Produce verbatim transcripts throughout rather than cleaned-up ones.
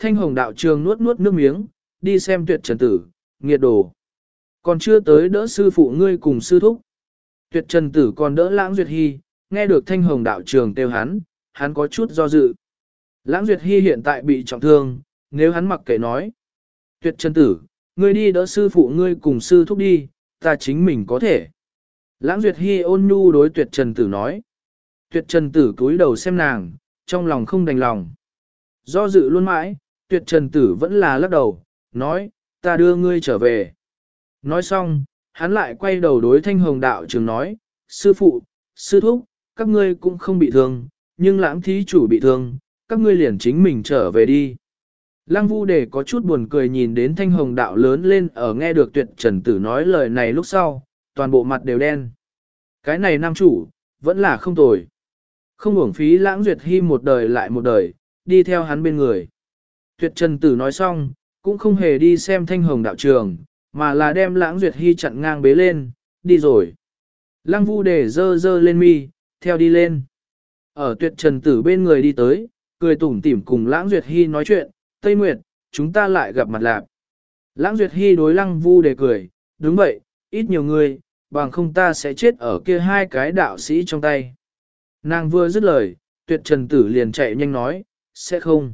Thanh hồng đạo trường nuốt nuốt nước miếng, đi xem tuyệt trần tử, nghiệt đồ. Còn chưa tới đỡ sư phụ ngươi cùng sư thúc. Tuyệt trần tử còn đỡ lãng duyệt hy, nghe được thanh hồng đạo trường kêu hắn, hắn có chút do dự. Lãng duyệt hy hiện tại bị trọng thương, nếu hắn mặc kệ nói. Tuyệt trần tử, ngươi đi đỡ sư phụ ngươi cùng sư thúc đi, ta chính mình có thể. Lãng duyệt hy ôn nhu đối tuyệt trần tử nói. Tuyệt trần tử cúi đầu xem nàng, trong lòng không đành lòng. Do dự luôn mãi, tuyệt trần tử vẫn là lắc đầu, nói, ta đưa ngươi trở về. Nói xong, hắn lại quay đầu đối thanh hồng đạo trường nói, sư phụ, sư thúc, các ngươi cũng không bị thương, nhưng lãng thí chủ bị thương, các ngươi liền chính mình trở về đi. Lăng Vu Đề có chút buồn cười nhìn đến thanh hồng đạo lớn lên ở nghe được tuyệt trần tử nói lời này lúc sau, toàn bộ mặt đều đen. Cái này nam chủ, vẫn là không tồi. Không uổng phí lãng duyệt hy một đời lại một đời, đi theo hắn bên người. Tuyệt trần tử nói xong, cũng không hề đi xem thanh hồng đạo trường, mà là đem lãng duyệt hy chặn ngang bế lên, đi rồi. Lăng Vu Đề dơ dơ lên mi, theo đi lên. Ở tuyệt trần tử bên người đi tới, cười tủm tỉm cùng lãng duyệt hy nói chuyện, Tây Nguyệt, chúng ta lại gặp mặt lạp. Lãng duyệt hy đối Lăng Vu Đề cười, đúng vậy, ít nhiều người, bằng không ta sẽ chết ở kia hai cái đạo sĩ trong tay. Nàng vừa dứt lời, tuyệt trần tử liền chạy nhanh nói, sẽ không.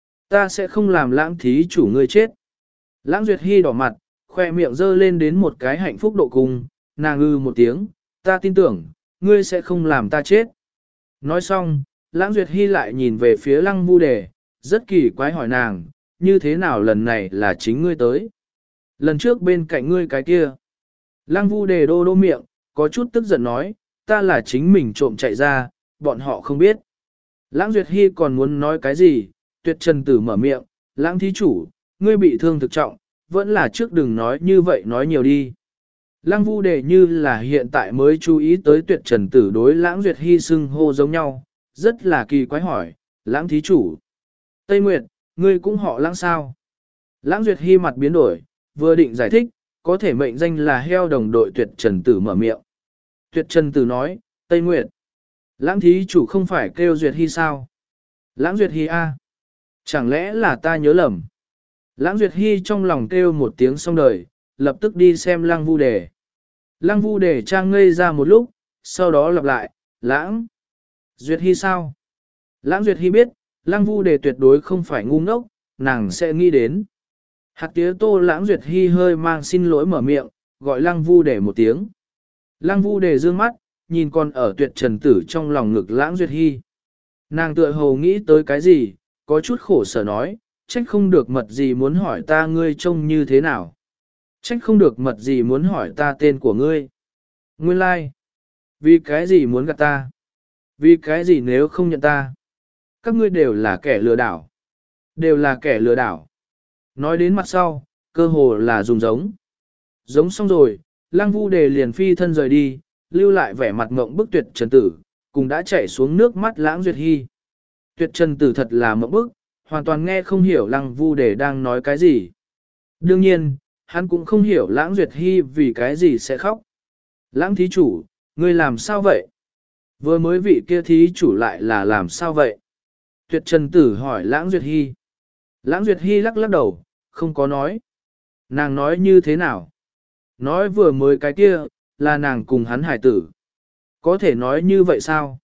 Ta sẽ không làm lãng thí chủ ngươi chết. Lãng duyệt hy đỏ mặt, khoe miệng dơ lên đến một cái hạnh phúc độ cùng, nàng ư một tiếng, ta tin tưởng, ngươi sẽ không làm ta chết. Nói xong, lãng duyệt hy lại nhìn về phía Lăng Vu Đề, rất kỳ quái hỏi nàng, như thế nào lần này là chính ngươi tới. Lần trước bên cạnh ngươi cái kia. Lăng Vu Đề đô đô miệng, có chút tức giận nói, ta là chính mình trộm chạy ra, bọn họ không biết. Lãng duyệt hy còn muốn nói cái gì, tuyệt trần tử mở miệng, lãng thí chủ, ngươi bị thương thực trọng, vẫn là trước đừng nói như vậy nói nhiều đi. Lăng Vu Đề như là hiện tại mới chú ý tới tuyệt trần tử đối lãng duyệt hy xưng hô giống nhau, rất là kỳ quái hỏi, lãng thí chủ. Tây Nguyệt, ngươi cũng họ lãng sao? Lãng duyệt hy mặt biến đổi, vừa định giải thích, có thể mệnh danh là heo đồng đội tuyệt trần tử mở miệng. Tuyệt trần tử nói, Tây Nguyệt. Lãng thí chủ không phải kêu duyệt hy sao? Lãng duyệt hy a, chẳng lẽ là ta nhớ lầm? Lãng duyệt hy trong lòng kêu một tiếng xong đời, lập tức đi xem Lăng Vu Đề. Lăng Vu Đề trang ngây ra một lúc, sau đó lặp lại, lãng. Duyệt hy sao? Lãng duyệt hy biết, Lăng Vu Đề tuyệt đối không phải ngu ngốc, nàng sẽ nghĩ đến. Hạt tía tô lãng duyệt hy hơi mang xin lỗi mở miệng, gọi Lăng Vu Đề một tiếng. Lăng Vu Đề dương mắt, nhìn con ở tuyệt trần tử trong lòng ngực lãng duyệt hy. Nàng tựa hồ nghĩ tới cái gì, có chút khổ sở nói, trách không được mật gì muốn hỏi ta ngươi trông như thế nào. Trách không được mật gì muốn hỏi ta tên của ngươi. Nguyên lai. Like. Vì cái gì muốn gặp ta? Vì cái gì nếu không nhận ta? Các ngươi đều là kẻ lừa đảo. Đều là kẻ lừa đảo. Nói đến mặt sau, cơ hồ là dùng giống. Giống xong rồi, Lăng Vu Đề liền phi thân rời đi, lưu lại vẻ mặt ngộng bức tuyệt trần tử, cùng đã chảy xuống nước mắt lãng duyệt hy. Tuyệt trần tử thật là ngộng bức, hoàn toàn nghe không hiểu Lăng Vu Đề đang nói cái gì. Đương nhiên, hắn cũng không hiểu lãng duyệt hy vì cái gì sẽ khóc. Lãng thí chủ, ngươi làm sao vậy? Vừa mới vị kia thí chủ lại là làm sao vậy? Tuyệt trần tử hỏi lãng duyệt hy. Lãng duyệt hy lắc lắc đầu, không có nói. Nàng nói như thế nào? Nói vừa mới cái kia, là nàng cùng hắn hải tử. Có thể nói như vậy sao?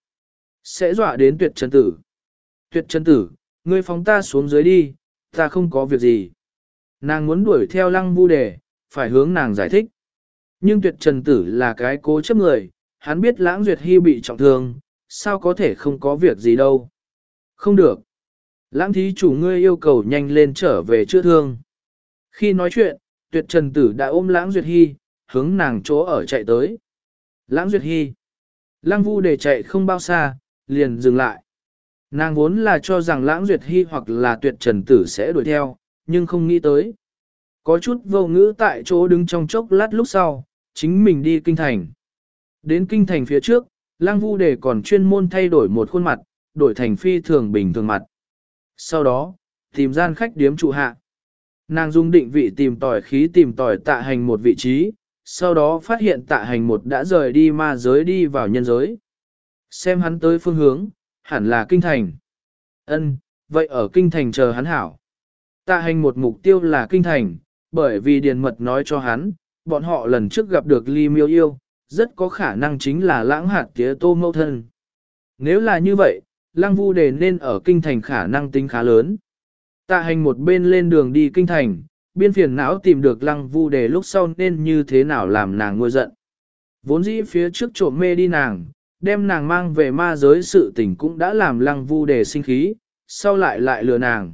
Sẽ dọa đến tuyệt trần tử. Tuyệt trần tử, ngươi phóng ta xuống dưới đi, ta không có việc gì. Nàng muốn đuổi theo Lăng Vu Đề, phải hướng nàng giải thích. Nhưng tuyệt trần tử là cái cố chấp người, hắn biết lãng duyệt hy bị trọng thương, sao có thể không có việc gì đâu. Không được. Lãng thí chủ ngươi yêu cầu nhanh lên trở về chữa thương. Khi nói chuyện, tuyệt trần tử đã ôm lãng duyệt hy, hướng nàng chỗ ở chạy tới. Lãng duyệt hy. Lăng Vu Đề chạy không bao xa, liền dừng lại. Nàng vốn là cho rằng lãng duyệt hy hoặc là tuyệt trần tử sẽ đuổi theo, nhưng không nghĩ tới. Có chút vô ngữ tại chỗ đứng trong chốc lát lúc sau, chính mình đi kinh thành. Đến kinh thành phía trước, Lăng Vu Đề còn chuyên môn thay đổi một khuôn mặt, đổi thành phi thường bình thường mặt. Sau đó, tìm gian khách điếm trụ hạ. Nàng dùng định vị tìm tòi khí tìm tòi tạ hành một vị trí, sau đó phát hiện tạ hành một đã rời đi ma giới đi vào nhân giới. Xem hắn tới phương hướng, hẳn là kinh thành. Ân, vậy ở kinh thành chờ hắn hảo. Tạ hành một mục tiêu là kinh thành, bởi vì điền mật nói cho hắn, bọn họ lần trước gặp được ly miêu yêu, rất có khả năng chính là lãng hạt tía tô mẫu thân. Nếu là như vậy, lăng vu đề nên ở kinh thành khả năng tính khá lớn. Tạ hành một bên lên đường đi kinh thành, biên phiền não tìm được lăng vu đề lúc sau nên như thế nào làm nàng ngôi giận. Vốn dĩ phía trước trộm mê đi nàng, đem nàng mang về ma giới sự tình cũng đã làm lăng vu đề sinh khí, sau lại lại lừa nàng.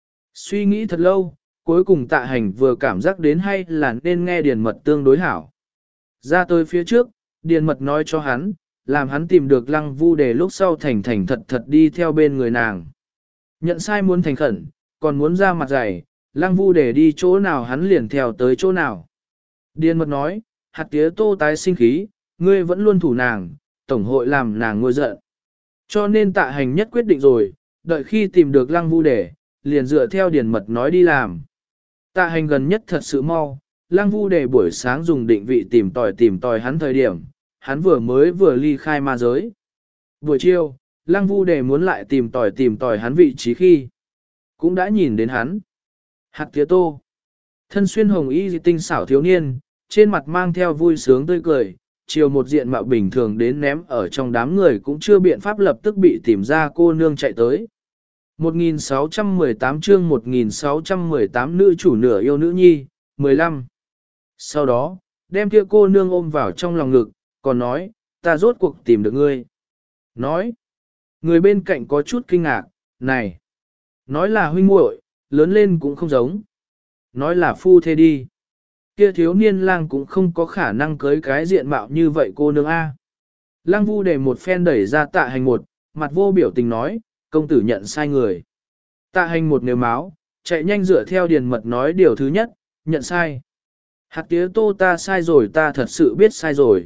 Suy nghĩ thật lâu, cuối cùng tạ hành vừa cảm giác đến hay là nên nghe điền mật tương đối hảo. Ra tới phía trước, điền mật nói cho hắn, làm hắn tìm được lăng vu đề lúc sau thành thành thật thật đi theo bên người nàng. Nhận sai muốn thành khẩn, còn muốn ra mặt dày, lăng vu đề đi chỗ nào hắn liền theo tới chỗ nào. Điền mật nói, hạt tía tô tái sinh khí, ngươi vẫn luôn thủ nàng, tổng hội làm nàng ngôi giận. Cho nên tạ hành nhất quyết định rồi, đợi khi tìm được lăng vu đề, liền dựa theo điền mật nói đi làm. Tạ hành gần nhất thật sự mau, lăng vu đề buổi sáng dùng định vị tìm tòi tìm tòi hắn thời điểm, hắn vừa mới vừa ly khai ma giới. Buổi chiều, lăng vu đề muốn lại tìm tòi tìm tòi hắn vị trí khi, cũng đã nhìn đến hắn. Hạt tía tô, thân xuyên hồng y tinh xảo thiếu niên, trên mặt mang theo vui sướng tươi cười, chiều một diện mạo bình thường đến ném ở trong đám người cũng chưa biện pháp lập tức bị tìm ra cô nương chạy tới. một nghìn sáu trăm mười tám chương một nghìn sáu trăm mười tám nữ chủ nửa yêu nữ nhi, mười lăm. Sau đó, đem kia cô nương ôm vào trong lòng ngực, còn nói, ta rốt cuộc tìm được ngươi. Nói, người bên cạnh có chút kinh ngạc, này, nói là huynh muội, lớn lên cũng không giống. Nói là phu thê đi. Kia thiếu niên lang cũng không có khả năng cưới cái diện mạo như vậy cô nương A. Lang vu để một phen đẩy ra tạ hành một, mặt vô biểu tình nói, công tử nhận sai người. Tạ hành một nếu máu, chạy nhanh dựa theo điền mật nói điều thứ nhất, nhận sai. Hạt tía tô ta sai rồi, ta thật sự biết sai rồi.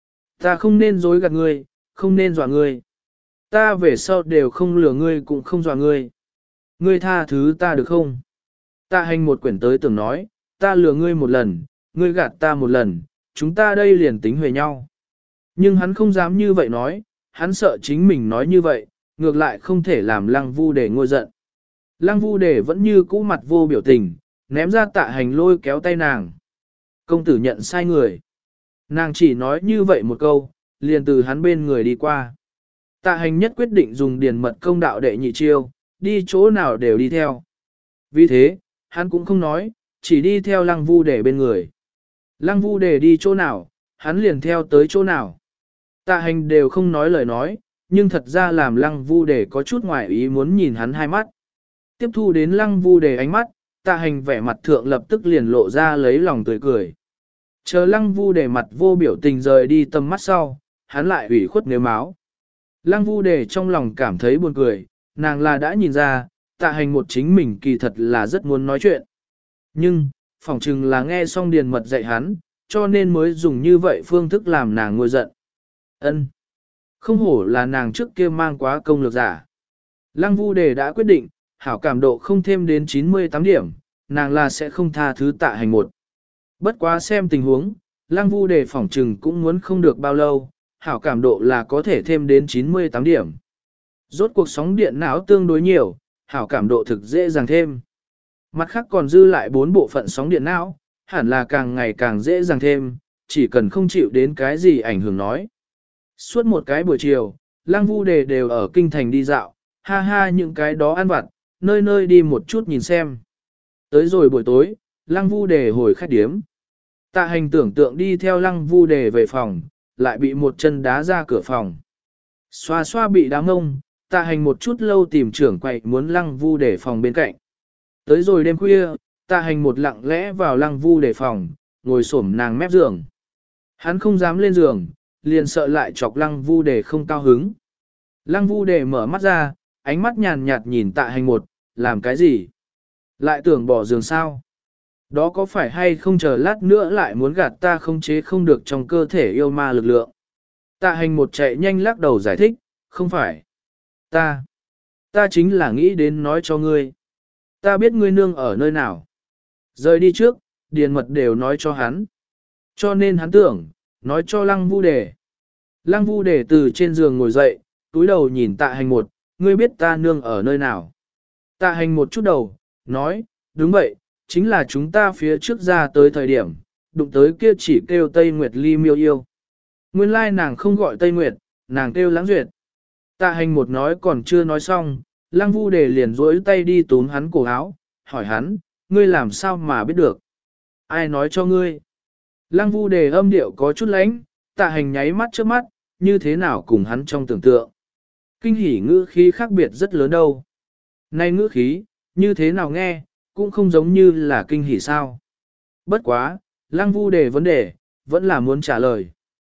Ta không nên dối gạt ngươi, không nên dọa ngươi. Ta về sau đều không lừa ngươi cũng không dọa ngươi. Ngươi tha thứ ta được không? Tạ hành một quyển tới tưởng nói, ta lừa ngươi một lần, ngươi gạt ta một lần, chúng ta đây liền tính huề nhau. Nhưng hắn không dám như vậy nói, hắn sợ chính mình nói như vậy, ngược lại không thể làm lăng vu để ngôi giận. Lăng vu để vẫn như cũ mặt vô biểu tình, ném ra tạ hành lôi kéo tay nàng. Công tử nhận sai người. Nàng chỉ nói như vậy một câu, liền từ hắn bên người đi qua. Tạ hành nhất quyết định dùng điền mật công đạo đệ nhị chiêu, đi chỗ nào đều đi theo. Vì thế, hắn cũng không nói, chỉ đi theo lăng vu để bên người. Lăng vu để đi chỗ nào, hắn liền theo tới chỗ nào. Tạ hành đều không nói lời nói, nhưng thật ra làm lăng vu để có chút ngoài ý muốn nhìn hắn hai mắt. Tiếp thu đến lăng vu để ánh mắt, tạ hành vẻ mặt thượng lập tức liền lộ ra lấy lòng tươi cười. Chờ lăng vu để mặt vô biểu tình rời đi tầm mắt sau, hắn lại ủy khuất nếu máu. Lăng vu để trong lòng cảm thấy buồn cười, nàng là đã nhìn ra, tạ hành một chính mình kỳ thật là rất muốn nói chuyện. Nhưng, phỏng chừng là nghe xong điền mật dạy hắn, cho nên mới dùng như vậy phương thức làm nàng ngôi giận. Ân, không hổ là nàng trước kia mang quá công lược giả. Lăng vu đề đã quyết định, hảo cảm độ không thêm đến chín mươi tám điểm, nàng là sẽ không tha thứ tạ hành một. Bất quá xem tình huống, lăng vu đề phỏng chừng cũng muốn không được bao lâu, hảo cảm độ là có thể thêm đến chín mươi tám điểm. Rốt cuộc sóng điện não tương đối nhiều, hảo cảm độ thực dễ dàng thêm. Mặt khác còn dư lại bốn bộ phận sóng điện não, hẳn là càng ngày càng dễ dàng thêm, chỉ cần không chịu đến cái gì ảnh hưởng nói. Suốt một cái buổi chiều, Lăng Vu Đề đều ở kinh thành đi dạo, ha ha những cái đó ăn vặt, nơi nơi đi một chút nhìn xem. Tới rồi buổi tối, Lăng Vu Đề hồi khách điếm. Tạ hành tưởng tượng đi theo Lăng Vu Đề về phòng, lại bị một chân đá ra cửa phòng. Xoa xoa bị đá mông, tạ hành một chút lâu tìm trưởng quậy muốn Lăng Vu Đề phòng bên cạnh. Tới rồi đêm khuya, tạ hành một lặng lẽ vào Lăng Vu Đề phòng, ngồi xổm nàng mép giường. Hắn không dám lên giường, liền sợ lại chọc Lăng Vu Đề không cao hứng. Lăng Vu Đề mở mắt ra, ánh mắt nhàn nhạt nhìn tạ hành một, làm cái gì? Lại tưởng bỏ giường sao? Đó có phải hay không chờ lát nữa lại muốn gạt ta không chế không được trong cơ thể yêu ma lực lượng? Tạ hành một chạy nhanh lắc đầu giải thích, không phải. Ta, ta chính là nghĩ đến nói cho ngươi. Ta biết ngươi nương ở nơi nào. Rời đi trước, điền mật đều nói cho hắn. Cho nên hắn tưởng, nói cho Lăng Vu Đề. Lăng Vu Đề từ trên giường ngồi dậy, túi đầu nhìn tạ hành một, ngươi biết ta nương ở nơi nào. Tạ hành một chút đầu, nói, đúng vậy, chính là chúng ta phía trước ra tới thời điểm, đụng tới kia chỉ kêu Tây Nguyệt Ly miêu yêu. Nguyên lai nàng không gọi Tây Nguyệt, nàng kêu Lãng Duyệt. Tạ hành một nói còn chưa nói xong, Lăng Vu Đề liền duỗi tay đi túm hắn cổ áo, hỏi hắn, ngươi làm sao mà biết được? Ai nói cho ngươi? Lăng Vu Đề âm điệu có chút lánh, Tạ hành nháy mắt trước mắt, như thế nào cùng hắn trong tưởng tượng. Kinh hỉ ngữ khí khác biệt rất lớn đâu. Nay ngữ khí, như thế nào nghe, cũng không giống như là kinh hỉ sao. Bất quá, Lăng Vu Đề vấn đề, vẫn là muốn trả lời.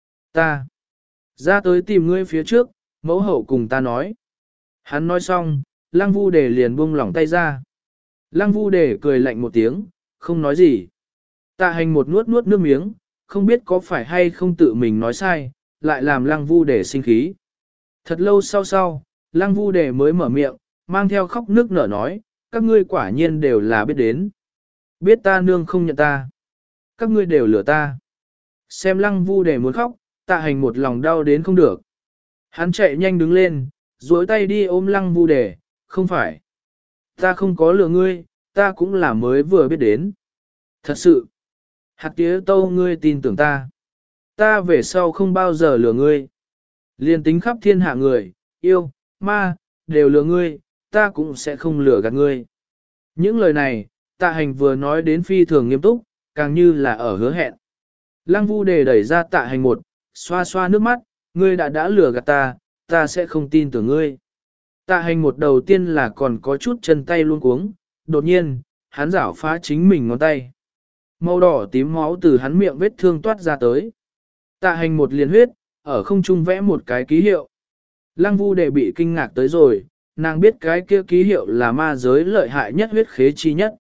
Ta, ra tới tìm ngươi phía trước, mẫu hậu cùng ta nói. Hắn nói xong, Lăng Vu Đề liền buông lỏng tay ra. Lăng Vu Đề cười lạnh một tiếng, không nói gì. Tạ hành một nuốt nuốt nước miếng, không biết có phải hay không tự mình nói sai, lại làm Lăng Vu Đề sinh khí. Thật lâu sau sau, Lăng Vu Đề mới mở miệng, mang theo khóc nước nở nói, các ngươi quả nhiên đều là biết đến. Biết ta nương không nhận ta. Các ngươi đều lừa ta. Xem Lăng Vu Đề muốn khóc, Tạ hành một lòng đau đến không được. Hắn chạy nhanh đứng lên, duỗi tay đi ôm Lăng Vu Đề, không phải. Ta không có lừa ngươi, ta cũng là mới vừa biết đến. Thật sự, hạt tía tâu ngươi tin tưởng ta. Ta về sau không bao giờ lừa ngươi. Liên tính khắp thiên hạ người, yêu, ma, đều lừa ngươi, ta cũng sẽ không lừa gạt ngươi. Những lời này, Tạ hành vừa nói đến phi thường nghiêm túc, càng như là ở hứa hẹn. Lăng Vu Đề đẩy ra Tạ hành một, xoa xoa nước mắt, ngươi đã đã lừa gạt ta, ta sẽ không tin tưởng ngươi. Tạ hành một đầu tiên là còn có chút chân tay luôn cuống, đột nhiên, hắn rảo phá chính mình ngón tay. Màu đỏ tím máu từ hắn miệng vết thương toát ra tới. Tạ hành một liền huyết, ở không trung vẽ một cái ký hiệu. Lăng Vu Đề bị kinh ngạc tới rồi, nàng biết cái kia ký hiệu là ma giới lợi hại nhất huyết khế chi nhất.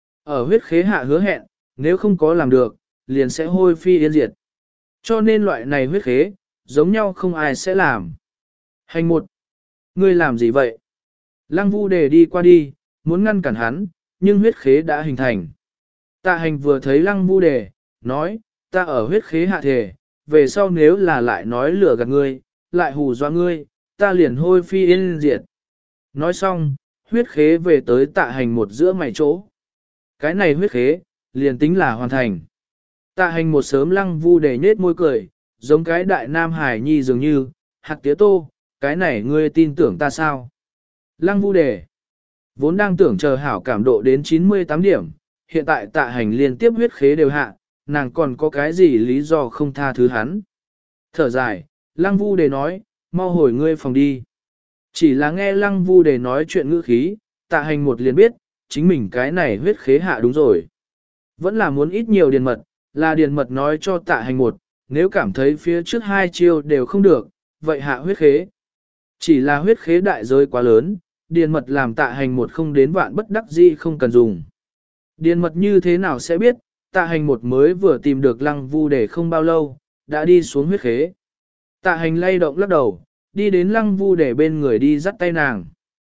Ở huyết khế hạ hứa hẹn, nếu không có làm được, liền sẽ hôi phi yên diệt. Cho nên loại này huyết khế, giống nhau không ai sẽ làm. Hành một. Ngươi làm gì vậy? Lăng Vu Đề đi qua đi, muốn ngăn cản hắn, nhưng huyết khế đã hình thành. Tạ hành vừa thấy Lăng Vu Đề, nói, ta ở huyết khế hạ thể, về sau nếu là lại nói lừa gạt ngươi, lại hù dọa ngươi, ta liền hôi phi yên diệt. Nói xong, huyết khế về tới Tạ hành một giữa mày chỗ. Cái này huyết khế, liền tính là hoàn thành. Tạ hành một sớm Lăng Vu Đề nết môi cười, giống cái đại nam hải nhi dường như, hạt tía tô, cái này ngươi tin tưởng ta sao? Lăng Vu Đề, vốn đang tưởng chờ hảo cảm độ đến chín mươi tám điểm, hiện tại Tạ hành liên tiếp huyết khế đều hạ, nàng còn có cái gì lý do không tha thứ hắn? Thở dài, Lăng Vu Đề nói, mau hồi ngươi phòng đi. Chỉ là nghe Lăng Vu Đề nói chuyện ngữ khí, Tạ hành một liền biết, chính mình cái này huyết khế hạ đúng rồi. Vẫn là muốn ít nhiều điền mật, là điền mật nói cho Tạ hành một, nếu cảm thấy phía trước hai chiêu đều không được, vậy hạ huyết khế. Chỉ là huyết khế đại giới quá lớn, điền mật làm Tạ hành một không đến vạn bất đắc dĩ không cần dùng. Điền mật như thế nào sẽ biết, Tạ hành một mới vừa tìm được Lăng Vu Đề không bao lâu, đã đi xuống huyết khế. Tạ hành lay động lắc đầu, đi đến Lăng Vu Đề bên người đi dắt tay nàng.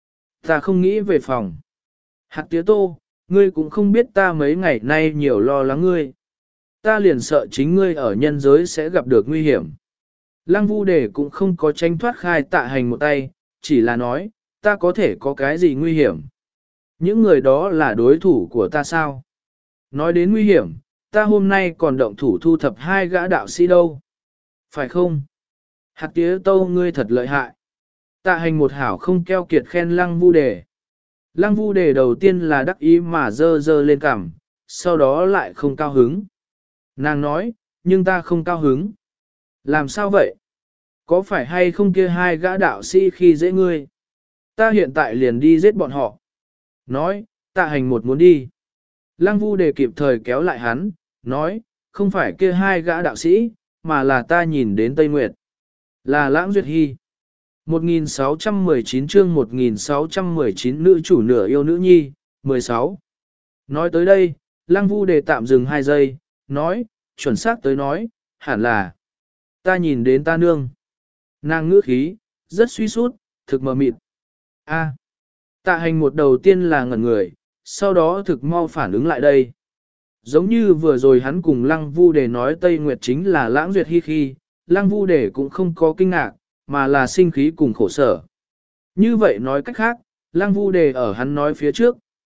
Ta không nghĩ về phòng. Hạt tía tô, ngươi cũng không biết ta mấy ngày nay nhiều lo lắng ngươi. Ta liền sợ chính ngươi ở nhân giới sẽ gặp được nguy hiểm. Lăng Vu Đề cũng không có tranh thoát khai Tạ hành một tay, chỉ là nói, ta có thể có cái gì nguy hiểm. Những người đó là đối thủ của ta sao? Nói đến nguy hiểm, ta hôm nay còn động thủ thu thập hai gã đạo sĩ đâu. Phải không? Hạt tía tâu ngươi thật lợi hại. Tạ hành một hảo không keo kiệt khen Lăng Vu Đề. Lăng Vu Đề đầu tiên là đắc ý mà dơ dơ lên cằm, sau đó lại không cao hứng. Nàng nói, nhưng ta không cao hứng. Làm sao vậy? Có phải hay không kia hai gã đạo sĩ khi dễ ngươi? Ta hiện tại liền đi giết bọn họ. Nói, Tạ hành một muốn đi. Lăng Vu Đề kịp thời kéo lại hắn, nói, không phải kia hai gã đạo sĩ, mà là ta nhìn đến Tây Nguyệt. Là Lãng Duyệt Hy. một nghìn sáu trăm mười chín chương một nghìn sáu trăm mười chín nữ chủ nửa yêu nữ nhi, mười sáu. Nói tới đây, Lăng Vu Đề tạm dừng hai giây, nói, chuẩn xác tới nói, hẳn là ta nhìn đến ta nương. Nàng ngữ khí, rất suy sút, thực mờ mịt. A. Tạ hành một đầu tiên là ngẩn người, sau đó thực mau phản ứng lại đây. Giống như vừa rồi hắn cùng Lăng Vu Đề nói Tây Nguyệt chính là Lãng Duyệt Hy khi, Lăng Vu Đề cũng không có kinh ngạc, mà là sinh khí cùng khổ sở. Như vậy nói cách khác, Lăng Vu Đề ở hắn nói phía trước,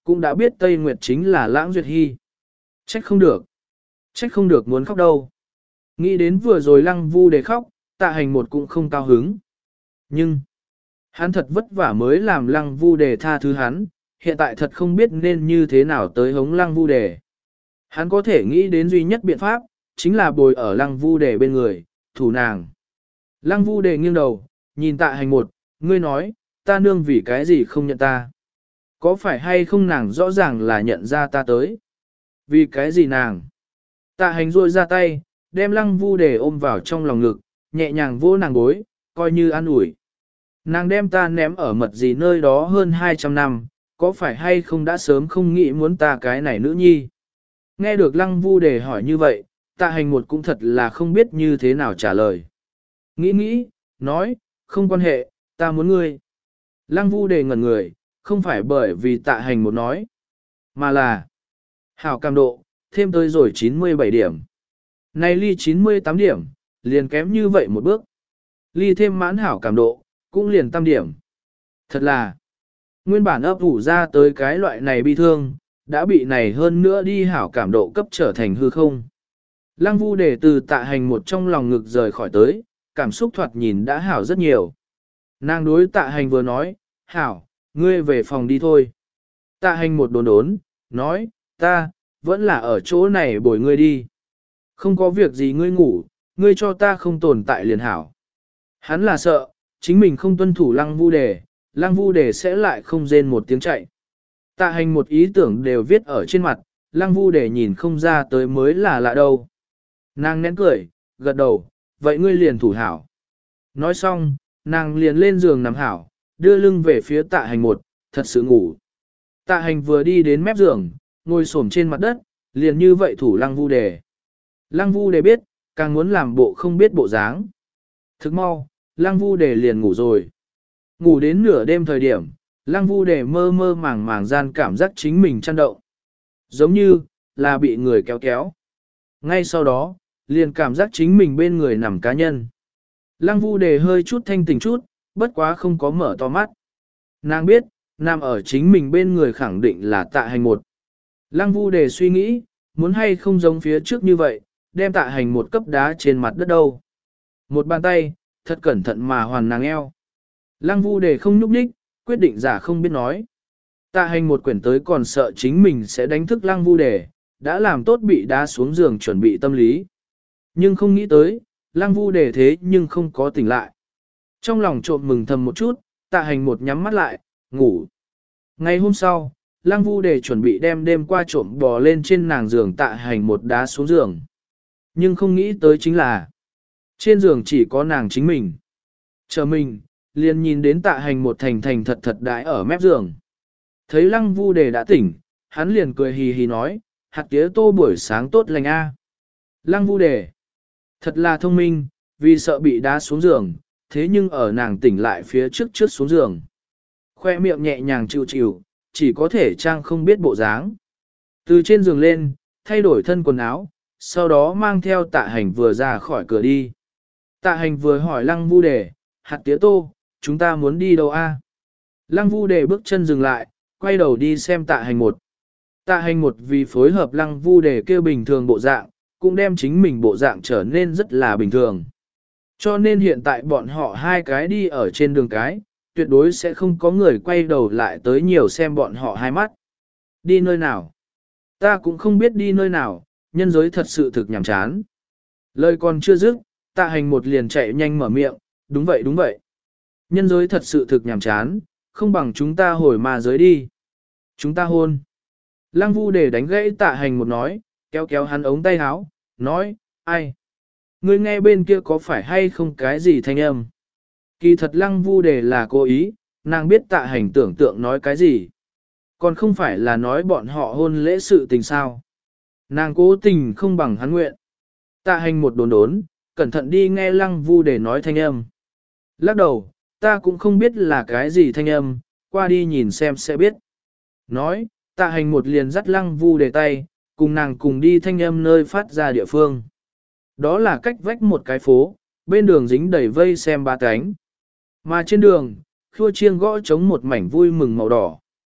cũng đã biết Tây Nguyệt chính là Lãng Duyệt Hy. Trách không được. Trách không được muốn khóc đâu. Nghĩ đến vừa rồi Lăng Vu Đề khóc, Tạ Hành một cũng không cao hứng. Nhưng, hắn thật vất vả mới làm Lăng Vu Đề tha thứ hắn, hiện tại thật không biết nên như thế nào tới hống Lăng Vu Đề. Hắn có thể nghĩ đến duy nhất biện pháp, chính là bồi ở Lăng Vu Đề bên người, thủ nàng. Lăng Vu Đề nghiêng đầu, nhìn Tạ Hành một, ngươi nói, ta nương vì cái gì không nhận ta? Có phải hay không nàng rõ ràng là nhận ra ta tới? Vì cái gì nàng? Tạ Hành rôi ra tay, đem Lăng Vu Đề ôm vào trong lòng ngực, nhẹ nhàng vô nàng gối, coi như an ủi. Nàng đem ta ném ở mật gì nơi đó hơn hai trăm năm, có phải hay không đã sớm không nghĩ muốn ta cái này nữ nhi? Nghe được Lăng Vu Đề hỏi như vậy, Tạ Hành một cũng thật là không biết như thế nào trả lời. Nghĩ nghĩ, nói, không quan hệ, ta muốn ngươi. Lăng Vu Đề ngẩn người, không phải bởi vì Tạ Hành một nói, mà là hảo cảm độ, thêm tới rồi chín mươi bảy điểm. Này ly chín mươi tám điểm, liền kém như vậy một bước. Ly thêm mãn hảo cảm độ, cũng liền tam điểm. Thật là, nguyên bản ấp ủ ra tới cái loại này bi thương, đã bị này hơn nữa đi hảo cảm độ cấp trở thành hư không. Lăng Vu Đề từ Tạ Hành một trong lòng ngực rời khỏi tới, cảm xúc thoạt nhìn đã hảo rất nhiều. Nàng đối Tạ Hành vừa nói, hảo, ngươi về phòng đi thôi. Tạ Hành một đốn đốn, nói, ta, vẫn là ở chỗ này bồi ngươi đi. Không có việc gì ngươi ngủ, ngươi cho ta không tồn tại liền hảo. Hắn là sợ, chính mình không tuân thủ Lăng Vu Đề, Lăng Vu Đề sẽ lại không rên một tiếng chạy. Tạ Hành một ý tưởng đều viết ở trên mặt, Lăng Vu Đề nhìn không ra tới mới là lạ đâu. Nàng nén cười, gật đầu, vậy ngươi liền thủ hảo. Nói xong, nàng liền lên giường nằm hảo, đưa lưng về phía Tạ Hành một, thật sự ngủ. Tạ Hành vừa đi đến mép giường, ngồi xổm trên mặt đất, liền như vậy thủ Lăng Vu Đề. Lăng Vu Đề biết, càng muốn làm bộ không biết bộ dáng. Thức mau, Lăng Vu Đề liền ngủ rồi. Ngủ đến nửa đêm thời điểm, Lăng Vu Đề mơ mơ màng màng gian cảm giác chính mình chăn động. Giống như, là bị người kéo kéo. Ngay sau đó, liền cảm giác chính mình bên người nằm cá nhân. Lăng Vu Đề hơi chút thanh tỉnh chút, bất quá không có mở to mắt. Nàng biết, nằm ở chính mình bên người khẳng định là Tạ Hành một. Lăng Vu Đề suy nghĩ, muốn hay không giống phía trước như vậy, đem Tạ Hành một cấp đá trên mặt đất đâu. Một bàn tay, thật cẩn thận mà hoàn nàng eo. Lăng Vu Đề không nhúc nhích, quyết định giả không biết nói. Tạ Hành một quyển tới còn sợ chính mình sẽ đánh thức Lăng Vu Đề, đã làm tốt bị đá xuống giường chuẩn bị tâm lý. Nhưng không nghĩ tới, Lăng Vu Đề thế nhưng không có tỉnh lại. Trong lòng trộm mừng thầm một chút, Tạ Hành một nhắm mắt lại, ngủ. Ngày hôm sau, Lăng Vu Đề chuẩn bị đem đêm qua trộm bò lên trên nàng giường Tạ Hành một đá xuống giường. Nhưng không nghĩ tới chính là, trên giường chỉ có nàng chính mình. Chờ mình, liền nhìn đến Tạ Hành một thành thành thật thật đãi ở mép giường. Thấy Lăng Vu Đề đã tỉnh, hắn liền cười hì hì nói, hạt tía tô buổi sáng tốt lành a. Lăng Vu Đề, thật là thông minh, vì sợ bị đá xuống giường, thế nhưng ở nàng tỉnh lại phía trước trước xuống giường. Khoe miệng nhẹ nhàng chịu chịu, chỉ có thể trang không biết bộ dáng. Từ trên giường lên, thay đổi thân quần áo, sau đó mang theo Tạ Hành vừa ra khỏi cửa đi. Tạ Hành vừa hỏi Lăng Vu Đề, hạt tía tô, chúng ta muốn đi đâu a? Lăng Vu Đề bước chân dừng lại, quay đầu đi xem Tạ Hành một. Tạ Hành một vì phối hợp Lăng Vu Đề kêu bình thường bộ dạng, cũng đem chính mình bộ dạng trở nên rất là bình thường. Cho nên hiện tại bọn họ hai cái đi ở trên đường cái, tuyệt đối sẽ không có người quay đầu lại tới nhiều xem bọn họ hai mắt. Đi nơi nào? Ta cũng không biết đi nơi nào, nhân giới thật sự thực nhàm chán. Lời còn chưa dứt, Tạ Hành một liền chạy nhanh mở miệng, đúng vậy đúng vậy. Nhân giới thật sự thực nhàm chán, không bằng chúng ta hồi ma giới đi. Chúng ta hôn. Lăng Vu Đề đánh gãy Tạ Hành một nói, kéo kéo hắn ống tay áo, nói, ai? Ngươi nghe bên kia có phải hay không cái gì thanh âm? Kỳ thật Lăng Vu Đề là cố ý, nàng biết Tạ Hành tưởng tượng nói cái gì. Còn không phải là nói bọn họ hôn lễ sự tình sao. Nàng cố tình không bằng hắn nguyện. Tạ Hành một đốn đốn, cẩn thận đi nghe Lăng Vu Đề nói thanh âm. Lắc đầu, ta cũng không biết là cái gì thanh âm, qua đi nhìn xem sẽ biết. Nói, Tạ Hành một liền dắt Lăng Vu Đề tay, cùng nàng cùng đi thanh âm nơi phát ra địa phương. Đó là cách vách một cái phố, bên đường dính đầy vây xem ba cánh. Mà trên đường, khua chiêng gõ trống một mảnh vui mừng màu đỏ.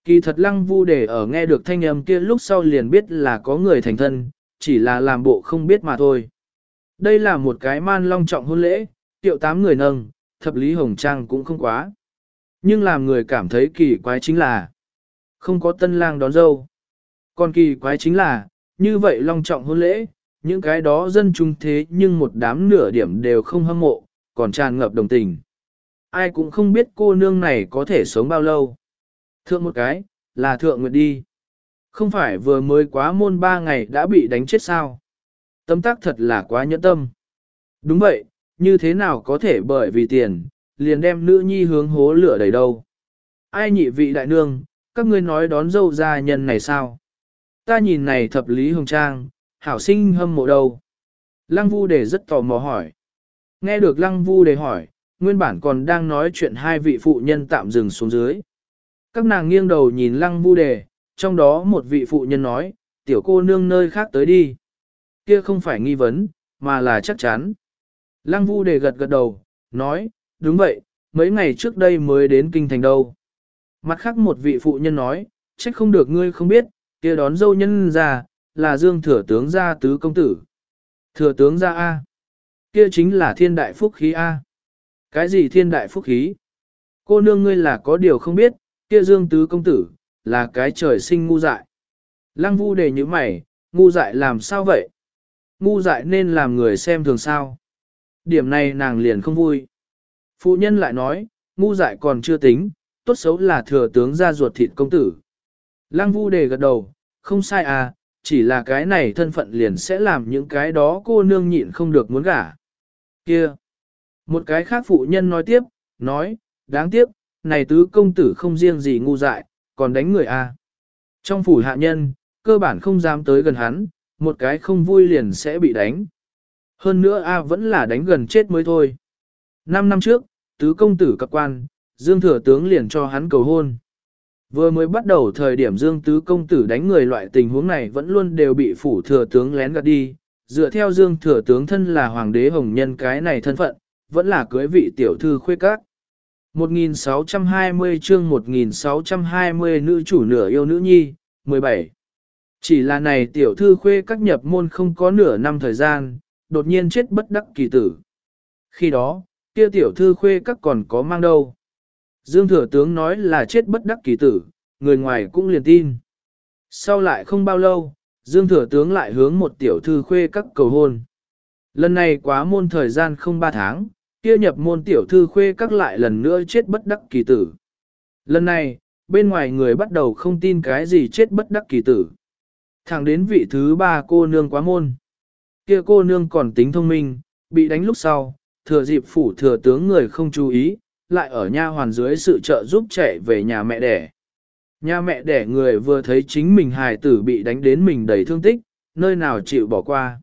Kỳ thật lăng vu đề ở nghe được thanh âm kia lúc sau liền biết là có người thành thân, chỉ là làm bộ không biết mà thôi. Đây là một cái man long trọng hôn lễ, tiệu tám người nâng, thập lý hồng trang cũng không quá. Nhưng làm người cảm thấy kỳ quái chính là không có tân lang đón dâu. Còn kỳ quái chính là, như vậy long trọng hôn lễ, những cái đó dân chúng thế nhưng một đám nửa điểm đều không hâm mộ, còn tràn ngập đồng tình. Ai cũng không biết cô nương này có thể sống bao lâu. Thượng một cái, là thượng nguyệt đi. Không phải vừa mới quá môn ba ngày đã bị đánh chết sao. Tâm tác thật là quá nhẫn tâm. Đúng vậy, như thế nào có thể bởi vì tiền, liền đem nữ nhi hướng hố lửa đầy đâu. Ai nhị vị đại nương, các ngươi nói đón dâu gia nhân này sao? Ta nhìn này thập lý hồng trang, hảo sinh hâm mộ đâu. Lăng Vu Đề rất tò mò hỏi. Nghe được Lăng Vu Đề hỏi, nguyên bản còn đang nói chuyện hai vị phụ nhân tạm dừng xuống dưới. Các nàng nghiêng đầu nhìn Lăng Vu Đề, trong đó một vị phụ nhân nói, tiểu cô nương nơi khác tới đi. Kia không phải nghi vấn, mà là chắc chắn. Lăng Vu Đề gật gật đầu, nói, đúng vậy, mấy ngày trước đây mới đến kinh thành đâu. Mặt khác một vị phụ nhân nói, trách không được ngươi không biết, kia đón dâu nhân ra, là Dương Thừa Tướng gia tứ công tử. Thừa Tướng gia A. Kia chính là thiên đại phúc khí A. Cái gì thiên đại phúc khí? Cô nương ngươi là có điều không biết, kia Dương tứ công tử, là cái trời sinh ngu dại. Lăng Vu Đề như mày, ngu dại làm sao vậy? Ngu dại nên làm người xem thường sao? Điểm này nàng liền không vui. Phụ nhân lại nói, ngu dại còn chưa tính, tốt xấu là thừa tướng gia ruột thịt công tử. Lăng Vu Đề gật đầu, không sai à, chỉ là cái này thân phận liền sẽ làm những cái đó cô nương nhịn không được muốn gả. Kia! Một cái khác phụ nhân nói tiếp, nói, đáng tiếc, này tứ công tử không riêng gì ngu dại, còn đánh người à. Trong phủ hạ nhân, cơ bản không dám tới gần hắn, một cái không vui liền sẽ bị đánh. Hơn nữa A vẫn là đánh gần chết mới thôi. Năm năm trước, tứ công tử cập quan, Dương Thừa Tướng liền cho hắn cầu hôn. Vừa mới bắt đầu thời điểm Dương Tứ Công Tử đánh người loại tình huống này vẫn luôn đều bị phủ Thừa Tướng lén gạt đi. Dựa theo Dương Thừa Tướng thân là Hoàng đế Hồng Nhân cái này thân phận, vẫn là cưới vị tiểu thư khuê các. một nghìn sáu trăm hai mươi chương một nghìn sáu trăm hai mươi nữ chủ nửa yêu nữ nhi, mười bảy. Chỉ là này tiểu thư khuê các nhập môn không có nửa năm thời gian, đột nhiên chết bất đắc kỳ tử. Khi đó, kia tiểu thư khuê các còn có mang đâu. Dương Thừa Tướng nói là chết bất đắc kỳ tử, người ngoài cũng liền tin. Sau lại không bao lâu, Dương Thừa Tướng lại hướng một tiểu thư khuê các cầu hôn. Lần này quá môn thời gian không ba tháng, kia nhập môn tiểu thư khuê các lại lần nữa chết bất đắc kỳ tử. Lần này, bên ngoài người bắt đầu không tin cái gì chết bất đắc kỳ tử. Thẳng đến vị thứ ba cô nương quá môn. Kia cô nương còn tính thông minh, bị đánh lúc sau, thừa dịp phủ thừa tướng người không chú ý, lại ở nha hoàn dưới sự trợ giúp chạy về nhà mẹ đẻ. Nhà mẹ đẻ người vừa thấy chính mình hài tử bị đánh đến mình đầy thương tích, nơi nào chịu bỏ qua.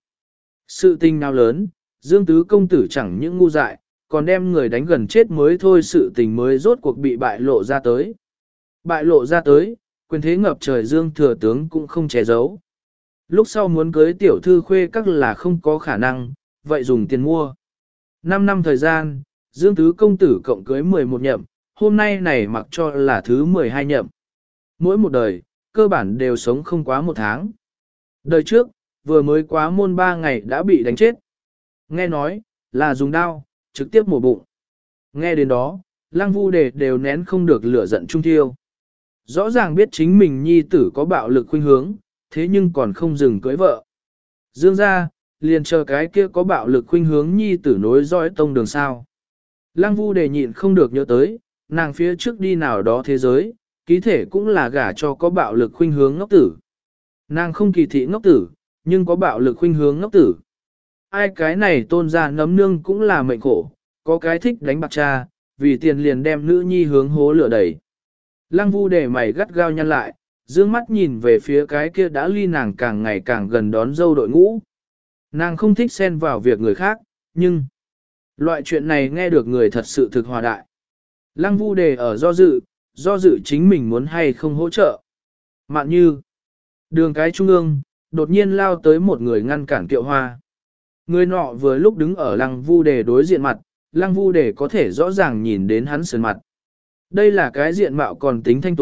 Sự tình nào lớn, Dương Tứ công tử chẳng những ngu dại, còn đem người đánh gần chết mới thôi, sự tình mới rốt cuộc bị bại lộ ra tới. Bại lộ ra tới, quyền thế ngập trời Dương Thừa Tướng cũng không che giấu. Lúc sau muốn cưới tiểu thư khuê các là không có khả năng, vậy dùng tiền mua. Năm năm thời gian, Dương Tứ công tử cộng cưới mười một nhậm, hôm nay này mặc cho là thứ mười hai nhậm. Mỗi một đời, cơ bản đều sống không quá một tháng. Đời trước, vừa mới quá môn ba ngày đã bị đánh chết. Nghe nói, là dùng đao, trực tiếp mổ bụng. Nghe đến đó, Lăng Vu Đề đều nén không được lửa giận trung thiêu. Rõ ràng biết chính mình nhi tử có bạo lực khuynh hướng, thế nhưng còn không dừng cưới vợ. Dương ra, liền chờ cái kia có bạo lực khuynh hướng nhi tử nối dõi tông đường sao. Lăng Vu Đề nhịn không được nhớ tới, nàng phía trước đi nào đó thế giới, ký thể cũng là gả cho có bạo lực khuynh hướng ngốc tử. Nàng không kỳ thị ngốc tử, nhưng có bạo lực khuynh hướng ngốc tử. Ai cái này tôn ra nấm nương cũng là mệnh khổ, có cái thích đánh bạc cha, vì tiền liền đem nữ nhi hướng hố lửa đẩy. Lăng Vu Đề mày gắt gao nhăn lại, dương mắt nhìn về phía cái kia đã ly nàng càng ngày càng gần đón dâu đội ngũ. Nàng không thích xen vào việc người khác, nhưng loại chuyện này nghe được người thật sự thực hòa đại. Lăng Vu Đề ở do dự, do dự chính mình muốn hay không hỗ trợ. Mạn như, đường cái trung ương, đột nhiên lao tới một người ngăn cản Kiệu Hoa. Người nọ vừa lúc đứng ở Lăng Vu Đề đối diện mặt, Lăng Vu Đề có thể rõ ràng nhìn đến hắn sườn mặt. Đây là cái diện mạo còn tính thanh tú,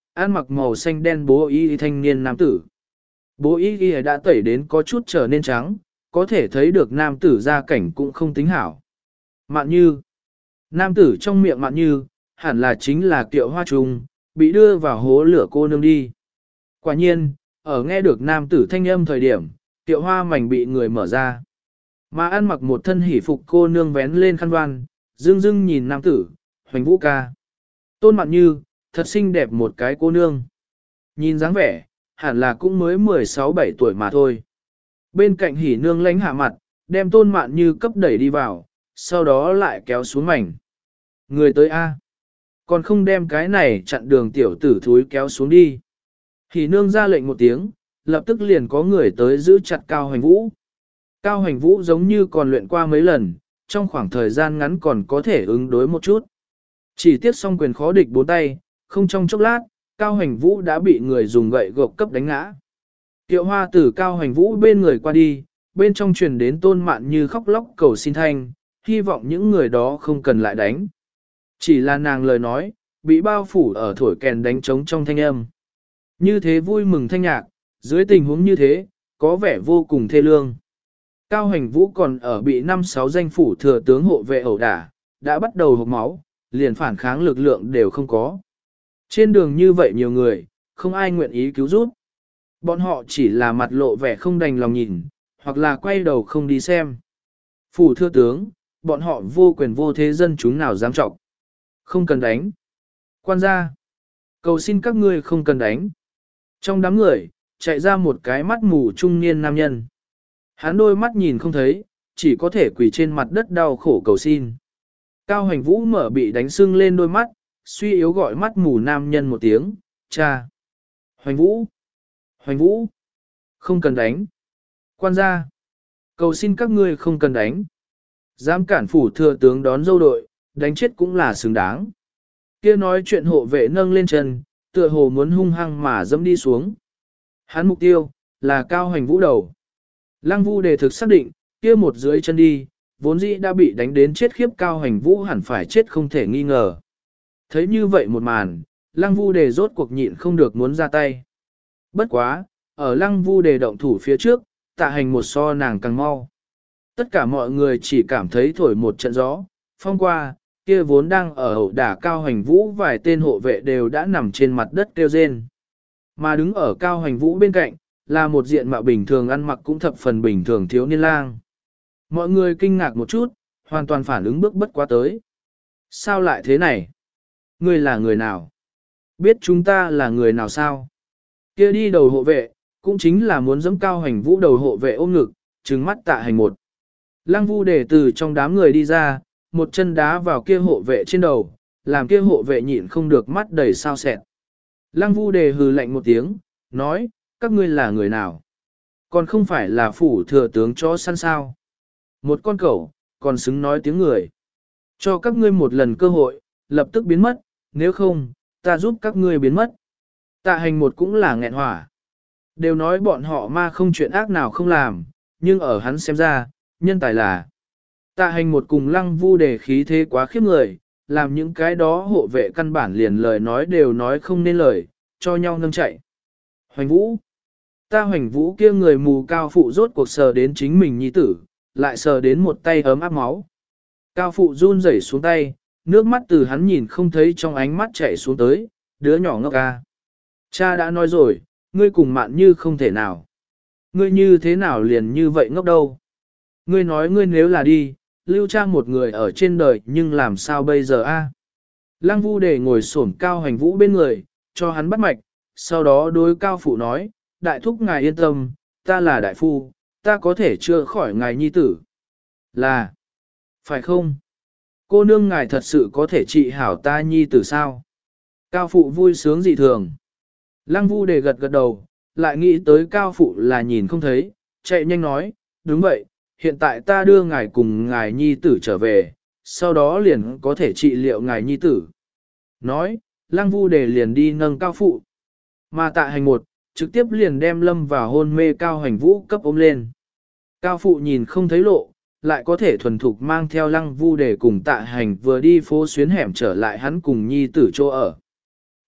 ăn mặc màu xanh đen bố y thanh niên nam tử. Bố y y đã tẩy đến có chút trở nên trắng, có thể thấy được nam tử gia cảnh cũng không tính hảo. Mạn Như. Nam tử trong miệng Mạn Như, hẳn là chính là Kiệu Hoa Trung, bị đưa vào hố lửa cô nương đi. Quả nhiên, ở nghe được nam tử thanh âm thời điểm, Kiệu Hoa mảnh bị người mở ra. Mà ăn mặc một thân hỉ phục cô nương vén lên khăn đoan, dưng dưng nhìn nam tử, Hoành Vũ ca. Tôn Mạn Như, thật xinh đẹp một cái cô nương. Nhìn dáng vẻ, hẳn là cũng mới mười sáu bảy tuổi mà thôi. Bên cạnh hỉ nương lánh hạ mặt, đem Tôn Mạn Như cấp đẩy đi vào, sau đó lại kéo xuống mảnh. Người tới A. Còn không đem cái này chặn đường tiểu tử thúi kéo xuống đi. Hỉ nương ra lệnh một tiếng, lập tức liền có người tới giữ chặt Cao Hoành Vũ. Cao Hoành Vũ giống như còn luyện qua mấy lần, trong khoảng thời gian ngắn còn có thể ứng đối một chút. Chỉ tiếc song quyền khó địch bốn tay, không trong chốc lát, Cao Hoành Vũ đã bị người dùng gậy gộc cấp đánh ngã. Kiệu Hoa từ Cao Hoành Vũ bên người qua đi, bên trong truyền đến Tôn Mạn Như khóc lóc cầu xin thanh, hy vọng những người đó không cần lại đánh. Chỉ là nàng lời nói, bị bao phủ ở thổi kèn đánh trống trong thanh âm. Như thế vui mừng thanh nhạc, dưới tình huống như thế, có vẻ vô cùng thê lương. Cao Hoành Vũ còn ở bị năm sáu danh phủ thừa tướng hộ vệ ẩu đả, đã bắt đầu hộc máu, liền phản kháng lực lượng đều không có. Trên đường như vậy nhiều người, không ai nguyện ý cứu giúp. Bọn họ chỉ là mặt lộ vẻ không đành lòng nhìn, hoặc là quay đầu không đi xem. Phủ thừa tướng, bọn họ vô quyền vô thế dân chúng nào dám trọng. Không cần đánh. Quan gia, cầu xin các ngươi không cần đánh. Trong đám người, chạy ra một cái mắt mù trung niên nam nhân. Hắn đôi mắt nhìn không thấy, chỉ có thể quỳ trên mặt đất đau khổ cầu xin. Cao Hoành Vũ mở bị đánh sưng lên đôi mắt, suy yếu gọi mắt mù nam nhân một tiếng, cha. Hoành Vũ, Hoành Vũ, không cần đánh. Quan gia, cầu xin các ngươi không cần đánh. Dám cản phủ thừa tướng đón dâu đội, đánh chết cũng là xứng đáng. Kia nói chuyện hộ vệ nâng lên chân, tựa hồ muốn hung hăng mà dẫm đi xuống. Hắn mục tiêu, là Cao Hoành Vũ đầu. Lăng Vu đề thực xác định, kia một dưới chân đi, vốn dĩ đã bị đánh đến chết khiếp Cao Hoành Vũ hẳn phải chết không thể nghi ngờ. Thấy như vậy một màn, Lăng Vu đề rốt cuộc nhịn không được muốn ra tay. Bất quá, ở Lăng Vu đề động thủ phía trước, Tạ Hành một so nàng càng mau. Tất cả mọi người chỉ cảm thấy thổi một trận gió, phong qua, kia vốn đang ở ẩu đả Cao Hoành Vũ vài tên hộ vệ đều đã nằm trên mặt đất kêu rên. Mà đứng ở Cao Hoành Vũ bên cạnh, là một diện mạo bình thường ăn mặc cũng thập phần bình thường thiếu niên lang. Mọi người kinh ngạc một chút, hoàn toàn phản ứng bước bất quá tới. Sao lại thế này? Ngươi là người nào? Biết chúng ta là người nào sao? Kia đi đầu hộ vệ, cũng chính là muốn dẫm Cao Hoành Vũ đầu hộ vệ ôm ngực, trừng mắt Tạ Hành một. Lăng Vu đề từ trong đám người đi ra, một chân đá vào kia hộ vệ trên đầu, làm kia hộ vệ nhịn không được mắt đầy sao sẹn. Lăng Vu đề hừ lạnh một tiếng, nói, các ngươi là người nào? Còn không phải là phủ thừa tướng chó săn sao? Một con cẩu, còn xứng nói tiếng người. Cho các ngươi một lần cơ hội, lập tức biến mất, nếu không, ta giúp các ngươi biến mất. Tạ Hành một cũng là nghẹn hỏa. Đều nói bọn họ ma không chuyện ác nào không làm, nhưng ở hắn xem ra, nhân tài là. Tạ Hành một cùng Lăng Vu đề khí thế quá khiếp người, làm những cái đó hộ vệ căn bản liền lời nói đều nói không nên lời, cho nhau nâng chạy. Hoành Vũ, ta Hoành Vũ kia người mù Cao phụ rốt cuộc sờ đến chính mình nhi tử, lại sờ đến một tay ấm áp máu. Cao phụ run rẩy xuống tay, nước mắt từ hắn nhìn không thấy trong ánh mắt chảy xuống tới, đứa nhỏ ngốc ca. Cha đã nói rồi, ngươi cùng Mạn Như không thể nào. Ngươi như thế nào liền như vậy ngốc đâu. Ngươi nói ngươi nếu là đi, lưu trang một người ở trên đời nhưng làm sao bây giờ a? Lăng Vu đề ngồi xổm Cao Hoành Vũ bên người, cho hắn bắt mạch, sau đó đối Cao phụ nói, đại thúc ngài yên tâm, ta là đại phu, ta có thể chữa khỏi ngài nhi tử. Là, phải không? Cô nương ngài thật sự có thể trị hảo ta nhi tử sao? Cao phụ vui sướng dị thường. Lăng Vu đề gật gật đầu, lại nghĩ tới Cao phụ là nhìn không thấy, chạy nhanh nói, đúng vậy, hiện tại ta đưa ngài cùng ngài nhi tử trở về, sau đó liền có thể trị liệu ngài nhi tử. Nói, Lăng Vu đề liền đi nâng Cao phụ. Mà Tạ Hành một, trực tiếp liền đem lâm vào hôn mê Cao Hoành Vũ cấp ôm lên. Cao phụ nhìn không thấy lộ, lại có thể thuần thục mang theo Lăng Vu đề cùng Tạ Hành vừa đi phố xuyến hẻm trở lại hắn cùng nhi tử chỗ ở.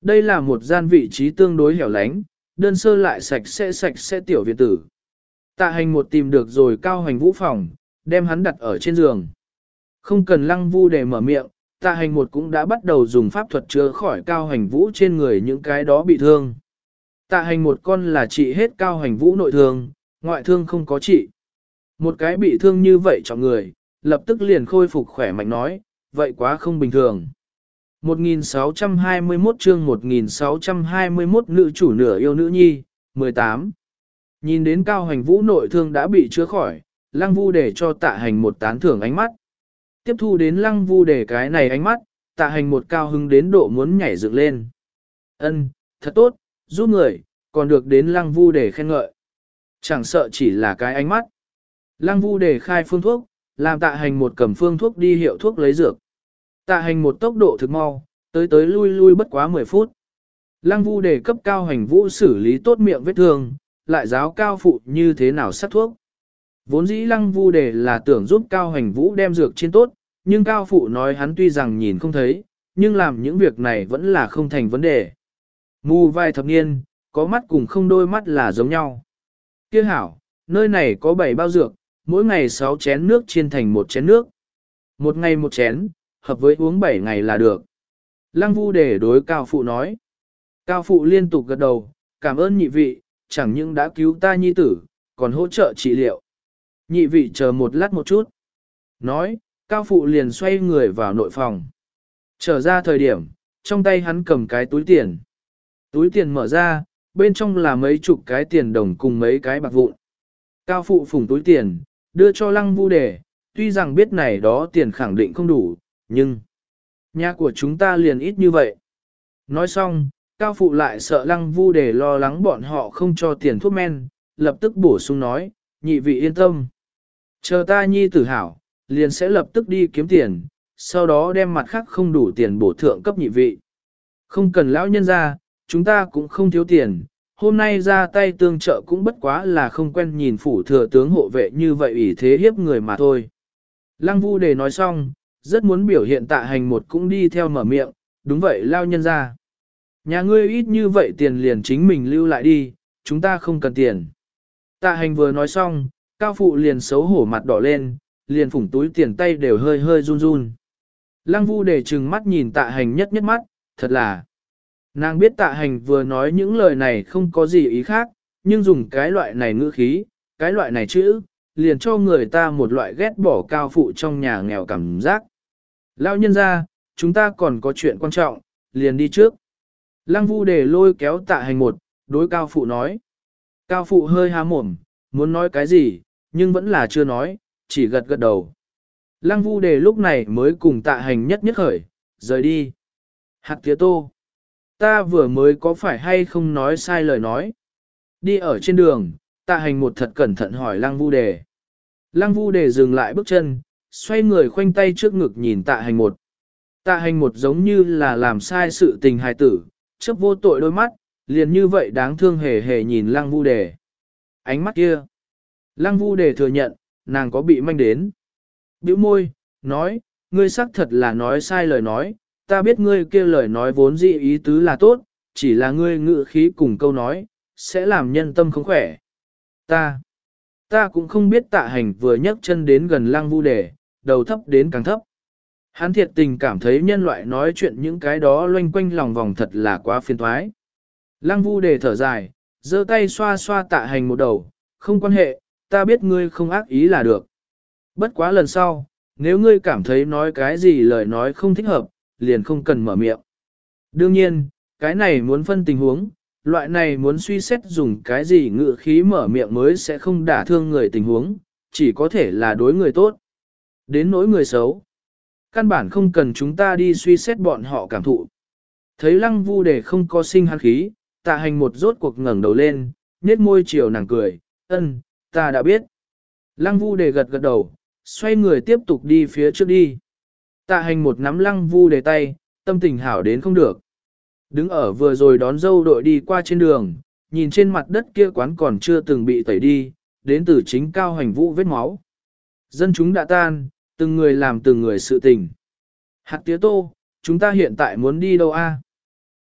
Đây là một gian vị trí tương đối hẻo lánh, đơn sơ lại sạch sẽ sạch sẽ tiểu viện tử. Tạ hành một tìm được rồi Cao Hành Vũ phòng, đem hắn đặt ở trên giường. Không cần Lăng Vu để mở miệng, Tạ hành một cũng đã bắt đầu dùng pháp thuật chữa khỏi Cao Hành Vũ trên người những cái đó bị thương. Tạ hành một con là trị hết Cao Hành Vũ nội thương, ngoại thương không có trị. Một cái bị thương như vậy cho người, lập tức liền khôi phục khỏe mạnh nói, vậy quá không bình thường. một nghìn sáu trăm hai mươi mốt chương một nghìn sáu trăm hai mươi mốt nữ chủ nửa yêu nữ nhi, mười tám. Nhìn đến Cao Hành Vũ nội thương đã bị chữa khỏi, Lăng Vu để cho Tạ hành một tán thưởng ánh mắt. Tiếp thu đến Lăng Vu để cái này ánh mắt, Tạ hành một cao hứng đến độ muốn nhảy dựng lên. Ân, thật tốt, giúp người, còn được đến Lăng Vu để khen ngợi. Chẳng sợ chỉ là cái ánh mắt. Lăng Vu để khai phương thuốc, làm Tạ hành một cầm phương thuốc đi hiệu thuốc lấy dược. Tạ hành một tốc độ thực mau, tới tới lui lui bất quá mười phút. Lăng Vu để cấp Cao Hành Vũ xử lý tốt miệng vết thương, lại giáo Cao phụ như thế nào sát thuốc. Vốn dĩ Lăng Vu để là tưởng giúp Cao Hành Vũ đem dược trên tốt, nhưng Cao phụ nói hắn tuy rằng nhìn không thấy, nhưng làm những việc này vẫn là không thành vấn đề. Mù vài thập niên, có mắt cùng không đôi mắt là giống nhau. Kia hảo, nơi này có bảy bao dược, mỗi ngày sáu chén nước chiên thành một chén nước. Một ngày một chén, hợp với uống bảy ngày là được. Lăng Vu để đối Cao phụ nói. Cao phụ liên tục gật đầu, cảm ơn nhị vị, chẳng những đã cứu ta nhi tử, còn hỗ trợ trị liệu. Nhị vị chờ một lát một chút. Nói, Cao phụ liền xoay người vào nội phòng. Trở ra thời điểm, trong tay hắn cầm cái túi tiền. Túi tiền mở ra, bên trong là mấy chục cái tiền đồng cùng mấy cái bạc vụn. Cao phụ phủng túi tiền, đưa cho Lăng Vu đề, tuy rằng biết này đó tiền khẳng định không đủ, nhưng nhà của chúng ta liền ít như vậy. Nói xong, Cao phụ lại sợ Lăng Vu đề lo lắng bọn họ không cho tiền thuốc men, lập tức bổ sung nói, nhị vị yên tâm. Chờ ta nhi tử hảo, liền sẽ lập tức đi kiếm tiền, sau đó đem mặt khác không đủ tiền bổ thượng cấp nhị vị. Không cần lão nhân ra, chúng ta cũng không thiếu tiền, hôm nay ra tay tương trợ cũng bất quá là không quen nhìn phủ thừa tướng hộ vệ như vậy ủy thế hiếp người mà thôi. Lăng Vu đề nói xong, rất muốn biểu hiện Tạ hành một cũng đi theo mở miệng, đúng vậy lao nhân ra. Nhà ngươi ít như vậy tiền liền chính mình lưu lại đi, chúng ta không cần tiền. Tạ hành vừa nói xong, Cao phụ liền xấu hổ mặt đỏ lên, liền phủng túi tiền tay đều hơi hơi run run. Lăng Vu để trừng mắt nhìn Tạ hành nhất nhất mắt, thật là. Nàng biết Tạ hành vừa nói những lời này không có gì ý khác, nhưng dùng cái loại này ngữ khí, cái loại này chữ, liền cho người ta một loại ghét bỏ Cao phụ trong nhà nghèo cảm giác. Lão nhân ra, chúng ta còn có chuyện quan trọng, liền đi trước. Lăng Vu để lôi kéo Tạ hành một, đối Cao phụ nói. Cao phụ hơi há mồm, muốn nói cái gì, nhưng vẫn là chưa nói, chỉ gật gật đầu. Lăng Vu đề lúc này mới cùng Tạ hành nhất nhất khởi, rời đi. Hạt tía tô. Ta vừa mới có phải hay không nói sai lời nói. Đi ở trên đường, Tạ hành một thật cẩn thận hỏi Lăng Vu đề. Lăng Vu đề dừng lại bước chân, xoay người khoanh tay trước ngực nhìn Tạ hành một. Tạ hành một giống như là làm sai sự tình hài tử, chấp vô tội đôi mắt, liền như vậy đáng thương hề hề nhìn Lăng Vu đề. Ánh mắt kia. Lăng Vu đề thừa nhận, nàng có bị manh đến. Bĩu môi, nói, ngươi xác thật là nói sai lời nói, ta biết ngươi kia lời nói vốn dĩ ý tứ là tốt, chỉ là ngươi ngữ khí cùng câu nói, sẽ làm nhân tâm không khỏe. Ta, ta cũng không biết Tạ hành vừa nhấc chân đến gần Lăng Vu đề, đầu thấp đến càng thấp. Hắn thiệt tình cảm thấy nhân loại nói chuyện những cái đó loanh quanh lòng vòng thật là quá phiền toái. Lăng Vu đề thở dài, giơ tay xoa xoa Tạ hành một đầu, không quan hệ, ta biết ngươi không ác ý là được. Bất quá lần sau, nếu ngươi cảm thấy nói cái gì lời nói không thích hợp, liền không cần mở miệng. Đương nhiên, cái này muốn phân tình huống, loại này muốn suy xét dùng cái gì ngữ khí mở miệng mới sẽ không đả thương người tình huống, chỉ có thể là đối người tốt. Đến nỗi người xấu, căn bản không cần chúng ta đi suy xét bọn họ cảm thụ. Thấy Lăng Vu đề không có sinh hắn khí, Tạ hành một rốt cuộc ngẩng đầu lên, nhếch môi chiều nàng cười, ân, ta đã biết. Lăng Vu đề gật gật đầu, xoay người tiếp tục đi phía trước đi. Tạ hành một nắm Lăng Vu đề tay, tâm tình hảo đến không được. Đứng ở vừa rồi đón dâu đội đi qua trên đường, nhìn trên mặt đất kia quán còn chưa từng bị tẩy đi, đến từ chính Cao Hành Vũ vết máu. Dân chúng đã tan, từng người làm từng người sự tình. Hạt tía tô, chúng ta hiện tại muốn đi đâu a?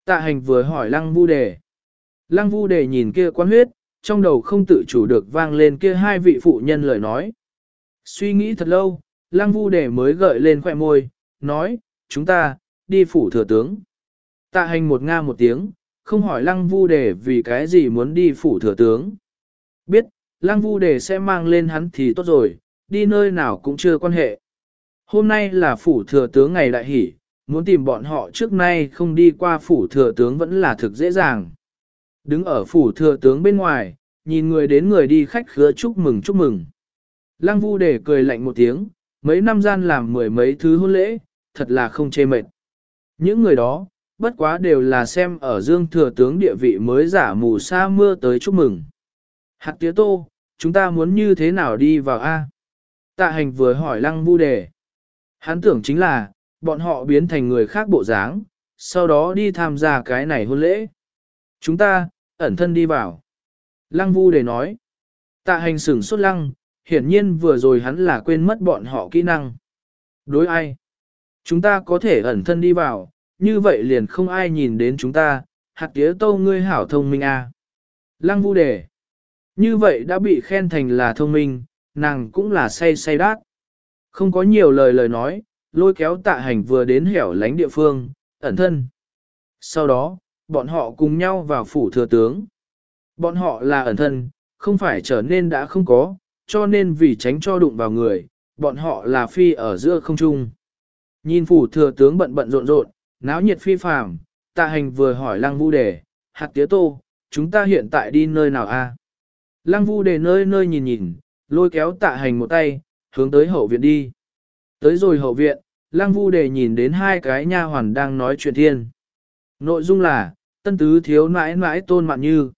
Tạ hành vừa hỏi lăng vu đề. Lăng vu đề nhìn kia quán huyết, trong đầu không tự chủ được vang lên kia hai vị phụ nhân lời nói. Suy nghĩ thật lâu, lăng vu đề mới gợi lên khỏe môi, nói, chúng ta, đi phủ thừa tướng. Tạ hành một nga một tiếng, không hỏi lăng vu đề vì cái gì muốn đi phủ thừa tướng. Biết, lăng vu đề sẽ mang lên hắn thì tốt rồi, đi nơi nào cũng chưa quan hệ. Hôm nay là phủ thừa tướng ngày đại hỷ, muốn tìm bọn họ trước nay không đi qua phủ thừa tướng vẫn là thực dễ dàng. Đứng ở phủ thừa tướng bên ngoài, nhìn người đến người đi khách khứa chúc mừng chúc mừng. Lăng vu đề cười lạnh một tiếng, mấy năm gian làm mười mấy thứ hôn lễ, thật là không chê mệt. Những người đó, bất quá đều là xem ở dương thừa tướng địa vị mới giả mù sa mưa tới chúc mừng. Hạt tía tô, chúng ta muốn như thế nào đi vào A? Tạ hành vừa hỏi lăng vu đề. Hắn tưởng chính là, bọn họ biến thành người khác bộ dáng, sau đó đi tham gia cái này hôn lễ. Chúng ta, ẩn thân đi vào. Lăng vu đề nói. Tạ hành sửng sốt lăng, hiển nhiên vừa rồi hắn là quên mất bọn họ kỹ năng. Đối ai? Chúng ta có thể ẩn thân đi vào, như vậy liền không ai nhìn đến chúng ta, hạt tía tô ngươi hảo thông minh à. Lăng vu đề. Như vậy đã bị khen thành là thông minh, nàng cũng là say say đát. Không có nhiều lời lời nói, lôi kéo tạ hành vừa đến hẻo lánh địa phương, ẩn thân. Sau đó, bọn họ cùng nhau vào phủ thừa tướng. Bọn họ là ẩn thân, không phải trở nên đã không có, cho nên vì tránh cho đụng vào người, bọn họ là phi ở giữa không trung. Nhìn phủ thừa tướng bận bận rộn rộn, náo nhiệt phi phàm, tạ hành vừa hỏi lăng vu đề, hạt tía tô, chúng ta hiện tại đi nơi nào a? Lăng vu đề nơi nơi nhìn nhìn, lôi kéo tạ hành một tay, hướng tới hậu viện đi. Tới rồi hậu viện, lăng vu đề nhìn đến hai cái nha hoàn đang nói chuyện thiên. Nội dung là, tân tứ thiếu nãi nãi tôn mạn như.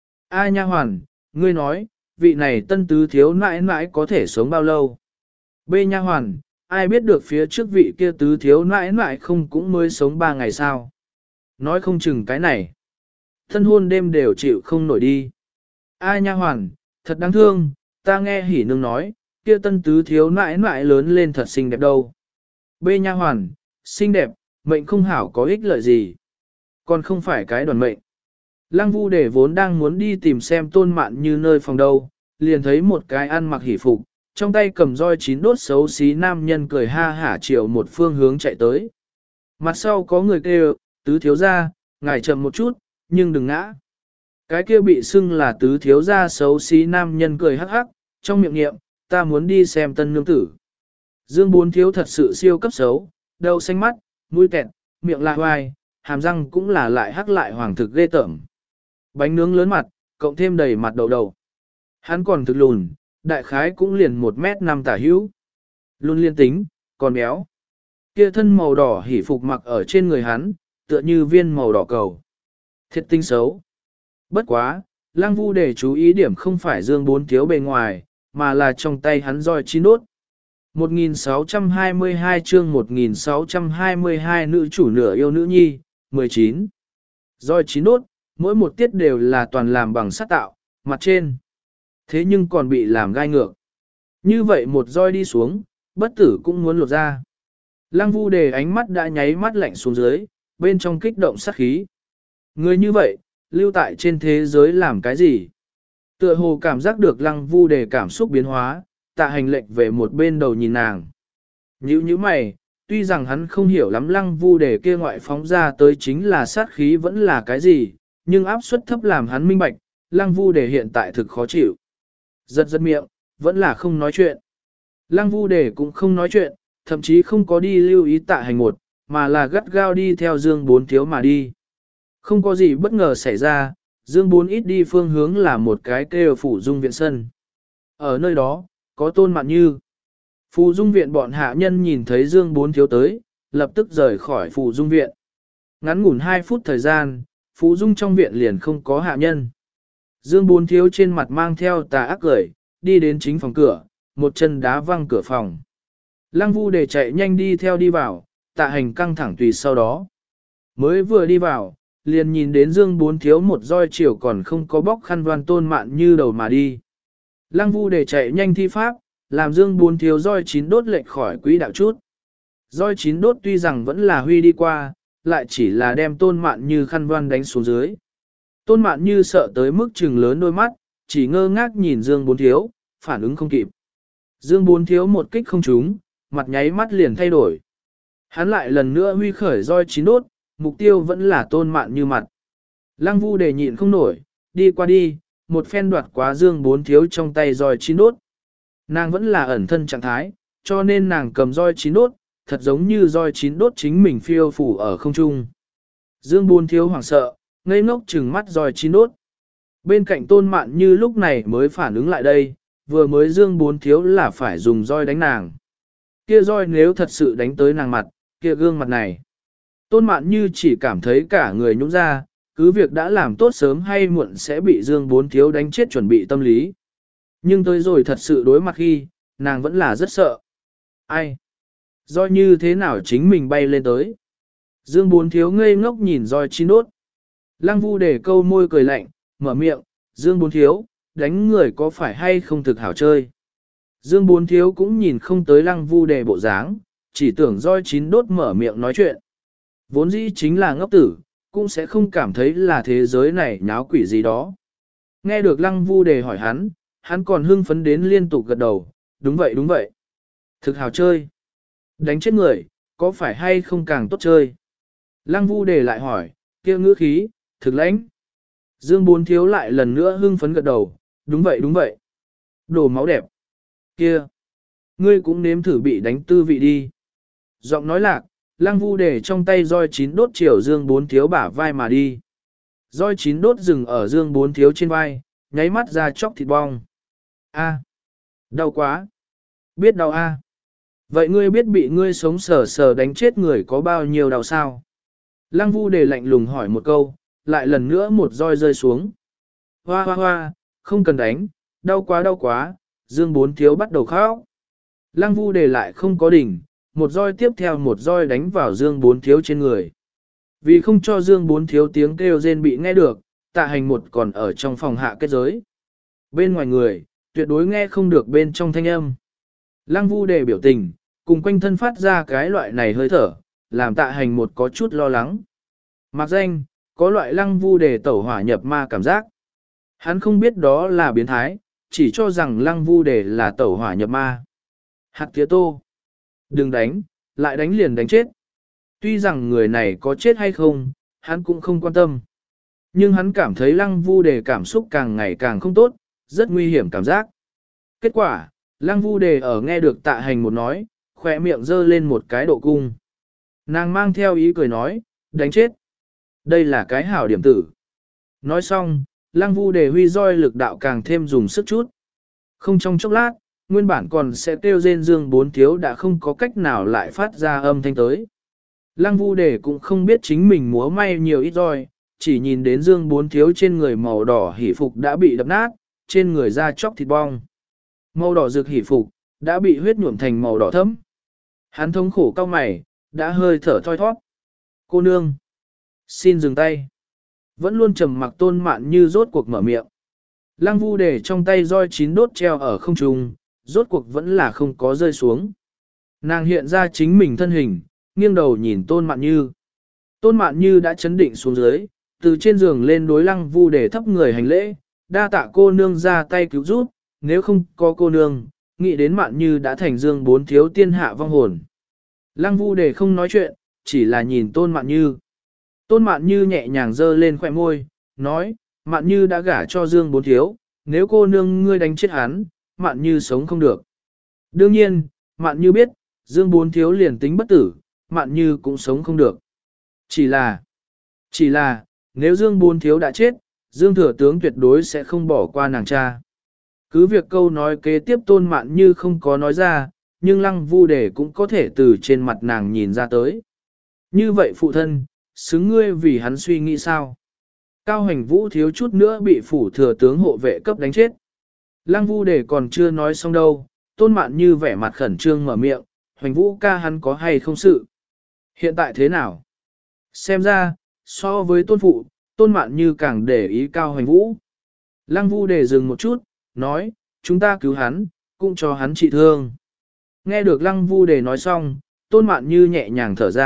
A nha hoàn, ngươi nói, vị này tân tứ thiếu nãi nãi có thể sống bao lâu? B nha hoàn, ai biết được phía trước vị kia tứ thiếu nãi nãi không cũng mới sống ba ngày sao? Nói không chừng cái này. Thân hôn đêm đều chịu không nổi đi. A nha hoàn, thật đáng thương, ta nghe hỉ nương nói, kia tân tứ thiếu nãi nãi lớn lên thật xinh đẹp đâu. B nha hoàn, xinh đẹp, mệnh không hảo có ích lợi gì. Còn không phải cái đoàn mệnh. Lăng vu đề vốn đang muốn đi tìm xem tôn mạn như nơi phòng đâu, liền thấy một cái ăn mặc hỉ phục, trong tay cầm roi chín đốt xấu xí nam nhân cười ha hả chiều một phương hướng chạy tới. Mặt sau có người kêu, tứ thiếu gia, ngài chậm một chút, nhưng đừng ngã. Cái kia bị xưng là tứ thiếu gia xấu xí nam nhân cười hắc hắc, trong miệng niệm, ta muốn đi xem tân nương tử. Dương bốn thiếu thật sự siêu cấp xấu, đầu xanh mắt, mũi tẹt, miệng lại hoài, hàm răng cũng là lại hắc lại hoàng thực ghê tởm. Bánh nướng lớn mặt, cộng thêm đầy mặt đầu đầu. Hắn còn thực lùn, đại khái cũng liền một mét năm tả hữu. Luôn liên tính, còn béo. Kia thân màu đỏ hỉ phục mặc ở trên người hắn, tựa như viên màu đỏ cầu. Thiệt tinh xấu. Bất quá, Lăng Vu để chú ý điểm không phải dương bốn thiếu bề ngoài, mà là trong tay hắn roi chín đốt. một nghìn sáu trăm hai mươi hai chương một nghìn sáu trăm hai mươi hai nữ chủ nửa yêu nữ nhi, mười chín. Roi chín đốt, mỗi một tiết đều là toàn làm bằng sắt tạo, mặt trên. Thế nhưng còn bị làm gai ngược. Như vậy một roi đi xuống, bất tử cũng muốn lột ra. Lăng Vu đề ánh mắt đã nháy mắt lạnh xuống dưới, bên trong kích động sát khí. Người như vậy, lưu tại trên thế giới làm cái gì? Tựa hồ cảm giác được Lăng Vu đề cảm xúc biến hóa, tạ hành lệnh về một bên đầu nhìn nàng. Nhữ như mày, tuy rằng hắn không hiểu lắm Lăng Vu đề kia ngoại phóng ra tới chính là sát khí vẫn là cái gì, nhưng áp suất thấp làm hắn minh bạch, Lăng Vu đề hiện tại thực khó chịu. Giật giật miệng, vẫn là không nói chuyện. Lăng Vu đề cũng không nói chuyện, thậm chí không có đi lưu ý tạ hành một, mà là gắt gao đi theo Dương Bốn thiếu mà đi. Không có gì bất ngờ xảy ra, Dương Bốn ít đi phương hướng là một cái kêu phủ dung viện sân. Ở nơi đó, có tôn mạn như. Phủ dung viện bọn hạ nhân nhìn thấy Dương Bốn thiếu tới, lập tức rời khỏi phủ dung viện. Ngắn ngủn hai phút thời gian, phủ dung trong viện liền không có hạ nhân. Dương Bốn thiếu trên mặt mang theo tà ác cười, đi đến chính phòng cửa, một chân đá văng cửa phòng. Lăng Vu để chạy nhanh đi theo đi vào, tạ hành căng thẳng tùy sau đó. Mới vừa đi vào, liền nhìn đến Dương Bốn thiếu một roi chiều còn không có bóc khăn đoan tôn mạn như đầu mà đi. Lăng Vu để chạy nhanh thi pháp, làm Dương Bốn thiếu roi chín đốt lệch khỏi quỹ đạo chút. Roi chín đốt tuy rằng vẫn là huy đi qua, lại chỉ là đem tôn mạn như khăn voan đánh xuống dưới. Tôn mạn như sợ tới mức trừng lớn đôi mắt, chỉ ngơ ngác nhìn Dương Bốn Thiếu, phản ứng không kịp. Dương Bốn Thiếu một kích không trúng, mặt nháy mắt liền thay đổi. Hắn lại lần nữa huy khởi roi chín đốt, mục tiêu vẫn là tôn mạn như mặt. Lăng Vu Đề nhịn không nổi, đi qua đi, một phen đoạt quá Dương Bốn Thiếu trong tay roi chín đốt. Nàng vẫn là ẩn thân trạng thái, cho nên nàng cầm roi chín đốt, thật giống như roi chín đốt chính mình phiêu phủ ở không trung. Dương Bốn Thiếu hoảng sợ, ngây ngốc trừng mắt roi chín đốt. Bên cạnh tôn mạn như lúc này mới phản ứng lại đây, vừa mới Dương Bốn Thiếu là phải dùng roi đánh nàng. Kia roi nếu thật sự đánh tới nàng mặt, kia gương mặt này. Tôn mạn như chỉ cảm thấy cả người nhũng ra, cứ việc đã làm tốt sớm hay muộn sẽ bị Dương Bốn Thiếu đánh chết chuẩn bị tâm lý. Nhưng tới rồi thật sự đối mặt khi, nàng vẫn là rất sợ. Ai? Roi như thế nào chính mình bay lên tới? Dương Bốn Thiếu ngây ngốc nhìn roi chín đốt. Lăng Vu Đề câu môi cười lạnh, mở miệng, Dương Bốn Thiếu, đánh người có phải hay không thực hảo chơi? Dương Bốn Thiếu cũng nhìn không tới Lăng Vu Đề bộ dáng, chỉ tưởng roi chín đốt mở miệng nói chuyện. Vốn dĩ chính là ngốc tử, cũng sẽ không cảm thấy là thế giới này nháo quỷ gì đó. Nghe được Lăng Vu Đề hỏi hắn, hắn còn hưng phấn đến liên tục gật đầu, đúng vậy đúng vậy. Thực hảo chơi. Đánh chết người, có phải hay không càng tốt chơi? Lăng Vu Đề lại hỏi, kia ngữ khí, thực lãnh. Dương Bốn Thiếu lại lần nữa hưng phấn gật đầu, đúng vậy đúng vậy. Đồ máu đẹp. Kia. Ngươi cũng nếm thử bị đánh tư vị đi. Giọng nói lạc, Lăng Vu Đề trong tay roi chín đốt chiều Dương Bốn Thiếu bả vai mà đi. Roi chín đốt dừng ở Dương Bốn Thiếu trên vai, nháy mắt ra chóc thịt bong. A. Đau quá. Biết đau a. Vậy ngươi biết bị ngươi sống sờ sờ đánh chết người có bao nhiêu đau sao? Lăng Vu Đề lạnh lùng hỏi một câu, lại lần nữa một roi rơi xuống. Hoa hoa hoa, không cần đánh, đau quá đau quá, Dương Bốn Thiếu bắt đầu khóc. Lăng Vu Đề lại không có đỉnh, một roi tiếp theo một roi đánh vào Dương Bốn Thiếu trên người. Vì không cho Dương Bốn Thiếu tiếng kêu rên bị nghe được, Tạ Hành một còn ở trong phòng hạ kết giới. Bên ngoài người, tuyệt đối nghe không được bên trong thanh âm. Lăng Vu Đề biểu tình, cùng quanh thân phát ra cái loại này hơi thở, làm Tạ Hành một có chút lo lắng. Mặc danh, có loại Lăng Vu Đề tẩu hỏa nhập ma cảm giác. Hắn không biết đó là biến thái, chỉ cho rằng Lăng Vu Đề là tẩu hỏa nhập ma. Hạt tía tô. Đừng đánh, lại đánh liền đánh chết. Tuy rằng người này có chết hay không, hắn cũng không quan tâm. Nhưng hắn cảm thấy Lăng Vu Đề cảm xúc càng ngày càng không tốt, rất nguy hiểm cảm giác. Kết quả, Lăng Vu Đề ở nghe được Tạ Hành một nói, khỏe miệng giơ lên một cái độ cung. Nàng mang theo ý cười nói, đánh chết. Đây là cái hảo điểm tử. Nói xong, Lăng Vu Đề huy roi lực đạo càng thêm dùng sức chút. Không trong chốc lát, nguyên bản còn sẽ kêu rên Dương Bốn Thiếu đã không có cách nào lại phát ra âm thanh tới. Lăng Vu Đề cũng không biết chính mình múa may nhiều ít roi, chỉ nhìn đến Dương Bốn Thiếu trên người màu đỏ hỉ phục đã bị đập nát, trên người da chóc thịt bong. Màu đỏ rực hỉ phục, đã bị huyết nhuộm thành màu đỏ thẫm. Hắn thống khổ cao mày, đã hơi thở thoi thoát. Cô nương, xin dừng tay. Vẫn luôn trầm mặc Tôn Mạn Như rốt cuộc mở miệng. Lăng Vu Đề trong tay roi chín đốt treo ở không trung, rốt cuộc vẫn là không có rơi xuống. Nàng hiện ra chính mình thân hình, nghiêng đầu nhìn Tôn Mạn Như. Tôn Mạn Như đã chấn định xuống dưới, từ trên giường lên đối Lăng Vu Đề thấp người hành lễ, đa tạ cô nương ra tay cứu giúp, nếu không có cô nương, nghĩ đến Mạn Như đã thành Dương Bốn Thiếu tiên hạ vong hồn. Lăng Vu Đề không nói chuyện, chỉ là nhìn Tôn Mạn Như. Tôn Mạn Như nhẹ nhàng giơ lên khóe môi, nói, Mạn Như đã gả cho Dương Bốn Thiếu, nếu cô nương ngươi đánh chết hắn, Mạn Như sống không được. Đương nhiên, Mạn Như biết, Dương Bốn Thiếu liền tính bất tử, Mạn Như cũng sống không được. Chỉ là, chỉ là, nếu Dương Bốn Thiếu đã chết, Dương Thừa Tướng tuyệt đối sẽ không bỏ qua nàng cha. Cứ việc câu nói kế tiếp Tôn Mạn Như không có nói ra, nhưng Lăng Vu Đề cũng có thể từ trên mặt nàng nhìn ra tới. Như vậy phụ thân, xứng ngươi vì hắn suy nghĩ sao? Cao Hành Vũ thiếu chút nữa bị phủ thừa tướng hộ vệ cấp đánh chết. Lăng Vu Đề còn chưa nói xong đâu, Tôn Mạn Như vẻ mặt khẩn trương mở miệng, Hoành Vũ ca hắn có hay không sự? Hiện tại thế nào? Xem ra, so với Tôn Phụ, Tôn Mạn Như càng để ý Cao Hoành Vũ. Lăng Vu Đề dừng một chút, nói, chúng ta cứu hắn, cũng cho hắn trị thương. Nghe được Lăng Vu Đề nói xong, Tôn Mạn Như nhẹ nhàng thở ra,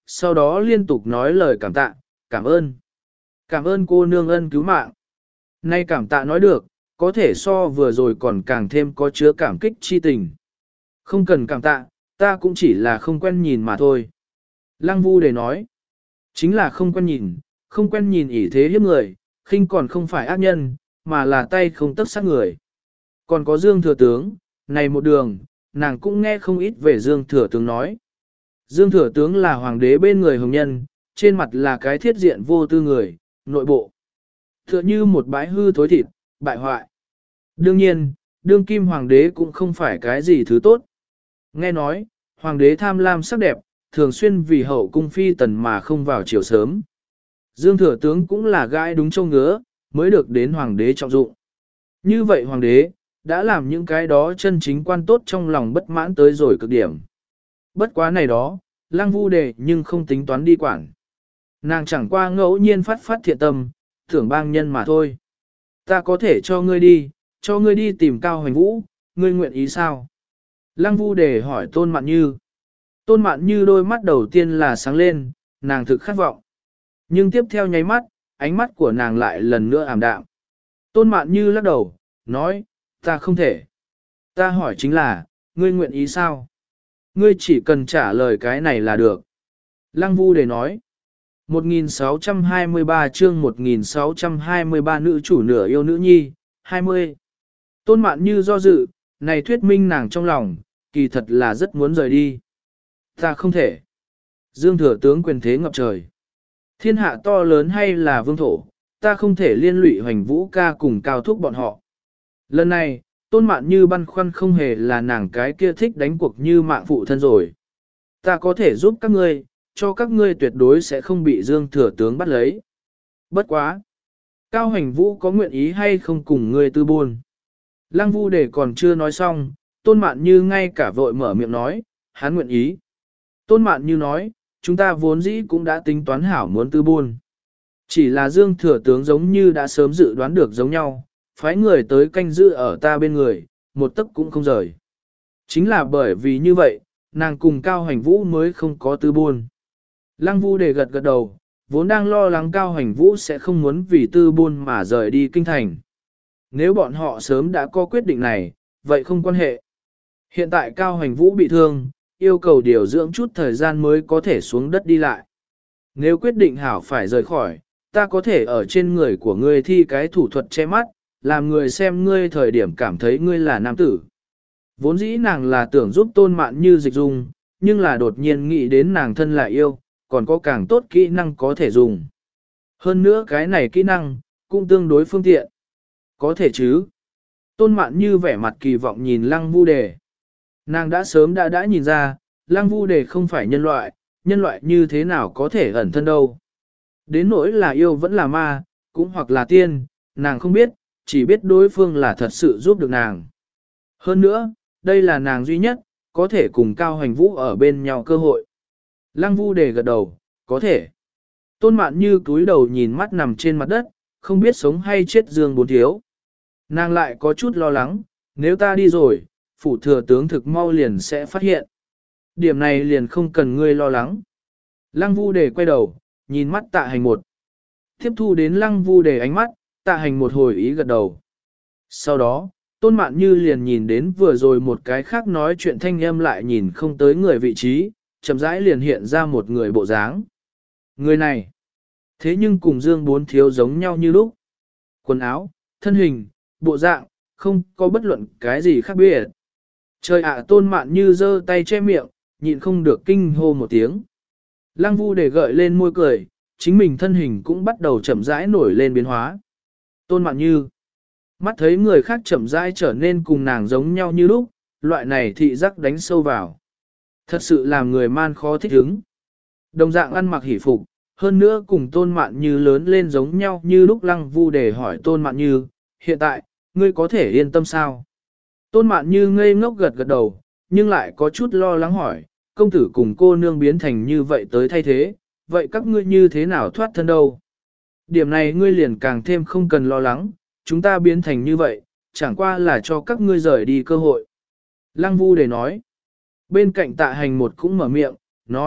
sau đó liên tục nói lời cảm tạ, cảm ơn. Cảm ơn cô nương ân cứu mạng. Nay cảm tạ nói được, có thể so vừa rồi còn càng thêm có chứa cảm kích chi tình. Không cần cảm tạ, ta cũng chỉ là không quen nhìn mà thôi. Lăng Vu Đề nói, chính là không quen nhìn, không quen nhìn ỷ thế hiếp người, khinh còn không phải ác nhân, mà là tay không tấc sát người. Còn có Dương Thừa Tướng, này một đường, nàng cũng nghe không ít về Dương Thừa Tướng nói. Dương Thừa Tướng là hoàng đế bên người hồng nhân, trên mặt là cái thiết diện vô tư người, nội bộ. Tựa như một bãi hư thối thịt, bại hoại. Đương nhiên, đương kim hoàng đế cũng không phải cái gì thứ tốt. Nghe nói, hoàng đế tham lam sắc đẹp, thường xuyên vì hậu cung phi tần mà không vào chiều sớm. Dương Thừa Tướng cũng là gai đúng châu ngứa, mới được đến hoàng đế trọng dụng. Như vậy hoàng đế, đã làm những cái đó chân chính quan tốt trong lòng bất mãn tới rồi cực điểm. Bất quá này đó, Lăng Vu Đề nhưng không tính toán đi quản. Nàng chẳng qua ngẫu nhiên phát phát thiện tâm, thưởng bang nhân mà thôi. Ta có thể cho ngươi đi, cho ngươi đi tìm Cao Hoành Vũ, ngươi nguyện ý sao? Lăng Vu Đề hỏi Tôn Mạn Như. Tôn Mạn Như đôi mắt đầu tiên là sáng lên, nàng thực khát vọng. Nhưng tiếp theo nháy mắt, ánh mắt của nàng lại lần nữa ảm đạm. Tôn Mạn Như lắc đầu, nói, ta không thể. Ta hỏi chính là, ngươi nguyện ý sao? Ngươi chỉ cần trả lời cái này là được. Lăng Vu Đề nói, một nghìn sáu trăm hai mươi ba chương một nghìn sáu trăm hai mươi ba nữ chủ nửa yêu nữ nhi, hai mươi. Tôn Mạn Như do dự, này thuyết minh nàng trong lòng, kỳ thật là rất muốn rời đi. Ta không thể. Dương Thừa Tướng quyền thế ngập trời. Thiên hạ to lớn hay là vương thổ, ta không thể liên lụy Hoành Vũ ca cùng Cao Thúc bọn họ. Lần này, Tôn Mạn Như băn khoăn không hề là nàng cái kia thích đánh cuộc như mạng phụ thân rồi. Ta có thể giúp các ngươi, cho các ngươi tuyệt đối sẽ không bị Dương Thừa Tướng bắt lấy. Bất quá. Cao Hoành Vũ có nguyện ý hay không cùng ngươi tư buôn? Lăng Vu Đề còn chưa nói xong, Tôn Mạn Như ngay cả vội mở miệng nói, hắn nguyện ý. Tôn Mạn Như nói, chúng ta vốn dĩ cũng đã tính toán hảo muốn tư buôn. Chỉ là Dương Thừa Tướng giống như đã sớm dự đoán được giống nhau, phái người tới canh giữ ở ta bên người, một tấc cũng không rời. Chính là bởi vì như vậy, nàng cùng Cao Hoành Vũ mới không có tư buôn. Lăng Vu Đề gật gật đầu, vốn đang lo lắng Cao Hoành Vũ sẽ không muốn vì tư buôn mà rời đi kinh thành. Nếu bọn họ sớm đã có quyết định này, vậy không quan hệ. Hiện tại Cao Hoành Vũ bị thương, yêu cầu điều dưỡng chút thời gian mới có thể xuống đất đi lại. Nếu quyết định hảo phải rời khỏi, ta có thể ở trên người của ngươi thi cái thủ thuật che mắt, làm người xem ngươi thời điểm cảm thấy ngươi là nam tử. Vốn dĩ nàng là tưởng giúp Tôn Mạn Như dịch dung, nhưng là đột nhiên nghĩ đến nàng thân là yêu, còn có càng tốt kỹ năng có thể dùng. Hơn nữa cái này kỹ năng, cũng tương đối phương tiện. Có thể chứ. Tôn Mạn Như vẻ mặt kỳ vọng nhìn Lăng Vu Đề. Nàng đã sớm đã đã nhìn ra, Lăng Vu Đề không phải nhân loại, nhân loại như thế nào có thể ẩn thân đâu. Đến nỗi là yêu vẫn là ma, cũng hoặc là tiên, nàng không biết, chỉ biết đối phương là thật sự giúp được nàng. Hơn nữa, đây là nàng duy nhất, có thể cùng Cao Hoành Vũ ở bên nhau cơ hội. Lăng Vu Đề gật đầu, có thể. Tôn Mạn Như cúi đầu nhìn mắt nằm trên mặt đất, không biết sống hay chết Dương Bốn Thiếu. Nàng lại có chút lo lắng, nếu ta đi rồi, phủ thừa tướng thực mau liền sẽ phát hiện. Điểm này liền không cần ngươi lo lắng. Lăng Vu Đề quay đầu, nhìn mắt Tạ Hành một. Tiếp thu đến Lăng Vu Đề ánh mắt, Tạ Hành một hồi ý gật đầu. Sau đó, Tôn Mạn Như liền nhìn đến vừa rồi một cái khác nói chuyện thanh âm lại nhìn không tới người vị trí, chậm rãi liền hiện ra một người bộ dáng. Người này, thế nhưng cùng Dương Bốn Thiếu giống nhau như lúc. Quần áo, thân hình, bộ dạng, không có bất luận cái gì khác biệt. Trời ạ, Tôn Mạn Như giơ tay che miệng, nhịn không được kinh hô một tiếng. Lăng Vu Đề gợi lên môi cười, chính mình thân hình cũng bắt đầu chậm rãi nổi lên biến hóa. Tôn Mạn Như, mắt thấy người khác chậm rãi trở nên cùng nàng giống nhau như lúc, loại này thị giác đánh sâu vào. Thật sự làm người man khó thích ứng. Đồng dạng ăn mặc hỉ phục, hơn nữa cùng Tôn Mạn Như lớn lên giống nhau như lúc. Lăng Vu Đề hỏi Tôn Mạn Như, hiện tại, ngươi có thể yên tâm sao? Tôn Mạn Như ngây ngốc gật gật đầu, nhưng lại có chút lo lắng hỏi, công tử cùng cô nương biến thành như vậy tới thay thế, vậy các ngươi như thế nào thoát thân đâu? Điểm này ngươi liền càng thêm không cần lo lắng, chúng ta biến thành như vậy, chẳng qua là cho các ngươi rời đi cơ hội. Lăng Vu Đề nói, bên cạnh Tạ Hành một cũng mở miệng, nói,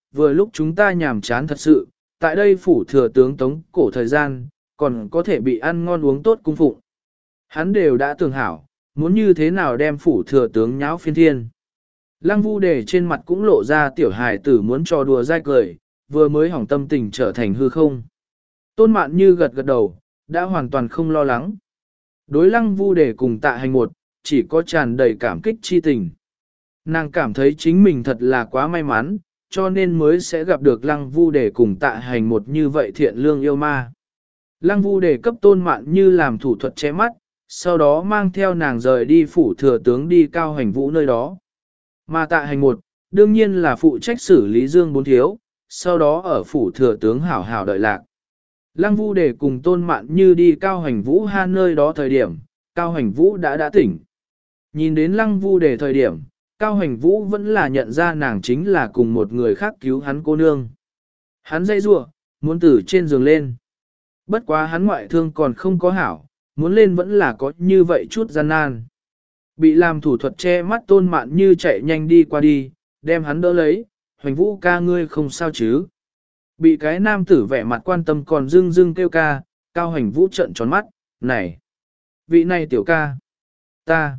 vừa lúc chúng ta nhàm chán thật sự, tại đây phủ thừa tướng tống cổ thời gian, còn có thể bị ăn ngon uống tốt cung phụng. Hắn đều đã tưởng hảo, muốn như thế nào đem phủ thừa tướng nháo phiên thiên. Lăng Vu Đề trên mặt cũng lộ ra tiểu hài tử muốn trò đùa dai cười, vừa mới hỏng tâm tình trở thành hư không. Tôn Mạn Như gật gật đầu, đã hoàn toàn không lo lắng. Đối Lăng Vu Đề cùng Tạ Hành một, chỉ có tràn đầy cảm kích chi tình. Nàng cảm thấy chính mình thật là quá may mắn, cho nên mới sẽ gặp được Lăng Vu Đề cùng Tạ Hành một như vậy thiện lương yêu ma. Lăng Vu Đề cấp Tôn Mạn Như làm thủ thuật che mắt, sau đó mang theo nàng rời đi phủ thừa tướng đi Cao Hành Vũ nơi đó. Mà Tạ Hành một, đương nhiên là phụ trách xử lý Dương Bốn Thiếu, sau đó ở phủ thừa tướng hảo hảo đợi lạc. Lăng Vu Đề cùng Tôn Mạn Như đi Cao Hành Vũ ha nơi đó thời điểm, Cao Hành Vũ đã đã tỉnh. Nhìn đến Lăng Vu Đề thời điểm, Cao Hành Vũ vẫn là nhận ra nàng chính là cùng một người khác cứu hắn cô nương. Hắn dây rủa, muốn từ trên giường lên. Bất quá hắn ngoại thương còn không có hảo, muốn lên vẫn là có như vậy chút gian nan. Bị làm thủ thuật che mắt Tôn Mạn Như chạy nhanh đi qua đi, đem hắn đỡ lấy, Hoành Vũ ca ngươi không sao chứ. Bị cái nam tử vẻ mặt quan tâm còn dưng dưng kêu ca, Cao Hành Vũ trợn tròn mắt, này, vị này tiểu ca, ta,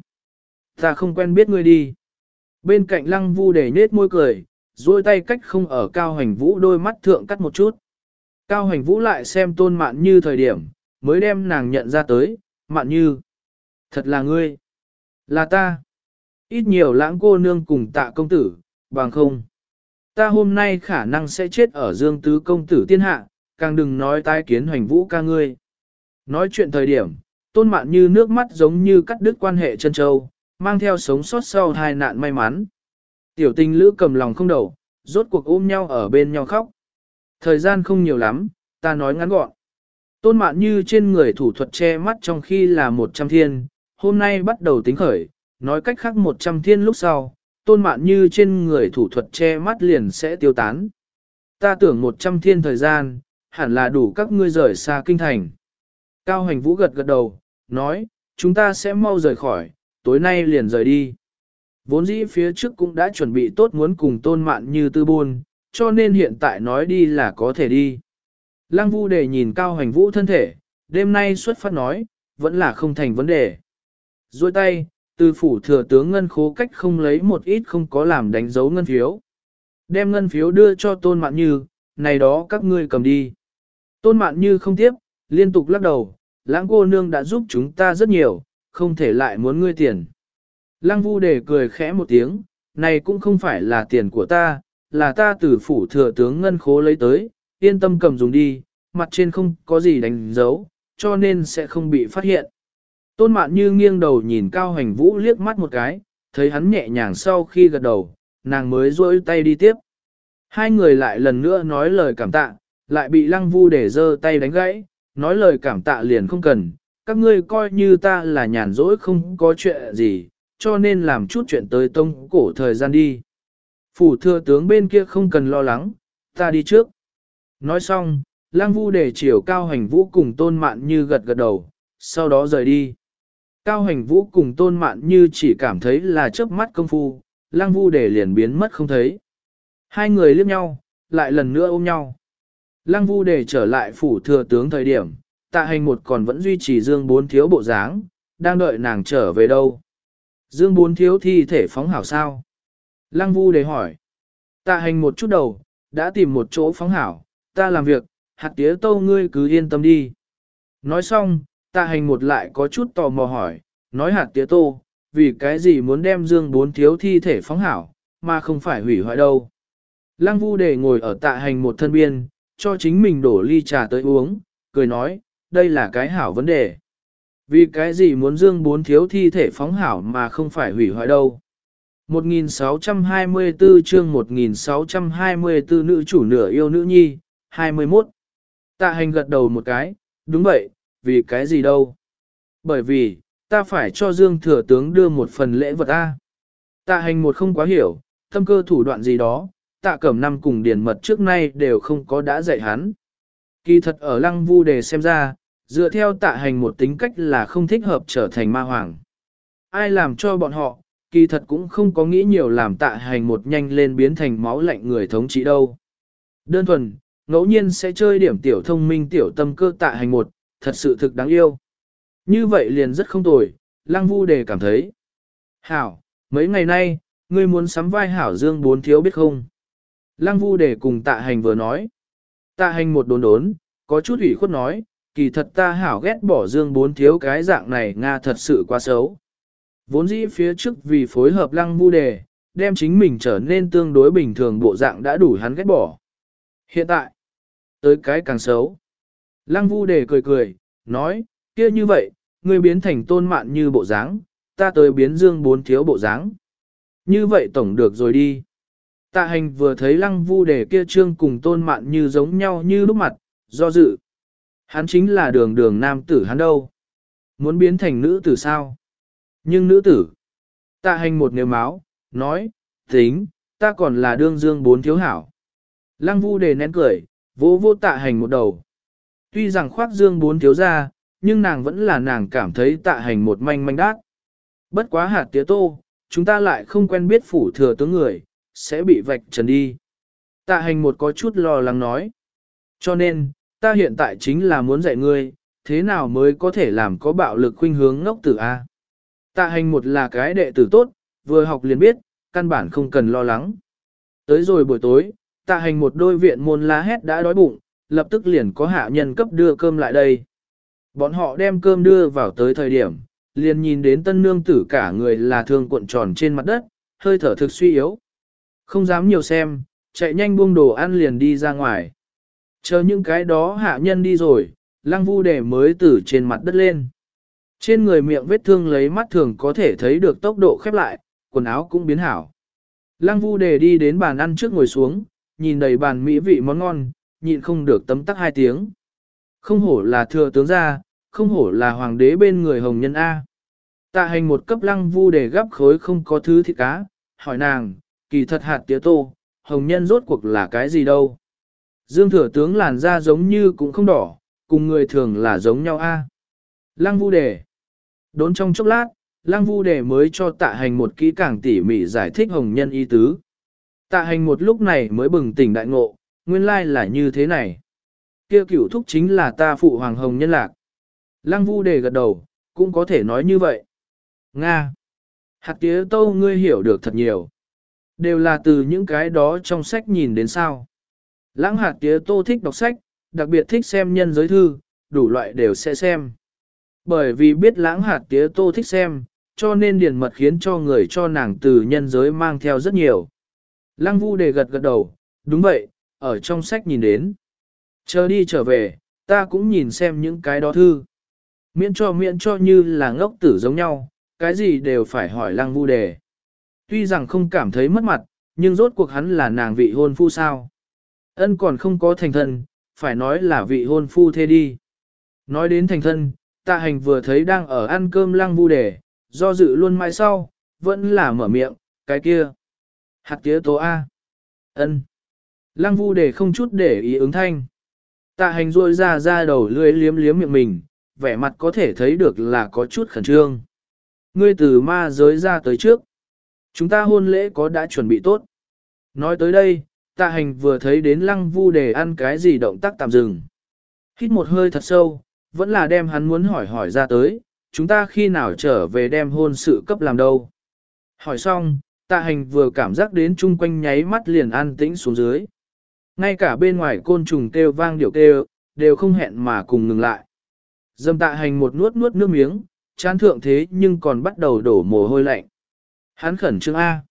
ta không quen biết ngươi đi. Bên cạnh Lăng Vu Đề nết môi cười, duỗi tay cách không ở Cao Hành Vũ đôi mắt thượng cắt một chút. Cao Hành Vũ lại xem Tôn Mạn Như thời điểm, mới đem nàng nhận ra tới, Mạn Như, thật là ngươi, là ta. Ít nhiều lãng cô nương cùng Tạ công tử, bằng không. Ta hôm nay khả năng sẽ chết ở Dương Tứ công tử tiên hạ, càng đừng nói tái kiến Hoành Vũ ca ngươi. Nói chuyện thời điểm, Tôn Mạn Như nước mắt giống như cắt đứt quan hệ chân châu, mang theo sống sót sau hai nạn may mắn. Tiểu tình lữ cầm lòng không đầu, rốt cuộc ôm nhau ở bên nhau khóc. Thời gian không nhiều lắm, ta nói ngắn gọn. Tôn Mạn Như trên người thủ thuật che mắt trong khi là một trăm thiên, hôm nay bắt đầu tính khởi, nói cách khác một trăm thiên lúc sau, Tôn Mạn Như trên người thủ thuật che mắt liền sẽ tiêu tán. Ta tưởng một trăm thiên thời gian, hẳn là đủ các ngươi rời xa kinh thành. Cao Hành Vũ gật gật đầu, nói, chúng ta sẽ mau rời khỏi, tối nay liền rời đi. Vốn dĩ phía trước cũng đã chuẩn bị tốt muốn cùng Tôn Mạn Như tư buôn, cho nên hiện tại nói đi là có thể đi. Lăng Vu Đề nhìn Cao Hành Vũ thân thể, đêm nay xuất phát nói, vẫn là không thành vấn đề. Rồi tay, từ phủ thừa tướng ngân khố cách không lấy một ít không có làm đánh dấu ngân phiếu. Đem ngân phiếu đưa cho Tôn Mạn Như, này đó các ngươi cầm đi. Tôn Mạn Như không tiếp, liên tục lắc đầu, lãng cô nương đã giúp chúng ta rất nhiều, không thể lại muốn ngươi tiền. Lăng Vu Đề cười khẽ một tiếng, này cũng không phải là tiền của ta, là ta từ phủ thừa tướng ngân khố lấy tới, yên tâm cầm dùng đi, mặt trên không có gì đánh dấu, cho nên sẽ không bị phát hiện. Tôn Mạn Như nghiêng đầu nhìn Cao Hành Vũ liếc mắt một cái, thấy hắn nhẹ nhàng sau khi gật đầu, nàng mới duỗi tay đi tiếp. Hai người lại lần nữa nói lời cảm tạ, lại bị Lăng Vu Đề giơ tay đánh gãy, nói lời cảm tạ liền không cần, các ngươi coi như ta là nhàn rỗi không có chuyện gì, cho nên làm chút chuyện tới tông cổ thời gian đi. Phủ thừa tướng bên kia không cần lo lắng, ta đi trước. Nói xong, Lăng Vu Đề chiều Cao Hành Vũ cùng Tôn Mạn Như gật gật đầu, sau đó rời đi. Cao Hành Vũ cùng Tôn Mạn Như chỉ cảm thấy là chớp mắt công phu, Lăng Vu Đề liền biến mất không thấy. Hai người liếc nhau, lại lần nữa ôm nhau. Lăng Vu Đề trở lại phủ thừa tướng thời điểm, Tạ Hành một còn vẫn duy trì Dương Bốn Thiếu bộ dáng, đang đợi nàng trở về đâu. Dương Bốn Thiếu thi thể phóng hảo sao? Lăng Vu Đề hỏi. Tạ Hành một chút đầu, đã tìm một chỗ phóng hảo, ta làm việc, hạt tía tâu ngươi cứ yên tâm đi. Nói xong, Tạ Hành một lại có chút tò mò hỏi, nói hạt tía tô, vì cái gì muốn đem Dương Bốn Thiếu thi thể phóng hảo, mà không phải hủy hoại đâu. Lăng Vu Đề ngồi ở Tạ Hành một thân biên, cho chính mình đổ ly trà tới uống, cười nói, đây là cái hảo vấn đề. Vì cái gì muốn Dương Bốn Thiếu thi thể phóng hảo mà không phải hủy hoại đâu. một nghìn sáu trăm hai mươi tư chương một nghìn sáu trăm hai mươi tư nữ chủ nửa yêu nữ nhi, hai mươi mốt. Tạ Hành gật đầu một cái, đúng vậy, vì cái gì đâu. Bởi vì, ta phải cho Dương Thừa Tướng đưa một phần lễ vật A. Tạ Hành một không quá hiểu, tâm cơ thủ đoạn gì đó, Tạ Cẩm Năm cùng Điền Mật trước nay đều không có đã dạy hắn. Kỳ thật ở Lăng Vu Đề xem ra, dựa theo Tạ Hành một tính cách là không thích hợp trở thành ma hoàng. Ai làm cho bọn họ, kỳ thật cũng không có nghĩ nhiều làm Tạ Hành một nhanh lên biến thành máu lạnh người thống trị đâu. Đơn thuần, ngẫu nhiên sẽ chơi điểm tiểu thông minh tiểu tâm cơ tạ hành một, thật sự thực đáng yêu. Như vậy liền rất không tồi, Lăng Vu Đề cảm thấy. Hảo, mấy ngày nay, ngươi muốn sắm vai Hảo Dương bốn thiếu biết không? Lăng Vu Đề cùng tạ hành vừa nói. Tạ hành một đốn đốn, có chút ủy khuất nói, kỳ thật ta Hảo ghét bỏ Dương bốn thiếu cái dạng này Nga thật sự quá xấu. Vốn dĩ phía trước vì phối hợp Lăng Vu Đề, đem chính mình trở nên tương đối bình thường bộ dạng đã đủ hắn ghét bỏ. Hiện tại, tới cái càng xấu. Lăng Vu Đề cười cười, nói, kia như vậy, ngươi biến thành Tôn Mạn Như bộ dáng, ta tới biến Dương bốn thiếu bộ dáng. Như vậy tổng được rồi đi. Tạ hành vừa thấy Lăng Vu Đề kia trương cùng Tôn Mạn Như giống nhau như lúc mặt, do dự. Hắn chính là đường đường nam tử hắn đâu. Muốn biến thành nữ tử sao? Nhưng nữ tử. Tạ hành một nếu máu, nói, tính, ta còn là đương Dương bốn thiếu hảo. Lăng Vu Đề nén cười, vỗ vỗ tạ hành một đầu. Tuy rằng khoác Dương bốn thiếu ra, nhưng nàng vẫn là nàng cảm thấy tạ hành một manh manh đát. Bất quá hạt tía tô, chúng ta lại không quen biết phủ thừa tướng người, sẽ bị vạch trần đi. Tạ hành một có chút lo lắng nói. Cho nên, ta hiện tại chính là muốn dạy ngươi, thế nào mới có thể làm có bạo lực khuynh hướng ngốc tử A. Tạ hành một là cái đệ tử tốt, vừa học liền biết, căn bản không cần lo lắng. Tới rồi buổi tối, tạ hành một đôi viện môn lá hét đã đói bụng, lập tức liền có hạ nhân cấp đưa cơm lại đây. Bọn họ đem cơm đưa vào tới thời điểm, liền nhìn đến tân nương tử cả người là thương cuộn tròn trên mặt đất, hơi thở thực suy yếu. Không dám nhiều xem, chạy nhanh buông đồ ăn liền đi ra ngoài. Chờ những cái đó hạ nhân đi rồi, Lăng Vu Đề mới từ trên mặt đất lên. Trên người miệng vết thương lấy mắt thường có thể thấy được tốc độ khép lại, quần áo cũng biến hảo. Lăng Vu Đề đi đến bàn ăn trước ngồi xuống, nhìn đầy bàn mỹ vị món ngon, nhịn không được tấm tắc hai tiếng. Không hổ là thừa tướng gia, không hổ là hoàng đế bên người hồng nhân A. Tạ hành một cấp Lăng Vu Đề gắp khối không có thứ thịt cá, hỏi nàng, kỳ thật hạt tía tô, hồng nhân rốt cuộc là cái gì đâu. Dương thừa tướng làn da giống như cũng không đỏ, cùng người thường là giống nhau A. Lăng Vu Đề. Đốn trong chốc lát, Lăng Vu Đề mới cho tạ hành một kỹ càng tỉ mỉ giải thích hồng nhân ý tứ. Tạ hành một lúc này mới bừng tỉnh đại ngộ, nguyên lai là như thế này. Kia cửu thúc chính là ta phụ hoàng hồng nhân lạc. Lăng Vu Đề gật đầu, cũng có thể nói như vậy. Nga. Hạt tía tô ngươi hiểu được thật nhiều. Đều là từ những cái đó trong sách nhìn đến sao. Lãng hạt tía tô thích đọc sách, đặc biệt thích xem nhân giới thư, đủ loại đều sẽ xem. Bởi vì biết lãng hạt tía tô thích xem, cho nên điền mật khiến cho người cho nàng từ nhân giới mang theo rất nhiều. Lăng Vu Đề gật gật đầu, đúng vậy, ở trong sách nhìn đến. Chờ đi trở về, ta cũng nhìn xem những cái đó thư. Miễn cho miễn cho như là ngốc tử giống nhau, cái gì đều phải hỏi Lăng Vu Đề. Tuy rằng không cảm thấy mất mặt, nhưng rốt cuộc hắn là nàng vị hôn phu sao. Ân còn không có thành thân, phải nói là vị hôn phu thế đi. Nói đến thành thân, tạ hành vừa thấy đang ở ăn cơm Lăng Vu Đề, do dự luôn mãi sau, vẫn là mở miệng, cái kia. Hạt tía tố A. Ân. Lăng Vu Đề không chút để ý ứng thanh. Tạ hành rôi ra ra đầu lưỡi liếm liếm miệng mình, vẻ mặt có thể thấy được là có chút khẩn trương. Ngươi từ ma giới ra tới trước. Chúng ta hôn lễ có đã chuẩn bị tốt. Nói tới đây, tạ hành vừa thấy đến Lăng Vu Đề ăn cái gì động tác tạm dừng. Hít một hơi thật sâu, vẫn là đem hắn muốn hỏi hỏi ra tới, chúng ta khi nào trở về đem hôn sự cấp làm đâu. Hỏi xong, tạ hành vừa cảm giác đến chung quanh nháy mắt liền an tĩnh xuống dưới. Ngay cả bên ngoài côn trùng kêu vang điệu kêu, đều không hẹn mà cùng ngừng lại. Dâm tạ hành một nuốt nuốt nước miếng, chán thượng thế nhưng còn bắt đầu đổ mồ hôi lạnh. Hắn khẩn trương A.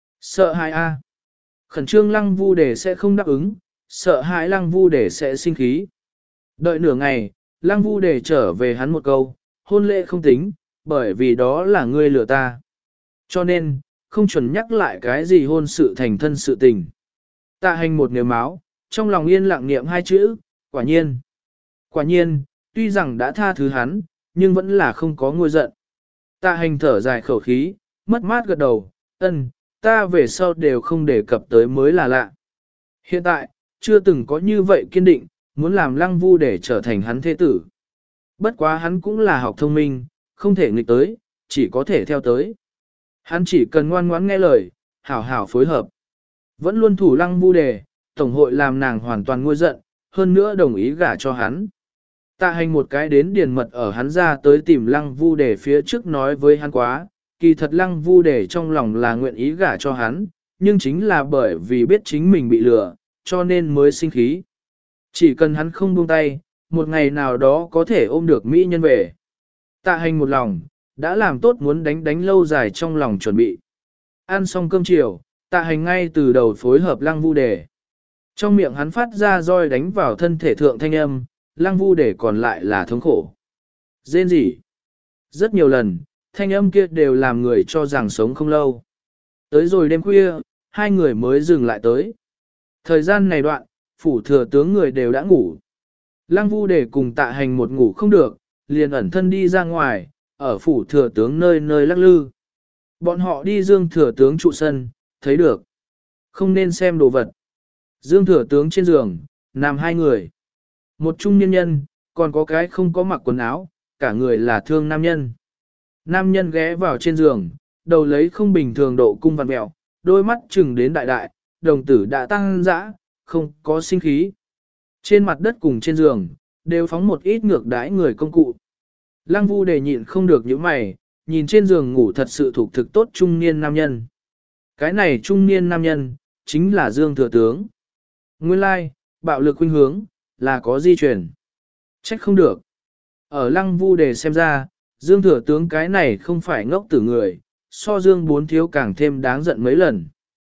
Sợ hãi A. Khẩn trương Lăng Vu Đề sẽ không đáp ứng, sợ hãi Lăng Vu Đề sẽ sinh khí. Đợi nửa ngày, Lăng Vu Đề trở về hắn một câu, hôn lễ không tính, bởi vì đó là ngươi lừa ta. Cho nên, không chuẩn nhắc lại cái gì hôn sự thành thân sự tình. Tạ hành một nếu máu, trong lòng yên lặng niệm hai chữ, quả nhiên. Quả nhiên, tuy rằng đã tha thứ hắn, nhưng vẫn là không có ngôi giận. Tạ hành thở dài khẩu khí, mất mát gật đầu, ân, ta về sau đều không đề cập tới mới là lạ. Hiện tại, chưa từng có như vậy kiên định, muốn làm Lăng Vu để trở thành hắn thế tử. Bất quá hắn cũng là học thông minh, không thể nghịch tới, chỉ có thể theo tới. Hắn chỉ cần ngoan ngoãn nghe lời, hảo hảo phối hợp. Vẫn luôn thủ Lăng Vu đề, Tổng hội làm nàng hoàn toàn nguôi giận, hơn nữa đồng ý gả cho hắn. Tạ hành một cái đến điền mật ở hắn ra tới tìm lăng vu để phía trước nói với hắn quá, kỳ thật lăng vu để trong lòng là nguyện ý gả cho hắn, nhưng chính là bởi vì biết chính mình bị lừa, cho nên mới sinh khí. Chỉ cần hắn không buông tay, một ngày nào đó có thể ôm được Mỹ nhân về. Tạ hành một lòng, đã làm tốt muốn đánh đánh lâu dài trong lòng chuẩn bị. Ăn xong cơm chiều, tạ hành ngay từ đầu phối hợp lăng vu đề. Trong miệng hắn phát ra roi đánh vào thân thể thượng thanh âm, lăng vu đề còn lại là thống khổ. Rên rỉ. Rất nhiều lần, thanh âm kia đều làm người cho rằng sống không lâu. Tới rồi đêm khuya, hai người mới dừng lại tới. Thời gian này đoạn, phủ thừa tướng người đều đã ngủ. Lăng vu đề cùng tạ hành một ngủ không được, liền ẩn thân đi ra ngoài, ở phủ thừa tướng nơi nơi lắc lư. Bọn họ đi dương thừa tướng trụ sân, thấy được. Không nên xem đồ vật. Dương thừa tướng trên giường, nằm hai người. Một trung nhân nhân, còn có cái không có mặc quần áo, cả người là thương nam nhân. Nam nhân ghé vào trên giường, đầu lấy không bình thường độ cung vặn mẹo, đôi mắt chừng đến đại đại, đồng tử đã tăng dã, không có sinh khí. Trên mặt đất cùng trên giường, đều phóng một ít ngược đãi người công cụ. Lăng vu đề nhịn không được những mày, nhìn trên giường ngủ thật sự thuộc thực tốt trung niên nam nhân. Cái này trung niên nam nhân, chính là Dương Thừa Tướng. Nguyên lai, bạo lực khuynh hướng, là có di chuyển. Trách không được. Ở lăng vu đề xem ra, Dương Thừa Tướng cái này không phải ngốc tử người, so Dương Bốn Thiếu càng thêm đáng giận mấy lần.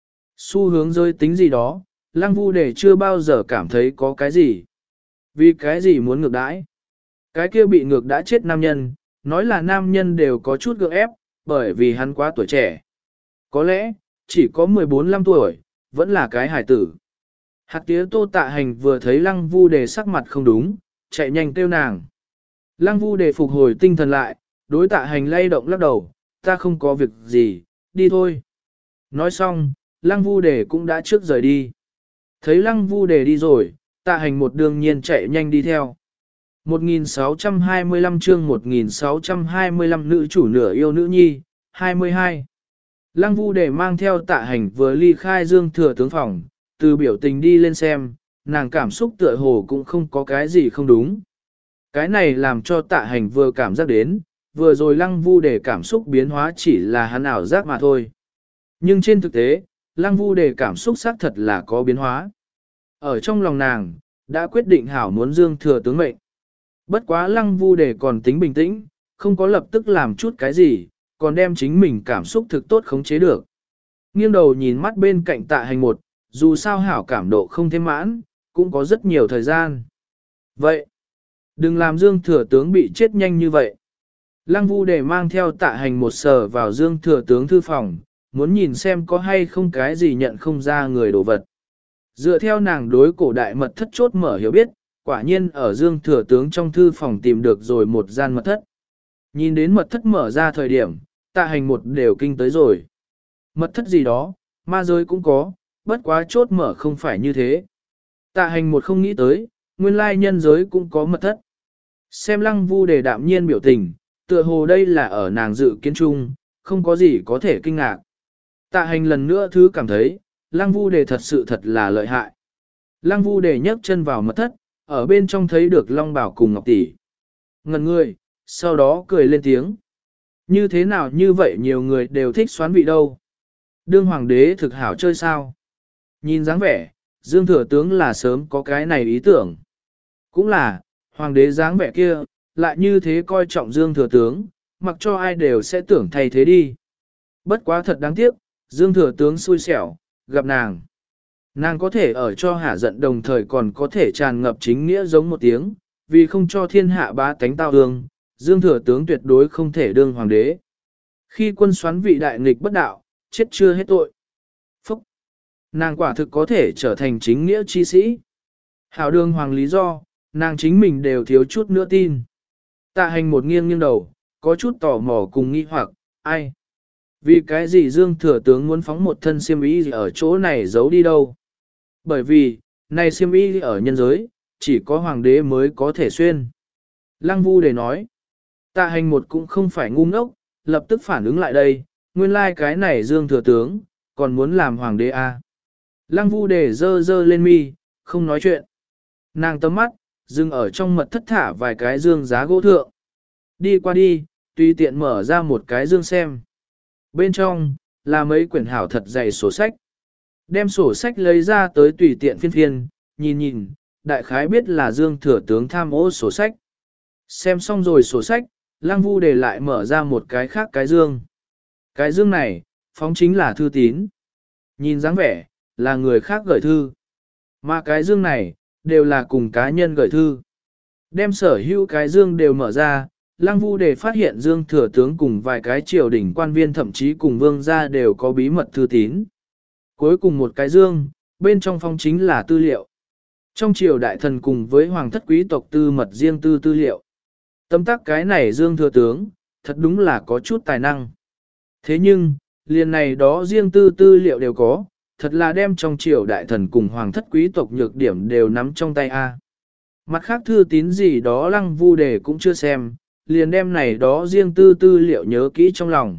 Xu hướng rơi tính gì đó, lăng vu đề chưa bao giờ cảm thấy có cái gì. Vì cái gì muốn ngược đãi? Cái kia bị ngược đã chết nam nhân, nói là nam nhân đều có chút gượng ép, bởi vì hắn quá tuổi trẻ. Có lẽ, chỉ có mười bốn lăm tuổi, vẫn là cái hải tử. Hạt tía tô tạ hành vừa thấy lăng vu đề sắc mặt không đúng, chạy nhanh kêu nàng. Lăng vu đề phục hồi tinh thần lại, đối tạ hành lay động lắc đầu, ta không có việc gì, đi thôi. Nói xong, lăng vu đề cũng đã trước rời đi. Thấy lăng vu đề đi rồi, tạ hành một đương nhiên chạy nhanh đi theo. một nghìn sáu trăm hai mươi lăm chương một nghìn sáu trăm hai mươi lăm nữ chủ nửa yêu nữ nhi, hai mươi hai. Lăng vu đề mang theo tạ hành vừa ly khai Dương Thừa Tướng phòng, từ biểu tình đi lên xem, nàng cảm xúc tựa hồ cũng không có cái gì không đúng. Cái này làm cho tạ hành vừa cảm giác đến, vừa rồi lăng vu đề cảm xúc biến hóa chỉ là hắn ảo giác mà thôi. Nhưng trên thực tế, lăng vu đề cảm xúc xác thật là có biến hóa. Ở trong lòng nàng, đã quyết định hảo muốn Dương Thừa Tướng mệnh. Bất quá lăng vu đề còn tính bình tĩnh, không có lập tức làm chút cái gì, còn đem chính mình cảm xúc thực tốt khống chế được. Nghiêng đầu nhìn mắt bên cạnh tạ hành một, dù sao hảo cảm độ không thêm mãn, cũng có rất nhiều thời gian. Vậy, đừng làm Dương Thừa Tướng bị chết nhanh như vậy. Lăng vu đề mang theo tạ hành một sờ vào Dương Thừa Tướng thư phòng, muốn nhìn xem có hay không cái gì nhận không ra người đồ vật. Dựa theo nàng đối cổ đại mật thất chốt mở hiểu biết, quả nhiên ở Dương Thừa Tướng trong thư phòng tìm được rồi một gian mật thất. Nhìn đến mật thất mở ra thời điểm, tạ hành một đều kinh tới rồi. Mật thất gì đó, ma giới cũng có, bất quá chốt mở không phải như thế. Tạ hành một không nghĩ tới, nguyên lai nhân giới cũng có mật thất. Xem lăng vu đề đạm nhiên biểu tình, tựa hồ đây là ở nàng dự kiến chung, không có gì có thể kinh ngạc. Tạ hành lần nữa thứ cảm thấy, lăng vu đề thật sự thật là lợi hại. Lăng vu đề nhấc chân vào mật thất, ở bên trong thấy được Long Bảo cùng Ngọc Tỷ. Ngần người, sau đó cười lên tiếng. Như thế nào như vậy nhiều người đều thích xoán vị đâu. Đương hoàng đế thực hảo chơi sao. Nhìn dáng vẻ, Dương Thừa Tướng là sớm có cái này ý tưởng. Cũng là, hoàng đế dáng vẻ kia, lại như thế coi trọng Dương Thừa Tướng, mặc cho ai đều sẽ tưởng thay thế đi. Bất quá thật đáng tiếc, Dương Thừa Tướng xui xẻo, gặp nàng. Nàng có thể ở cho hả giận đồng thời còn có thể tràn ngập chính nghĩa giống một tiếng, vì không cho thiên hạ bá tánh tao hương, Dương Thừa Tướng tuyệt đối không thể đương hoàng đế. Khi quân xoán vị đại nghịch bất đạo, chết chưa hết tội. Phúc! Nàng quả thực có thể trở thành chính nghĩa chi sĩ. Hảo đương hoàng lý do, nàng chính mình đều thiếu chút nữa tin. Tạ hành một nghiêng nghiêng đầu, có chút tò mò cùng nghi hoặc, ai? Vì cái gì Dương Thừa Tướng muốn phóng một thân xiêm y ở chỗ này giấu đi đâu? Bởi vì, này xiêm y ở nhân giới, chỉ có hoàng đế mới có thể xuyên. Lăng vu để nói, tạ hành một cũng không phải ngu ngốc, lập tức phản ứng lại đây, nguyên lai like cái này Dương Thừa Tướng, còn muốn làm hoàng đế à. Lăng Vu Đề dơ dơ lên mi, không nói chuyện. Nàng tấm mắt, dừng ở trong mật thất thả vài cái dương giá gỗ thượng. Đi qua đi, tùy tiện mở ra một cái dương xem. Bên trong, là mấy quyển hảo thật dày sổ sách. Đem sổ sách lấy ra tới tùy tiện phiên phiên, nhìn nhìn, đại khái biết là Dương Thừa Tướng tham ô sổ sách. Xem xong rồi sổ sách, Lăng Vu Đề lại mở ra một cái khác cái dương. Cái dương này, phóng chính là thư tín. Nhìn dáng vẻ, là người khác gửi thư. Mà cái dương này, đều là cùng cá nhân gửi thư. Đem sở hữu cái dương đều mở ra, Lăng Vu Đề phát hiện Dương Thừa Tướng cùng vài cái triều đình quan viên thậm chí cùng vương gia đều có bí mật thư tín. Cuối cùng một cái dương, bên trong phong chính là tư liệu. Trong triều đại thần cùng với hoàng thất quý tộc tư mật riêng tư tư liệu. Tấm tắc cái này Dương Thừa Tướng, thật đúng là có chút tài năng. Thế nhưng, liền này đó riêng tư tư liệu đều có, thật là đem trong triều đại thần cùng hoàng thất quý tộc nhược điểm đều nắm trong tay a. Mặt khác thư tín gì đó Lăng Vu Đề cũng chưa xem, liền đem này đó riêng tư tư liệu nhớ kỹ trong lòng.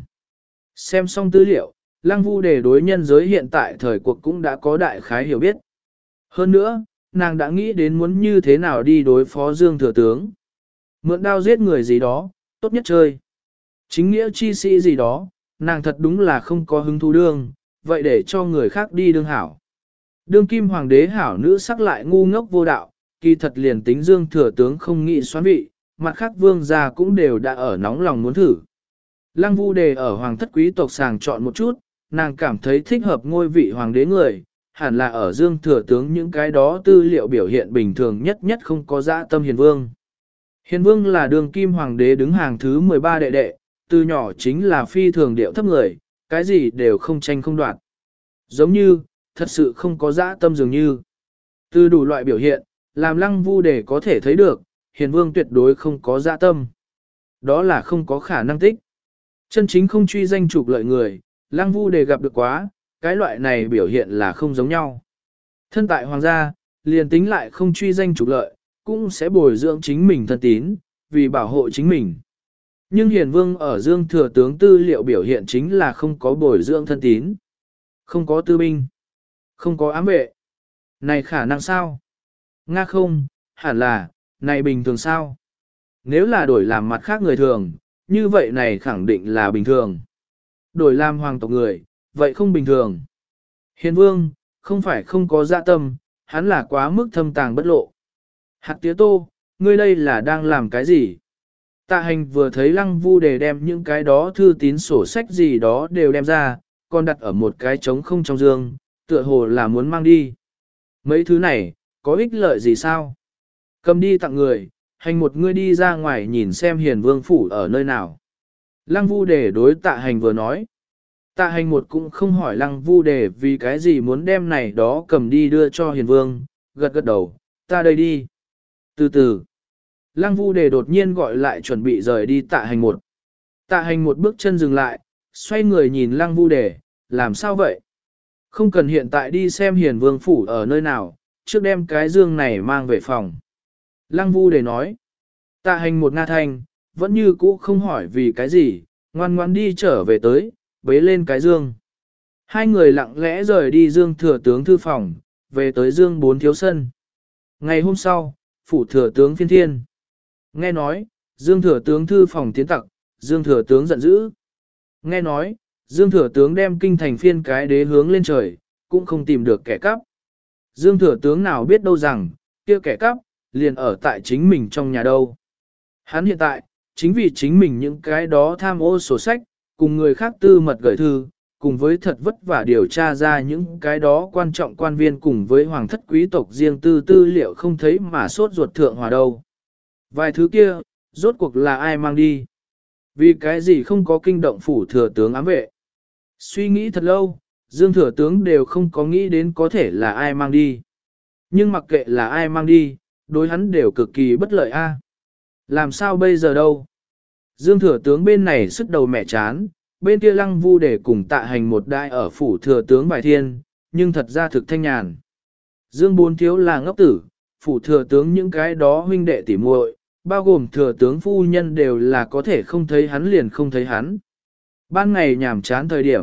Xem xong tư liệu, Lăng Vu Đề đối nhân giới hiện tại thời cuộc cũng đã có đại khái hiểu biết. Hơn nữa, nàng đã nghĩ đến muốn như thế nào đi đối phó Dương Thừa Tướng. Mượn đao giết người gì đó, tốt nhất chơi. Chính nghĩa chi sĩ gì đó, nàng thật đúng là không có hứng thú đương, vậy để cho người khác đi đương hảo. Đương kim hoàng đế hảo nữ sắc lại ngu ngốc vô đạo, kỳ thật liền tính Dương Thừa Tướng không nghĩ xoán vị, mặt khác vương gia cũng đều đã ở nóng lòng muốn thử. Lăng Vu Đề ở hoàng thất quý tộc sàng chọn một chút, nàng cảm thấy thích hợp ngôi vị hoàng đế người, hẳn là ở Dương Thừa Tướng những cái đó tư liệu biểu hiện bình thường nhất nhất không có dã tâm hiền vương. Hiền vương là đường kim hoàng đế đứng hàng thứ mười ba đệ đệ, từ nhỏ chính là phi thường điệu thấp người, cái gì đều không tranh không đoạt. Giống như, thật sự không có dã tâm dường như. Từ đủ loại biểu hiện, làm Lăng Vu Đề có thể thấy được, hiền vương tuyệt đối không có dã tâm. Đó là không có khả năng tích. Chân chính không truy danh trục lợi người, Lăng Vu Đề gặp được quá, cái loại này biểu hiện là không giống nhau. Thân tại hoàng gia, liền tính lại không truy danh trục lợi, cũng sẽ bồi dưỡng chính mình thân tín, vì bảo hộ chính mình. Nhưng hiền vương ở Dương Thừa Tướng tư liệu biểu hiện chính là không có bồi dưỡng thân tín, không có tư binh, không có ám vệ. Này khả năng sao? Nga không, hẳn là, này bình thường sao? Nếu là đổi làm mặt khác người thường, như vậy này khẳng định là bình thường. Đổi làm hoàng tộc người, vậy không bình thường. Hiền vương, không phải không có dạ tâm, hắn là quá mức thâm tàng bất lộ. Hạt tía tô, ngươi đây là đang làm cái gì? Tạ hành vừa thấy Lăng Vu Đề đem những cái đó thư tín sổ sách gì đó đều đem ra, còn đặt ở một cái trống không trong dương, tựa hồ là muốn mang đi. Mấy thứ này, có ích lợi gì sao? Cầm đi tặng người, hành một ngươi đi ra ngoài nhìn xem hiền vương phủ ở nơi nào. Lăng Vu Đề đối tạ hành vừa nói. Tạ hành một cũng không hỏi Lăng Vu Đề vì cái gì muốn đem này đó cầm đi đưa cho hiền vương, gật gật đầu, ta đây đi. Từ từ, Lăng Vu Đề đột nhiên gọi lại chuẩn bị rời đi tạ hành một. Tạ hành một bước chân dừng lại, xoay người nhìn Lăng Vu Đề, làm sao vậy? Không cần hiện tại đi xem hiền vương phủ ở nơi nào, trước đem cái dương này mang về phòng. Lăng Vu Đề nói, tạ hành một nga thanh, vẫn như cũ không hỏi vì cái gì, ngoan ngoan đi trở về tới, bế lên cái dương. Hai người lặng lẽ rời đi Dương Thừa Tướng thư phòng, về tới Dương Bốn Thiếu sân. Ngày hôm sau, phủ Thừa Tướng phiên thiên. Nghe nói, Dương Thừa Tướng thư phòng tiến tặc, Dương Thừa Tướng giận dữ. Nghe nói, Dương Thừa Tướng đem kinh thành phiên cái đế hướng lên trời, cũng không tìm được kẻ cắp. Dương Thừa Tướng nào biết đâu rằng, kia kẻ cắp, liền ở tại chính mình trong nhà đâu. Hắn hiện tại, chính vì chính mình những cái đó tham ô sổ sách, cùng người khác tư mật gửi thư, cùng với thật vất vả điều tra ra những cái đó quan trọng quan viên cùng với hoàng thất quý tộc riêng tư tư liệu không thấy mà sốt ruột thượng hòa đâu. Vài thứ kia, rốt cuộc là ai mang đi? Vì cái gì không có kinh động phủ thừa tướng ám vệ? Suy nghĩ thật lâu, Dương Thừa Tướng đều không có nghĩ đến có thể là ai mang đi. Nhưng mặc kệ là ai mang đi, đối hắn đều cực kỳ bất lợi a. Làm sao bây giờ đâu? Dương Thừa Tướng bên này sức đầu mẹ chán, bên kia Lăng Vu Đề cùng tạ hành một đại ở phủ Thừa Tướng bài thiên, nhưng thật ra thực thanh nhàn. Dương Bốn Thiếu là ngốc tử, phủ Thừa Tướng những cái đó huynh đệ tỉ muội, bao gồm Thừa Tướng phu nhân đều là có thể không thấy hắn liền không thấy hắn. Ban ngày nhàm chán thời điểm,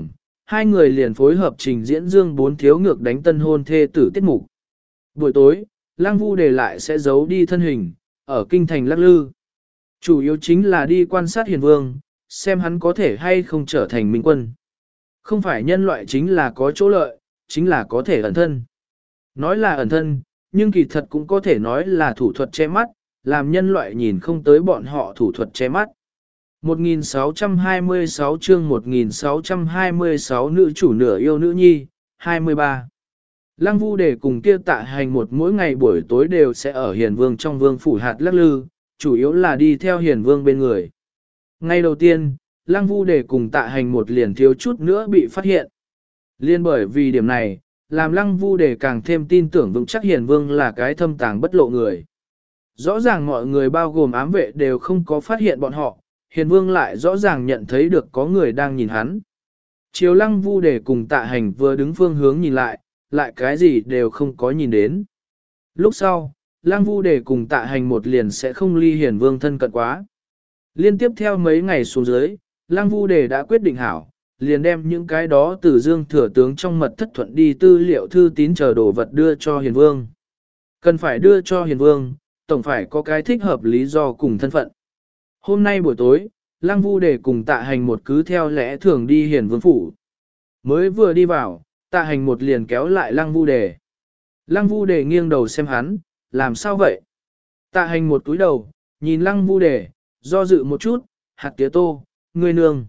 hai người liền phối hợp trình diễn dương bốn thiếu ngược đánh tân hôn thê tử tiết mục. Buổi tối, Lăng Vu Đề lại sẽ giấu đi thân hình, ở kinh thành lắc lư. Chủ yếu chính là đi quan sát Hiền Vương, xem hắn có thể hay không trở thành minh quân. Không phải nhân loại chính là có chỗ lợi, chính là có thể ẩn thân. Nói là ẩn thân, nhưng kỳ thật cũng có thể nói là thủ thuật che mắt, làm nhân loại nhìn không tới bọn họ thủ thuật che mắt. một nghìn sáu trăm hai mươi sáu chương một nghìn sáu trăm hai mươi sáu nữ chủ nửa yêu nữ nhi, hai mươi ba. Lăng Vu Đề cùng kia Tạ Hành một mỗi ngày buổi tối đều sẽ ở Hiền Vương trong vương phủ hạt lắc lư, chủ yếu là đi theo Hiền Vương bên người. Ngay đầu tiên, Lăng Vu Đề cùng Tạ Hành một liền thiếu chút nữa bị phát hiện. Liên bởi vì điểm này, làm Lăng Vu Đề càng thêm tin tưởng vững chắc Hiền Vương là cái thâm tàng bất lộ người. Rõ ràng mọi người bao gồm ám vệ đều không có phát hiện bọn họ, Hiền Vương lại rõ ràng nhận thấy được có người đang nhìn hắn. Chiều Lăng Vu Đề cùng Tạ Hành vừa đứng phương hướng nhìn lại, lại cái gì đều không có nhìn đến. Lúc sau, Lăng Vu Đề cùng Tạ Hành một liền sẽ không ly Hiền Vương thân cận quá. Liên tiếp theo mấy ngày xuống dưới, Lăng Vu Đề đã quyết định hảo, liền đem những cái đó từ Dương Thừa Tướng trong mật thất thuận đi tư liệu thư tín chờ đồ vật đưa cho Hiền Vương. Cần phải đưa cho Hiền Vương, tổng phải có cái thích hợp lý do cùng thân phận. Hôm nay buổi tối, Lăng Vu Đề cùng Tạ Hành một cứ theo lẽ thường đi Hiền Vương phủ. Mới vừa đi vào, Tạ Hành một liền kéo lại Lăng Vu Đề. Lăng Vu Đề nghiêng đầu xem hắn, làm sao vậy? Tạ Hành một túi đầu, nhìn Lăng Vu Đề, do dự một chút, hạt tía tô, ngươi nương.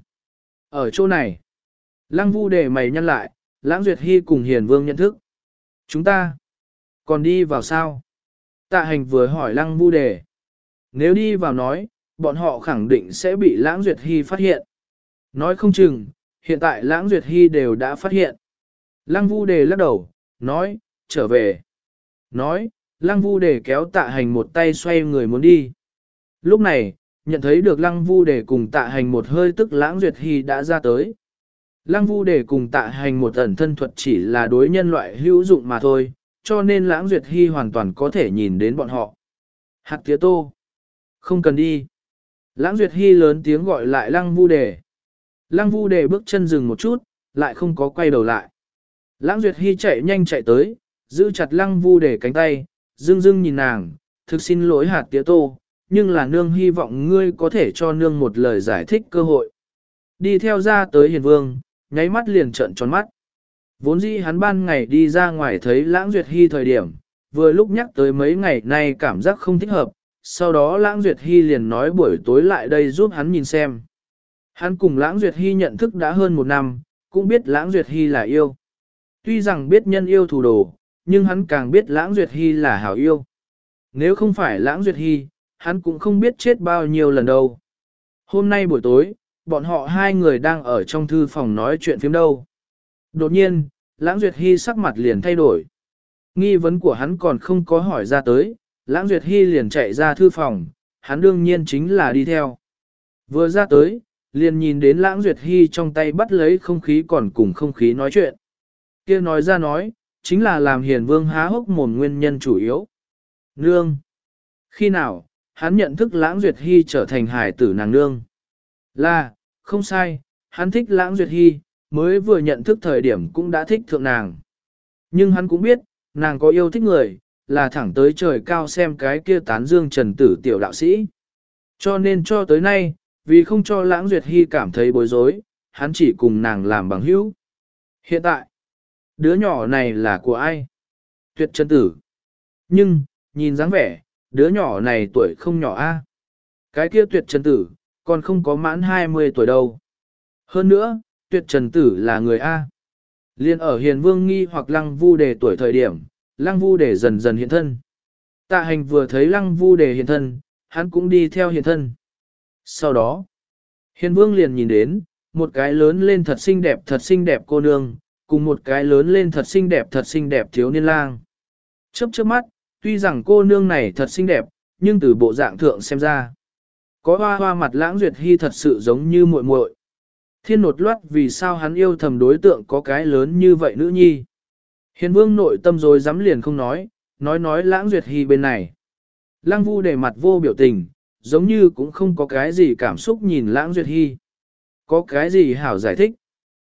Ở chỗ này, Lăng Vu Đề mày nhăn lại, Lãng Duyệt Hy cùng Hiền Vương nhận thức. Chúng ta, còn đi vào sao? Tạ Hành vừa hỏi Lăng Vu Đề. Nếu đi vào nói, bọn họ khẳng định sẽ bị Lãng Duyệt Hy phát hiện. Nói không chừng, hiện tại Lãng Duyệt Hy đều đã phát hiện. Lăng Vu Đề lắc đầu, nói, trở về. Nói, Lăng Vu Đề kéo Tạ Hành một tay xoay người muốn đi. Lúc này, nhận thấy được Lăng Vu Đề cùng Tạ Hành một hơi tức Lãng Duyệt Hy đã ra tới. Lăng Vu Đề cùng Tạ Hành một ẩn thân thuật chỉ là đối nhân loại hữu dụng mà thôi, cho nên Lãng Duyệt Hy hoàn toàn có thể nhìn đến bọn họ. Hạt tía tô. Không cần đi. Lãng Duyệt Hy lớn tiếng gọi lại Lăng Vu Đề. Lăng Vu Đề bước chân dừng một chút, lại không có quay đầu lại. Lãng Duyệt Hy chạy nhanh chạy tới, giữ chặt Lăng Vu Đề cánh tay, dưng dưng nhìn nàng, thực xin lỗi hạt tía tô, nhưng là nương hy vọng ngươi có thể cho nương một lời giải thích cơ hội. Đi theo ra tới Hiền Vương, nháy mắt liền trợn tròn mắt. Vốn dĩ hắn ban ngày đi ra ngoài thấy Lãng Duyệt Hy thời điểm, vừa lúc nhắc tới mấy ngày nay cảm giác không thích hợp, sau đó Lãng Duyệt Hy liền nói buổi tối lại đây giúp hắn nhìn xem. Hắn cùng Lãng Duyệt Hy nhận thức đã hơn một năm, cũng biết Lãng Duyệt Hy là yêu. Tuy rằng biết nhân yêu thù đồ, nhưng hắn càng biết Lãng Duyệt Hy là hảo yêu. Nếu không phải Lãng Duyệt Hy, hắn cũng không biết chết bao nhiêu lần đâu. Hôm nay buổi tối, bọn họ hai người đang ở trong thư phòng nói chuyện phiếm đâu. Đột nhiên, Lãng Duyệt Hy sắc mặt liền thay đổi. Nghi vấn của hắn còn không có hỏi ra tới, Lãng Duyệt Hy liền chạy ra thư phòng, hắn đương nhiên chính là đi theo. Vừa ra tới, liền nhìn đến Lãng Duyệt Hy trong tay bắt lấy không khí còn cùng không khí nói chuyện. Kia nói ra nói, chính là làm Hiền Vương há hốc mồm nguyên nhân chủ yếu. Nương. Khi nào, hắn nhận thức Lãng Duyệt Hy trở thành hài tử nàng nương. Là, không sai, hắn thích Lãng Duyệt Hy, mới vừa nhận thức thời điểm cũng đã thích thượng nàng. Nhưng hắn cũng biết, nàng có yêu thích người, là thẳng tới trời cao xem cái kia tán dương trần tử tiểu đạo sĩ. Cho nên cho tới nay, vì không cho Lãng Duyệt Hy cảm thấy bối rối, hắn chỉ cùng nàng làm bằng hữu. Hiện tại, đứa nhỏ này là của ai? Tuyệt trần tử. Nhưng, nhìn dáng vẻ, đứa nhỏ này tuổi không nhỏ a. Cái kia tuyệt trần tử, còn không có mãn hai mươi tuổi đâu. Hơn nữa, tuyệt trần tử là người A. Liên ở Hiền Vương nghi hoặc Lăng Vu Đề tuổi thời điểm, Lăng Vu Đề dần dần hiện thân. Tạ Hành vừa thấy Lăng Vu Đề hiện thân, hắn cũng đi theo hiện thân. Sau đó, Hiền Vương liền nhìn đến, một cái lớn lên thật xinh đẹp thật xinh đẹp cô nương, cùng một cái lớn lên thật xinh đẹp thật xinh đẹp thiếu niên lang. Chớp chớp mắt, tuy rằng cô nương này thật xinh đẹp, nhưng từ bộ dạng thượng xem ra, có hoa hoa mặt Lãng Duyệt Hy thật sự giống như muội muội. Thiên nột loát vì sao hắn yêu thầm đối tượng có cái lớn như vậy nữ nhi. Hiền Vương nội tâm rồi dám liền không nói, nói nói Lãng Duyệt Hy bên này. Lăng Vu Đề mặt vô biểu tình, giống như cũng không có cái gì cảm xúc nhìn Lãng Duyệt Hy. Có cái gì hảo giải thích.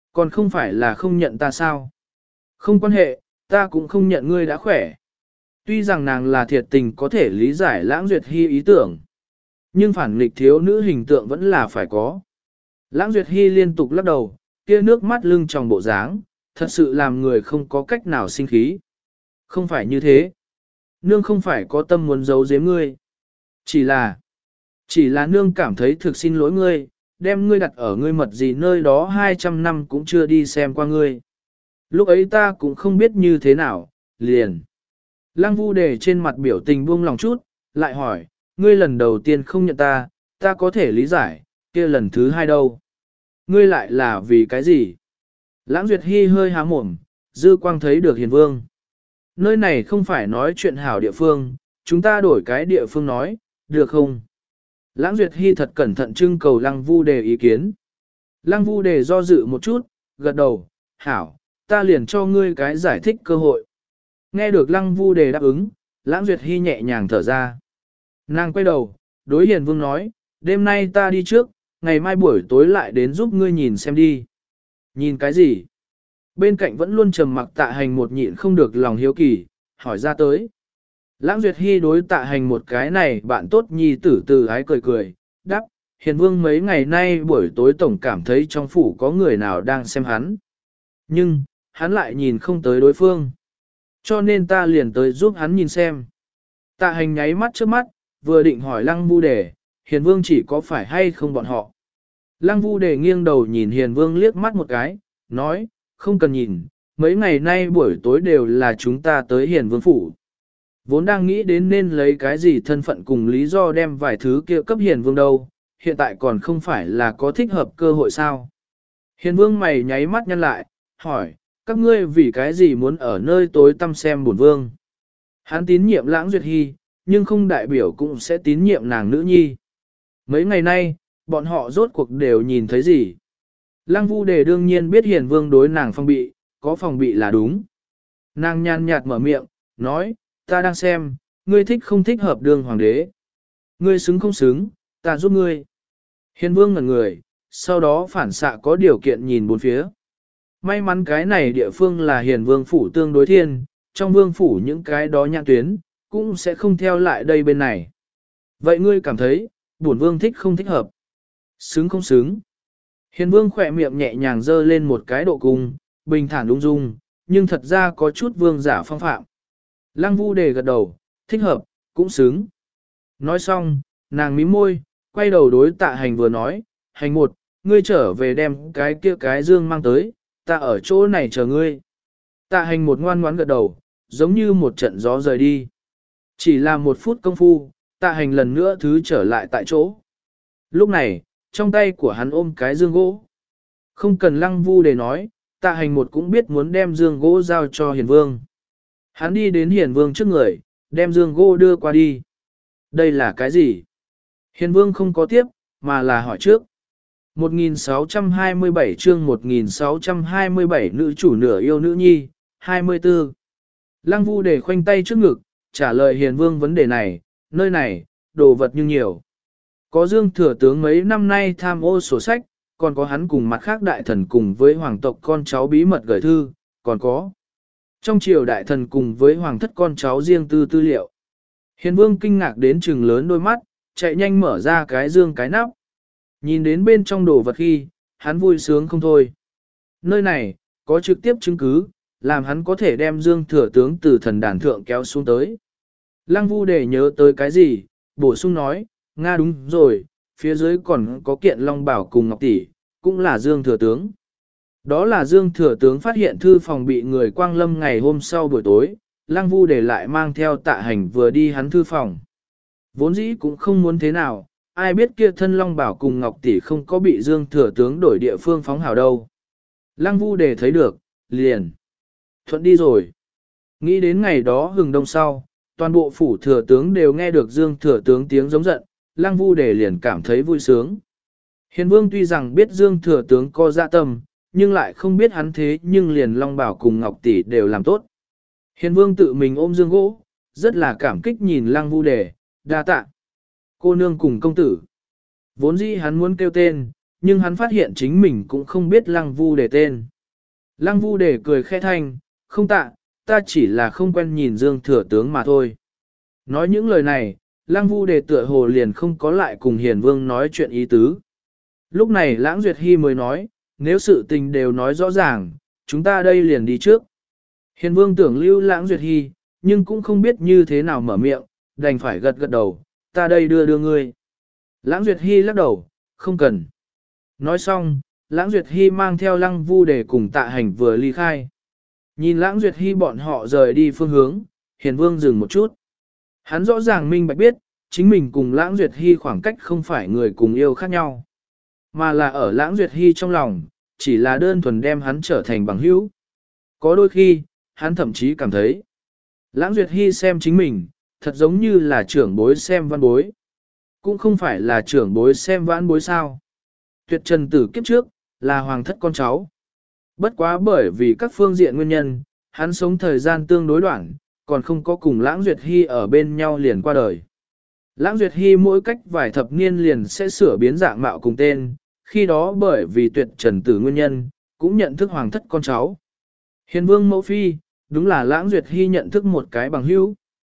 Còn không phải là không nhận ta sao? Không quan hệ, ta cũng không nhận ngươi đã khỏe. Tuy rằng nàng là thiệt tình có thể lý giải Lãng Duyệt Hy ý tưởng, nhưng phản nghịch thiếu nữ hình tượng vẫn là phải có. Lãng Duyệt Hy liên tục lắc đầu, kia nước mắt lưng tròng bộ dáng, thật sự làm người không có cách nào sinh khí. Không phải như thế. Nương không phải có tâm muốn giấu giếm ngươi. Chỉ là, chỉ là nương cảm thấy thực xin lỗi ngươi, đem ngươi đặt ở ngươi mật gì nơi đó hai trăm năm cũng chưa đi xem qua ngươi. Lúc ấy ta cũng không biết như thế nào, liền. Lăng Vu Đề trên mặt biểu tình buông lòng chút, lại hỏi, ngươi lần đầu tiên không nhận ta, ta có thể lý giải, kia lần thứ hai đâu? Ngươi lại là vì cái gì? Lãng Duyệt Hy hơi há mồm, dư quang thấy được Hiền Vương. Nơi này không phải nói chuyện hảo địa phương, chúng ta đổi cái địa phương nói, được không? Lãng Duyệt Hy thật cẩn thận trưng cầu Lăng Vu Đề ý kiến. Lăng Vu Đề do dự một chút, gật đầu, hảo, ta liền cho ngươi cái giải thích cơ hội. Nghe được Lăng Vu Đề đáp ứng, Lãng Duyệt Hy nhẹ nhàng thở ra. Nàng quay đầu, đối Hiền Vương nói, đêm nay ta đi trước, ngày mai buổi tối lại đến giúp ngươi nhìn xem đi. Nhìn cái gì? Bên cạnh vẫn luôn trầm mặc Tạ Hành một nhịn không được lòng hiếu kỳ, hỏi ra tới. Lãng Duyệt Hy đối Tạ Hành một cái này bạn tốt nhi tử từ ái cười cười, đáp, Hiền Vương mấy ngày nay buổi tối tổng cảm thấy trong phủ có người nào đang xem hắn. Nhưng, hắn lại nhìn không tới đối phương. Cho nên ta liền tới giúp hắn nhìn xem. Tạ Hành nháy mắt trước mắt, vừa định hỏi Lăng Vu Đề, Hiền Vương chỉ có phải hay không bọn họ. Lăng Vu Đề nghiêng đầu nhìn Hiền Vương liếc mắt một cái, nói, không cần nhìn, mấy ngày nay buổi tối đều là chúng ta tới Hiền Vương phủ. Vốn đang nghĩ đến nên lấy cái gì thân phận cùng lý do đem vài thứ kia cấp Hiền Vương đâu, hiện tại còn không phải là có thích hợp cơ hội sao. Hiền Vương mày nháy mắt nhăn lại, hỏi, các ngươi vì cái gì muốn ở nơi tối tăm xem bổn vương. Hắn tín nhiệm Lãng Duyệt Hy, nhưng không đại biểu cũng sẽ tín nhiệm nàng nữ nhi. Mấy ngày nay, bọn họ rốt cuộc đều nhìn thấy gì. Lăng Vu Đề đương nhiên biết Hiền Vương đối nàng phòng bị, có phòng bị là đúng. Nàng nhàn nhạt mở miệng, nói, ta đang xem, ngươi thích không thích hợp đường hoàng đế. Ngươi xứng không xứng, ta giúp ngươi. Hiền Vương ngẩn người, sau đó phản xạ có điều kiện nhìn bốn phía. May mắn cái này địa phương là Hiền Vương phủ tương đối thiên, trong vương phủ những cái đó nhãn tuyến, cũng sẽ không theo lại đây bên này. Vậy ngươi cảm thấy, bổn vương thích không thích hợp? Xứng không xứng? Hiền Vương khỏe miệng nhẹ nhàng dơ lên một cái độ cung, bình thản ung dung, nhưng thật ra có chút vương giả phong phạm. Lăng Vu Đề gật đầu, thích hợp, cũng xứng. Nói xong, nàng mím môi, quay đầu đối Tạ Hành vừa nói, Hành một, ngươi trở về đem cái kia cái dương mang tới, ta ở chỗ này chờ ngươi. Tạ Hành một ngoan ngoãn gật đầu, giống như một trận gió rời đi. Chỉ là một phút công phu, Tạ Hành lần nữa thứ trở lại tại chỗ. Lúc này, trong tay của hắn ôm cái dương gỗ. Không cần Lăng Vu Đề nói, Tạ Hành một cũng biết muốn đem dương gỗ giao cho Hiền Vương. Hắn đi đến Hiền Vương trước người, đem dương gỗ đưa qua đi. Đây là cái gì? Hiền Vương không có tiếp, mà là hỏi trước. một nghìn sáu trăm hai mươi bảy chương một nghìn sáu trăm hai mươi bảy nữ chủ nửa yêu nữ nhi, hai mươi tư. Lăng Vu Đề khoanh tay trước ngực, trả lời Hiền Vương vấn đề này, nơi này, đồ vật nhưng nhiều. Có Dương Thừa Tướng mấy năm nay tham ô sổ sách, còn có hắn cùng mặt khác đại thần cùng với hoàng tộc con cháu bí mật gửi thư, còn có trong triều đại thần cùng với hoàng thất con cháu riêng tư tư liệu. Hiền Vương kinh ngạc đến trừng lớn đôi mắt, chạy nhanh mở ra cái dương cái nắp. Nhìn đến bên trong đồ vật khi, hắn vui sướng không thôi. Nơi này, có trực tiếp chứng cứ, làm hắn có thể đem Dương Thừa Tướng từ thần đàn thượng kéo xuống tới. Lăng Vu Đề nhớ tới cái gì, bổ sung nói, Nga đúng rồi, phía dưới còn có kiện Long Bảo cùng Ngọc Tỷ, cũng là Dương Thừa Tướng. Đó là Dương Thừa Tướng phát hiện thư phòng bị người quang lâm ngày hôm sau buổi tối, Lăng Vu Đề lại mang theo Tạ Hành vừa đi hắn thư phòng. Vốn dĩ cũng không muốn thế nào, ai biết kia thân Long Bảo cùng Ngọc Tỷ không có bị Dương Thừa Tướng đổi địa phương phóng hào đâu. Lăng Vu Đề thấy được, liền. Thuận đi rồi. Nghĩ đến ngày đó hừng đông sau, toàn bộ phủ thừa tướng đều nghe được Dương Thừa Tướng tiếng giống giận, Lăng Vu Đề liền cảm thấy vui sướng. Hiền Vương tuy rằng biết Dương Thừa Tướng có dạ tâm, nhưng lại không biết hắn thế nhưng liền Long Bảo cùng Ngọc Tỷ đều làm tốt. Hiền Vương tự mình ôm dương gỗ, rất là cảm kích nhìn Lăng Vu Đề, đa tạ. Cô nương cùng công tử. Vốn dĩ hắn muốn kêu tên, nhưng hắn phát hiện chính mình cũng không biết lăng vu đề tên. Lăng vu đề cười khẽ thanh, không tạ, ta chỉ là không quen nhìn Dương thừa tướng mà thôi. Nói những lời này, lăng vu đề tựa hồ liền không có lại cùng hiền vương nói chuyện ý tứ. Lúc này lãng duyệt hy mới nói, nếu sự tình đều nói rõ ràng, chúng ta đây liền đi trước. Hiền vương tưởng lưu lãng duyệt hy, nhưng cũng không biết như thế nào mở miệng, đành phải gật gật đầu, ta đây đưa đưa ngươi. Lãng duyệt hy lắc đầu, không cần. Nói xong, lãng duyệt hy mang theo lăng vu để cùng tạ hành vừa ly khai. Nhìn lãng duyệt hy bọn họ rời đi phương hướng, hiền vương dừng một chút. Hắn rõ ràng minh bạch biết, chính mình cùng lãng duyệt hy khoảng cách không phải người cùng yêu khác nhau. Mà là ở lãng duyệt hy trong lòng, chỉ là đơn thuần đem hắn trở thành bằng hữu. Có đôi khi, hắn thậm chí cảm thấy, lãng duyệt hy xem chính mình, thật giống như là trưởng bối xem văn bối. Cũng không phải là trưởng bối xem vãn bối sao. Tuyệt trần tử kiếp trước, là hoàng thất con cháu. Bất quá bởi vì các phương diện nguyên nhân, hắn sống thời gian tương đối đoạn, còn không có cùng lãng duyệt hy ở bên nhau liền qua đời. Lãng duyệt hy mỗi cách vài thập niên liền sẽ sửa biến dạng mạo cùng tên, khi đó bởi vì tuyệt trần tử nguyên nhân, cũng nhận thức hoàng thất con cháu. Hiền vương mẫu phi, đúng là lãng duyệt hy nhận thức một cái bằng hữu.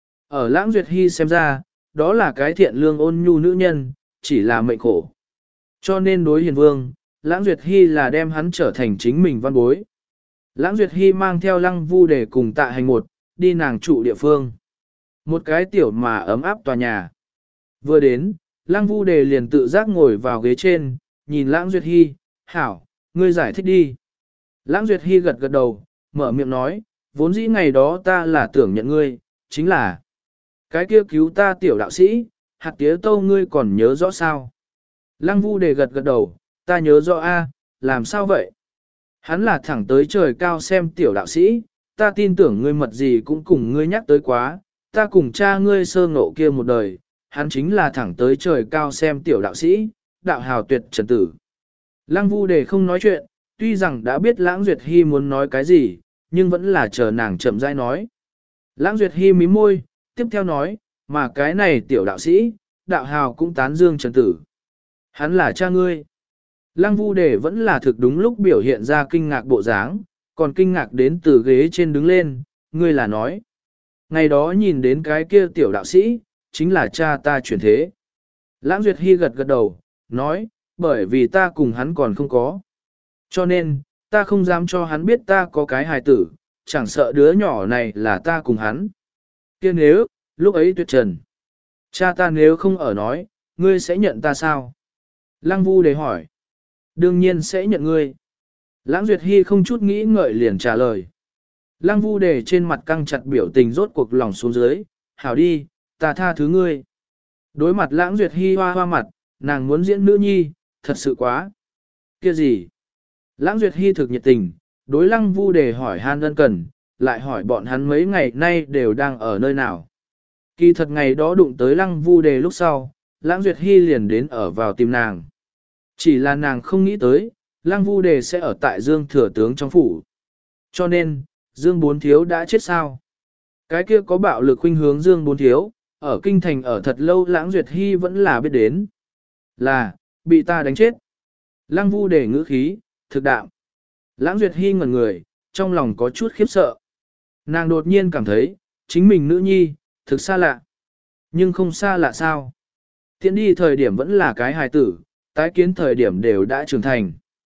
Ở lãng duyệt hy xem ra, đó là cái thiện lương ôn nhu nữ nhân, chỉ là mệnh khổ. Cho nên đối hiền vương, lãng duyệt hy là đem hắn trở thành chính mình văn bối. Lãng duyệt hy mang theo lăng vu để cùng tạ hành một, đi nàng trụ địa phương. Một cái tiểu mà ấm áp tòa nhà. Vừa đến, lăng vu đề liền tự giác ngồi vào ghế trên, nhìn lãng duyệt hy, hảo, ngươi giải thích đi. Lãng duyệt hy gật gật đầu, mở miệng nói, vốn dĩ ngày đó ta là tưởng nhận ngươi, chính là cái kia cứu ta tiểu đạo sĩ, hạt tía tâu ngươi còn nhớ rõ sao. Lăng vu đề gật gật đầu, ta nhớ rõ a, làm sao vậy? Hắn là thẳng tới trời cao xem tiểu đạo sĩ, ta tin tưởng ngươi mật gì cũng cùng ngươi nhắc tới quá, ta cùng cha ngươi sơ ngộ kia một đời, hắn chính là thẳng tới trời cao xem tiểu đạo sĩ, đạo hào tuyệt trần tử. Lăng vu đề không nói chuyện, tuy rằng đã biết lãng duyệt hy muốn nói cái gì, nhưng vẫn là chờ nàng chậm rãi nói. Lãng duyệt hy mím môi, tiếp theo nói, mà cái này tiểu đạo sĩ, đạo hào cũng tán dương trần tử. Hắn là cha ngươi. Lăng vu đề vẫn là thực đúng lúc biểu hiện ra kinh ngạc bộ dáng, còn kinh ngạc đến từ ghế trên đứng lên, ngươi là nói. Ngày đó nhìn đến cái kia tiểu đạo sĩ, chính là cha ta chuyển thế. Lãng duyệt hy gật gật đầu, nói, bởi vì ta cùng hắn còn không có. Cho nên, ta không dám cho hắn biết ta có cái hài tử, chẳng sợ đứa nhỏ này là ta cùng hắn. Kia nếu, lúc ấy tuyệt trần. Cha ta nếu không ở nói, ngươi sẽ nhận ta sao? Lăng vu đề hỏi. Đương nhiên sẽ nhận ngươi. Lãng duyệt hy không chút nghĩ ngợi liền trả lời. Lăng vu đề trên mặt căng chặt biểu tình rốt cuộc lòng xuống dưới, hảo đi, ta tha thứ ngươi. Đối mặt lãng duyệt hy hoa hoa mặt, nàng muốn diễn nữ nhi, thật sự quá. Kia gì? Lãng duyệt hy thực nhiệt tình, đối lăng vu đề hỏi han ân cần, lại hỏi bọn hắn mấy ngày nay đều đang ở nơi nào. Kỳ thật ngày đó đụng tới lăng vu đề lúc sau, lãng duyệt hy liền đến ở vào tìm nàng. Chỉ là nàng không nghĩ tới, lăng vu đề sẽ ở tại Dương Thừa Tướng trong phủ. Cho nên, Dương Bốn Thiếu đã chết sao? Cái kia có bạo lực khuynh hướng Dương Bốn Thiếu, ở kinh thành ở thật lâu lãng duyệt hy vẫn là biết đến. Là, bị ta đánh chết. Lăng vu đề ngữ khí, thực đạo. Lãng duyệt hy ngẩn người, trong lòng có chút khiếp sợ. Nàng đột nhiên cảm thấy, chính mình nữ nhi, thực xa lạ. Nhưng không xa lạ sao? Tiến đi thời điểm vẫn là cái hài tử, tái kiến thời điểm đều đã trưởng thành.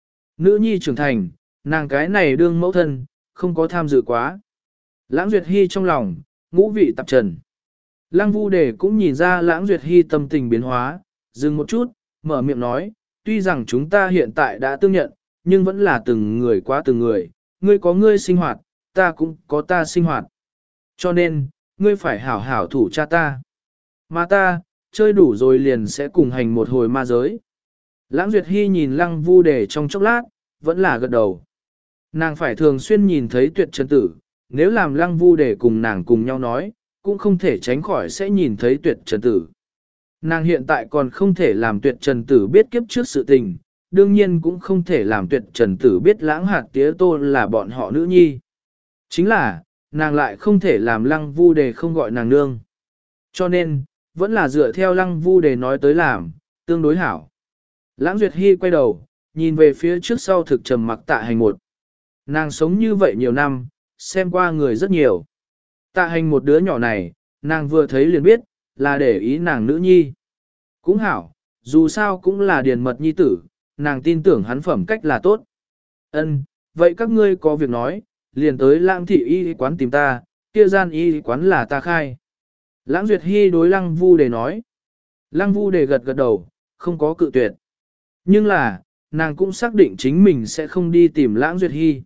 Nữ nhi trưởng thành, nàng cái này đương mẫu thân, không có tham dự quá. Lãng duyệt hy trong lòng, ngũ vị tạp trần. Lăng vu đề cũng nhìn ra lãng duyệt hy tâm tình biến hóa, dừng một chút, mở miệng nói, tuy rằng chúng ta hiện tại đã tương nhận, nhưng vẫn là từng người quá từng người, ngươi có ngươi sinh hoạt, ta cũng có ta sinh hoạt. Cho nên, ngươi phải hảo hảo thủ cha ta. Mà ta, chơi đủ rồi liền sẽ cùng hành một hồi ma giới. Lãng duyệt hy nhìn lăng vu đề trong chốc lát, vẫn là gật đầu. Nàng phải thường xuyên nhìn thấy tuyệt trần tử, nếu làm lăng vu đề cùng nàng cùng nhau nói, cũng không thể tránh khỏi sẽ nhìn thấy tuyệt trần tử. Nàng hiện tại còn không thể làm tuyệt trần tử biết kiếp trước sự tình, đương nhiên cũng không thể làm tuyệt trần tử biết lãng hạt tía tô là bọn họ nữ nhi. Chính là, nàng lại không thể làm lăng vu đề không gọi nàng nương. Cho nên, vẫn là dựa theo lăng vu đề nói tới làm, tương đối hảo. Lãng Duyệt Hy quay đầu, nhìn về phía trước sau thực trầm mặc tạ hành một. Nàng sống như vậy nhiều năm, xem qua người rất nhiều. Tạ hành một đứa nhỏ này, nàng vừa thấy liền biết, là để ý nàng nữ nhi. Cũng hảo, dù sao cũng là điền mật nhi tử, nàng tin tưởng hắn phẩm cách là tốt. Ân, vậy các ngươi có việc nói, liền tới lãng thị y quán tìm ta, kia gian y quán là ta khai. Lãng Duyệt Hy đối Lăng Vu Đề nói. Lăng Vu Đề gật gật đầu, không có cự tuyệt. Nhưng là, nàng cũng xác định chính mình sẽ không đi tìm Lãng Duyệt Hy.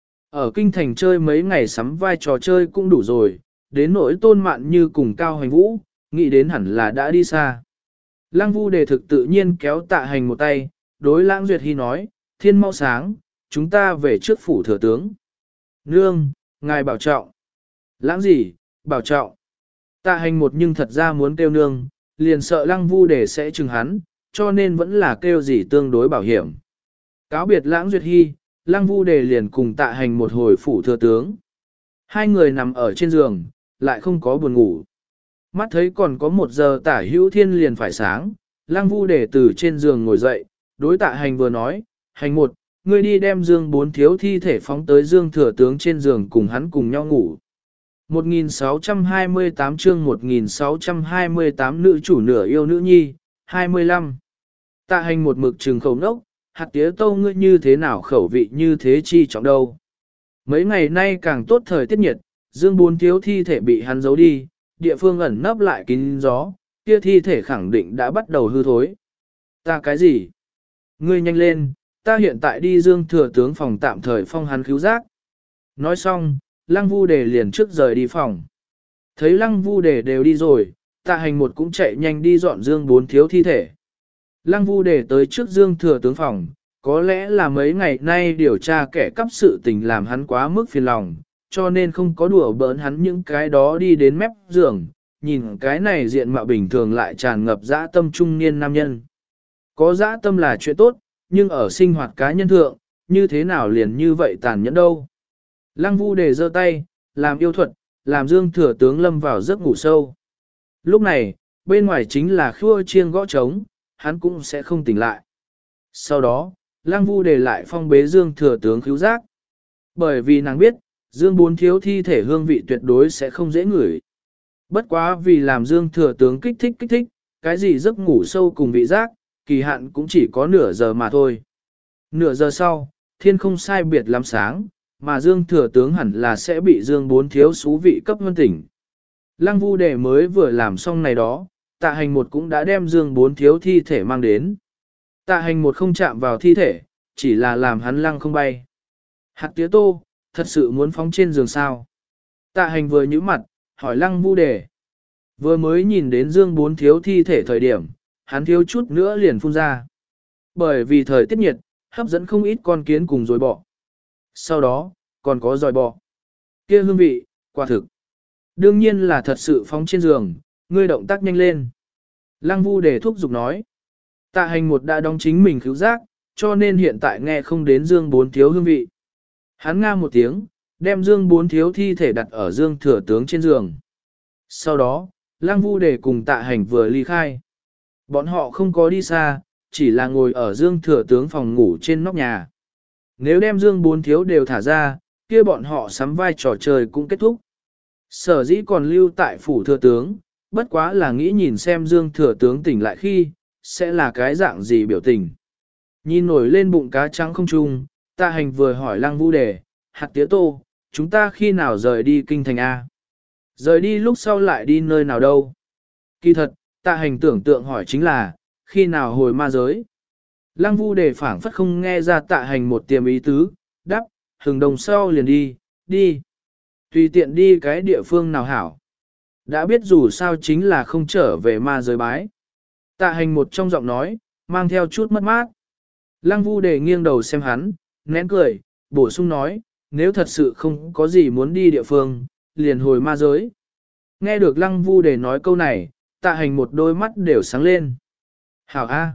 Ở kinh thành chơi mấy ngày sắm vai trò chơi cũng đủ rồi, đến nỗi Tôn Mạn Như cùng Cao Hành Vũ, nghĩ đến hẳn là đã đi xa. Lăng Vu Đề thực tự nhiên kéo Tạ Hành một tay, đối Lãng Duyệt Hy nói, thiên mau sáng, chúng ta về trước phủ thừa tướng. Nương, ngài bảo trọng. Lãng gì, bảo trọng. Tạ Hành một nhưng thật ra muốn kêu nương, liền sợ Lăng Vu Đề sẽ chừng hắn, cho nên vẫn là kêu gì tương đối bảo hiểm. Cáo biệt Lãng Duyệt Hy, Lăng Vu Đề liền cùng Tạ Hành một hồi phủ thừa tướng. Hai người nằm ở trên giường, lại không có buồn ngủ. Mắt thấy còn có một giờ tả hữu thiên liền phải sáng, Lăng Vu Đề từ trên giường ngồi dậy, đối Tạ Hành vừa nói, Hành một, ngươi đi đem Dương bốn thiếu thi thể phóng tới Dương thừa tướng trên giường cùng hắn cùng nhau ngủ. một nghìn sáu trăm hai mươi tám chương một nghìn sáu trăm hai mươi tám nữ chủ nửa yêu nữ nhi, hai mươi lăm. Tạ Hành một mực trừng khẩu nốc, hạt tía tâu ngươi như thế nào khẩu vị như thế chi trọng đâu. Mấy ngày nay càng tốt thời tiết nhiệt, Dương bốn thiếu thi thể bị hắn giấu đi, địa phương ẩn nấp lại kín gió, kia thi thể khẳng định đã bắt đầu hư thối. Ta cái gì? Ngươi nhanh lên, ta hiện tại đi Dương thừa tướng phòng tạm thời phong hắn cứu giác. Nói xong, Lăng Vu Đề liền trước rời đi phòng. Thấy Lăng Vu Đề đều đi rồi, Tạ Hành một cũng chạy nhanh đi dọn Dương bốn thiếu thi thể. Lăng Vu Đề tới trước Dương thừa tướng phòng, có lẽ là mấy ngày nay điều tra kẻ cắp sự tình làm hắn quá mức phiền lòng, cho nên không có đùa bỡn hắn những cái đó đi đến mép giường, nhìn cái này diện mạo bình thường lại tràn ngập dã tâm trung niên nam nhân. Có dã tâm là chuyện tốt, nhưng ở sinh hoạt cá nhân thượng, như thế nào liền như vậy tàn nhẫn đâu. Lăng Vu Đề giơ tay, làm yêu thuật, làm Dương thừa tướng lâm vào giấc ngủ sâu. Lúc này, bên ngoài chính là khua chiêng gõ trống, hắn cũng sẽ không tỉnh lại. Sau đó, Lăng Vu Đề lại phong bế Dương thừa tướng cứu giác. Bởi vì nàng biết, Dương bốn thiếu thi thể hương vị tuyệt đối sẽ không dễ ngửi. Bất quá vì làm Dương thừa tướng kích thích kích thích, cái gì giấc ngủ sâu cùng vị giác, kỳ hạn cũng chỉ có nửa giờ mà thôi. Nửa giờ sau, thiên không sai biệt lắm sáng, mà Dương thừa tướng hẳn là sẽ bị Dương bốn thiếu xú vị cấp hơn tỉnh. Lăng Vu Đề mới vừa làm xong này đó, Tạ Hành một cũng đã đem Dương bốn thiếu thi thể mang đến. Tạ Hành một không chạm vào thi thể, chỉ là làm hắn lăng không bay. Hạt tía tô, thật sự muốn phóng trên giường sao? Tạ Hành vừa nhíu mặt, hỏi Lăng Vu Đề. Vừa mới nhìn đến Dương bốn thiếu thi thể thời điểm, hắn thiếu chút nữa liền phun ra. Bởi vì thời tiết nhiệt, hấp dẫn không ít con kiến cùng dồi bọ. Sau đó, còn có dòi bọ. Kia hương vị, quả thực. Đương nhiên là thật sự phóng trên giường, ngươi động tác nhanh lên. Lăng Vu Đề thúc giục nói. Tạ Hành một đã đóng chính mình khứu giác, cho nên hiện tại nghe không đến Dương bốn thiếu hương vị. Hắn nga một tiếng, đem Dương bốn thiếu thi thể đặt ở Dương thừa tướng trên giường. Sau đó, Lăng Vu Đề cùng Tạ Hành vừa ly khai. Bọn họ không có đi xa, chỉ là ngồi ở Dương thừa tướng phòng ngủ trên nóc nhà. Nếu đem Dương bốn thiếu đều thả ra, kia bọn họ sắm vai trò chơi cũng kết thúc. Sở dĩ còn lưu tại phủ thừa tướng, bất quá là nghĩ nhìn xem Dương thừa tướng tỉnh lại khi, sẽ là cái dạng gì biểu tình. Nhìn nổi lên bụng cá trắng không trung, Tạ Hành vừa hỏi Lăng Vu Đề, hạt tía tô, chúng ta khi nào rời đi kinh thành A? Rời đi lúc sau lại đi nơi nào đâu? Kỳ thật, Tạ Hành tưởng tượng hỏi chính là, khi nào hồi ma giới? Lăng Vu Đề phảng phất không nghe ra Tạ Hành một tiềm ý tứ, đáp, hừng đồng sau liền đi, đi. Tùy tiện đi cái địa phương nào hảo. Đã biết dù sao chính là không trở về ma giới bái. Tạ Hành một trong giọng nói, mang theo chút mất mát. Lăng Vu Đề nghiêng đầu xem hắn, nén cười, bổ sung nói, nếu thật sự không có gì muốn đi địa phương, liền hồi ma giới. Nghe được Lăng Vu Đề nói câu này, Tạ Hành một đôi mắt đều sáng lên. Hảo A.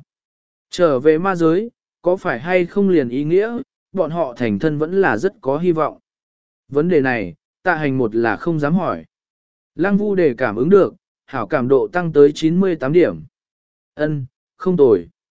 Trở về ma giới, có phải hay không liền ý nghĩa, bọn họ thành thân vẫn là rất có hy vọng. Vấn đề này, Tạ Hành một là không dám hỏi. Lăng Vu Đề cảm ứng được, hảo cảm độ tăng tới chín mươi tám điểm. Ân, không tồi.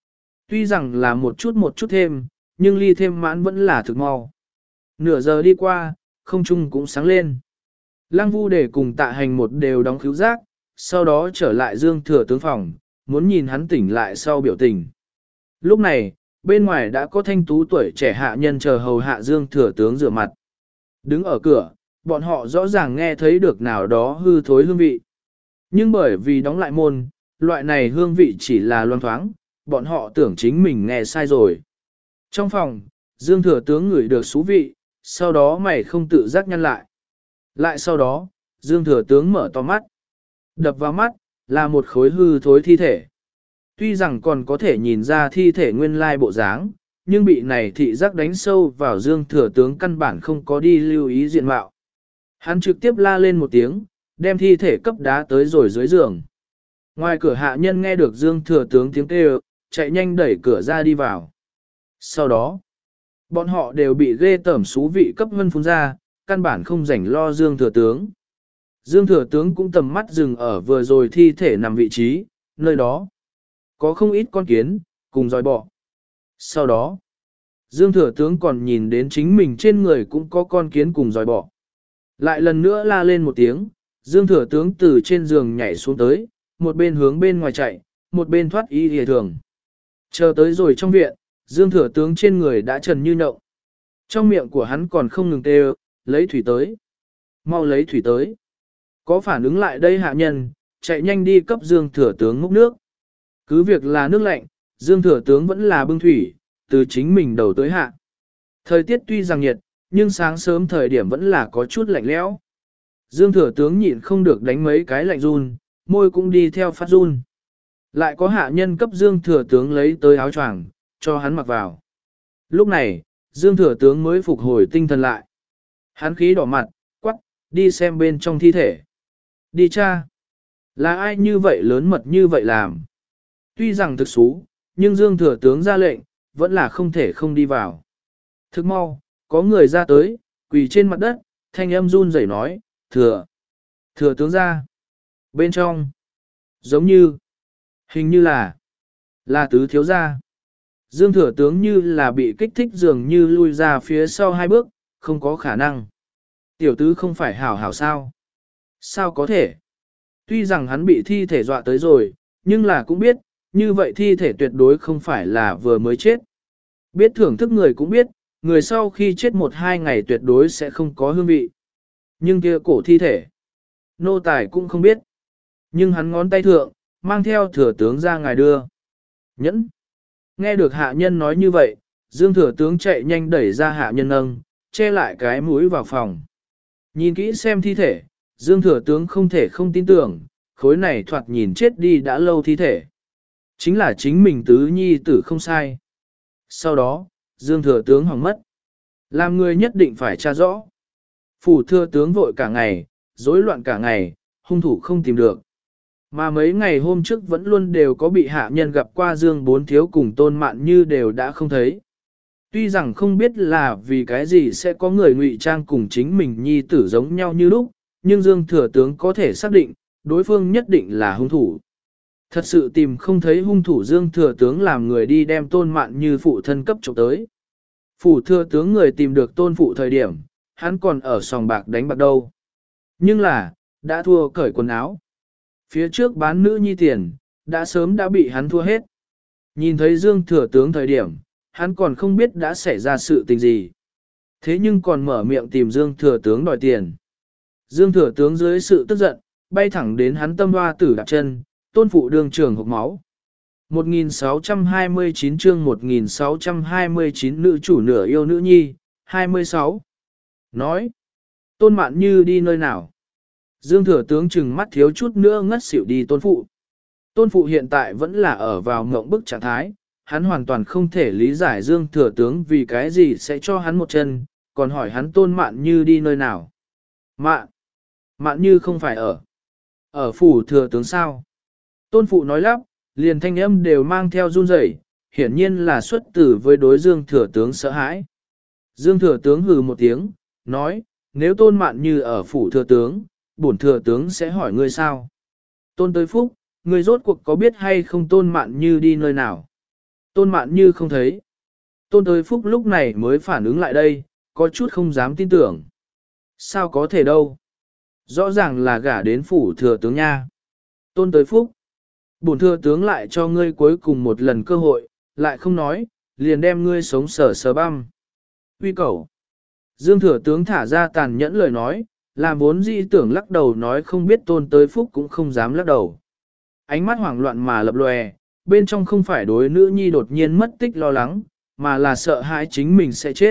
Tuy rằng là một chút một chút thêm, nhưng ly thêm mãn vẫn là thực mau. Nửa giờ đi qua, không trung cũng sáng lên. Lăng Vu để cùng Tạ Hành một đều đóng khứu giác, sau đó trở lại Dương Thừa tướng phòng, muốn nhìn hắn tỉnh lại sau biểu tình. Lúc này, bên ngoài đã có thanh tú tuổi trẻ hạ nhân chờ hầu hạ Dương Thừa tướng rửa mặt. Đứng ở cửa, bọn họ rõ ràng nghe thấy được nào đó hư thối hương vị. Nhưng bởi vì đóng lại môn, loại này hương vị chỉ là loang thoáng, bọn họ tưởng chính mình nghe sai rồi. Trong phòng, Dương Thừa tướng ngửi được xú vị, sau đó mày không tự giác nhăn lại. Lại sau đó, Dương Thừa tướng mở to mắt. Đập vào mắt, là một khối hư thối thi thể. Tuy rằng còn có thể nhìn ra thi thể nguyên lai bộ dáng, nhưng bị này thị giác đánh sâu vào Dương Thừa tướng căn bản không có đi lưu ý diện mạo. Hắn trực tiếp la lên một tiếng, đem thi thể cấp đá tới rồi dưới giường. Ngoài cửa hạ nhân nghe được Dương Thừa tướng tiếng kêu, chạy nhanh đẩy cửa ra đi vào. Sau đó, bọn họ đều bị ghê tởm xú vị cấp vân phun ra, căn bản không rảnh lo Dương Thừa tướng. Dương Thừa tướng cũng tầm mắt dừng ở vừa rồi thi thể nằm vị trí, nơi đó có không ít con kiến, cùng dòi bọ. Sau đó, Dương Thừa tướng còn nhìn đến chính mình trên người cũng có con kiến cùng dòi bọ. Lại lần nữa la lên một tiếng, Dương Thừa tướng từ trên giường nhảy xuống tới, một bên hướng bên ngoài chạy, một bên thoát y hề thường. Chờ tới rồi trong viện, Dương Thừa tướng trên người đã trần như nhộng. Trong miệng của hắn còn không ngừng kêu, lấy thủy tới. Mau lấy thủy tới. Có phản ứng lại đây hạ nhân, chạy nhanh đi cấp Dương Thừa tướng múc nước. Cứ việc là nước lạnh, Dương Thừa tướng vẫn là bưng thủy, từ chính mình đầu tới hạ. Thời tiết tuy rằng nhiệt, nhưng sáng sớm thời điểm vẫn là có chút lạnh lẽo. Dương Thừa tướng nhịn không được đánh mấy cái lạnh run, môi cũng đi theo phát run. Lại có hạ nhân cấp Dương Thừa tướng lấy tới áo choàng, cho hắn mặc vào. Lúc này, Dương Thừa tướng mới phục hồi tinh thần lại. Hắn khí đỏ mặt, quắc, đi xem bên trong thi thể. Đi cha. Là ai như vậy lớn mật như vậy làm? Tuy rằng thực xú, nhưng Dương Thừa tướng ra lệnh, vẫn là không thể không đi vào. Thức mau, có người ra tới, quỳ trên mặt đất, thanh âm run rẩy nói, thừa. Thừa tướng ra. Bên trong. Giống như. Hình như là. Là tứ thiếu gia. Dương Thừa tướng như là bị kích thích dường như lui ra phía sau hai bước, không có khả năng. Tiểu tứ không phải hảo hảo sao? Sao có thể? Tuy rằng hắn bị thi thể dọa tới rồi, nhưng là cũng biết, như vậy thi thể tuyệt đối không phải là vừa mới chết. Biết thưởng thức người cũng biết, người sau khi chết một hai ngày tuyệt đối sẽ không có hương vị. Nhưng kia cổ thi thể, nô tài cũng không biết. Nhưng hắn ngón tay thượng, mang theo thừa tướng ra ngài đưa. Nhẫn. Nghe được hạ nhân nói như vậy, Dương Thừa tướng chạy nhanh đẩy ra hạ nhân nâng, che lại cái mũi vào phòng. Nhìn kỹ xem thi thể, Dương Thừa tướng không thể không tin tưởng, khối này thoạt nhìn chết đi đã lâu thi thể. Chính là chính mình tứ nhi tử không sai. Sau đó, Dương Thừa tướng hỏng mất. Làm người nhất định phải tra rõ. Phủ thừa tướng vội cả ngày, rối loạn cả ngày, hung thủ không tìm được. Mà mấy ngày hôm trước vẫn luôn đều có bị hạ nhân gặp qua Dương Bốn Thiếu cùng Tôn Mạn Như đều đã không thấy. Tuy rằng không biết là vì cái gì sẽ có người ngụy trang cùng chính mình nhi tử giống nhau như lúc, nhưng Dương Thừa tướng có thể xác định, đối phương nhất định là hung thủ. Thật sự tìm không thấy hung thủ Dương Thừa tướng làm người đi đem Tôn Mạn Như phụ thân cấp trộm tới. Phủ thừa tướng người tìm được Tôn phụ thời điểm, hắn còn ở sòng bạc đánh bạc đâu. Nhưng là, đã thua cởi quần áo. Phía trước bán nữ nhi tiền, đã sớm đã bị hắn thua hết. Nhìn thấy Dương Thừa tướng thời điểm, hắn còn không biết đã xảy ra sự tình gì. Thế nhưng còn mở miệng tìm Dương Thừa tướng đòi tiền. Dương Thừa tướng dưới sự tức giận, bay thẳng đến hắn tâm hoa tử đạp chân, Tôn phụ đường trường hộc máu. một nghìn sáu trăm hai mươi chín chương một nghìn sáu trăm hai mươi chín nữ chủ nửa yêu nữ nhi, hai mươi sáu. Nói, Tôn Mạn Như đi nơi nào? Dương Thừa tướng chừng mắt thiếu chút nữa ngất xỉu đi Tôn phụ. Tôn phụ hiện tại vẫn là ở vào ngộng bức trạng thái, hắn hoàn toàn không thể lý giải Dương Thừa tướng vì cái gì sẽ cho hắn một chân, còn hỏi hắn Tôn Mạn Như đi nơi nào. Mạn, Mạn Như không phải ở. Ở phủ Thừa tướng sao? Tôn phụ nói lắp, liền thanh âm đều mang theo run rẩy, hiển nhiên là xuất tử với đối Dương Thừa tướng sợ hãi. Dương Thừa tướng hừ một tiếng, nói, nếu Tôn Mạn Như ở phủ Thừa tướng, bổn Thừa tướng sẽ hỏi ngươi sao? Tôn tới phúc, ngươi rốt cuộc có biết hay không Tôn Mạn Như đi nơi nào? Tôn Mạn Như không thấy. Tôn Tới Phúc lúc này mới phản ứng lại đây, có chút không dám tin tưởng. Sao có thể đâu? Rõ ràng là gả đến phủ thừa tướng nha. Tôn Tới Phúc. Bổn thừa tướng lại cho ngươi cuối cùng một lần cơ hội, lại không nói, liền đem ngươi sống sờ sờ băm. Uy cầu. Dương thừa tướng thả ra tàn nhẫn lời nói, làm vốn dĩ tưởng lắc đầu nói không biết Tôn Tới Phúc cũng không dám lắc đầu. Ánh mắt hoảng loạn mà lập lòe, bên trong không phải đối nữ nhi đột nhiên mất tích lo lắng, mà là sợ hãi chính mình sẽ chết.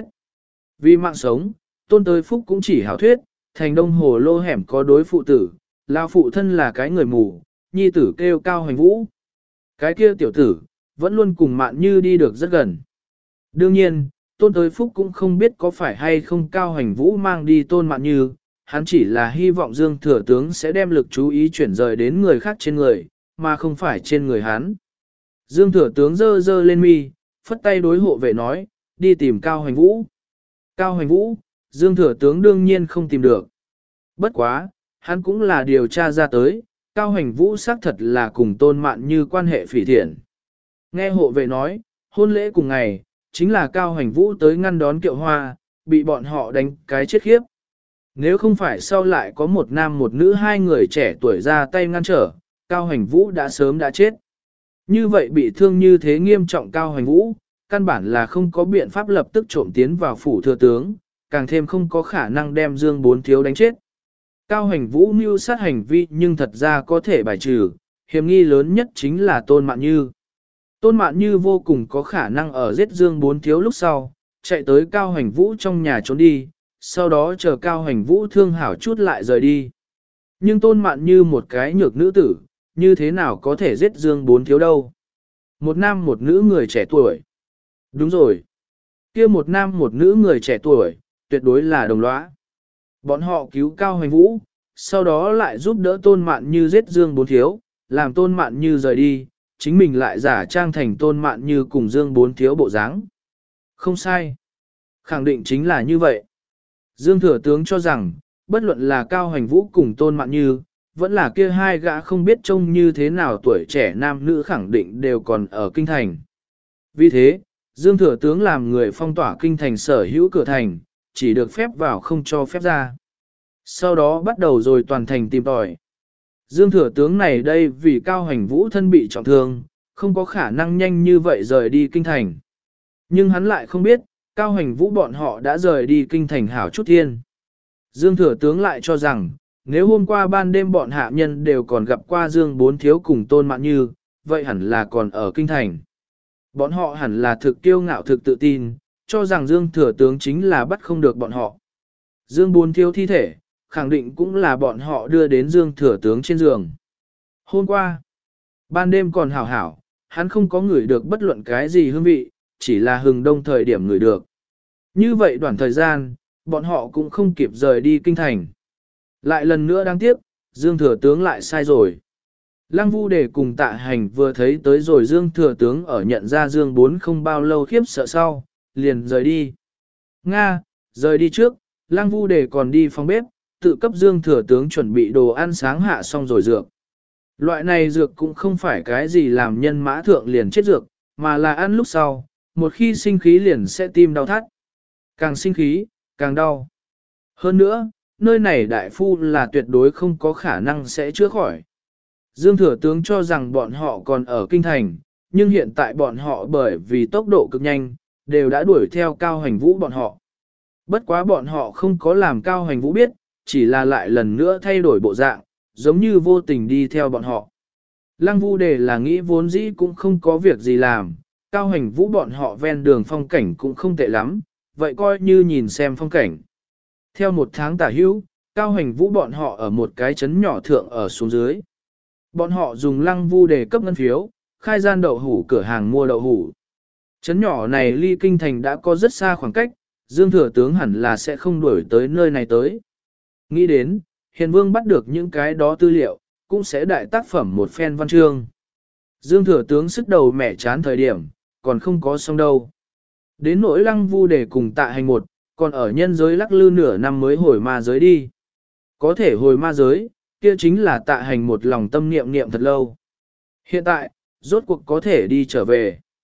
Vì mạng sống, Tôn Tới Phúc cũng chỉ hảo thuyết, thành đông hồ lô hẻm có đối phụ tử, lao phụ thân là cái người mù, nhi tử kêu Cao Hoành Vũ. Cái kia tiểu tử, vẫn luôn cùng Mạn Như đi được rất gần. Đương nhiên, Tôn Tới Phúc cũng không biết có phải hay không Cao Hoành Vũ mang đi Tôn Mạn Như, hắn chỉ là hy vọng Dương Thừa Tướng sẽ đem lực chú ý chuyển rời đến người khác trên người, mà không phải trên người hắn. Dương Thừa Tướng giơ giơ lên mi, phất tay đối hộ vệ nói, đi tìm Cao Hoành Vũ. Cao Hoành Vũ, Dương Thừa Tướng đương nhiên không tìm được. Bất quá, hắn cũng là điều tra ra tới, Cao Hoành Vũ xác thật là cùng Tôn Mạn Như quan hệ phỉ thiện. Nghe hộ vệ nói, hôn lễ cùng ngày, chính là Cao Hoành Vũ tới ngăn đón Kiệu Hoa, bị bọn họ đánh cái chết khiếp. Nếu không phải sau lại có một nam một nữ hai người trẻ tuổi ra tay ngăn trở, Cao Hoành Vũ đã sớm đã chết. Như vậy bị thương như thế nghiêm trọng Cao Hoành Vũ, căn bản là không có biện pháp lập tức trộm tiến vào phủ thừa tướng, càng thêm không có khả năng đem Dương Bốn Thiếu đánh chết. Cao Hoành Vũ mưu sát hành vi nhưng thật ra có thể bài trừ, hiểm nghi lớn nhất chính là Tôn Mạn Như. Tôn Mạn Như vô cùng có khả năng ở giết Dương Bốn Thiếu lúc sau, chạy tới Cao Hoành Vũ trong nhà trốn đi, sau đó chờ Cao Hoành Vũ thương hảo chút lại rời đi. Nhưng Tôn Mạn Như một cái nhược nữ tử, như thế nào có thể giết Dương Bốn Thiếu đâu? Một nam một nữ người trẻ tuổi. Đúng rồi. Kia một nam một nữ người trẻ tuổi, tuyệt đối là đồng lõa. Bọn họ cứu Cao Hoành Vũ, sau đó lại giúp đỡ Tôn Mạn Như giết Dương Bốn Thiếu, làm Tôn Mạn Như rời đi, chính mình lại giả trang thành Tôn Mạn Như cùng Dương Bốn Thiếu bộ dáng. Không sai. Khẳng định chính là như vậy. Dương Thừa Tướng cho rằng, bất luận là Cao Hoành Vũ cùng Tôn Mạn Như, vẫn là kia hai gã không biết trông như thế nào tuổi trẻ nam nữ khẳng định đều còn ở kinh thành. Vì thế, Dương Thừa Tướng làm người phong tỏa kinh thành sở hữu cửa thành, chỉ được phép vào không cho phép ra. Sau đó bắt đầu rồi toàn thành tìm tòi. Dương Thừa Tướng này đây vì Cao Hoành Vũ thân bị trọng thương, không có khả năng nhanh như vậy rời đi kinh thành. Nhưng hắn lại không biết, Cao Hoành Vũ bọn họ đã rời đi kinh thành hảo chút thiên. Dương Thừa Tướng lại cho rằng, nếu hôm qua ban đêm bọn hạ nhân đều còn gặp qua Dương Bốn Thiếu cùng Tôn Mạn Như, vậy hẳn là còn ở kinh thành. Bọn họ hẳn là thực kiêu ngạo thực tự tin, cho rằng Dương Thừa Tướng chính là bắt không được bọn họ. Dương Bốn Thiếu thi thể, khẳng định cũng là bọn họ đưa đến Dương Thừa Tướng trên giường. Hôm qua, ban đêm còn hảo hảo, hắn không có ngửi được bất luận cái gì hương vị, chỉ là hừng đông thời điểm ngửi được. Như vậy đoạn thời gian, bọn họ cũng không kịp rời đi kinh thành. Lại lần nữa đáng tiếc, Dương Thừa Tướng lại sai rồi. Lăng Vu Đề cùng Tạ Hành vừa thấy tới rồi Dương Thừa Tướng ở nhận ra Dương Bốn không bao lâu khiếp sợ sau, liền rời đi. Nga, rời đi trước, Lăng Vu Đề còn đi phòng bếp, tự cấp Dương Thừa Tướng chuẩn bị đồ ăn sáng hạ xong rồi dược. Loại này dược cũng không phải cái gì làm nhân mã thượng liền chết dược, mà là ăn lúc sau, một khi sinh khí liền sẽ tim đau thắt. Càng sinh khí, càng đau. Hơn nữa, nơi này đại phu là tuyệt đối không có khả năng sẽ chữa khỏi. Dương Thừa Tướng cho rằng bọn họ còn ở kinh thành, nhưng hiện tại bọn họ bởi vì tốc độ cực nhanh, đều đã đuổi theo Cao Hoành Vũ bọn họ. Bất quá bọn họ không có làm Cao Hoành Vũ biết, chỉ là lại lần nữa thay đổi bộ dạng, giống như vô tình đi theo bọn họ. Lăng Vu Đề là nghĩ vốn dĩ cũng không có việc gì làm, Cao Hoành Vũ bọn họ ven đường phong cảnh cũng không tệ lắm, vậy coi như nhìn xem phong cảnh. Theo một tháng tả hữu, Cao Hoành Vũ bọn họ ở một cái trấn nhỏ thượng ở xuống dưới. Bọn họ dùng Lăng Vu Đề cấp ngân phiếu, khai gian đậu hủ cửa hàng mua đậu hủ. Trấn nhỏ này ly kinh thành đã có rất xa khoảng cách, Dương Thừa Tướng hẳn là sẽ không đuổi tới nơi này tới. Nghĩ đến, Hiền Vương bắt được những cái đó tư liệu, cũng sẽ đại tác phẩm một phen văn chương. Dương Thừa Tướng sức đầu mẻ chán thời điểm, còn không có xong đâu. Đến nỗi Lăng Vu Đề cùng Tạ Hành một, còn ở nhân giới lắc lư nửa năm mới hồi ma giới đi. Có thể hồi ma giới, kia chính là Tạ Hành một lòng tâm niệm niệm thật lâu. Hiện tại, rốt cuộc có thể đi trở về.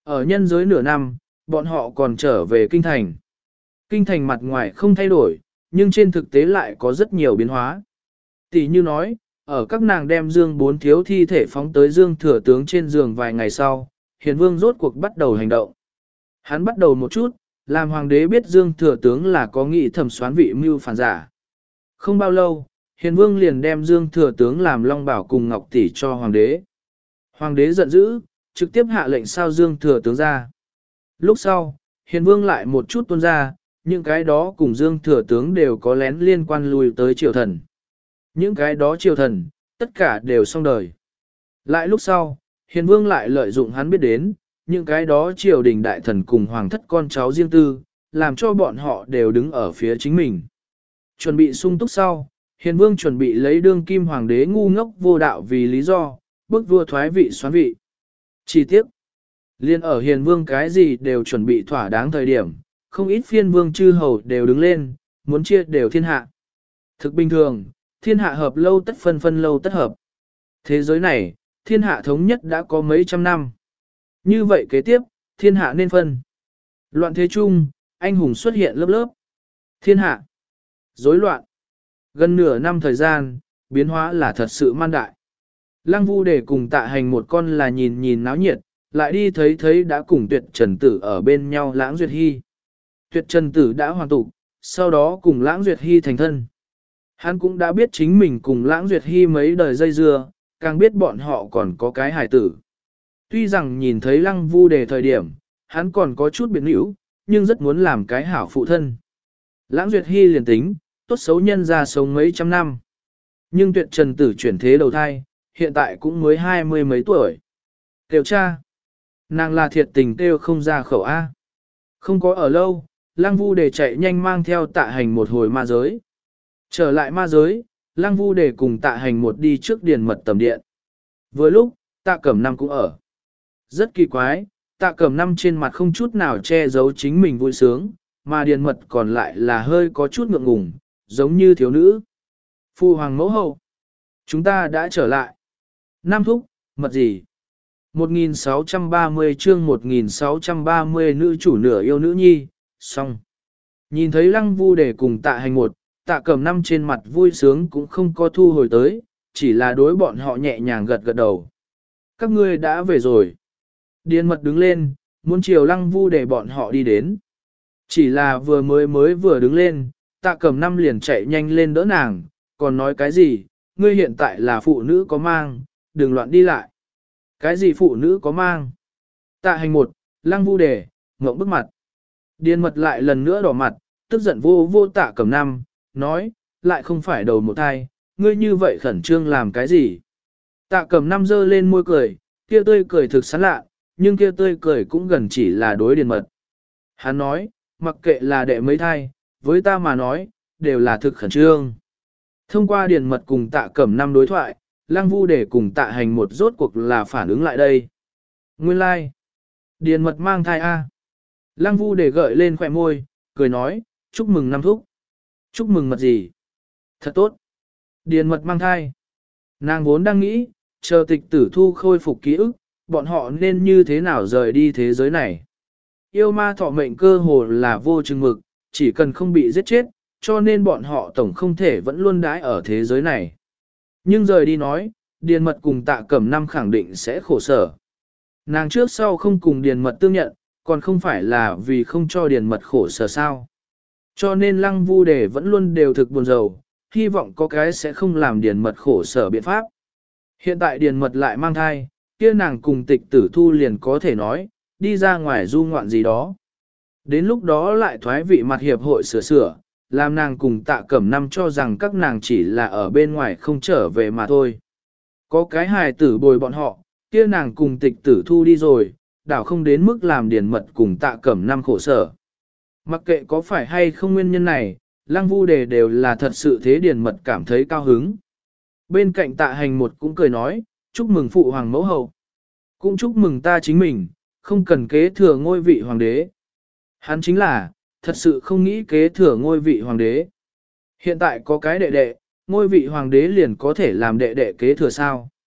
Ở nhân giới nửa năm, bọn họ còn trở về kinh thành. Kinh thành mặt ngoài không thay đổi, nhưng trên thực tế lại có rất nhiều biến hóa. Tỷ như nói, ở các nàng đem Dương bốn thiếu thi thể phóng tới Dương thừa tướng trên giường vài ngày sau, Hiền Vương rốt cuộc bắt đầu hành động. Hắn bắt đầu một chút, làm hoàng đế biết Dương thừa tướng là có nghị thẩm soán vị mưu phản giả. Không bao lâu, Hiền Vương liền đem Dương thừa tướng làm Long Bảo cùng Ngọc Tỷ cho hoàng đế. Hoàng đế giận dữ, trực tiếp hạ lệnh sao Dương thừa tướng ra. Lúc sau, Hiền Vương lại một chút tuôn ra, những cái đó cùng Dương thừa tướng đều có lén liên quan lùi tới triều thần. Những cái đó triều thần, tất cả đều xong đời. Lại lúc sau, Hiền Vương lại lợi dụng hắn biết đến, những cái đó triều đình đại thần cùng hoàng thất con cháu riêng tư, làm cho bọn họ đều đứng ở phía chính mình. Chuẩn bị sung túc sau, Hiền Vương chuẩn bị lấy đương kim hoàng đế ngu ngốc vô đạo vì lý do, bức vua thoái vị xoán vị. Chi tiết, liên ở Hiền Vương cái gì đều chuẩn bị thỏa đáng thời điểm, không ít phiên vương chư hầu đều đứng lên, muốn chia đều thiên hạ. Thực bình thường, thiên hạ hợp lâu tất phân phân lâu tất hợp. Thế giới này, thiên hạ thống nhất đã có mấy trăm năm. Như vậy kế tiếp, thiên hạ nên phân. Loạn thế chung, anh hùng xuất hiện lớp lớp. Thiên hạ, rối loạn. Gần nửa năm thời gian, biến hóa là thật sự man đại. Lăng Vu để cùng Tạ Hành một con là nhìn nhìn náo nhiệt, lại đi thấy thấy đã cùng Tuyệt Trần Tử ở bên nhau Lãng Duyệt Hy. Tuyệt Trần Tử đã hoàn tụ, sau đó cùng Lãng Duyệt Hy thành thân. Hắn cũng đã biết chính mình cùng Lãng Duyệt Hy mấy đời dây dưa, càng biết bọn họ còn có cái hài tử. Tuy rằng nhìn thấy Lăng Vu đề thời điểm, hắn còn có chút biến hữu, nhưng rất muốn làm cái hảo phụ thân. Lãng Duyệt Hy liền tính, tốt xấu nhân ra sống mấy trăm năm. Nhưng Tuyệt Trần Tử chuyển thế đầu thai, hiện tại cũng mới hai mươi mấy tuổi. Kêu cha, nàng là thiệt tình kêu không ra khẩu A. Không có ở lâu, Lăng Vu đề chạy nhanh mang theo Tạ Hành một hồi ma giới. Trở lại ma giới, Lăng Vu đề cùng Tạ Hành một đi trước điền mật tầm điện. Vừa lúc, Tạ Cẩm Năm cũng ở. Rất kỳ quái, Tạ Cẩm Năm trên mặt không chút nào che giấu chính mình vui sướng, mà điền mật còn lại là hơi có chút ngượng ngùng, giống như thiếu nữ. Phu hoàng mẫu hậu, chúng ta đã trở lại. Nam thúc, mật gì? một nghìn sáu trăm ba mươi chương một nghìn sáu trăm ba mươi nữ chủ nửa yêu nữ nhi, xong. Nhìn thấy Lăng Vu để cùng Tạ Hành một, Tạ Cẩm Năm trên mặt vui sướng cũng không có thu hồi tới, chỉ là đối bọn họ nhẹ nhàng gật gật đầu. Các ngươi đã về rồi. Điền mật đứng lên, muốn chiều Lăng Vu để bọn họ đi đến. Chỉ là vừa mới mới vừa đứng lên, Tạ Cẩm Năm liền chạy nhanh lên đỡ nàng, còn nói cái gì, ngươi hiện tại là phụ nữ có mang, đừng loạn đi lại. Cái gì phụ nữ có mang? Tạ Hành một, Lăng Vu đề, ngậm bức mặt. Điền mật lại lần nữa đỏ mặt, tức giận vô vô Tạ Cẩm Năm, nói, lại không phải đầu một thai, ngươi như vậy khẩn trương làm cái gì? Tạ Cẩm Năm giơ lên môi cười, kia tươi cười thực sán lạ, nhưng kia tươi cười cũng gần chỉ là đối điền mật. Hắn nói, mặc kệ là đệ mấy thai, với ta mà nói, đều là thực khẩn trương. Thông qua điền mật cùng Tạ Cẩm Năm đối thoại, Lăng Vu để cùng Tạ Hành một rốt cuộc là phản ứng lại đây. Nguyên lai, like. Điền mật mang thai A. Lăng Vu để gợi lên khỏe môi, cười nói, chúc mừng năm thúc. Chúc mừng mật gì? Thật tốt. Điền mật mang thai. Nàng vốn đang nghĩ, chờ tịch tử thu khôi phục ký ức, bọn họ nên như thế nào rời đi thế giới này. Yêu ma thọ mệnh cơ hồ là vô chừng mực, chỉ cần không bị giết chết, cho nên bọn họ tổng không thể vẫn luôn đãi ở thế giới này. Nhưng rời đi nói, Điền mật cùng Tạ Cẩm Năm khẳng định sẽ khổ sở. Nàng trước sau không cùng Điền mật tương nhận, còn không phải là vì không cho Điền mật khổ sở sao. Cho nên Lăng Vu đề vẫn luôn đều thực buồn rầu, hy vọng có cái sẽ không làm Điền mật khổ sở biện pháp. Hiện tại Điền mật lại mang thai, kia nàng cùng tịch tử thu liền có thể nói, đi ra ngoài du ngoạn gì đó. Đến lúc đó lại thoái vị mặt hiệp hội sửa sửa, làm nàng cùng Tạ Cẩm Năm cho rằng các nàng chỉ là ở bên ngoài không trở về mà thôi. Có cái hài tử bồi bọn họ, kia nàng cùng tịch tử thu đi rồi, đảo không đến mức làm điền mật cùng Tạ Cẩm Năm khổ sở. Mặc kệ có phải hay không nguyên nhân này, Lăng Vu đề đều là thật sự thế điền mật cảm thấy cao hứng. Bên cạnh Tạ Hành một cũng cười nói, chúc mừng phụ hoàng mẫu hậu. Cũng chúc mừng ta chính mình, không cần kế thừa ngôi vị hoàng đế. Hắn chính là, thật sự không nghĩ kế thừa ngôi vị hoàng đế. Hiện tại có cái đệ đệ, ngôi vị hoàng đế liền có thể làm đệ đệ kế thừa sao.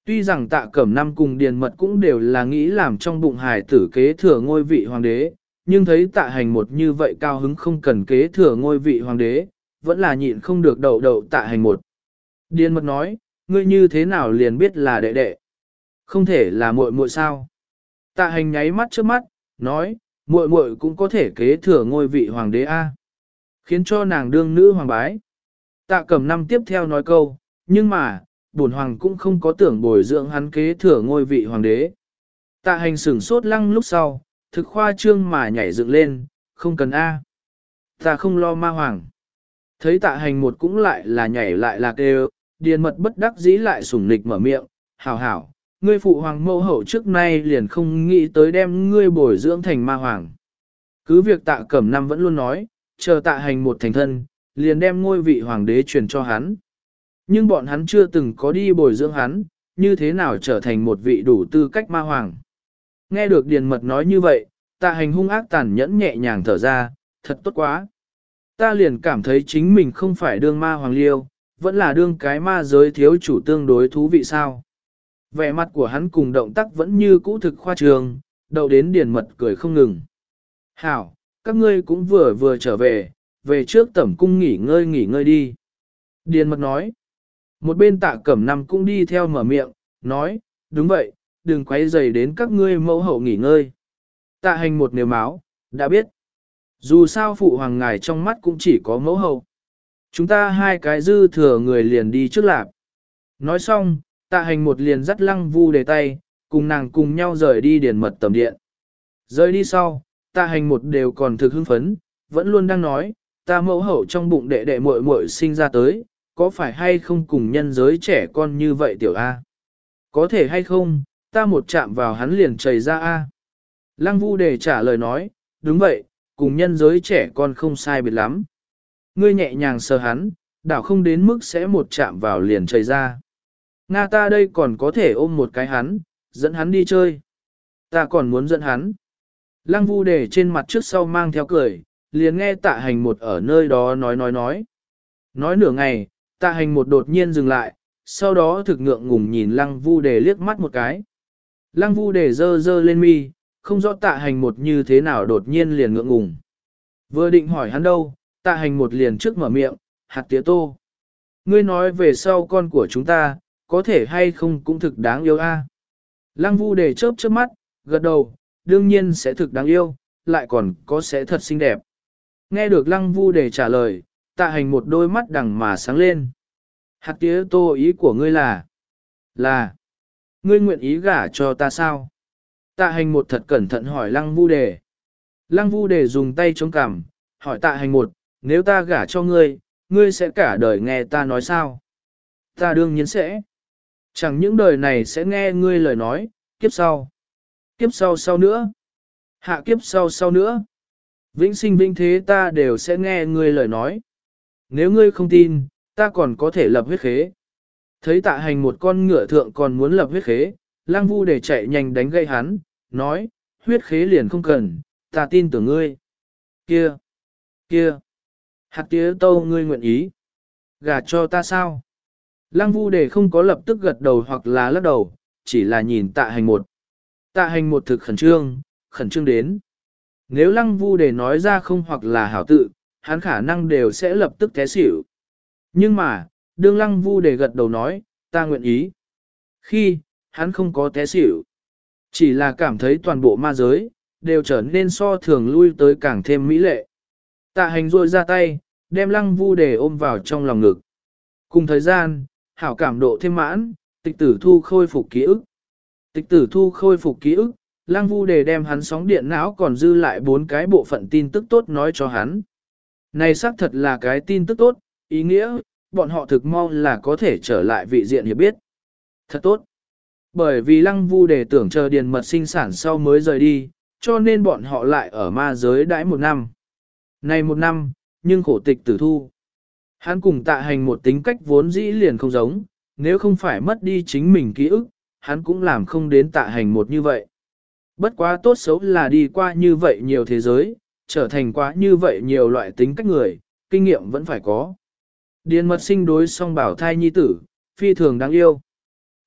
Tuy rằng tạ cẩm năm cùng điền mật cũng đều là nghĩ làm trong bụng hài tử kế thừa ngôi vị hoàng đế, nhưng thấy tạ hành một như vậy cao hứng không cần kế thừa ngôi vị hoàng đế, vẫn là nhịn không được đậu đậu tạ hành một. Điền mật nói, ngươi như thế nào liền biết là đệ đệ? Không thể là muội muội sao? Tạ hành nháy mắt trước mắt, nói, muội muội cũng có thể kế thừa ngôi vị hoàng đế A. Khiến cho nàng đương nữ hoàng bái. Tạ cẩm năm tiếp theo nói câu, nhưng mà, bổn hoàng cũng không có tưởng bồi dưỡng hắn kế thừa ngôi vị hoàng đế. Tạ hành sửng sốt lăng lúc sau, thực khoa trương mà nhảy dựng lên, không cần A. Ta không lo ma hoàng. Thấy tạ hành một cũng lại là nhảy lại là kêu, điền mật bất đắc dĩ lại sủng nịch mở miệng, hảo hảo, ngươi phụ hoàng mẫu hậu trước nay liền không nghĩ tới đem ngươi bồi dưỡng thành ma hoàng. Cứ việc tạ cẩm năm vẫn luôn nói, chờ tạ hành một thành thân, liền đem ngôi vị hoàng đế truyền cho hắn. Nhưng bọn hắn chưa từng có đi bồi dưỡng hắn, như thế nào trở thành một vị đủ tư cách ma hoàng. Nghe được điền mật nói như vậy, tạ hành hung ác tàn nhẫn nhẹ nhàng thở ra, thật tốt quá. Ta liền cảm thấy chính mình không phải đương ma hoàng liêu, vẫn là đương cái ma giới thiếu chủ tương đối thú vị sao. Vẻ mặt của hắn cùng động tác vẫn như cũ thực khoa trường, đậu đến điền mật cười không ngừng. Hảo, các ngươi cũng vừa vừa trở về, về trước tẩm cung nghỉ ngơi nghỉ ngơi đi. Điền mật nói. Một bên tạ cẩm năm cũng đi theo mở miệng, nói, đúng vậy, đừng quấy rầy đến các ngươi mẫu hậu nghỉ ngơi. Tạ hành một nếu máu, đã biết. Dù sao phụ hoàng ngài trong mắt cũng chỉ có mẫu hậu. Chúng ta hai cái dư thừa người liền đi trước lạp. Nói xong, tạ hành một liền dắt lăng vu đề tay, cùng nàng cùng nhau rời đi điền mật tầm điện. Rời đi sau, tạ hành một đều còn thực hưng phấn, vẫn luôn đang nói, ta mẫu hậu trong bụng đệ đệ muội muội sinh ra tới, có phải hay không cùng nhân giới trẻ con như vậy tiểu A? Có thể hay không, ta một chạm vào hắn liền chảy ra A. Lăng vu đề trả lời nói, đúng vậy, cùng nhân giới trẻ con không sai biệt lắm. Ngươi nhẹ nhàng sờ hắn, đảo không đến mức sẽ một chạm vào liền chảy ra. Nga ta đây còn có thể ôm một cái hắn, dẫn hắn đi chơi. Ta còn muốn dẫn hắn. Lăng vu đề trên mặt trước sau mang theo cười, liền nghe tạ hành một ở nơi đó nói nói nói. Nói nửa ngày, tạ hành một đột nhiên dừng lại, sau đó thực ngượng ngùng nhìn lăng vu đề liếc mắt một cái. Lăng vu đề dơ dơ lên mi, không rõ tạ hành một như thế nào đột nhiên liền ngượng ngùng. Vừa định hỏi hắn đâu, tạ hành một liền trước mở miệng, hạt tía tô. Ngươi nói về sau con của chúng ta, có thể hay không cũng thực đáng yêu a. Lăng vu đề chớp chớp mắt, gật đầu, đương nhiên sẽ thực đáng yêu, lại còn có sẽ thật xinh đẹp. Nghe được lăng vu đề trả lời, tạ hành một đôi mắt đằng mà sáng lên. Hạt tía tô ý của ngươi là, là, ngươi nguyện ý gả cho ta sao? Tạ hành một thật cẩn thận hỏi lăng vu đề. Lăng vu đề dùng tay chống cằm, hỏi tạ hành một, nếu ta gả cho ngươi, ngươi sẽ cả đời nghe ta nói sao? Ta đương nhiên sẽ. Chẳng những đời này sẽ nghe ngươi lời nói, kiếp sau. Kiếp sau sau nữa. Hạ kiếp sau sau nữa. Vĩnh sinh vĩnh thế ta đều sẽ nghe ngươi lời nói. Nếu ngươi không tin, ta còn có thể lập huyết khế. Thấy tạ hành một con ngựa thượng còn muốn lập huyết khế, Lăng vu để chạy nhanh đánh gây hắn, nói, huyết khế liền không cần, ta tin tưởng ngươi. Kia, kia, hạt tía tâu ngươi nguyện ý. Gả cho ta sao? Lăng vu để không có lập tức gật đầu hoặc là lắc đầu, chỉ là nhìn tạ hành một. Tạ hành một thực khẩn trương, khẩn trương đến. Nếu lăng vu để nói ra không hoặc là hảo tự, hắn khả năng đều sẽ lập tức té xỉu. Nhưng mà, đương lăng vu để gật đầu nói, ta nguyện ý. Khi, hắn không có té xỉu. Chỉ là cảm thấy toàn bộ ma giới, đều trở nên so thường lui tới càng thêm mỹ lệ. Tạ hành rôi ra tay, đem lăng vu để ôm vào trong lòng ngực. Cùng thời gian, hảo cảm độ thêm mãn, tịch tử thu khôi phục ký ức. Tịch tử thu khôi phục ký ức, lăng vu để đem hắn sóng điện não còn dư lại bốn cái bộ phận tin tức tốt nói cho hắn. Này xác thật là cái tin tức tốt, ý nghĩa, bọn họ thực mong là có thể trở lại vị diện hiểu biết. Thật tốt. Bởi vì lăng vu để tưởng chờ điền mật sinh sản sau mới rời đi, cho nên bọn họ lại ở ma giới đãi một năm. Này một năm, nhưng khổ tịch tử thu. Hắn cùng tạ hành một tính cách vốn dĩ liền không giống, nếu không phải mất đi chính mình ký ức, hắn cũng làm không đến tạ hành một như vậy. Bất quá tốt xấu là đi qua như vậy nhiều thế giới, trở thành quá như vậy nhiều loại tính cách người, kinh nghiệm vẫn phải có. Điền mật sinh đối song bảo thai nhi tử, phi thường đáng yêu.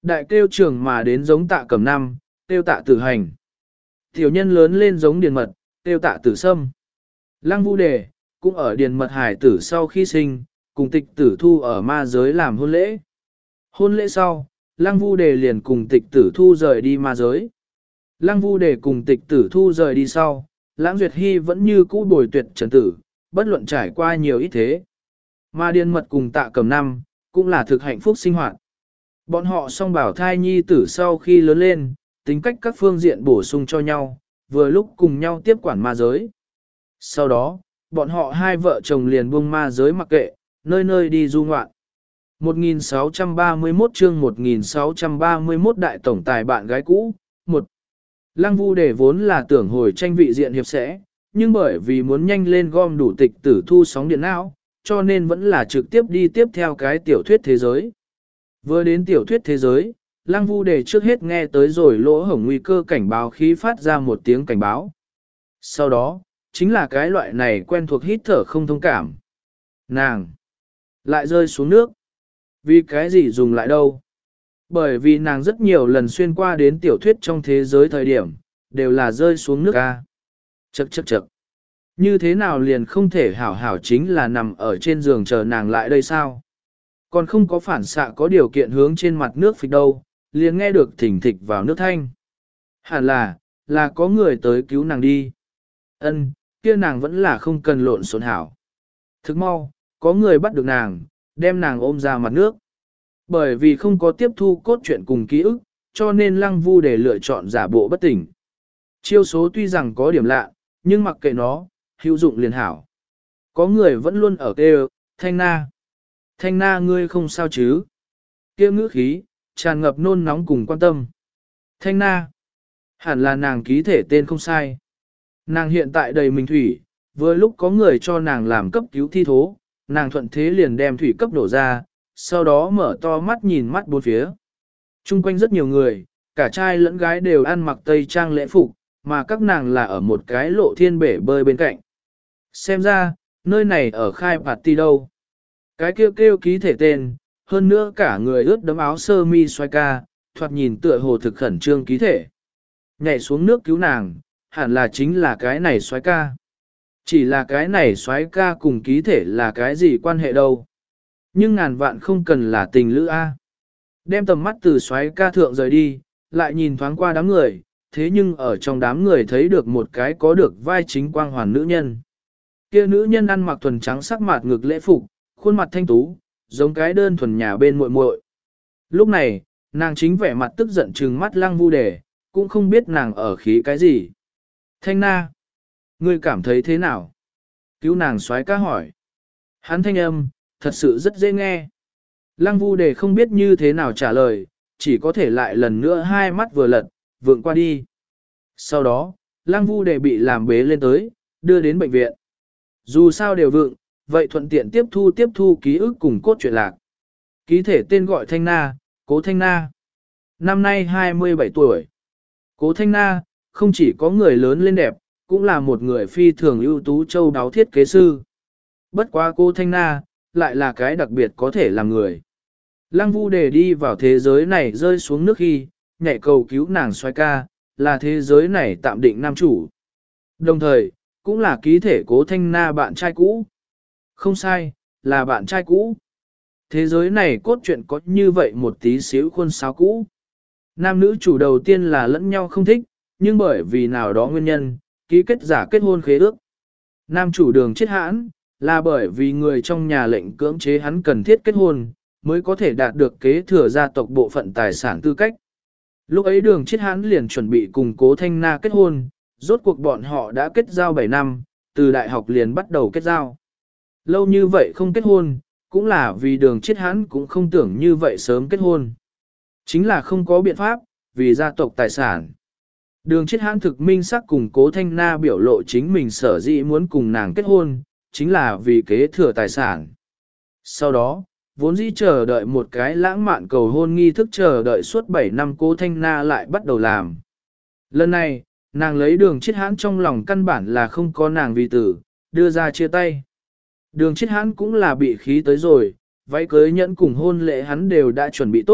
Đại kêu trường mà đến giống tạ cẩm năm, kêu tạ tử hành. Tiểu nhân lớn lên giống điền mật, kêu tạ tử sâm. Lăng Vu Đề, cũng ở điền mật hải tử sau khi sinh, cùng tịch tử thu ở ma giới làm hôn lễ. Hôn lễ sau, Lăng Vu Đề liền cùng tịch tử thu rời đi ma giới. Lăng Vu Đề cùng tịch tử thu rời đi sau, Lãng Duyệt Hy vẫn như cũ bồi tuyệt trần tử, bất luận trải qua nhiều ít thế. Mà điền mật cùng tạ cẩm năm, cũng là thực hạnh phúc sinh hoạt. Bọn họ song bảo thai nhi tử sau khi lớn lên, tính cách các phương diện bổ sung cho nhau, vừa lúc cùng nhau tiếp quản ma giới. Sau đó, bọn họ hai vợ chồng liền buông ma giới mặc kệ, nơi nơi đi du ngoạn. một nghìn sáu trăm ba mươi mốt chương một nghìn sáu trăm ba mươi mốt đại tổng tài bạn gái cũ, một Lăng Vu Đề vốn là tưởng hồi tranh vị diện hiệp sẽ, nhưng bởi vì muốn nhanh lên gom đủ tịch tử thu sóng điện não, cho nên vẫn là trực tiếp đi tiếp theo cái tiểu thuyết thế giới. Vừa đến tiểu thuyết thế giới, Lăng Vu Đề trước hết nghe tới rồi lỗ hổng nguy cơ cảnh báo khí phát ra một tiếng cảnh báo. Sau đó, chính là cái loại này quen thuộc hít thở không thông cảm. Nàng lại rơi xuống nước. Vì cái gì dùng lại đâu? Bởi vì nàng rất nhiều lần xuyên qua đến tiểu thuyết trong thế giới thời điểm, đều là rơi xuống nước ca. Chậc chậc chậc. Như thế nào liền không thể hảo hảo chính là nằm ở trên giường chờ nàng lại đây sao? Còn không có phản xạ có điều kiện hướng trên mặt nước phịch đâu, liền nghe được thỉnh thịch vào nước thanh. Hẳn là, là có người tới cứu nàng đi. Ân, kia nàng vẫn là không cần lộn xộn hảo. Thức mau, có người bắt được nàng, đem nàng ôm ra mặt nước. Bởi vì không có tiếp thu cốt truyện cùng ký ức, cho nên Lăng Vu Đề lựa chọn giả bộ bất tỉnh. Chiêu số tuy rằng có điểm lạ, nhưng mặc kệ nó, hữu dụng liền hảo. Có người vẫn luôn ở kêu, Thanh Na. Thanh Na ngươi không sao chứ? Kia ngữ khí, tràn ngập nôn nóng cùng quan tâm. Thanh Na. Hẳn là nàng ký thể tên không sai. Nàng hiện tại đầy mình thủy, vừa lúc có người cho nàng làm cấp cứu thi thố, nàng thuận thế liền đem thủy cấp đổ ra, sau đó mở to mắt nhìn mắt bốn phía. Trung quanh rất nhiều người, cả trai lẫn gái đều ăn mặc tây trang lễ phục, mà các nàng là ở một cái lộ thiên bể bơi bên cạnh. Xem ra, nơi này ở khai party đâu. Cái kêu kêu ký thể tên, hơn nữa cả người ướt đấm áo sơ mi xoay ca, thoạt nhìn tựa hồ thực khẩn trương ký thể. Nhảy xuống nước cứu nàng, hẳn là chính là cái này xoay ca. Chỉ là cái này xoáy ca cùng ký thể là cái gì quan hệ đâu. Nhưng ngàn vạn không cần là tình lữ A. Đem tầm mắt từ xoáy ca thượng rời đi, lại nhìn thoáng qua đám người, thế nhưng ở trong đám người thấy được một cái có được vai chính quang hoàn nữ nhân. Kia nữ nhân ăn mặc thuần trắng sắc mạt ngực lễ phục, khuôn mặt thanh tú, giống cái đơn thuần nhà bên muội muội. Lúc này, nàng chính vẻ mặt tức giận trừng mắt Lăng Vu Đề, cũng không biết nàng ở khí cái gì. Thanh Na, ngươi cảm thấy thế nào? Cứu nàng soái ca hỏi. Hắn thanh âm, thật sự rất dễ nghe. Lăng Vu Đề không biết như thế nào trả lời, chỉ có thể lại lần nữa hai mắt vừa lật, vượng qua đi. Sau đó, Lăng Vu Đề bị làm bế lên tới, đưa đến bệnh viện. Dù sao đều vượng, vậy thuận tiện tiếp thu tiếp thu ký ức cùng cốt truyện lạc. Ký thể tên gọi Thanh Na, Cố Thanh Na. Năm nay hai mươi bảy tuổi. Cố Thanh Na, không chỉ có người lớn lên đẹp, cũng là một người phi thường ưu tú châu đáo thiết kế sư. Bất quá cô Thanh Na, lại là cái đặc biệt có thể làm người. Lăng Vu Đề đi vào thế giới này rơi xuống nước khi, nhảy cầu cứu nàng xoay ca, là thế giới này tạm định nam chủ. Đồng thời, cũng là ký thể Cố Thanh Na bạn trai cũ. Không sai, là bạn trai cũ. Thế giới này cốt truyện có như vậy một tí xíu khuôn sáo cũ. Nam nữ chủ đầu tiên là lẫn nhau không thích, nhưng bởi vì nào đó nguyên nhân, ký kết giả kết hôn khế ước. Nam chủ Đường Chiết Hãn, là bởi vì người trong nhà lệnh cưỡng chế hắn cần thiết kết hôn, mới có thể đạt được kế thừa gia tộc bộ phận tài sản tư cách. Lúc ấy Đường Chiết Hãn liền chuẩn bị cùng Cố Thanh Na kết hôn, rốt cuộc bọn họ đã kết giao bảy năm, từ đại học liền bắt đầu kết giao. Lâu như vậy không kết hôn, cũng là vì Đường Chiết Hãn cũng không tưởng như vậy sớm kết hôn. Chính là không có biện pháp, vì gia tộc tài sản. Đường Chiết Hãn thực minh sắc cùng Cố Thanh Na biểu lộ chính mình sở dĩ muốn cùng nàng kết hôn, chính là vì kế thừa tài sản. Sau đó, vốn dĩ chờ đợi một cái lãng mạn cầu hôn nghi thức chờ đợi suốt bảy năm Cố Thanh Na lại bắt đầu làm. Lần này, nàng lấy Đường Chiết Hãn trong lòng căn bản là không có nàng vì tử, đưa ra chia tay. Đường Chiết Hãn cũng là bị khí tới rồi, váy cưới nhẫn cùng hôn lễ hắn đều đã chuẩn bị tốt,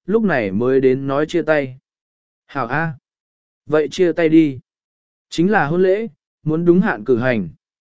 lúc này mới đến nói chia tay. Hảo A. Vậy chia tay đi. Chính là hôn lễ, muốn đúng hạn cử hành.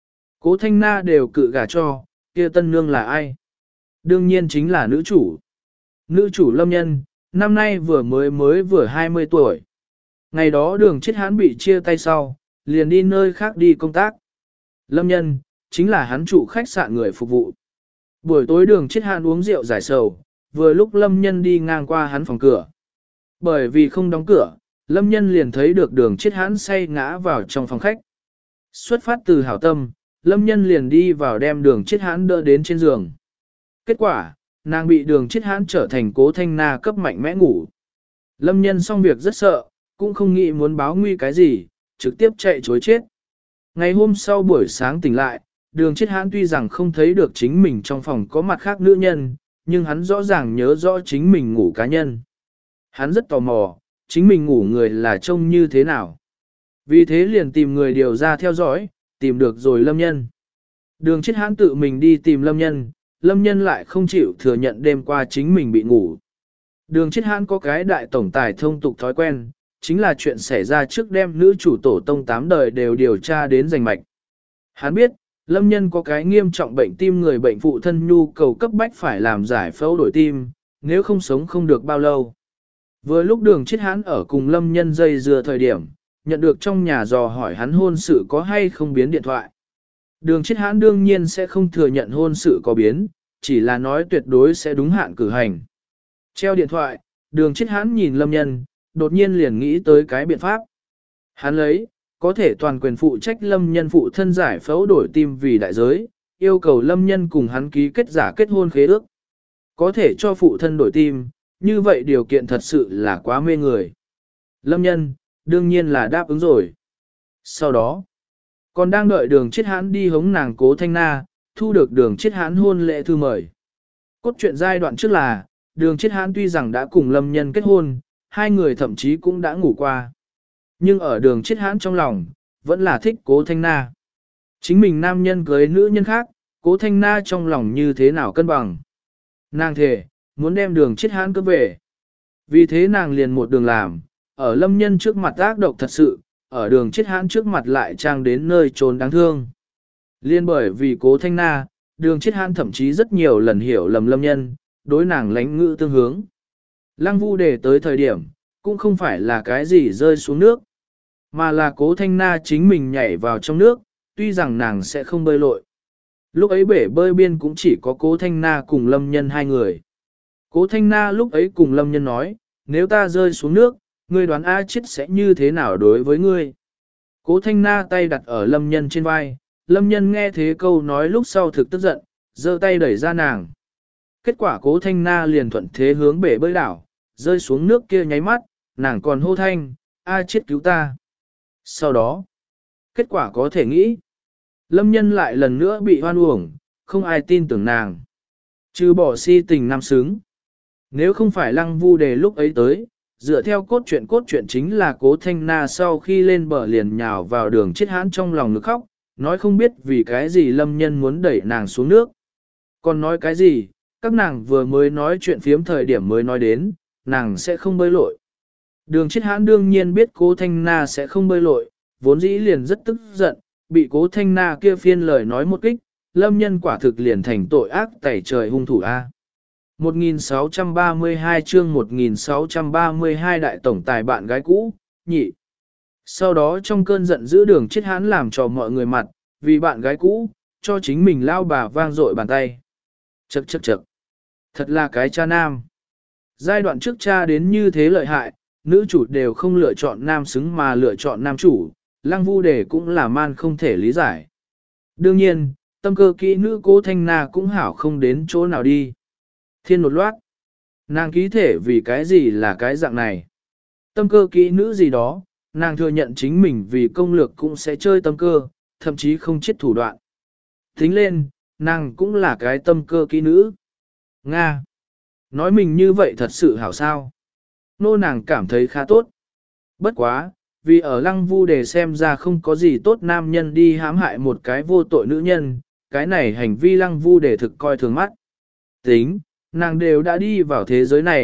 Cố Thanh Na đều cự gả cho, kia tân nương là ai? Đương nhiên chính là nữ chủ. Nữ chủ Lâm Nhân, năm nay vừa mới mới vừa hai mươi tuổi. Ngày đó Đường Chiết Hãn bị chia tay sau, liền đi nơi khác đi công tác. Lâm Nhân, chính là hắn chủ khách sạn người phục vụ. Buổi tối Đường Chiết Hãn uống rượu giải sầu, vừa lúc Lâm Nhân đi ngang qua hắn phòng cửa. Bởi vì không đóng cửa, Lâm Nhân liền thấy được Đường Chiết Hãn say ngã vào trong phòng khách. Xuất phát từ hảo tâm, Lâm Nhân liền đi vào đem Đường Chiết Hãn đỡ đến trên giường. Kết quả, nàng bị Đường Chiết Hãn trở thành Cố Thanh Na cấp mạnh mẽ ngủ. Lâm Nhân xong việc rất sợ, cũng không nghĩ muốn báo nguy cái gì, trực tiếp chạy chối chết. Ngày hôm sau buổi sáng tỉnh lại, Đường Chiết Hãn tuy rằng không thấy được chính mình trong phòng có mặt khác nữ nhân, nhưng hắn rõ ràng nhớ rõ chính mình ngủ cá nhân. Hắn rất tò mò, chính mình ngủ người là trông như thế nào. Vì thế liền tìm người điều ra theo dõi, tìm được rồi Lâm Nhân. Đường Chiết Hãn tự mình đi tìm Lâm Nhân, Lâm Nhân lại không chịu thừa nhận đêm qua chính mình bị ngủ. Đường Chiết Hãn có cái đại tổng tài thông tục thói quen, chính là chuyện xảy ra trước đêm nữ chủ tổ tông tám đời đều điều tra đến rành mạch. Hắn biết, Lâm Nhân có cái nghiêm trọng bệnh tim, người bệnh phụ thân nhu cầu cấp bách phải làm giải phẫu đổi tim, nếu không sống không được bao lâu. Vừa lúc Đường Chiết Hãn ở cùng Lâm Nhân dây dưa thời điểm, nhận được trong nhà dò hỏi hắn hôn sự có hay không biến điện thoại. Đường Chiết Hãn đương nhiên sẽ không thừa nhận hôn sự có biến, chỉ là nói tuyệt đối sẽ đúng hạn cử hành. Treo điện thoại, Đường Chiết Hãn nhìn Lâm Nhân, đột nhiên liền nghĩ tới cái biện pháp. Hắn lấy, có thể toàn quyền phụ trách Lâm Nhân phụ thân giải phẫu đổi tim vì đại giới, yêu cầu Lâm Nhân cùng hắn ký kết giả kết hôn khế ước. Có thể cho phụ thân đổi tim, như vậy điều kiện thật sự là quá mê người. Lâm Nhân, đương nhiên là đáp ứng rồi. Sau đó, còn đang đợi Đường Chiết Hãn đi hống nàng Cố Thanh Na, thu được Đường Chiết Hãn hôn lễ thư mời. Cốt truyện giai đoạn trước là, Đường Chiết Hãn tuy rằng đã cùng Lâm Nhân kết hôn, hai người thậm chí cũng đã ngủ qua. Nhưng ở Đường Chiết Hãn trong lòng, vẫn là thích Cố Thanh Na. Chính mình nam nhân cưới nữ nhân khác, Cố Thanh Na trong lòng như thế nào cân bằng. Nàng thề, muốn đem Đường Chiết Hãn cướp về. Vì thế nàng liền một đường làm, ở Lâm Nhân trước mặt ác độc thật sự, ở Đường Chiết Hãn trước mặt lại trang đến nơi trốn đáng thương. Liên bởi vì Cố Thanh Na, Đường Chiết Hãn thậm chí rất nhiều lần hiểu lầm Lâm Nhân, đối nàng lánh ngữ tương hướng. Lăng Vu Đề tới thời điểm, cũng không phải là cái gì rơi xuống nước, mà là Cố Thanh Na chính mình nhảy vào trong nước, tuy rằng nàng sẽ không bơi lội. Lúc ấy bể bơi biên cũng chỉ có Cố Thanh Na cùng Lâm Nhân hai người. Cố Thanh Na lúc ấy cùng Lâm Nhân nói, nếu ta rơi xuống nước, ngươi đoán A Chiết sẽ như thế nào đối với ngươi. Cố Thanh Na tay đặt ở Lâm Nhân trên vai, Lâm Nhân nghe thế câu nói lúc sau thực tức giận, giơ tay đẩy ra nàng. Kết quả Cố Thanh Na liền thuận thế hướng bể bơi đảo, rơi xuống nước kia nháy mắt, nàng còn hô thanh, A Chiết cứu ta. Sau đó, kết quả có thể nghĩ, Lâm Nhân lại lần nữa bị hoan uổng, không ai tin tưởng nàng. Trừ bỏ si tình nam xứng. Nếu không phải Lăng Vu Đề lúc ấy tới, dựa theo cốt truyện cốt truyện chính là Cố Thanh Na sau khi lên bờ liền nhào vào Đường Chiết Hãn trong lòng ngực khóc, nói không biết vì cái gì Lâm Nhân muốn đẩy nàng xuống nước. Còn nói cái gì, các nàng vừa mới nói chuyện phiếm thời điểm mới nói đến, nàng sẽ không bơi lội. Đường Chiết Hãn đương nhiên biết Cố Thanh Na sẽ không bơi lội, vốn dĩ liền rất tức giận, bị Cố Thanh Na kia phiên lời nói một kích, Lâm Nhân quả thực liền thành tội ác tẩy trời hung thủ A. một nghìn sáu trăm ba mươi hai chương một nghìn sáu trăm ba mươi hai đại tổng tài bạn gái cũ, nhị. Sau đó trong cơn giận giữ Đường Chiết Hãn làm cho mọi người mặt, vì bạn gái cũ, cho chính mình lao bà vang dội bàn tay. Chậc chậc chậc. Thật là cái cha nam. Giai đoạn trước cha đến như thế lợi hại, nữ chủ đều không lựa chọn nam xứng mà lựa chọn nam chủ, Lăng Vu Đề cũng là man không thể lý giải. Đương nhiên, tâm cơ kỹ nữ Cố Thanh Na cũng hảo không đến chỗ nào đi. Thiên một loát. Nàng ký thể vì cái gì là cái dạng này. Tâm cơ kỹ nữ gì đó, nàng thừa nhận chính mình vì công lược cũng sẽ chơi tâm cơ, thậm chí không chết thủ đoạn. Tính lên, nàng cũng là cái tâm cơ kỹ nữ. Nga. Nói mình như vậy thật sự hảo sao. Nô nàng cảm thấy khá tốt. Bất quá, vì ở Lăng Vu Đề xem ra không có gì tốt nam nhân đi hãm hại một cái vô tội nữ nhân, cái này hành vi Lăng Vu Đề thực coi thường mắt. Tính, nàng đều đã đi vào thế giới này,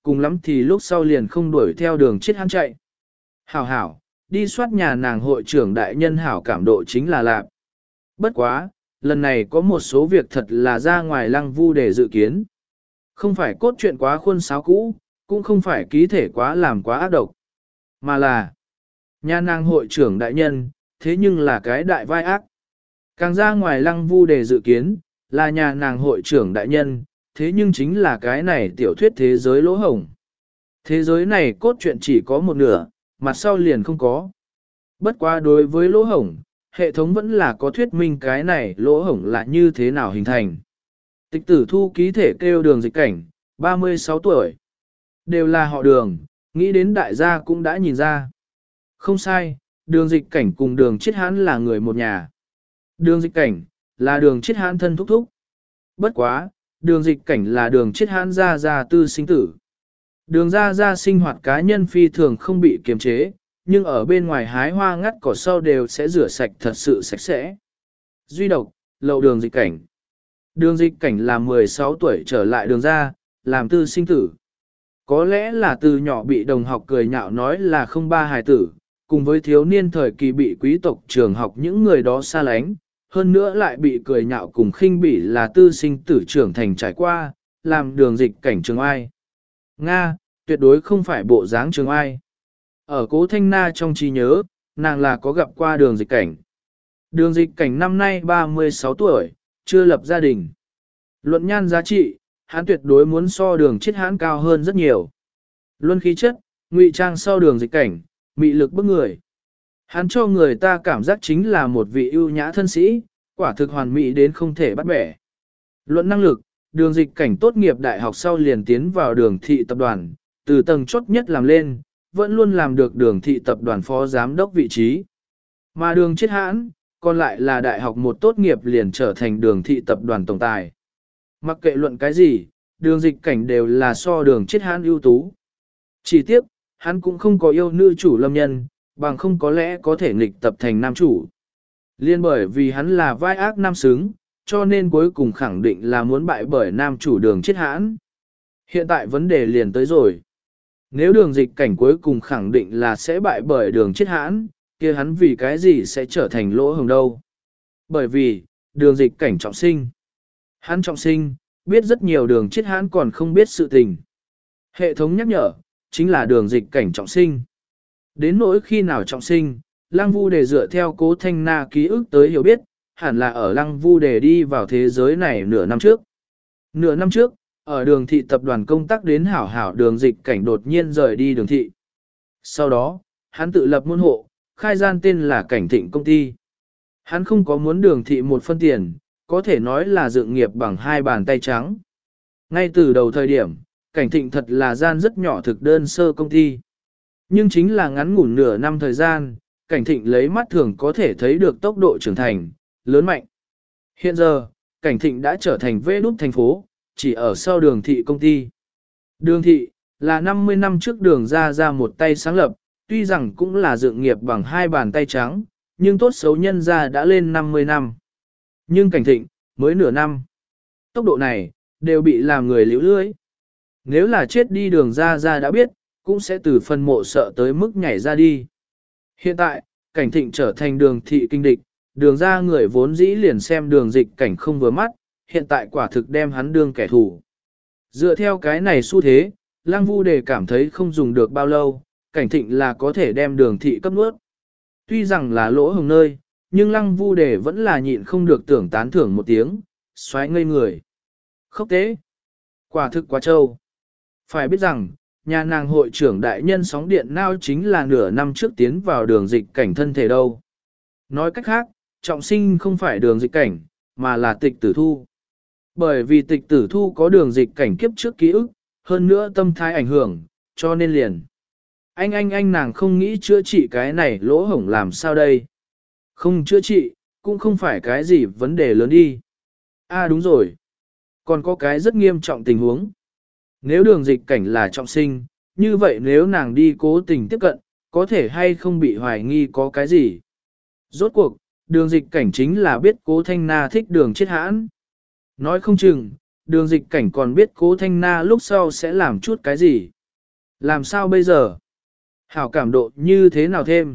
cùng lắm thì lúc sau liền không đuổi theo đường chết hắn chạy. Hảo hảo, đi soát nhà nàng hội trưởng đại nhân hảo cảm độ chính là lạc. Bất quá, lần này có một số việc thật là ra ngoài lăng vu để dự kiến. Không phải cốt truyện quá khuôn sáo cũ, cũng không phải ký thể quá làm quá ác độc, mà là nhà nàng hội trưởng đại nhân, thế nhưng là cái đại vai ác. Càng ra ngoài lăng vu để dự kiến, là nhà nàng hội trưởng đại nhân, thế nhưng chính là cái này tiểu thuyết thế giới lỗ hổng. Thế giới này cốt truyện chỉ có một nửa, mặt sau liền không có. Bất quá đối với lỗ hổng, hệ thống vẫn là có thuyết minh cái này lỗ hổng là như thế nào hình thành. Tịch tử thu ký thể kêu đường dịch cảnh, ba mươi sáu tuổi. Đều là họ đường, nghĩ đến đại gia cũng đã nhìn ra. Không sai, đường dịch cảnh cùng đường chết hãn là người một nhà. Đường dịch cảnh, là đường chết hãn thân thúc thúc. Bất quá, đường dịch cảnh là đường chết hãn gia gia tư sinh tử. Đường gia gia sinh hoạt cá nhân phi thường không bị kiềm chế, nhưng ở bên ngoài hái hoa ngắt cỏ sau đều sẽ rửa sạch thật sự sạch sẽ. Duy độc, lậu đường dịch cảnh. Đường dịch cảnh là mười sáu tuổi trở lại đường gia, làm tư sinh tử. Có lẽ là từ nhỏ bị đồng học cười nhạo nói là không ba hài tử, cùng với thiếu niên thời kỳ bị quý tộc trường học những người đó xa lánh, hơn nữa lại bị cười nhạo cùng khinh bỉ là tư sinh tử trưởng thành trải qua, làm đường dịch cảnh trường ai. Nga, tuyệt đối không phải bộ dáng trường ai. Ở Cố Thanh Na trong trí nhớ, nàng là có gặp qua đường dịch cảnh. Đường dịch cảnh năm nay ba mươi sáu tuổi, chưa lập gia đình. Luận nhan giá trị, hắn tuyệt đối muốn so đường chết hãn cao hơn rất nhiều. Luân khí chất, ngụy trang sau đường dịch cảnh, mị lực bức người. Hắn cho người ta cảm giác chính là một vị ưu nhã thân sĩ, quả thực hoàn mỹ đến không thể bắt bẻ. Luận năng lực, đường dịch cảnh tốt nghiệp đại học sau liền tiến vào đường thị tập đoàn, từ tầng chốt nhất làm lên, vẫn luôn làm được đường thị tập đoàn phó giám đốc vị trí. Mà đường chết hãn, còn lại là đại học một tốt nghiệp liền trở thành đường thị tập đoàn tổng tài. Mặc kệ luận cái gì, đường dịch cảnh đều là so đường chết hãn ưu tú. Chỉ tiếc, hắn cũng không có yêu nữ chủ lâm nhân, bằng không có lẽ có thể nghịch tập thành nam chủ. Liên bởi vì hắn là vai ác nam xứng, cho nên cuối cùng khẳng định là muốn bại bởi nam chủ đường chết hãn. Hiện tại vấn đề liền tới rồi. Nếu đường dịch cảnh cuối cùng khẳng định là sẽ bại bởi đường chết hãn, kia hắn vì cái gì sẽ trở thành lỗ hồng đâu? Bởi vì, đường dịch cảnh trọng sinh. Hắn trọng sinh, biết rất nhiều đường chết hãn còn không biết sự tình. Hệ thống nhắc nhở, chính là đường dịch cảnh trọng sinh. Đến nỗi khi nào trọng sinh, Lăng Vu Đề dựa theo Cố Thanh Na ký ức tới hiểu biết, hẳn là ở Lăng Vu Đề đi vào thế giới này nửa năm trước. Nửa năm trước, ở đường thị tập đoàn công tác đến hảo hảo đường dịch cảnh đột nhiên rời đi đường thị. Sau đó, hắn tự lập môn hộ, khai gian tên là Cảnh Thịnh công ty. Hắn không có muốn đường thị một phân tiền, có thể nói là dựng nghiệp bằng hai bàn tay trắng. Ngay từ đầu thời điểm, Cảnh Thịnh thật là gian rất nhỏ thực đơn sơ công ty. Nhưng chính là ngắn ngủn nửa năm thời gian, Cảnh Thịnh lấy mắt thường có thể thấy được tốc độ trưởng thành, lớn mạnh. Hiện giờ, Cảnh Thịnh đã trở thành vê đút thành phố, chỉ ở sau đường thị công ty. Đường thị, là năm mươi năm trước đường ra ra một tay sáng lập, tuy rằng cũng là dựng nghiệp bằng hai bàn tay trắng, nhưng tốt xấu nhân ra đã lên năm mươi năm. Nhưng Cảnh Thịnh, mới nửa năm. Tốc độ này, đều bị làm người liễu lưới. Nếu là chết đi đường ra ra đã biết, cũng sẽ từ phân mộ sợ tới mức nhảy ra đi. Hiện tại, Cảnh Thịnh trở thành đường thị kinh địch, đường ra người vốn dĩ liền xem đường dịch cảnh không vừa mắt, hiện tại quả thực đem hắn đương kẻ thù. Dựa theo cái này xu thế, Lăng Vu Đề cảm thấy không dùng được bao lâu, Cảnh Thịnh là có thể đem đường thị cấp nuốt. Tuy rằng là lỗ hồng nơi, nhưng Lăng Vu Đề vẫn là nhịn không được tưởng tán thưởng một tiếng, xoáy ngây người. Khốc tế! Quả thực quá trâu! Phải biết rằng, nhà nàng hội trưởng đại nhân sóng điện nao chính là nửa năm trước tiến vào đường dịch cảnh thân thể đâu. Nói cách khác, trọng sinh không phải đường dịch cảnh, mà là tịch tử thu. Bởi vì tịch tử thu có đường dịch cảnh kiếp trước ký ức, hơn nữa tâm thái ảnh hưởng, cho nên liền. Anh anh anh nàng không nghĩ chữa trị cái này lỗ hổng làm sao đây. Không chữa trị, cũng không phải cái gì vấn đề lớn đi. À đúng rồi. Còn có cái rất nghiêm trọng tình huống. Nếu đường dịch cảnh là trọng sinh, như vậy nếu nàng đi cố tình tiếp cận, có thể hay không bị hoài nghi có cái gì. Rốt cuộc, đường dịch cảnh chính là biết Cố Thanh Na thích đường chết hãn. Nói không chừng, đường dịch cảnh còn biết Cố Thanh Na lúc sau sẽ làm chút cái gì. Làm sao bây giờ? Hảo cảm độ như thế nào thêm?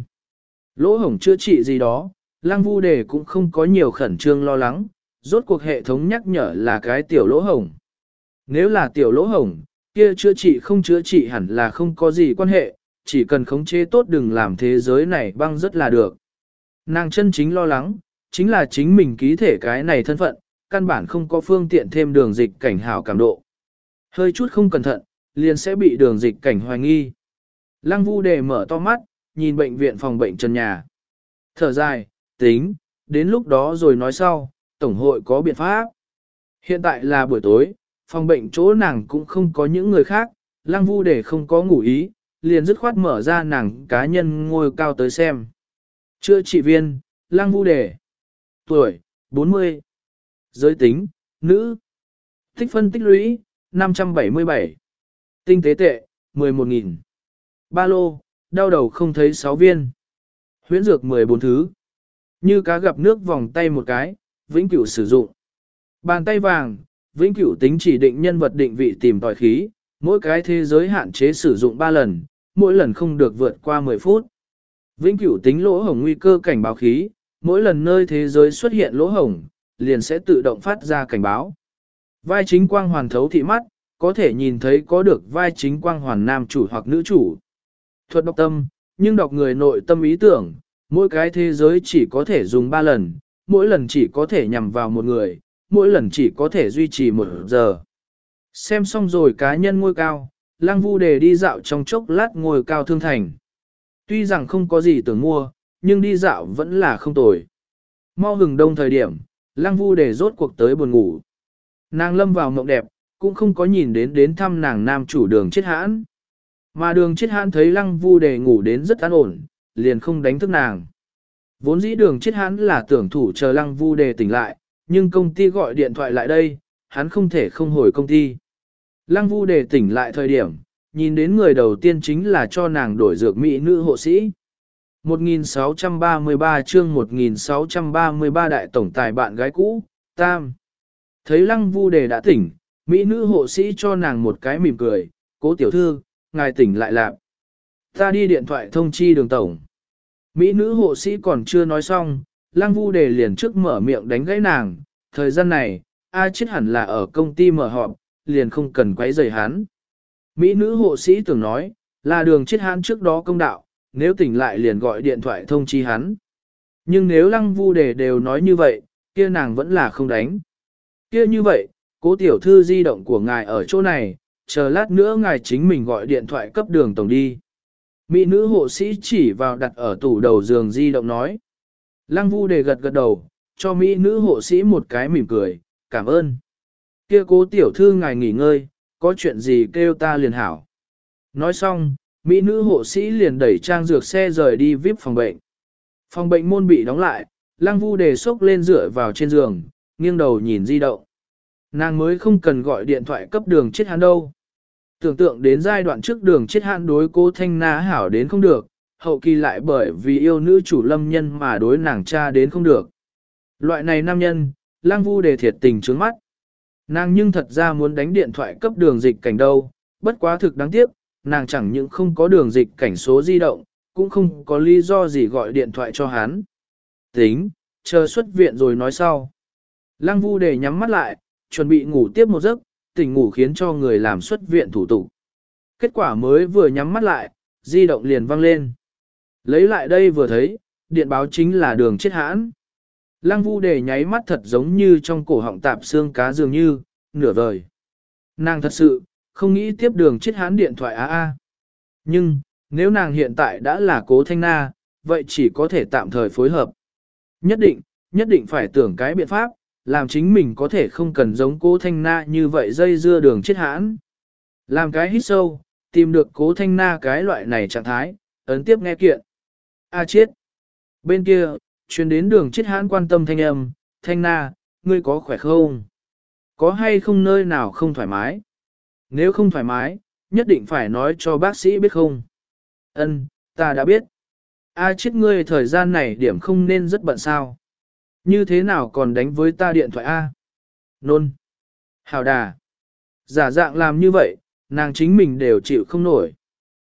Lỗ hổng chữa trị gì đó, Lăng Vu Đề cũng không có nhiều khẩn trương lo lắng, rốt cuộc hệ thống nhắc nhở là cái tiểu lỗ hổng. Nếu là tiểu lỗ hổng, kia chữa trị không chữa trị hẳn là không có gì quan hệ, chỉ cần khống chế tốt đừng làm thế giới này băng rất là được. Nàng chân chính lo lắng, chính là chính mình ký thể cái này thân phận, căn bản không có phương tiện thêm đường dịch cảnh hảo cảm độ. Hơi chút không cẩn thận, liền sẽ bị đường dịch cảnh hoài nghi. Lăng Vu Đề mở to mắt, nhìn bệnh viện phòng bệnh trần nhà. Thở dài, tính, đến lúc đó rồi nói sau, Tổng hội có biện pháp. Hiện tại là buổi tối, phòng bệnh chỗ nàng cũng không có những người khác, Lăng Vu Đề không có ngủ ý, liền dứt khoát mở ra nàng cá nhân ngôi cao tới xem. Chữa trị viên, Lăng Vu Đề. Tuổi, bốn mươi. Giới tính, nữ. Tích phân tích lũy, năm trăm bảy mươi bảy. Tinh tế tệ, mười một nghìn. Ba lô, đau đầu không thấy sáu viên. Huyễn dược mười bốn thứ. Như cá gặp nước vòng tay một cái, vĩnh cửu sử dụng. Bàn tay vàng, vĩnh cửu tính chỉ định nhân vật định vị tìm tòi khí, mỗi cái thế giới hạn chế sử dụng ba lần, mỗi lần không được vượt qua mười phút. Vĩnh cửu tính lỗ hổng nguy cơ cảnh báo khí, mỗi lần nơi thế giới xuất hiện lỗ hổng, liền sẽ tự động phát ra cảnh báo. Vai chính quang hoàn thấu thị mắt, có thể nhìn thấy có được vai chính quang hoàn nam chủ hoặc nữ chủ. Thuật đọc tâm, nhưng đọc người nội tâm ý tưởng, mỗi cái thế giới chỉ có thể dùng ba lần, mỗi lần chỉ có thể nhằm vào một người, mỗi lần chỉ có thể duy trì một giờ. Xem xong rồi cá nhân ngôi cao, Lăng Vu Đề đi dạo trong chốc lát ngôi cao thương thành. Tuy rằng không có gì tưởng mua, nhưng đi dạo vẫn là không tồi. Mau hừng đông thời điểm, Lăng Vu Đề rốt cuộc tới buồn ngủ. Nàng lâm vào mộng đẹp, cũng không có nhìn đến đến thăm nàng nam chủ đường chết hãn. Mà đường chết hãn thấy Lăng Vu Đề ngủ đến rất an ổn, liền không đánh thức nàng. Vốn dĩ đường chết hãn là tưởng thủ chờ Lăng Vu Đề tỉnh lại, nhưng công ty gọi điện thoại lại đây, hắn không thể không hồi công ty. Lăng Vu Đề tỉnh lại thời điểm, nhìn đến người đầu tiên chính là cho nàng đổi dược mỹ nữ hộ sĩ. một nghìn sáu trăm ba mươi ba chương một nghìn sáu trăm ba mươi ba đại tổng tài bạn gái cũ, Tam. Thấy Lăng Vu Đề đã tỉnh, mỹ nữ hộ sĩ cho nàng một cái mỉm cười, cố tiểu thư, ngài tỉnh lại lạc. Ta đi điện thoại thông chi đường tổng. Mỹ nữ hộ sĩ còn chưa nói xong, Lăng Vu Đề liền trước mở miệng đánh gãy nàng, thời gian này, A chết hẳn là ở công ty mở họp, liền không cần quấy rầy hắn. Mỹ nữ hộ sĩ tưởng nói, là đường chết hắn trước đó công đạo, nếu tỉnh lại liền gọi điện thoại thông chi hắn. Nhưng nếu Lăng Vu Đề đều nói như vậy, kia nàng vẫn là không đánh. Kia như vậy, cố tiểu thư di động của ngài ở chỗ này, chờ lát nữa ngài chính mình gọi điện thoại cấp đường tổng đi. Mỹ nữ hộ sĩ chỉ vào đặt ở tủ đầu giường di động nói. Lăng Vu Đề gật gật đầu, cho Mỹ nữ hộ sĩ một cái mỉm cười, cảm ơn. Kia cố tiểu thư ngài nghỉ ngơi, có chuyện gì kêu ta liền hảo. Nói xong, Mỹ nữ hộ sĩ liền đẩy trang dược xe rời đi vi ai pi phòng bệnh. Phòng bệnh môn bị đóng lại, Lăng Vu Đề xốc lên dựa vào trên giường, nghiêng đầu nhìn di động. Nàng mới không cần gọi điện thoại cấp đường chết hắn đâu. Tưởng tượng đến giai đoạn trước đường chết hắn đối cô Thanh Na hảo đến không được, hậu kỳ lại bởi vì yêu nữ chủ Lâm Nhân mà đối nàng cha đến không được. Loại này nam nhân, Lăng Vu Đề thiệt tình trướng mắt. Nàng nhưng thật ra muốn đánh điện thoại cấp đường dịch cảnh đâu, bất quá thực đáng tiếc, nàng chẳng những không có đường dịch cảnh số di động, cũng không có lý do gì gọi điện thoại cho hắn. Tính, chờ xuất viện rồi nói sau. Lăng Vu Đề nhắm mắt lại, chuẩn bị ngủ tiếp một giấc, tỉnh ngủ khiến cho người làm xuất viện thủ tục. Kết quả mới vừa nhắm mắt lại, di động liền vang lên. Lấy lại đây vừa thấy, điện báo chính là đường chết hãn. Lăng Vu Đề nháy mắt thật giống như trong cổ họng tạp xương cá dường như, nửa vời. Nàng thật sự, không nghĩ tiếp đường chết hãn điện thoại a a. Nhưng, nếu nàng hiện tại đã là cố Thanh Na, vậy chỉ có thể tạm thời phối hợp. Nhất định, nhất định phải tưởng cái biện pháp, làm chính mình có thể không cần giống cố Thanh Na như vậy dây dưa đường chết hãn. Làm cái hít sâu, tìm được cố Thanh Na cái loại này trạng thái, ấn tiếp nghe kiện. A chết. Bên kia, truyền đến đường chết hãn quan tâm thanh âm, Thanh Na, ngươi có khỏe không? Có hay không nơi nào không thoải mái? Nếu không thoải mái, nhất định phải nói cho bác sĩ biết không? Ân, ta đã biết. A chết ngươi thời gian này điểm không nên rất bận sao? Như thế nào còn đánh với ta điện thoại A? Nôn. Hào đà. Giả dạng làm như vậy, nàng chính mình đều chịu không nổi.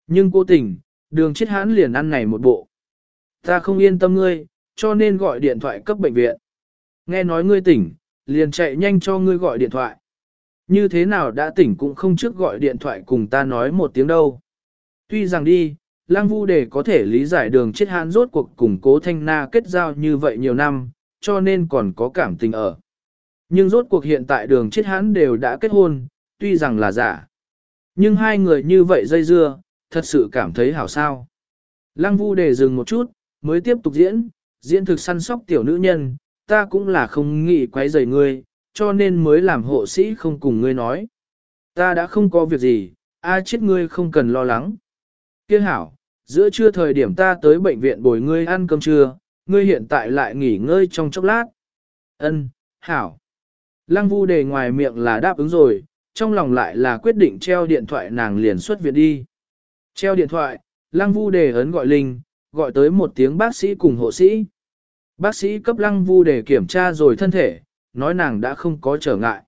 Nhưng cố tình, đường chết hãn liền ăn này một bộ. Ta không yên tâm ngươi, cho nên gọi điện thoại cấp bệnh viện. Nghe nói ngươi tỉnh, liền chạy nhanh cho ngươi gọi điện thoại. Như thế nào đã tỉnh cũng không trước gọi điện thoại cùng ta nói một tiếng đâu. Tuy rằng đi, Lăng Vu Đề có thể lý giải đường chết hãn rốt cuộc cùng Cố Thanh Na kết giao như vậy nhiều năm, cho nên còn có cảm tình ở. Nhưng rốt cuộc hiện tại đường chết hãn đều đã kết hôn, tuy rằng là giả. Nhưng hai người như vậy dây dưa, thật sự cảm thấy hảo sao. Lăng Vu Đề dừng một chút, mới tiếp tục diễn, diễn thực săn sóc tiểu nữ nhân, ta cũng là không nghĩ quấy rầy ngươi, cho nên mới làm hộ sĩ không cùng ngươi nói. Ta đã không có việc gì, ai chết ngươi không cần lo lắng. Kia hảo, giữa trưa thời điểm ta tới bệnh viện bồi ngươi ăn cơm trưa, ngươi hiện tại lại nghỉ ngơi trong chốc lát. Ân, hảo. Lăng Vu Đề ngoài miệng là đáp ứng rồi, trong lòng lại là quyết định treo điện thoại nàng liền xuất viện đi. Treo điện thoại, Lăng Vu Đề ấn gọi Linh, gọi tới một tiếng bác sĩ cùng hộ sĩ. Bác sĩ cấp Lăng Vu Đề kiểm tra rồi thân thể, nói nàng đã không có trở ngại.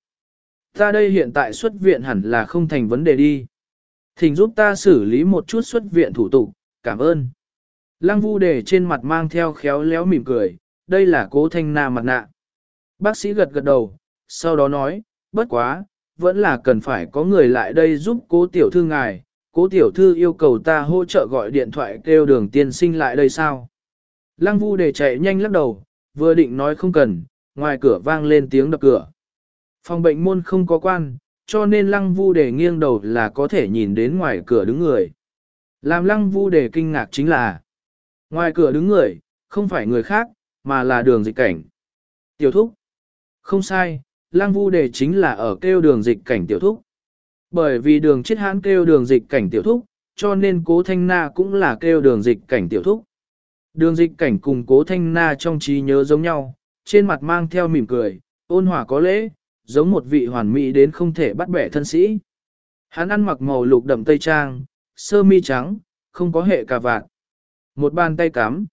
Ta đây hiện tại xuất viện hẳn là không thành vấn đề đi. Thỉnh giúp ta xử lý một chút xuất viện thủ tục, cảm ơn. Lăng Vu Đề trên mặt mang theo khéo léo mỉm cười, đây là Cố Thanh Na mặt nạ. Bác sĩ gật gật đầu, sau đó nói, bất quá, vẫn là cần phải có người lại đây giúp Cố tiểu thư ngài. Cố tiểu thư yêu cầu ta hỗ trợ gọi điện thoại kêu đường tiên sinh lại đây sao? Lăng Vu Đề chạy nhanh lắc đầu, vừa định nói không cần, ngoài cửa vang lên tiếng đập cửa. Phòng bệnh môn không có quan, cho nên Lăng Vu Đề nghiêng đầu là có thể nhìn đến ngoài cửa đứng người. Làm Lăng Vu Đề kinh ngạc chính là, ngoài cửa đứng người, không phải người khác, mà là đường dịch cảnh. Tiểu thúc. Không sai, Lăng Vu Đề chính là ở kêu đường dịch cảnh tiểu thúc. Bởi vì đường chết hãn kêu đường dịch cảnh tiểu thúc, cho nên Cố Thanh Na cũng là kêu đường dịch cảnh tiểu thúc. Đường dịch cảnh cùng Cố Thanh Na trong trí nhớ giống nhau, trên mặt mang theo mỉm cười, ôn hòa có lễ, giống một vị hoàn mỹ đến không thể bắt bẻ thân sĩ. Hắn ăn mặc màu lục đậm tây trang, sơ mi trắng, không có hệ cà vạt. Một bàn tay cắm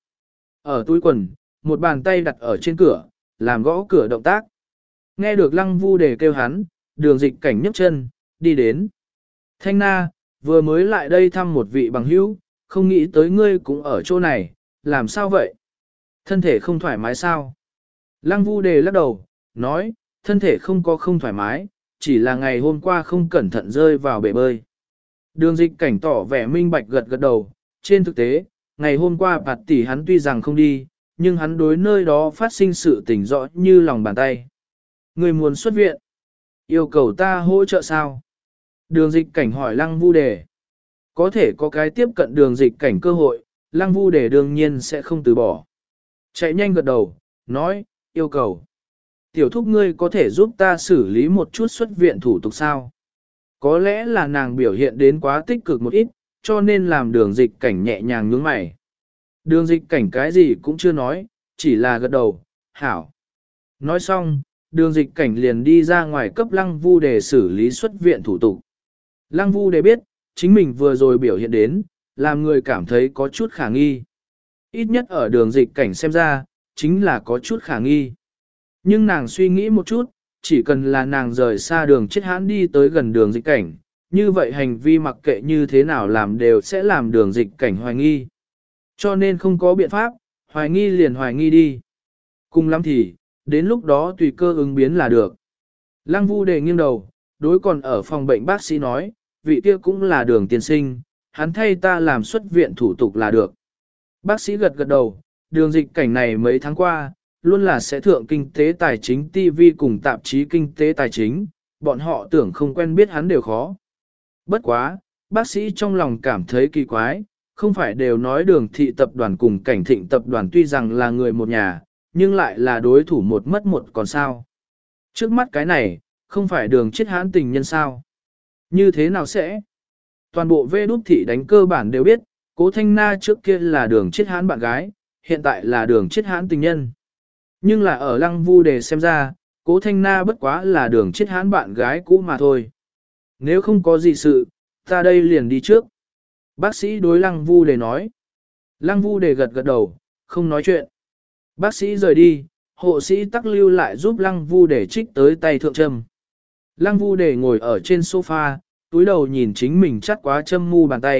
ở túi quần, một bàn tay đặt ở trên cửa, làm gõ cửa động tác. Nghe được Lăng Vu Đề kêu hắn, đường dịch cảnh nhấc chân, đi đến. Thanh Na, vừa mới lại đây thăm một vị bằng hữu, không nghĩ tới ngươi cũng ở chỗ này, làm sao vậy? Thân thể không thoải mái sao? Lăng Vu Đề lắc đầu, nói, thân thể không có không thoải mái, chỉ là ngày hôm qua không cẩn thận rơi vào bể bơi. Đường dịch cảnh tỏ vẻ minh bạch gật gật đầu, trên thực tế, ngày hôm qua bạt tỷ hắn tuy rằng không đi, nhưng hắn đối nơi đó phát sinh sự tình rõ như lòng bàn tay. Người muốn xuất viện, yêu cầu ta hỗ trợ sao? Đường dịch cảnh hỏi Lăng Vu Đề. Có thể có cái tiếp cận đường dịch cảnh cơ hội, Lăng Vu Đề đương nhiên sẽ không từ bỏ. Chạy nhanh gật đầu, nói, yêu cầu. Tiểu thúc ngươi có thể giúp ta xử lý một chút xuất viện thủ tục sao? Có lẽ là nàng biểu hiện đến quá tích cực một ít, cho nên làm đường dịch cảnh nhẹ nhàng nhướng mày. Đường dịch cảnh cái gì cũng chưa nói, chỉ là gật đầu, hảo. Nói xong, đường dịch cảnh liền đi ra ngoài cấp Lăng Vu Đề xử lý xuất viện thủ tục. Lăng Vu Đề biết, chính mình vừa rồi biểu hiện đến, làm người cảm thấy có chút khả nghi. Ít nhất ở đường dịch cảnh xem ra, chính là có chút khả nghi. Nhưng nàng suy nghĩ một chút, chỉ cần là nàng rời xa đường chết hãn đi tới gần đường dịch cảnh, như vậy hành vi mặc kệ như thế nào làm đều sẽ làm đường dịch cảnh hoài nghi. Cho nên không có biện pháp, hoài nghi liền hoài nghi đi. Cùng lắm thì, đến lúc đó tùy cơ ứng biến là được. Lăng Vu Đề nghiêng đầu, đối còn ở phòng bệnh bác sĩ nói, vị kia cũng là đường tiên sinh, hắn thay ta làm xuất viện thủ tục là được. Bác sĩ gật gật đầu, đường dịch cảnh này mấy tháng qua, luôn là sẽ thượng kinh tế tài chính ti vi cùng tạp chí kinh tế tài chính, bọn họ tưởng không quen biết hắn đều khó. Bất quá, bác sĩ trong lòng cảm thấy kỳ quái, không phải đều nói đường thị tập đoàn cùng cảnh thịnh tập đoàn tuy rằng là người một nhà, nhưng lại là đối thủ một mất một còn sao. Trước mắt cái này, không phải đường chết hãn tình nhân sao. Như thế nào sẽ? Toàn bộ vê đút thị đánh cơ bản đều biết, Cố Thanh Na trước kia là đường chết hãn bạn gái, hiện tại là đường chết hãn tình nhân. Nhưng là ở Lăng Vu Đề xem ra, Cố Thanh Na bất quá là đường chết hãn bạn gái cũ mà thôi. Nếu không có gì sự, ta đây liền đi trước. Bác sĩ đối Lăng Vu Đề nói. Lăng Vu Đề gật gật đầu, không nói chuyện. Bác sĩ rời đi, hộ sĩ tắc lưu lại giúp Lăng Vu Đề trích tới tay thượng châm. Lăng Vu Đề ngồi ở trên sofa, túi đầu nhìn chính mình chắt quá châm mu bàn tay,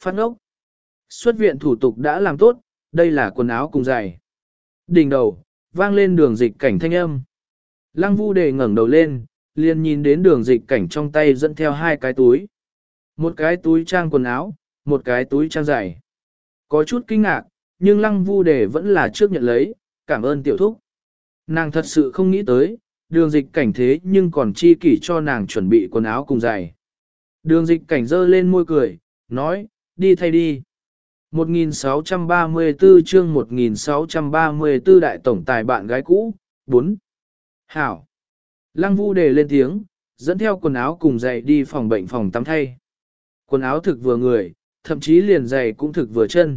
Phát ngốc. Xuất viện thủ tục đã làm tốt, đây là quần áo cùng giày. Đỉnh đầu, vang lên đường dịch cảnh thanh âm. Lăng Vu Đề ngẩng đầu lên, liền nhìn đến đường dịch cảnh trong tay dẫn theo hai cái túi. Một cái túi trang quần áo, một cái túi trang giày. Có chút kinh ngạc, nhưng Lăng Vu Đề vẫn là trước nhận lấy, cảm ơn tiểu thúc. Nàng thật sự không nghĩ tới, đường dịch cảnh thế nhưng còn chi kỷ cho nàng chuẩn bị quần áo cùng giày. Đường dịch cảnh giơ lên môi cười, nói, đi thay đi. một nghìn sáu trăm ba mươi tư chương một nghìn sáu trăm ba mươi tư đại tổng tài bạn gái cũ, bốn. Hảo. Lăng Vu Đề lên tiếng, dẫn theo quần áo cùng giày đi phòng bệnh phòng tắm thay. Quần áo thực vừa người, thậm chí liền giày cũng thực vừa chân.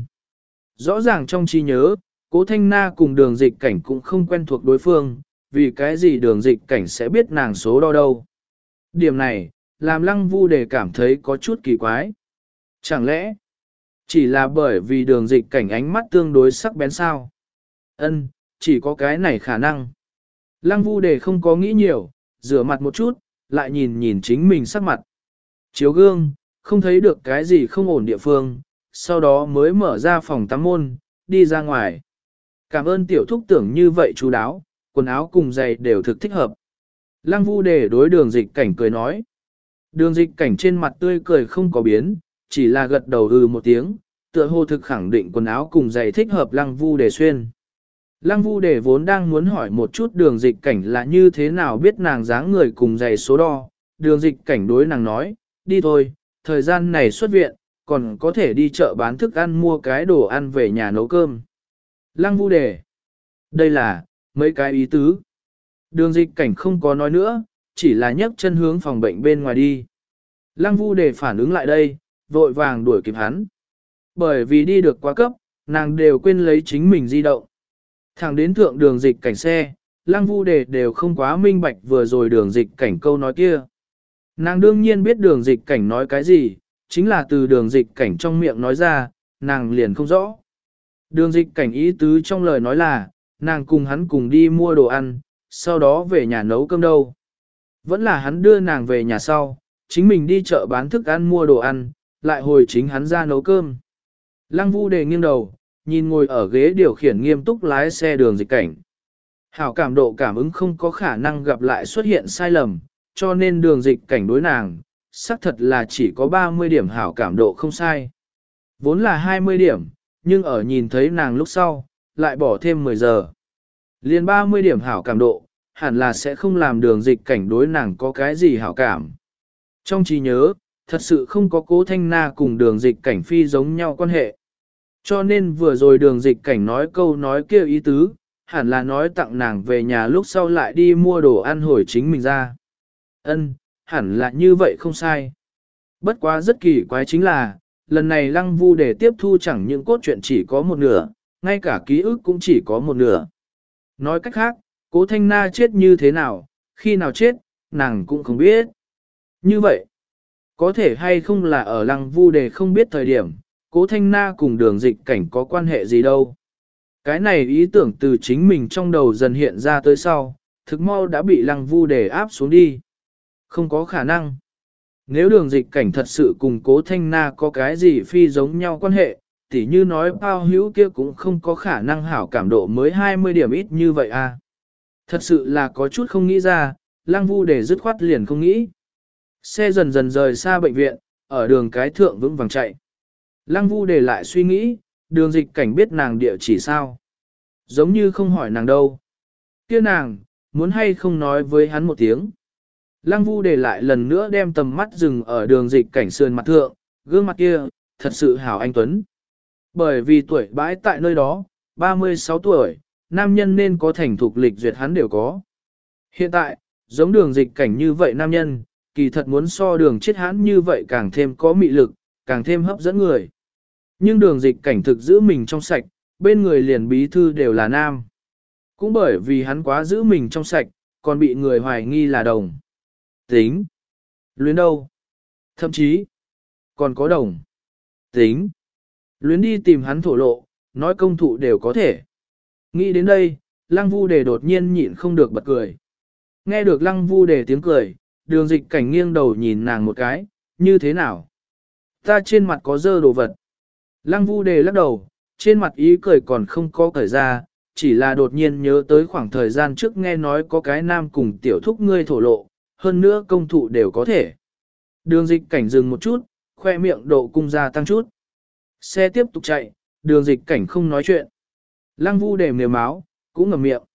Rõ ràng trong trí nhớ, Cố Thanh Na cùng đường dịch cảnh cũng không quen thuộc đối phương, vì cái gì đường dịch cảnh sẽ biết nàng số đo đâu. Điểm này, làm Lăng Vu Đề cảm thấy có chút kỳ quái. Chẳng lẽ, chỉ là bởi vì đường dịch cảnh ánh mắt tương đối sắc bén sao? Ân, chỉ có cái này khả năng. Lăng Vu Đề không có nghĩ nhiều, rửa mặt một chút, lại nhìn nhìn chính mình sắc mặt. Chiếu gương, không thấy được cái gì không ổn địa phương, sau đó mới mở ra phòng tắm môn, đi ra ngoài. Cảm ơn tiểu thúc tưởng như vậy chú đáo, quần áo cùng giày đều thực thích hợp. Lăng Vu Đề đối đường dịch cảnh cười nói. Đường dịch cảnh trên mặt tươi cười không có biến, chỉ là gật đầu ừ một tiếng, tựa hồ thực khẳng định quần áo cùng giày thích hợp Lăng Vu Đề xuyên. Lăng Vu Đề vốn đang muốn hỏi một chút đường dịch cảnh là như thế nào biết nàng dáng người cùng giày số đo, đường dịch cảnh đối nàng nói, đi thôi, thời gian này xuất viện, còn có thể đi chợ bán thức ăn mua cái đồ ăn về nhà nấu cơm. Lăng Vu Đề, đây là, mấy cái ý tứ. Đường dịch cảnh không có nói nữa, chỉ là nhấc chân hướng phòng bệnh bên ngoài đi. Lăng Vu Đề phản ứng lại đây, vội vàng đuổi kịp hắn. Bởi vì đi được quá cấp, nàng đều quên lấy chính mình di động. Thẳng đến thượng đường dịch cảnh xe, Lăng Vu Đề đều không quá minh bạch vừa rồi đường dịch cảnh câu nói kia. Nàng đương nhiên biết đường dịch cảnh nói cái gì, chính là từ đường dịch cảnh trong miệng nói ra, nàng liền không rõ. Đường dịch cảnh ý tứ trong lời nói là, nàng cùng hắn cùng đi mua đồ ăn, sau đó về nhà nấu cơm đâu. Vẫn là hắn đưa nàng về nhà sau, chính mình đi chợ bán thức ăn mua đồ ăn, lại hồi chính hắn ra nấu cơm. Lăng Vu Đề nghiêng đầu, nhìn ngồi ở ghế điều khiển nghiêm túc lái xe đường dịch cảnh. Hảo cảm độ cảm ứng không có khả năng gặp lại xuất hiện sai lầm, cho nên đường dịch cảnh đối nàng, xác thật là chỉ có ba mươi điểm hảo cảm độ không sai. Vốn là hai mươi điểm, nhưng ở nhìn thấy nàng lúc sau, lại bỏ thêm mười giờ. Liên ba mươi điểm hảo cảm độ, hẳn là sẽ không làm đường dịch cảnh đối nàng có cái gì hảo cảm. Trong trí nhớ, thật sự không có Cố Thanh Na cùng đường dịch cảnh phi giống nhau quan hệ. Cho nên vừa rồi đường dịch cảnh nói câu nói kia ý tứ, hẳn là nói tặng nàng về nhà lúc sau lại đi mua đồ ăn hồi chính mình ra. Ân, hẳn là như vậy không sai. Bất quá rất kỳ quái chính là, lần này Lăng Vu Đề tiếp thu chẳng những cốt truyện chỉ có một nửa, ngay cả ký ức cũng chỉ có một nửa. Nói cách khác, Cố Thanh Na chết như thế nào, khi nào chết, nàng cũng không biết. Như vậy, có thể hay không là ở Lăng Vu Đề không biết thời điểm, Cố Thanh Na cùng đường dịch cảnh có quan hệ gì đâu. Cái này ý tưởng từ chính mình trong đầu dần hiện ra tới sau, thực mau đã bị Lăng Vu Đề áp xuống đi. Không có khả năng. Nếu đường dịch cảnh thật sự cùng Cố Thanh Na có cái gì phi giống nhau quan hệ, tỉ như nói bao hữu kia cũng không có khả năng hảo cảm độ mới hai mươi điểm ít như vậy à. Thật sự là có chút không nghĩ ra, Lăng Vu Đề dứt khoát liền không nghĩ. Xe dần dần rời xa bệnh viện, ở đường cái thượng vững vàng chạy. Lăng Vu Đề lại suy nghĩ, đường dịch cảnh biết nàng địa chỉ sao. Giống như không hỏi nàng đâu. Kia nàng, muốn hay không nói với hắn một tiếng. Lăng Vu Đề lại lần nữa đem tầm mắt dừng ở đường dịch cảnh sườn mặt thượng, gương mặt kia, thật sự hảo anh Tuấn. Bởi vì tuổi bãi tại nơi đó, ba mươi sáu tuổi, nam nhân nên có thành thục lịch duyệt hắn đều có. Hiện tại, giống đường dịch cảnh như vậy nam nhân, kỳ thật muốn so đường chết hắn như vậy càng thêm có mị lực, càng thêm hấp dẫn người. Nhưng đường dịch cảnh thực giữ mình trong sạch, bên người liền bí thư đều là nam. Cũng bởi vì hắn quá giữ mình trong sạch, còn bị người hoài nghi là đồng. Tính. Luyến đâu? Thậm chí, còn có đồng. Tính. Luyến đi tìm hắn thổ lộ, nói công thụ đều có thể. Nghĩ đến đây, Lăng Vu Đề đột nhiên nhịn không được bật cười. Nghe được Lăng Vu Đề tiếng cười, đường dịch cảnh nghiêng đầu nhìn nàng một cái, như thế nào? Ta trên mặt có dơ đồ vật. Lăng Vu Đề lắc đầu, trên mặt ý cười còn không có cởi ra, chỉ là đột nhiên nhớ tới khoảng thời gian trước nghe nói có cái nam cùng tiểu thúc ngươi thổ lộ, hơn nữa công thụ đều có thể. Đường dịch cảnh dừng một chút, khoe miệng độ cung ra tăng chút. Xe tiếp tục chạy, đường dịch cảnh không nói chuyện. Lăng Vu Đề mềm máu, cũng ngậm miệng.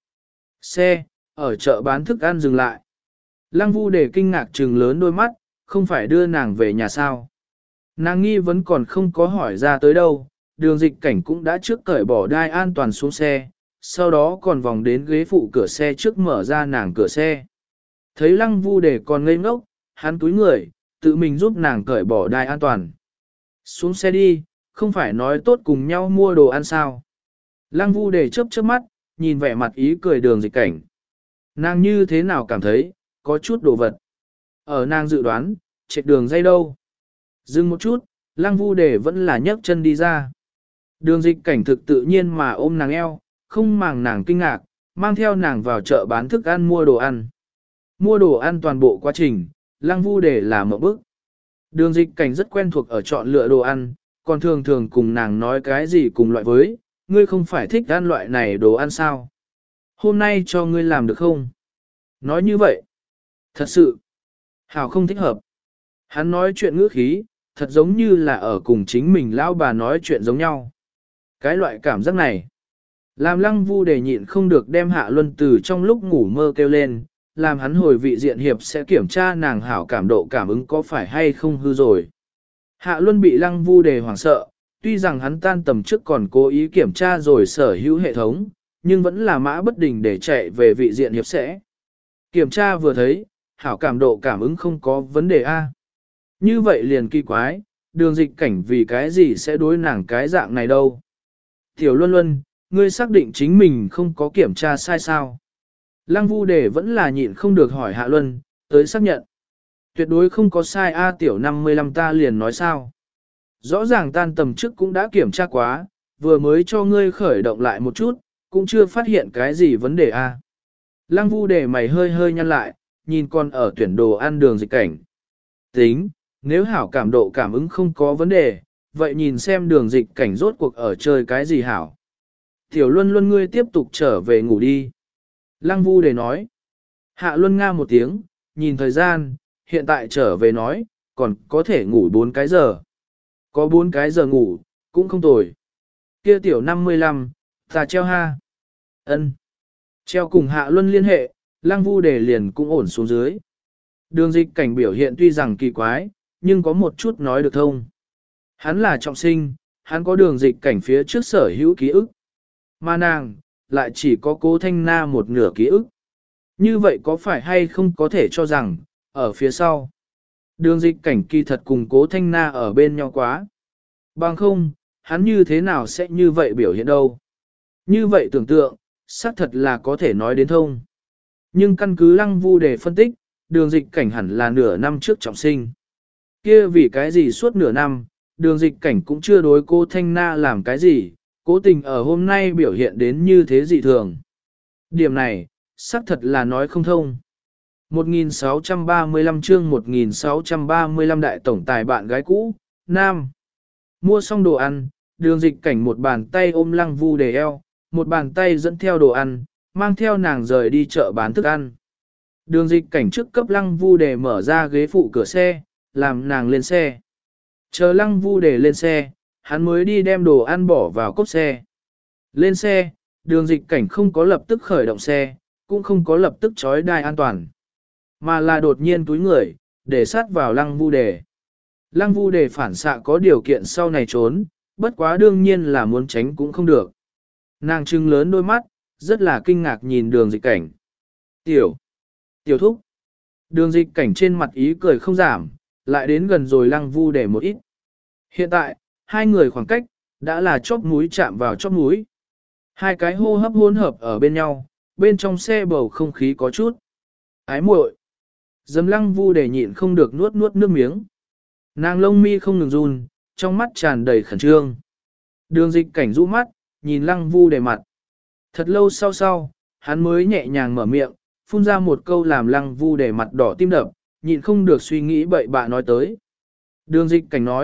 Xe, ở chợ bán thức ăn dừng lại. Lăng Vu Đề kinh ngạc trừng lớn đôi mắt, không phải đưa nàng về nhà sao. Nàng nghi vẫn còn không có hỏi ra tới đâu, đường dịch cảnh cũng đã trước cởi bỏ đai an toàn xuống xe, sau đó còn vòng đến ghế phụ cửa xe trước mở ra nàng cửa xe. Thấy Lăng Vu Đề còn ngây ngốc, hắn túi người, tự mình giúp nàng cởi bỏ đai an toàn. Xuống xe đi, không phải nói tốt cùng nhau mua đồ ăn sao. Lăng Vu Đề chớp chớp mắt, nhìn vẻ mặt ý cười đường dịch cảnh. Nàng như thế nào cảm thấy, có chút đồ vật. Ở nàng dự đoán, chạy đường dây đâu. Dừng một chút, Lăng Vu Đề vẫn là nhấc chân đi ra. Đường dịch cảnh thực tự nhiên mà ôm nàng eo, không màng nàng kinh ngạc, mang theo nàng vào chợ bán thức ăn mua đồ ăn. Mua đồ ăn toàn bộ quá trình, Lăng Vu Đề là một bức. Đường dịch cảnh rất quen thuộc ở chọn lựa đồ ăn, còn thường thường cùng nàng nói cái gì cùng loại với, ngươi không phải thích ăn loại này đồ ăn sao? Hôm nay cho ngươi làm được không? Nói như vậy, thật sự, Hảo không thích hợp. Hắn nói chuyện ngữ khí, thật giống như là ở cùng chính mình lão bà nói chuyện giống nhau. Cái loại cảm giác này, làm Lăng Vu Đề nhịn không được đem Hạ Luân từ trong lúc ngủ mơ kêu lên, làm hắn hồi vị diện hiệp sẽ kiểm tra nàng hảo cảm độ cảm ứng có phải hay không hư rồi. Hạ Luân bị Lăng Vu Đề hoảng sợ, tuy rằng hắn tan tầm trước còn cố ý kiểm tra rồi sở hữu hệ thống, nhưng vẫn là mã bất đình để chạy về vị diện hiệp sẽ. Kiểm tra vừa thấy, hảo cảm độ cảm ứng không có vấn đề A. Như vậy liền kỳ quái, đường dịch cảnh vì cái gì sẽ đối nàng cái dạng này đâu. Tiểu Luân Luân, ngươi xác định chính mình không có kiểm tra sai sao. Lăng Vu Đề vẫn là nhịn không được hỏi Hạ Luân, tới xác nhận. Tuyệt đối không có sai A tiểu năm mươi lăm ta liền nói sao. Rõ ràng tan tầm trước cũng đã kiểm tra quá, vừa mới cho ngươi khởi động lại một chút, cũng chưa phát hiện cái gì vấn đề A. Lăng Vu Đề mày hơi hơi nhăn lại, nhìn con ở tuyển đồ ăn đường dịch cảnh. Tính, nếu hảo cảm độ cảm ứng không có vấn đề, vậy nhìn xem đường dịch cảnh rốt cuộc ở chơi cái gì hảo. Tiểu Luân Luân ngươi tiếp tục trở về ngủ đi. Lăng Vu Đề nói. Hạ Luân nga một tiếng, nhìn thời gian, hiện tại trở về nói, còn có thể ngủ bốn cái giờ. Có bốn cái giờ ngủ, cũng không tồi. Kia tiểu năm mươi lăm, ta treo ha. Ân. Treo cùng Hạ Luân liên hệ, Lăng Vu Đề liền cũng ổn xuống dưới. Đường dịch cảnh biểu hiện tuy rằng kỳ quái, nhưng có một chút nói được thông. Hắn là trọng sinh, hắn có đường dịch cảnh phía trước sở hữu ký ức. Mà nàng, lại chỉ có Cố Thanh Na một nửa ký ức. Như vậy có phải hay không có thể cho rằng, ở phía sau, đường dịch cảnh kỳ thật cùng Cố Thanh Na ở bên nhau quá. Bằng không, hắn như thế nào sẽ như vậy biểu hiện đâu. Như vậy tưởng tượng, xác thật là có thể nói đến thông. Nhưng căn cứ Lăng Vu Đề phân tích, đường dịch cảnh hẳn là nửa năm trước trọng sinh. Kia vì cái gì suốt nửa năm, đường dịch cảnh cũng chưa đối Cố Thanh Na làm cái gì, cố tình ở hôm nay biểu hiện đến như thế dị thường. Điểm này, xác thật là nói không thông. một nghìn sáu trăm ba mươi lăm chương một nghìn sáu trăm ba mươi lăm đại tổng tài bạn gái cũ, Nam. Mua xong đồ ăn, đường dịch cảnh một bàn tay ôm Lăng Vu Đề eo, một bàn tay dẫn theo đồ ăn, mang theo nàng rời đi chợ bán thức ăn. Đường dịch cảnh trước cấp Lăng Vu Đề mở ra ghế phụ cửa xe, làm nàng lên xe. Chờ Lăng Vu Đề lên xe, hắn mới đi đem đồ ăn bỏ vào cốp xe. Lên xe, đường dịch cảnh không có lập tức khởi động xe, cũng không có lập tức trói đai an toàn, mà là đột nhiên túi người, để sát vào Lăng Vu Đề. Lăng Vu Đề phản xạ có điều kiện sau này trốn, bất quá đương nhiên là muốn tránh cũng không được. Nàng trừng lớn đôi mắt, rất là kinh ngạc nhìn đường dịch cảnh. Tiểu, tiểu thúc. Đường dịch cảnh trên mặt ý cười không giảm, lại đến gần rồi Lăng Vu Đề một ít. Hiện tại, hai người khoảng cách, đã là chóp mũi chạm vào chóp mũi. Hai cái hô hấp hỗn hợp ở bên nhau, bên trong xe bầu không khí có chút ái muội. Dầm Lăng Vu Đề nhịn không được nuốt nuốt nước miếng. Nàng lông mi không ngừng run, trong mắt tràn đầy khẩn trương. Đường dịch cảnh rũ mắt, nhìn Lăng Vu Đề mặt. Thật lâu sau sau, hắn mới nhẹ nhàng mở miệng, phun ra một câu làm Lăng Vu Đề mặt đỏ tim đập, nhịn không được suy nghĩ bậy bạ nói tới. Đường dịch cảnh nói,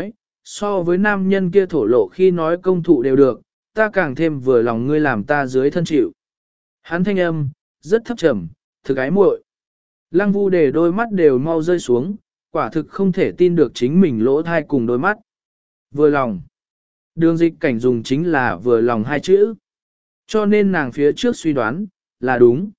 So với nam nhân kia thổ lộ khi nói công thụ đều được, ta càng thêm vừa lòng ngươi làm ta dưới thân chịu. Hắn thanh âm, rất thấp trầm, thực ái muội. Lăng Vu Đề đôi mắt đều mau rơi xuống, quả thực không thể tin được chính mình lỗ thai cùng đôi mắt. Vừa lòng. Đường dịch cảnh dùng chính là vừa lòng hai chữ. Cho nên nàng phía trước suy đoán, là đúng.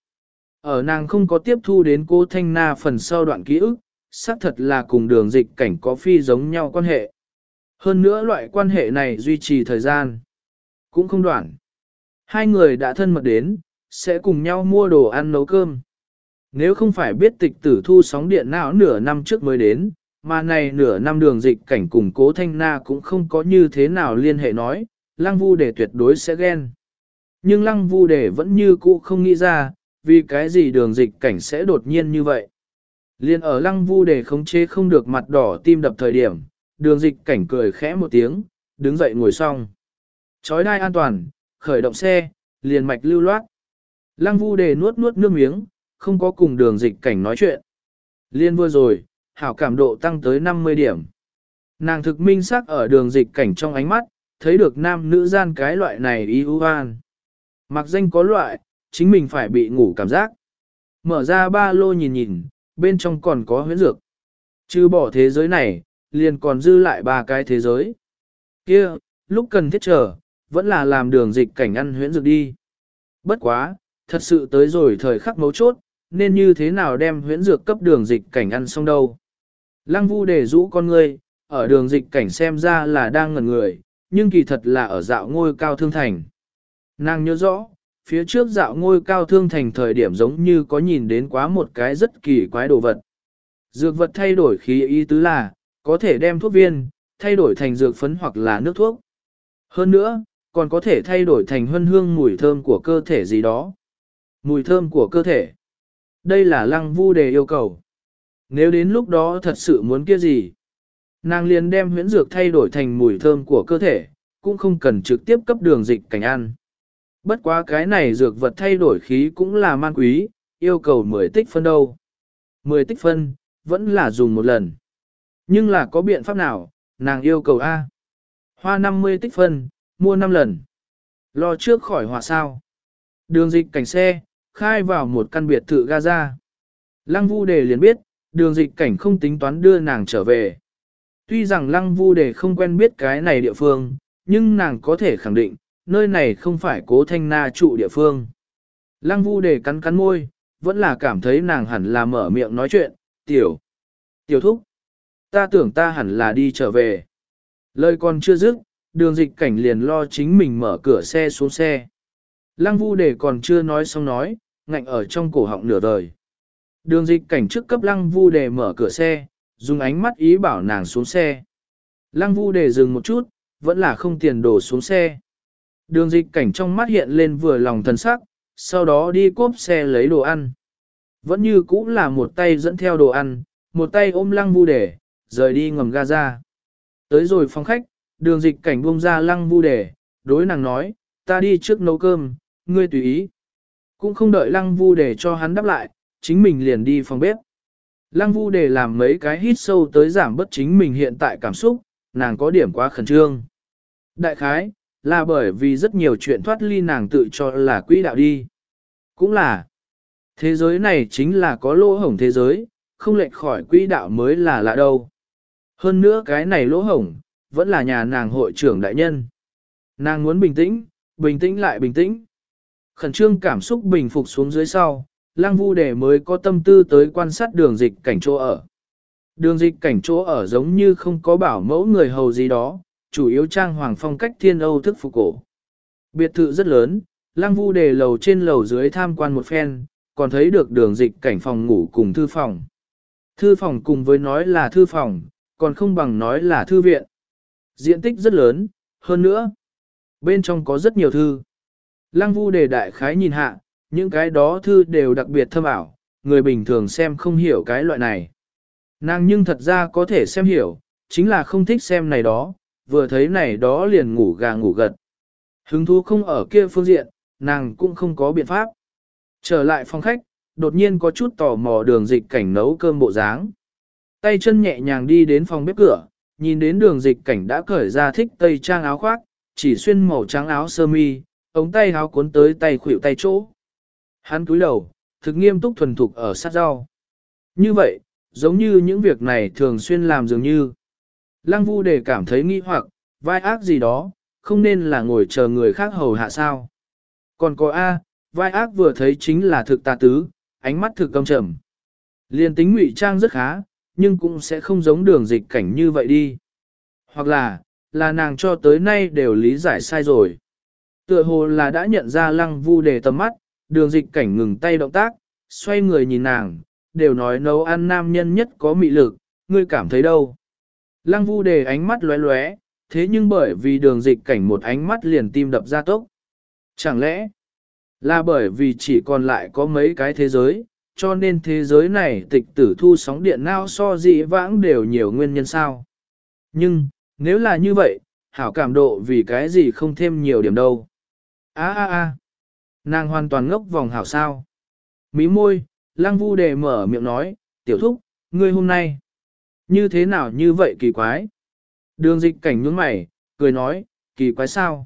Ở nàng không có tiếp thu đến cô Thanh Na phần sau đoạn ký ức, xác thật là cùng đường dịch cảnh có phi giống nhau quan hệ. Hơn nữa loại quan hệ này duy trì thời gian, cũng không đoạn. Hai người đã thân mật đến, sẽ cùng nhau mua đồ ăn nấu cơm. Nếu không phải biết tịch tử thu sóng điện não nửa năm trước mới đến, mà này nửa năm đường dịch cảnh cùng cố Thanh Na cũng không có như thế nào liên hệ nói, Lăng Vu Đề tuyệt đối sẽ ghen. Nhưng Lăng Vu Đề vẫn như cũ không nghĩ ra, vì cái gì đường dịch cảnh sẽ đột nhiên như vậy. Liên ở Lăng Vu Đề khống chế không được mặt đỏ tim đập thời điểm, đường dịch cảnh cười khẽ một tiếng, đứng dậy ngồi xong. Chói đai an toàn, khởi động xe, liền mạch lưu loát. Lăng Vu Đề nuốt nuốt nước miếng, không có cùng đường dịch cảnh nói chuyện. Liên vừa rồi, hảo cảm độ tăng tới năm mươi điểm. Nàng thực minh sắc ở đường dịch cảnh trong ánh mắt, thấy được nam nữ gian cái loại này y u an. Mặc danh có loại, chính mình phải bị ngủ cảm giác. Mở ra ba lô nhìn nhìn, bên trong còn có huyễn dược. Chứ bỏ thế giới này, liền còn dư lại ba cái thế giới. Kia, lúc cần thiết chờ, vẫn là làm đường dịch cảnh ăn huyễn dược đi. Bất quá, thật sự tới rồi thời khắc mấu chốt, nên như thế nào đem huyễn dược cấp đường dịch cảnh ăn xong đâu. Lăng Vu Đề rũ con ngươi, ở đường dịch cảnh xem ra là đang ngẩn người, nhưng kỳ thật là ở dạo ngôi cao thương thành. Nàng nhớ rõ, phía trước dạo ngôi cao thương thành thời điểm giống như có nhìn đến quá một cái rất kỳ quái đồ vật. Dược vật thay đổi khí ý tứ là, có thể đem thuốc viên, thay đổi thành dược phấn hoặc là nước thuốc. Hơn nữa, còn có thể thay đổi thành huân hương mùi thơm của cơ thể gì đó. Mùi thơm của cơ thể. Đây là Lăng Vu Đề yêu cầu. Nếu đến lúc đó thật sự muốn kia gì, nàng liền đem huyễn dược thay đổi thành mùi thơm của cơ thể, cũng không cần trực tiếp cấp đường dịch cảnh ăn. Bất quá cái này dược vật thay đổi khí cũng là man quý, yêu cầu mười tích phân đâu. mười tích phân, vẫn là dùng một lần. Nhưng là có biện pháp nào, nàng yêu cầu A. Hoa năm mươi tích phân, mua năm lần. Lo trước khỏi họa sao. Đường dịch cảnh xe, khai vào một căn biệt thự Gaza. Lăng Vu Đề liền biết, đường dịch cảnh không tính toán đưa nàng trở về. Tuy rằng Lăng Vu Đề không quen biết cái này địa phương, nhưng nàng có thể khẳng định, nơi này không phải cố Thanh Na trụ địa phương. Lăng Vu Đề cắn cắn môi, vẫn là cảm thấy nàng hẳn là mở miệng nói chuyện, tiểu. Tiểu thúc, ta tưởng ta hẳn là đi trở về. Lời còn chưa dứt, đường dịch cảnh liền lo chính mình mở cửa xe xuống xe. Lăng Vu Đề còn chưa nói xong nói, ngạnh ở trong cổ họng nửa đời. Đường dịch cảnh trước cấp Lăng Vu Đề mở cửa xe, dùng ánh mắt ý bảo nàng xuống xe. Lăng Vu Đề dừng một chút, vẫn là không tiền đổ xuống xe. Đường dịch cảnh trong mắt hiện lên vừa lòng thần sắc, sau đó đi cốp xe lấy đồ ăn. Vẫn như cũ là một tay dẫn theo đồ ăn, một tay ôm Lăng Vu Đề, rời đi ngầm Gaza. Tới rồi phòng khách, đường dịch cảnh buông ra Lăng Vu Đề, đối nàng nói, ta đi trước nấu cơm, ngươi tùy ý. Cũng không đợi Lăng Vu Đề cho hắn đáp lại, chính mình liền đi phòng bếp. Lăng Vu Đề làm mấy cái hít sâu tới giảm bớt chính mình hiện tại cảm xúc, nàng có điểm quá khẩn trương. Đại khái, là bởi vì rất nhiều chuyện thoát ly nàng tự cho là quỹ đạo đi. Cũng là, thế giới này chính là có lỗ hổng thế giới, không lệch khỏi quỹ đạo mới là lạ đâu. Hơn nữa cái này lỗ hổng, vẫn là nhà nàng hội trưởng đại nhân. Nàng muốn bình tĩnh, bình tĩnh lại bình tĩnh. Khẩn trương cảm xúc bình phục xuống dưới sau, Lăng Vu Đề mới có tâm tư tới quan sát đường dịch cảnh chỗ ở. Đường dịch cảnh chỗ ở giống như không có bảo mẫu người hầu gì đó, chủ yếu trang hoàng phong cách thiên Âu thức phục cổ. Biệt thự rất lớn, Lăng Vu Đề lầu trên lầu dưới tham quan một phen, còn thấy được đường dịch cảnh phòng ngủ cùng thư phòng. Thư phòng cùng với nói là thư phòng, còn không bằng nói là thư viện. Diện tích rất lớn, hơn nữa, bên trong có rất nhiều thư. Lăng Vu Đề đại khái nhìn hạ, những cái đó thư đều đặc biệt thâm ảo, người bình thường xem không hiểu cái loại này. Nàng nhưng thật ra có thể xem hiểu, chính là không thích xem này đó, vừa thấy này đó liền ngủ gà ngủ gật. Hứng thú không ở kia phương diện, nàng cũng không có biện pháp. Trở lại phòng khách, đột nhiên có chút tò mò đường dịch cảnh nấu cơm bộ dáng. Tay chân nhẹ nhàng đi đến phòng bếp cửa, Nhìn đến đường dịch cảnh đã cởi ra thích tây trang áo khoác, chỉ xuyên màu trắng áo sơ mi, ống tay áo cuốn tới tay khuỷu tay chỗ. Hắn cúi đầu, thực nghiêm túc thuần thục ở sát rau. Như vậy, giống như những việc này thường xuyên làm dường như. Lăng Vu Đề cảm thấy nghi hoặc, vai ác gì đó, không nên là ngồi chờ người khác hầu hạ sao. Còn có A, vai ác vừa thấy chính là thực tà tứ, ánh mắt thực căm trầm. Liên tính ngụy trang rất khá, nhưng cũng sẽ không giống đường dịch cảnh như vậy đi. Hoặc là, là nàng cho tới nay đều lý giải sai rồi. Tựa hồ là đã nhận ra Lăng Vu Đề tầm mắt, đường dịch cảnh ngừng tay động tác, xoay người nhìn nàng, đều nói nấu ăn nam nhân nhất có mị lực, ngươi cảm thấy đâu. Lăng Vu Đề ánh mắt lóe lóe, thế nhưng bởi vì đường dịch cảnh một ánh mắt liền tim đập ra tốc. Chẳng lẽ là bởi vì chỉ còn lại có mấy cái thế giới, cho nên thế giới này tịch tử thu sóng điện não so dị vãng đều nhiều nguyên nhân sao? Nhưng, nếu là như vậy, hảo cảm độ vì cái gì không thêm nhiều điểm đâu? A a a, nàng hoàn toàn ngốc vòng hảo sao? Mí môi, Lăng Vu Đề mở miệng nói, tiểu thúc, ngươi hôm nay, như thế nào như vậy kỳ quái? Đường dịch cảnh nhướng mày, cười nói, kỳ quái sao?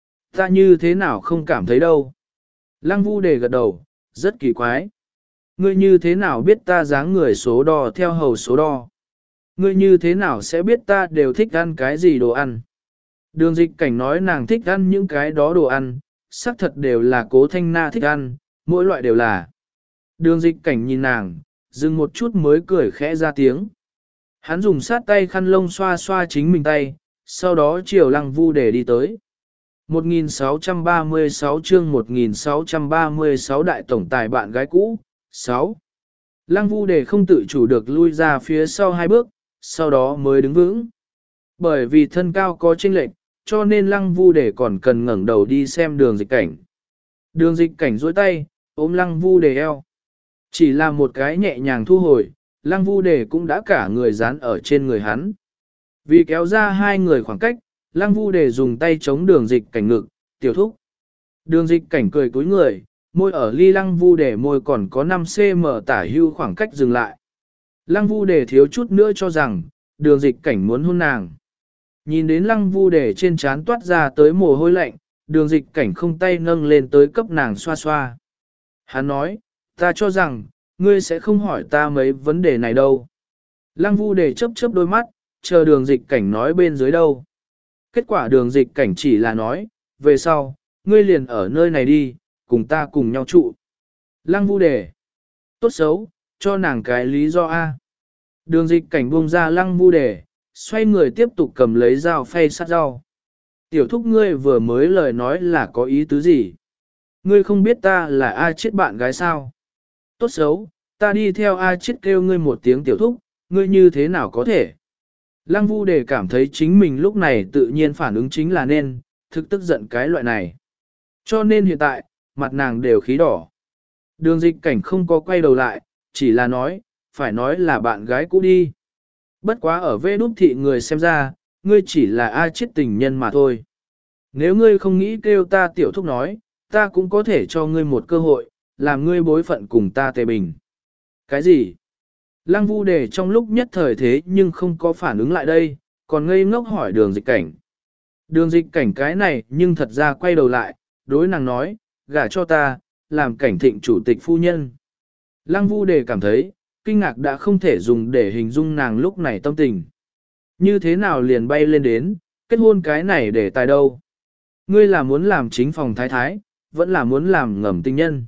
Ta như thế nào không cảm thấy đâu? Lăng Vu Đề gật đầu, rất kỳ quái. Ngươi như thế nào biết ta dáng người số đo theo hầu số đo? Ngươi như thế nào sẽ biết ta đều thích ăn cái gì đồ ăn? Đường dịch cảnh nói nàng thích ăn những cái đó đồ ăn, xác thật đều là Cố Thanh Na thích ăn, mỗi loại đều là. Đường dịch cảnh nhìn nàng, dừng một chút mới cười khẽ ra tiếng. Hắn dùng sát tay khăn lông xoa xoa chính mình tay, sau đó chiều Lăng Vu Đề đi tới. một nghìn sáu trăm ba mươi sáu chương một nghìn sáu trăm ba mươi sáu đại tổng tài bạn gái cũ, sáu. Lăng Vu Đề không tự chủ được lui ra phía sau hai bước, sau đó mới đứng vững. Bởi vì thân cao có chênh lệch, cho nên Lăng Vu Đề còn cần ngẩng đầu đi xem đường dịch cảnh. Đường dịch cảnh duỗi tay, ôm Lăng Vu Đề eo. Chỉ là một cái nhẹ nhàng thu hồi, Lăng Vu Đề cũng đã cả người dán ở trên người hắn. Vì kéo ra hai người khoảng cách, Lăng Vu Đề dùng tay chống đường dịch cảnh ngực, tiểu thúc. Đường dịch cảnh cười cúi người, môi ở ly Lăng Vu Đề môi còn có năm xăng-ti-mét tả hưu khoảng cách dừng lại. Lăng Vu Đề thiếu chút nữa cho rằng, đường dịch cảnh muốn hôn nàng. Nhìn đến Lăng Vu Đề trên trán toát ra tới mồ hôi lạnh, đường dịch cảnh không tay nâng lên tới cấp nàng xoa xoa. Hắn nói, ta cho rằng, ngươi sẽ không hỏi ta mấy vấn đề này đâu. Lăng Vu Đề chớp chớp đôi mắt, chờ đường dịch cảnh nói bên dưới đâu. Kết quả đường dịch cảnh chỉ là nói, về sau, ngươi liền ở nơi này đi, cùng ta cùng nhau trụ. Lăng Vu Đề, tốt xấu, cho nàng cái lý do A. Đường dịch cảnh buông ra Lăng Vu Đề, xoay người tiếp tục cầm lấy dao phay sát rau. Tiểu thúc ngươi vừa mới lời nói là có ý tứ gì? Ngươi không biết ta là A Chiết bạn gái sao? Tốt xấu, ta đi theo A Chiết kêu ngươi một tiếng tiểu thúc, ngươi như thế nào có thể? Lăng Vu Đề cảm thấy chính mình lúc này tự nhiên phản ứng chính là nên, thực tức giận cái loại này. Cho nên hiện tại, mặt nàng đều khí đỏ. Đường dịch cảnh không có quay đầu lại, chỉ là nói, phải nói là bạn gái cũ đi. Bất quá ở vê đút thị người xem ra, ngươi chỉ là A Chiết tình nhân mà thôi. Nếu ngươi không nghĩ kêu ta tiểu thúc nói, ta cũng có thể cho ngươi một cơ hội, làm ngươi bối phận cùng ta tề bình. Cái gì? Lăng Vu Đề trong lúc nhất thời thế nhưng không có phản ứng lại đây, còn ngây ngốc hỏi đường dịch cảnh. Đường dịch cảnh cái này nhưng thật ra quay đầu lại, đối nàng nói, gả cho ta, làm cảnh thịnh chủ tịch phu nhân. Lăng Vu Đề cảm thấy, kinh ngạc đã không thể dùng để hình dung nàng lúc này tâm tình. Như thế nào liền bay lên đến, kết hôn cái này để tài đâu? Ngươi là muốn làm chính phòng thái thái, vẫn là muốn làm ngầm tình nhân.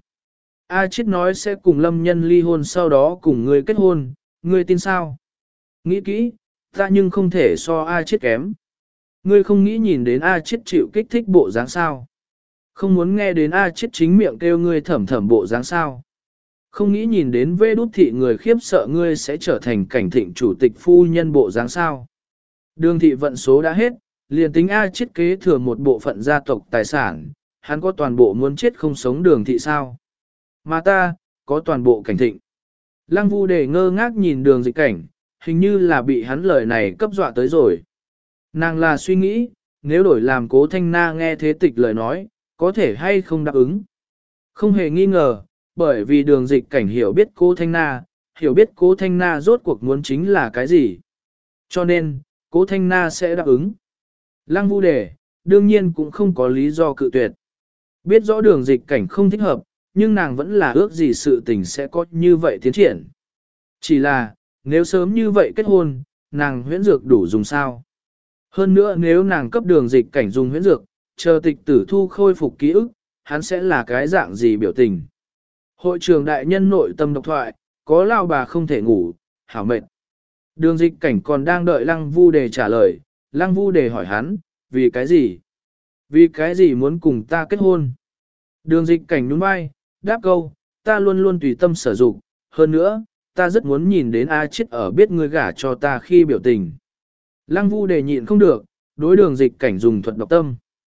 A Chiết nói sẽ cùng Lâm Nhân ly hôn sau đó cùng ngươi kết hôn, ngươi tin sao? Nghĩ kỹ, ta nhưng không thể so A Chiết kém. Ngươi không nghĩ nhìn đến A Chiết chịu kích thích bộ dáng sao? Không muốn nghe đến A Chiết chính miệng kêu ngươi thẩm thẩm bộ dáng sao? Không nghĩ nhìn đến vê đút thị người khiếp sợ ngươi sẽ trở thành cảnh thịnh chủ tịch phu nhân bộ dáng sao? Đường thị vận số đã hết, liền tính A Chiết kế thừa một bộ phận gia tộc tài sản, hắn có toàn bộ muốn chết không sống đường thị sao? Mà ta, có toàn bộ cảnh thịnh. Lăng Vu Đề ngơ ngác nhìn đường dịch cảnh, hình như là bị hắn lời này cấp dọa tới rồi. Nàng là suy nghĩ, nếu đổi làm Cố Thanh Na nghe thế tịch lời nói, có thể hay không đáp ứng. Không hề nghi ngờ, bởi vì đường dịch cảnh hiểu biết Cố Thanh Na, hiểu biết Cố Thanh Na rốt cuộc muốn chính là cái gì. Cho nên, Cố Thanh Na sẽ đáp ứng. Lăng Vu Đề, đương nhiên cũng không có lý do cự tuyệt. Biết rõ đường dịch cảnh không thích hợp, nhưng nàng vẫn là ước gì sự tình sẽ có như vậy tiến triển. Chỉ là, nếu sớm như vậy kết hôn, nàng huyễn dược đủ dùng sao? Hơn nữa nếu nàng cấp đường dịch cảnh dùng huyễn dược, chờ tịch tử thu khôi phục ký ức, hắn sẽ là cái dạng gì biểu tình? Hội trường đại nhân nội tâm độc thoại, có lao bà không thể ngủ, hảo mệt. Đường dịch cảnh còn đang đợi Lăng Vu Đề trả lời, Lăng Vu Đề hỏi hắn, vì cái gì? Vì cái gì muốn cùng ta kết hôn? Đường dịch cảnh nhún vai, đáp câu, ta luôn luôn tùy tâm sở dụng, hơn nữa, ta rất muốn nhìn đến A Chiết ở biết ngươi gả cho ta khi biểu tình. Lăng Vu Đề nhịn không được, đối đường dịch cảnh dùng thuật độc tâm.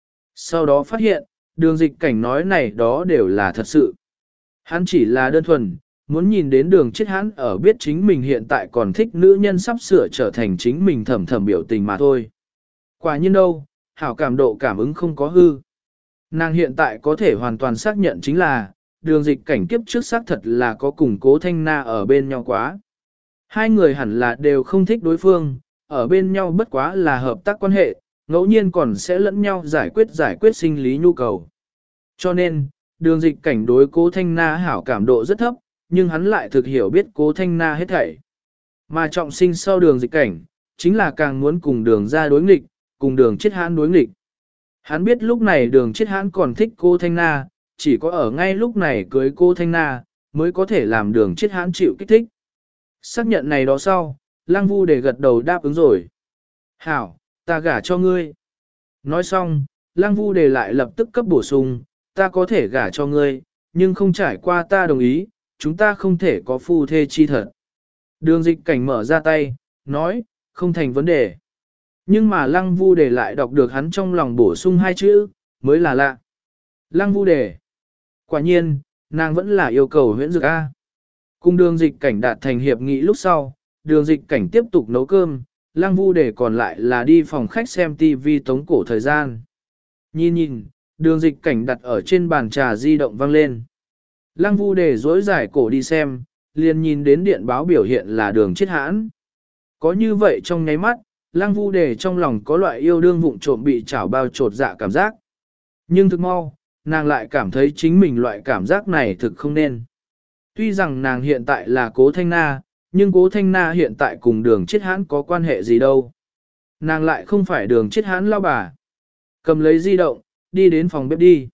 Sau đó phát hiện, đường dịch cảnh nói này đó đều là thật sự. Hắn chỉ là đơn thuần, muốn nhìn đến đường chết hắn ở biết chính mình hiện tại còn thích nữ nhân sắp sửa trở thành chính mình thầm thầm biểu tình mà thôi. Quả nhiên đâu, hảo cảm độ cảm ứng không có hư. Nàng hiện tại có thể hoàn toàn xác nhận chính là, đường dịch cảnh kiếp trước xác thật là có cùng Cố Thanh Na ở bên nhau quá. Hai người hẳn là đều không thích đối phương, ở bên nhau bất quá là hợp tác quan hệ, ngẫu nhiên còn sẽ lẫn nhau giải quyết giải quyết sinh lý nhu cầu. Cho nên, đường dịch cảnh đối Cố Thanh Na hảo cảm độ rất thấp, nhưng hắn lại thực hiểu biết Cố Thanh Na hết thảy. Mà trọng sinh sau đường dịch cảnh, chính là càng muốn cùng đường ra đối nghịch, cùng đường chết hãn đối nghịch. Hắn biết lúc này đường chết hãn còn thích Cố Thanh Na, chỉ có ở ngay lúc này cưới Cố Thanh Na, mới có thể làm đường chết hãn chịu kích thích. Xác nhận này đó sau, Lăng Vu Đề gật đầu đáp ứng rồi. Hảo, ta gả cho ngươi. Nói xong, Lăng Vu Đề lại lập tức cấp bổ sung, ta có thể gả cho ngươi, nhưng không trải qua ta đồng ý, chúng ta không thể có phu thê chi thật. Đường dịch cảnh mở ra tay, nói, không thành vấn đề. Nhưng mà Lăng Vu Đề lại đọc được hắn trong lòng bổ sung hai chữ, mới là lạ. Lăng Vu Đề. Quả nhiên, nàng vẫn là yêu cầu huyễn dược A. Cùng đường dịch cảnh đạt thành hiệp nghị lúc sau, đường dịch cảnh tiếp tục nấu cơm, Lăng Vu Đề còn lại là đi phòng khách xem tivi tống cổ thời gian. Nhìn nhìn, đường dịch cảnh đặt ở trên bàn trà di động vang lên. Lăng Vu Đề dối giải cổ đi xem, liền nhìn đến điện báo biểu hiện là đường chết hãn. Có như vậy trong nháy mắt, Lăng Vu Đề trong lòng có loại yêu đương vụng trộm bị chảo bao trột dạ cảm giác. Nhưng thực mau, nàng lại cảm thấy chính mình loại cảm giác này thực không nên. Tuy rằng nàng hiện tại là Cố Thanh Na, nhưng Cố Thanh Na hiện tại cùng đường chết hãn có quan hệ gì đâu. Nàng lại không phải đường chết hãn lao bà. Cầm lấy di động, đi đến phòng bếp đi.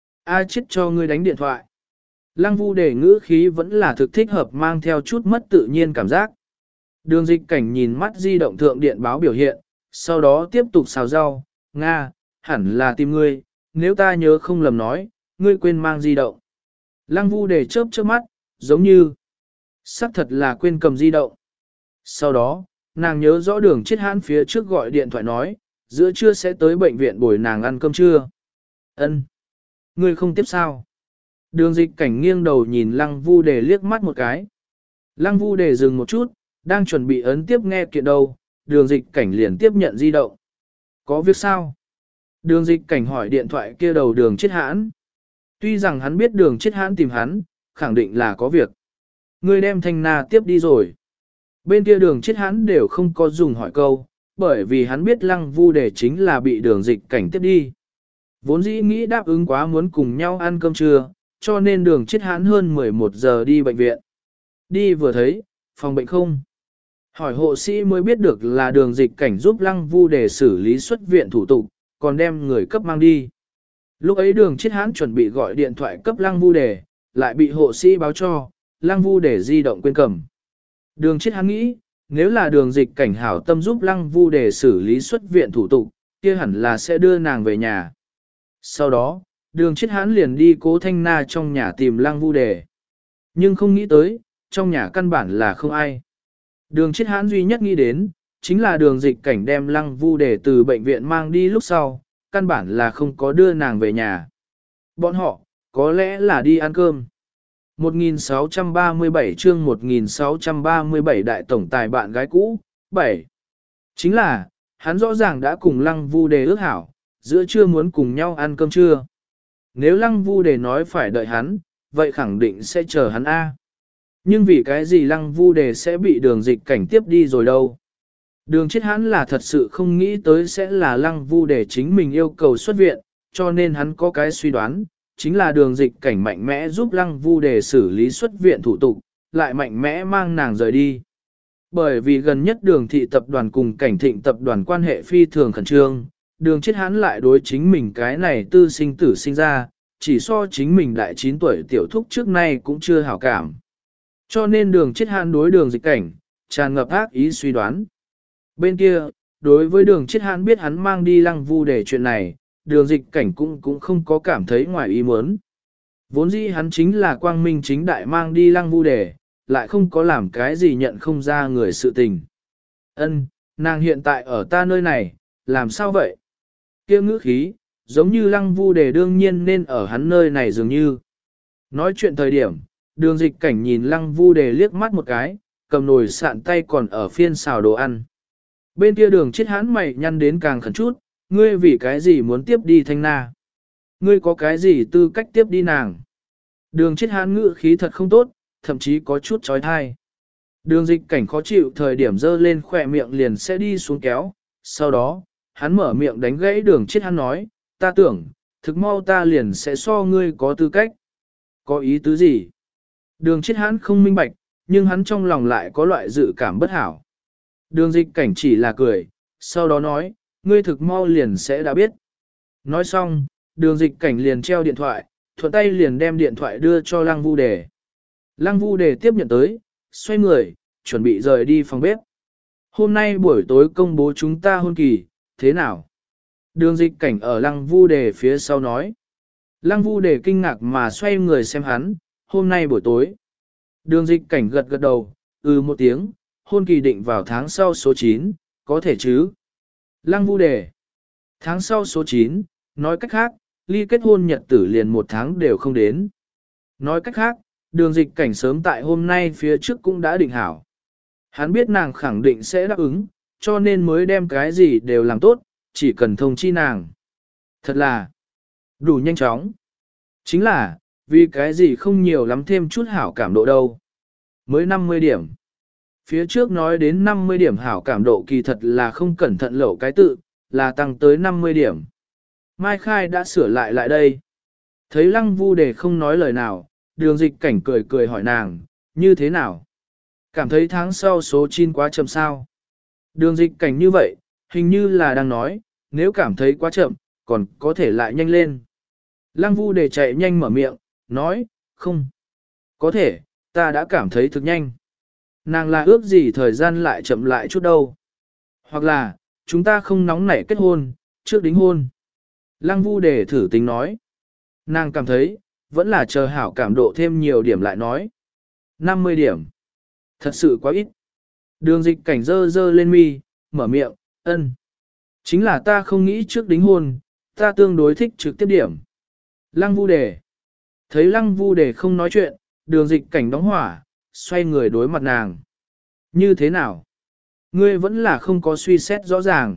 A chết cho ngươi đánh điện thoại. Lăng Vu Đề ngữ khí vẫn là thực thích hợp mang theo chút mất tự nhiên cảm giác. Đường dịch cảnh nhìn mắt di động thượng điện báo biểu hiện, sau đó tiếp tục xào rau, Nga, hẳn là tìm ngươi, nếu ta nhớ không lầm nói, ngươi quên mang di động. Lăng Vu Đề chớp chớp mắt, giống như, xác thật là quên cầm di động. Sau đó, nàng nhớ rõ đường chết hãn phía trước gọi điện thoại nói, giữa trưa sẽ tới bệnh viện bồi nàng ăn cơm trưa. Ân, ngươi không tiếp sao? Đường dịch cảnh nghiêng đầu nhìn Lăng Vu Đề liếc mắt một cái. Lăng Vu Đề dừng một chút, đang chuẩn bị ấn tiếp nghe kiện đầu, đường dịch cảnh liền tiếp nhận di động. Có việc sao? Đường dịch cảnh hỏi điện thoại kia đầu đường chết hãn. Tuy rằng hắn biết đường chết hãn tìm hắn, khẳng định là có việc. Ngươi đem Thanh Na tiếp đi rồi. Bên kia đường chết hãn đều không có dùng hỏi câu, bởi vì hắn biết Lăng Vu Đề chính là bị đường dịch cảnh tiếp đi. Vốn dĩ nghĩ đáp ứng quá muốn cùng nhau ăn cơm trưa, cho nên đường chết hãn hơn mười một giờ đi bệnh viện. Đi vừa thấy, phòng bệnh không. Hỏi hộ sĩ mới biết được là đường dịch cảnh giúp Lăng Vu Đề xử lý xuất viện thủ tục, còn đem người cấp mang đi. Lúc ấy đường chết hãn chuẩn bị gọi điện thoại cấp Lăng Vu Đề, lại bị hộ sĩ báo cho, Lăng Vu Đề di động quên cầm. Đường chết hãn nghĩ, nếu là đường dịch cảnh hảo tâm giúp Lăng Vu Đề xử lý xuất viện thủ tục, kia hẳn là sẽ đưa nàng về nhà. Sau đó, đường chết hãn liền đi Cố Thanh Na trong nhà tìm Lăng Vu Đề. Nhưng không nghĩ tới, trong nhà căn bản là không ai. Đường chết hãn duy nhất nghĩ đến, chính là đường dịch cảnh đem Lăng Vu Đề từ bệnh viện mang đi lúc sau, căn bản là không có đưa nàng về nhà. Bọn họ, có lẽ là đi ăn cơm. một nghìn sáu trăm ba mươi bảy chương một nghìn sáu trăm ba mươi bảy đại tổng tài bạn gái cũ, bảy. Chính là, hắn rõ ràng đã cùng Lăng Vu Đề ước hảo, giữa trưa muốn cùng nhau ăn cơm trưa. Nếu Lăng Vu Đề nói phải đợi hắn, vậy khẳng định sẽ chờ hắn A. Nhưng vì cái gì Lăng Vu Đề sẽ bị đường dịch cảnh tiếp đi rồi đâu? Đường chết hắn là thật sự không nghĩ tới sẽ là lăng vu để chính mình yêu cầu xuất viện, cho nên hắn có cái suy đoán, chính là đường dịch cảnh mạnh mẽ giúp lăng vu để xử lý xuất viện thủ tục, lại mạnh mẽ mang nàng rời đi. Bởi vì gần nhất đường thị tập đoàn cùng cảnh thịnh tập đoàn quan hệ phi thường khẩn trương, đường chết hắn lại đối chính mình cái này tư sinh tử sinh ra, chỉ so chính mình đại chín tuổi tiểu thúc trước nay cũng chưa hảo cảm. Cho nên đường chết hắn đối đường dịch cảnh, tràn ngập ác ý suy đoán. Bên kia, đối với đường chết hắn biết hắn mang đi lăng vu để chuyện này, đường dịch cảnh cũng cũng không có cảm thấy ngoài ý muốn. Vốn dĩ hắn chính là quang minh chính đại mang đi lăng vu để, lại không có làm cái gì nhận không ra người sự tình. Ân, nàng hiện tại ở ta nơi này, làm sao vậy? Kia ngữ khí, giống như lăng vu để đương nhiên nên ở hắn nơi này dường như. Nói chuyện thời điểm, đường dịch cảnh nhìn lăng vu để liếc mắt một cái, cầm nồi sạn tay còn ở phiên xào đồ ăn. Bên kia đường chết hắn mày nhăn đến càng khẩn chút, ngươi vì cái gì muốn tiếp đi Thanh Na? Ngươi có cái gì tư cách tiếp đi nàng? Đường chết hắn ngữ khí thật không tốt, thậm chí có chút trói thai. Đường dịch cảnh khó chịu thời điểm dơ lên khỏe miệng liền sẽ đi xuống kéo, sau đó, hắn mở miệng đánh gãy đường chết hắn nói, ta tưởng, thực mau ta liền sẽ so ngươi có tư cách. Có ý tứ gì? Đường chết hắn không minh bạch, nhưng hắn trong lòng lại có loại dự cảm bất hảo. Đường dịch cảnh chỉ là cười, sau đó nói, ngươi thực mau liền sẽ đã biết. Nói xong, đường dịch cảnh liền treo điện thoại, thuận tay liền đem điện thoại đưa cho Lăng Vu Đề. Lăng Vu Đề tiếp nhận tới, xoay người, chuẩn bị rời đi phòng bếp. Hôm nay buổi tối công bố chúng ta hôn kỳ, thế nào? Đường dịch cảnh ở Lăng Vu Đề phía sau nói. Lăng Vu Đề kinh ngạc mà xoay người xem hắn, hôm nay buổi tối. Đường dịch cảnh gật gật đầu, ừ một tiếng, hôn kỳ định vào tháng sau số chín, có thể chứ? Lăng Vu Đề. Tháng sau số chín, nói cách khác, ly kết hôn nhật tử liền một tháng đều không đến. Nói cách khác, đường dịch cảnh sớm tại hôm nay phía trước cũng đã định hảo. Hắn biết nàng khẳng định sẽ đáp ứng, cho nên mới đem cái gì đều làm tốt, chỉ cần thông chi nàng. Thật là đủ nhanh chóng. Chính là, vì cái gì không nhiều lắm thêm chút hảo cảm độ đâu. Mới năm mươi điểm. Phía trước nói đến năm mươi điểm hảo cảm độ kỳ thật là không cẩn thận lẩu cái tự, là tăng tới năm mươi điểm. Mai Khai đã sửa lại lại đây. Thấy Lăng Vu Đề không nói lời nào, đường dịch cảnh cười cười hỏi nàng, như thế nào? Cảm thấy tháng sau số chín quá chậm sao? Đường dịch cảnh như vậy, hình như là đang nói, nếu cảm thấy quá chậm, còn có thể lại nhanh lên. Lăng Vu Đề chạy nhanh mở miệng, nói, không. Có thể, ta đã cảm thấy thực nhanh. Nàng là ước gì thời gian lại chậm lại chút đâu. Hoặc là, chúng ta không nóng nảy kết hôn, trước đính hôn. Lăng Vu Đề thử tính nói. Nàng cảm thấy, vẫn là chờ hảo cảm độ thêm nhiều điểm lại nói. năm mươi điểm. Thật sự quá ít. Đường dịch cảnh dơ dơ lên mi, mở miệng, ân. Chính là ta không nghĩ trước đính hôn, ta tương đối thích trực tiếp điểm. Lăng Vu Đề. Thấy Lăng Vu Đề không nói chuyện, đường dịch cảnh đóng hỏa, xoay người đối mặt nàng. Như thế nào? Ngươi vẫn là không có suy xét rõ ràng.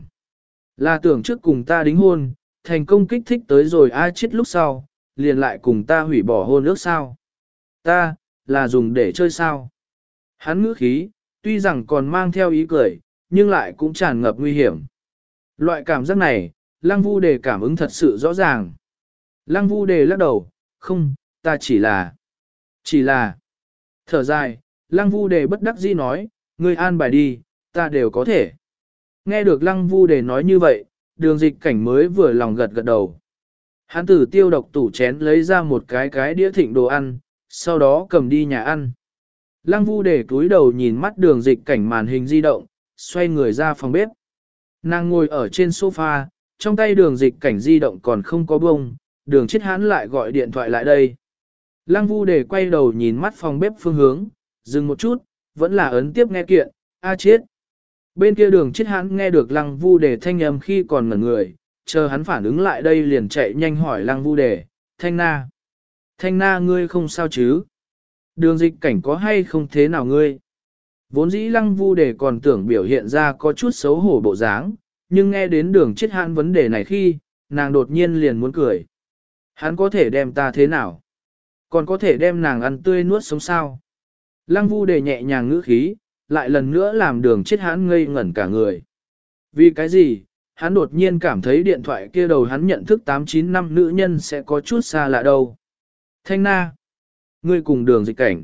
Là tưởng trước cùng ta đính hôn, thành công kích thích tới rồi ai chết lúc sau, liền lại cùng ta hủy bỏ hôn ước sao? Ta, là dùng để chơi sao? Hắn ngữ khí, tuy rằng còn mang theo ý cười, nhưng lại cũng tràn ngập nguy hiểm. Loại cảm giác này, Lăng Vu Đề cảm ứng thật sự rõ ràng. Lăng Vu Đề lắc đầu, không, ta chỉ là, chỉ là, thở dài, Lăng Vu Đề bất đắc dĩ nói, ngươi an bài đi, ta đều có thể. Nghe được Lăng Vu Đề nói như vậy, đường dịch cảnh mới vừa lòng gật gật đầu. Hắn từ tiêu độc tủ chén lấy ra một cái cái đĩa thịnh đồ ăn, sau đó cầm đi nhà ăn. Lăng Vu Đề cúi đầu nhìn mắt đường dịch cảnh màn hình di động, xoay người ra phòng bếp. Nàng ngồi ở trên sofa, trong tay đường dịch cảnh di động còn không có bông, đường chết hắn lại gọi điện thoại lại đây. Lăng Vu Đề quay đầu nhìn mắt phòng bếp phương hướng, dừng một chút, vẫn là ấn tiếp nghe kiện, a chết. Bên kia đường chết hắn nghe được Lăng Vu Đề thanh âm khi còn ngẩn người, chờ hắn phản ứng lại đây liền chạy nhanh hỏi Lăng Vu Đề, Thanh Na. Thanh Na ngươi không sao chứ? Đường dịch cảnh có hay không thế nào ngươi? Vốn dĩ Lăng Vu Đề còn tưởng biểu hiện ra có chút xấu hổ bộ dáng, nhưng nghe đến đường chết hắn vấn đề này khi, nàng đột nhiên liền muốn cười. Hắn có thể đem ta thế nào? Còn có thể đem nàng ăn tươi nuốt sống sao? Lăng Vu Đề nhẹ nhàng ngữ khí, lại lần nữa làm đường chết hắn ngây ngẩn cả người. Vì cái gì, hắn đột nhiên cảm thấy điện thoại kia đầu hắn nhận thức tám chín năm nữ nhân sẽ có chút xa lạ đâu. Thanh Na, ngươi cùng đường dịch cảnh.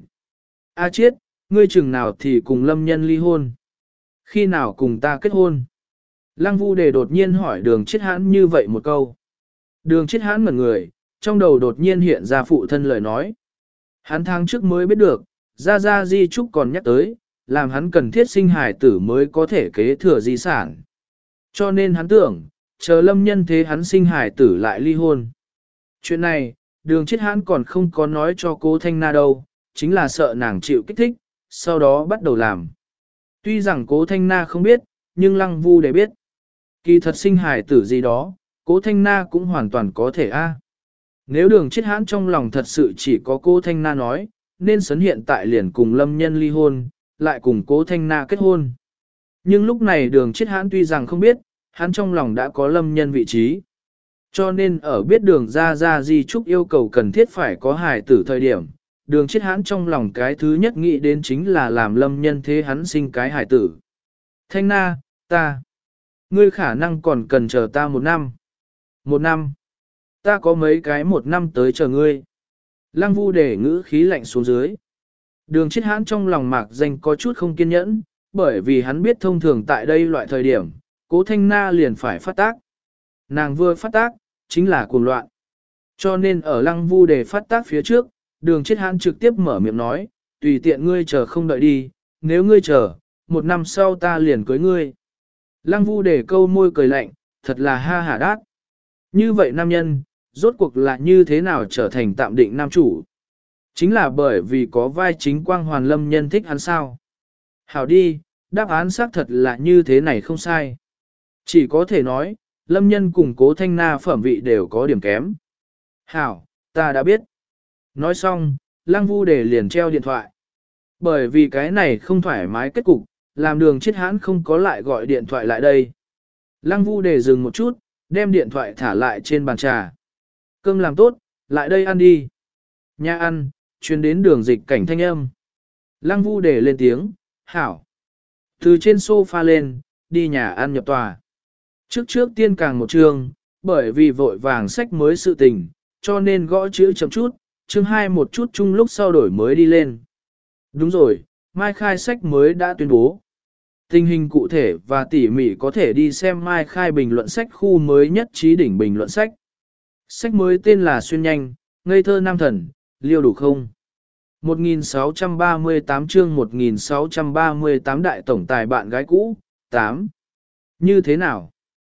A Chiết, ngươi chừng nào thì cùng lâm nhân ly hôn. Khi nào cùng ta kết hôn? Lăng Vu Đề đột nhiên hỏi đường chết hãn như vậy một câu. Đường chết hãn ngẩn người, trong đầu đột nhiên hiện ra phụ thân lời nói. Hắn tháng trước mới biết được, Gia Gia Di Trúc còn nhắc tới, làm hắn cần thiết sinh hài tử mới có thể kế thừa di sản. Cho nên hắn tưởng, chờ lâm nhân thế hắn sinh hài tử lại ly hôn. Chuyện này, đường chết hãn còn không có nói cho cô Thanh Na đâu, chính là sợ nàng chịu kích thích, sau đó bắt đầu làm. Tuy rằng cố Thanh Na không biết, nhưng Lăng Vu Đề biết. Kỳ thật sinh hài tử gì đó, cố Thanh Na cũng hoàn toàn có thể a. Nếu đường chết hãn trong lòng thật sự chỉ có cố Thanh Na nói, nên sấn hiện tại liền cùng lâm nhân ly hôn, lại cùng cố Thanh Na kết hôn. Nhưng lúc này đường chết hãn tuy rằng không biết, hắn trong lòng đã có lâm nhân vị trí. Cho nên ở biết đường ra ra Di Trúc yêu cầu cần thiết phải có hài tử thời điểm, đường chết hãn trong lòng cái thứ nhất nghĩ đến chính là làm lâm nhân thế hắn sinh cái hài tử. Thanh Na, ta, ngươi khả năng còn cần chờ ta một năm. Một năm, ta có mấy cái một năm tới chờ ngươi. Lăng Vu Đề ngữ khí lạnh xuống dưới. Đường chết hãn trong lòng mạc danh có chút không kiên nhẫn, bởi vì hắn biết thông thường tại đây loại thời điểm, cố Thanh Na liền phải phát tác. Nàng vừa phát tác, chính là cuồng loạn. Cho nên ở Lăng Vu Đề phát tác phía trước, đường chết hãn trực tiếp mở miệng nói, tùy tiện ngươi chờ không đợi đi, nếu ngươi chờ, một năm sau ta liền cưới ngươi. Lăng Vu Đề câu môi cười lạnh, thật là ha hả đát. Như vậy nam nhân, rốt cuộc là như thế nào trở thành tạm định nam chủ? Chính là bởi vì có vai chính quang hoàn lâm nhân thích hắn sao. Hảo đi, đáp án xác thật là như thế này không sai. Chỉ có thể nói, lâm nhân cùng cố Thanh Na phẩm vị đều có điểm kém. Hảo, ta đã biết. Nói xong, Lăng Vu Đề liền treo điện thoại. Bởi vì cái này không thoải mái kết cục, làm đường chết hãn không có lại gọi điện thoại lại đây. Lăng Vu Đề dừng một chút, đem điện thoại thả lại trên bàn trà. Cơm làm tốt, lại đây ăn đi. Nhà ăn, chuyến đến đường dịch cảnh thanh âm. Lăng Vu Đề lên tiếng, hảo. Từ trên sofa lên, đi nhà ăn nhập tòa. Trước trước tiên càng một trường, bởi vì vội vàng sách mới sự tình, cho nên gõ chữ chậm chút, chương hai một chút chung lúc sau đổi mới đi lên. Đúng rồi, Mai Khai sách mới đã tuyên bố. Tình hình cụ thể và tỉ mỉ có thể đi xem Mai Khai bình luận sách khu mới nhất trí đỉnh bình luận sách. Sách mới tên là Xuyên Nhanh, Ngây thơ Nam Thần, liêu đủ không? một nghìn sáu trăm ba mươi tám chương một nghìn sáu trăm ba mươi tám đại tổng tài bạn gái cũ, tám. Như thế nào?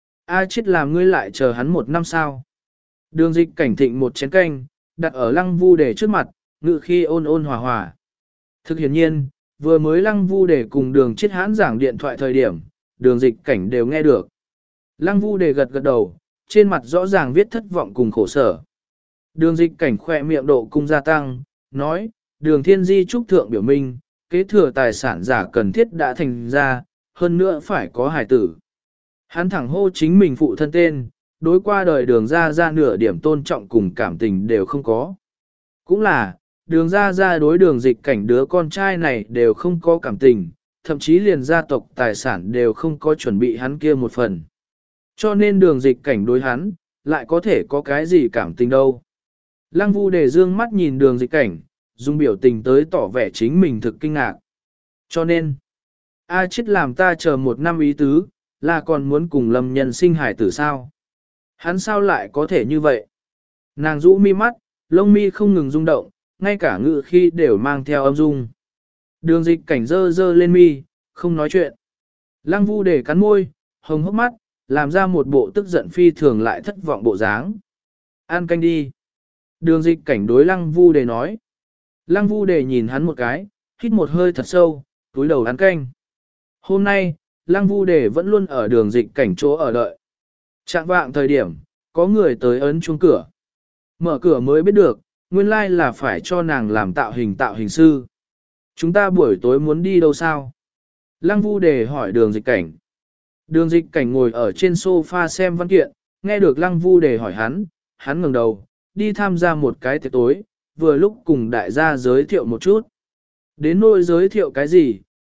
A chết làm ngươi lại chờ hắn một năm sao? Đường dịch cảnh thịnh một chén canh, đặt ở Lăng Vu Đề trước mặt, ngự khi ôn ôn hòa hòa. Thực hiển nhiên, vừa mới Lăng Vu Đề cùng đường chết hãn giảng điện thoại thời điểm, đường dịch cảnh đều nghe được. Lăng Vu Đề gật gật đầu, trên mặt rõ ràng viết thất vọng cùng khổ sở. Đường dịch cảnh khỏe miệng độ cung gia tăng, nói, đường thiên di trúc thượng biểu minh, kế thừa tài sản giả cần thiết đã thành ra, hơn nữa phải có hài tử. Hắn thẳng hô chính mình phụ thân tên, đối qua đời đường ra ra nửa điểm tôn trọng cùng cảm tình đều không có. Cũng là, đường ra ra đối đường dịch cảnh đứa con trai này đều không có cảm tình, thậm chí liền gia tộc tài sản đều không có chuẩn bị hắn kia một phần. Cho nên đường dịch cảnh đối hắn, lại có thể có cái gì cảm tình đâu. Lăng Vu Đề dương mắt nhìn đường dịch cảnh, dùng biểu tình tới tỏ vẻ chính mình thực kinh ngạc. Cho nên, A chết làm ta chờ một năm ý tứ, là còn muốn cùng lâm nhân sinh hải tử sao? Hắn sao lại có thể như vậy? Nàng rũ mi mắt, lông mi không ngừng rung động, ngay cả ngự khi đều mang theo âm dung. Đường dịch cảnh dơ dơ lên mi, không nói chuyện. Lăng Vu Đề cắn môi, hồng hốc mắt, làm ra một bộ tức giận phi thường lại thất vọng bộ dáng. Ăn canh đi. Đường dịch cảnh đối Lăng Vu Đề nói. Lăng Vu Đề nhìn hắn một cái, hít một hơi thật sâu, túi đầu ăn canh. Hôm nay, Lăng Vu Đề vẫn luôn ở đường dịch cảnh chỗ ở đợi. Trạng vạng thời điểm, có người tới ấn chuông cửa. Mở cửa mới biết được, nguyên lai là phải cho nàng làm tạo hình tạo hình sư. Chúng ta buổi tối muốn đi đâu sao? Lăng Vu Đề hỏi đường dịch cảnh. Đường dịch cảnh ngồi ở trên sofa xem văn kiện, nghe được Lăng Vu Đề hỏi hắn, hắn ngẩng đầu, đi tham gia một cái tiệc tối, vừa lúc cùng đại gia giới thiệu một chút. Đến nỗi giới thiệu cái gì,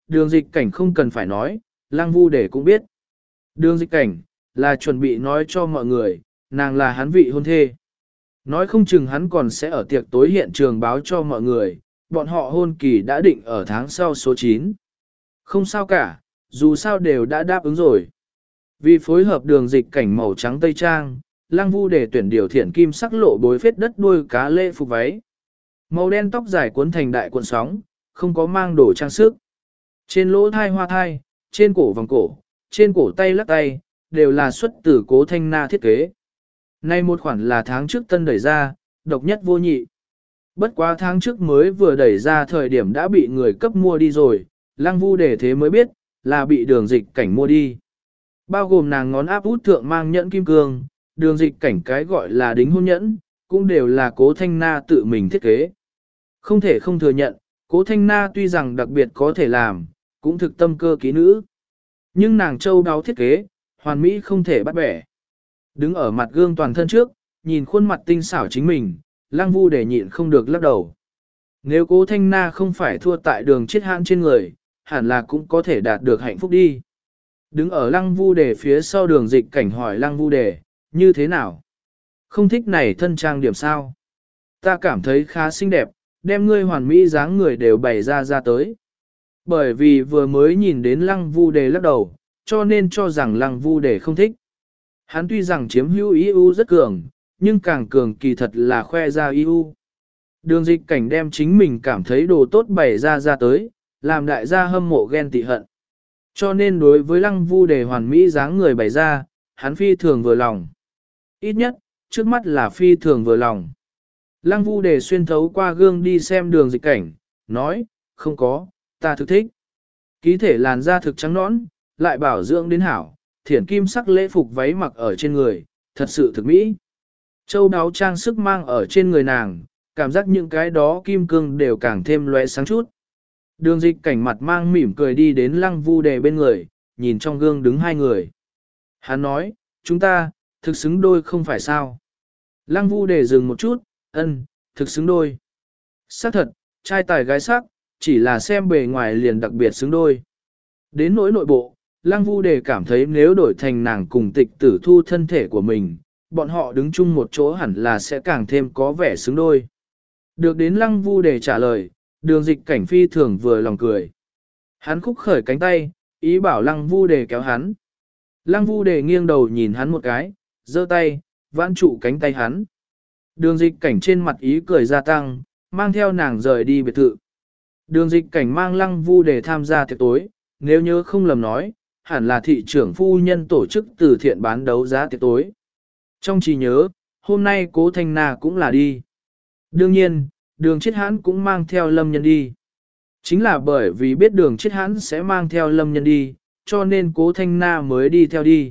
đường dịch cảnh không cần phải nói, lăng vu để cũng biết. Đường dịch cảnh, là chuẩn bị nói cho mọi người, nàng là hắn vị hôn thê. Nói không chừng hắn còn sẽ ở tiệc tối hiện trường báo cho mọi người, bọn họ hôn kỳ đã định ở tháng sau số chín. Không sao cả, dù sao đều đã đáp ứng rồi. Vì phối hợp đường dịch cảnh màu trắng tây trang, lăng vu để tuyển điều thiển kim sắc lộ bối phết đất đuôi cá lê phục váy. Màu đen tóc dài cuốn thành đại cuộn sóng, không có mang đồ trang sức. Trên lỗ thai hoa thai, trên cổ vòng cổ, trên cổ tay lắc tay, đều là xuất từ Cố Thanh Na thiết kế. Nay một khoản là tháng trước tân đẩy ra, độc nhất vô nhị. Bất quá tháng trước mới vừa đẩy ra thời điểm đã bị người cấp mua đi rồi, lăng vu để thế mới biết, là bị đường dịch cảnh mua đi. Bao gồm nàng ngón áp út thượng mang nhẫn kim cương, đường dịch cảnh cái gọi là đính hôn nhẫn, cũng đều là Cố Thanh Na tự mình thiết kế. Không thể không thừa nhận, Cố Thanh Na tuy rằng đặc biệt có thể làm, cũng thực tâm cơ kỹ nữ. Nhưng nàng châu đáo thiết kế, hoàn mỹ không thể bắt bẻ. Đứng ở mặt gương toàn thân trước, nhìn khuôn mặt tinh xảo chính mình, lăng vu để nhịn không được lắc đầu. Nếu Cố Thanh Na không phải thua tại đường chết hãn trên người, hẳn là cũng có thể đạt được hạnh phúc đi. Đứng ở lăng vu để phía sau đường dịch cảnh hỏi lăng vu để, như thế nào? Không thích này thân trang điểm sao? Ta cảm thấy khá xinh đẹp, đem ngươi hoàn mỹ dáng người đều bày ra ra tới. Bởi vì vừa mới nhìn đến lăng vu đề lắc đầu, cho nên cho rằng lăng vu đề không thích. Hắn tuy rằng chiếm hữu ý ưu rất cường, nhưng càng cường kỳ thật là khoe ra ý ưu. Đường dịch cảnh đem chính mình cảm thấy đồ tốt bày ra ra tới, làm đại gia hâm mộ ghen tị hận. Cho nên đối với lăng vu đề hoàn mỹ dáng người bày ra, hắn phi thường vừa lòng. Ít nhất, trước mắt là phi thường vừa lòng. Lăng vu đề xuyên thấu qua gương đi xem đường dịch cảnh, nói, không có, ta thực thích. Ký thể làn da thực trắng nõn, lại bảo dưỡng đến hảo, thiển kim sắc lễ phục váy mặc ở trên người, thật sự thực mỹ. Châu đáo trang sức mang ở trên người nàng, cảm giác những cái đó kim cương đều càng thêm lóe sáng chút. Đường dịch cảnh mặt mang mỉm cười đi đến lăng vu đề bên người, nhìn trong gương đứng hai người. Hắn nói, chúng ta, thực xứng đôi không phải sao. Lăng vu đề dừng một chút, ân, thực xứng đôi. Xác thật, trai tài gái sắc, chỉ là xem bề ngoài liền đặc biệt xứng đôi. Đến nỗi nội bộ, lăng vu đề cảm thấy nếu đổi thành nàng cùng tịch tử thu thân thể của mình, bọn họ đứng chung một chỗ hẳn là sẽ càng thêm có vẻ xứng đôi. Được đến lăng vu đề trả lời, đường dịch cảnh phi thường vừa lòng cười. Hắn khúc khởi cánh tay, ý bảo lăng vu đề kéo hắn. Lăng vu đề nghiêng đầu nhìn hắn một cái, giơ tay, vãn trụ cánh tay hắn. Đường dịch cảnh trên mặt ý cười gia tăng, mang theo nàng rời đi biệt thự. Đường dịch cảnh mang lăng vu để tham gia tiệc tối, nếu nhớ không lầm nói, hẳn là thị trưởng phu nhân tổ chức từ thiện bán đấu giá tiệc tối. Trong trí nhớ, hôm nay Cố Thanh Na cũng là đi. Đương nhiên, đường chết hãn cũng mang theo lâm nhân đi. Chính là bởi vì biết đường chết hãn sẽ mang theo lâm nhân đi, cho nên Cố Thanh Na mới đi theo đi.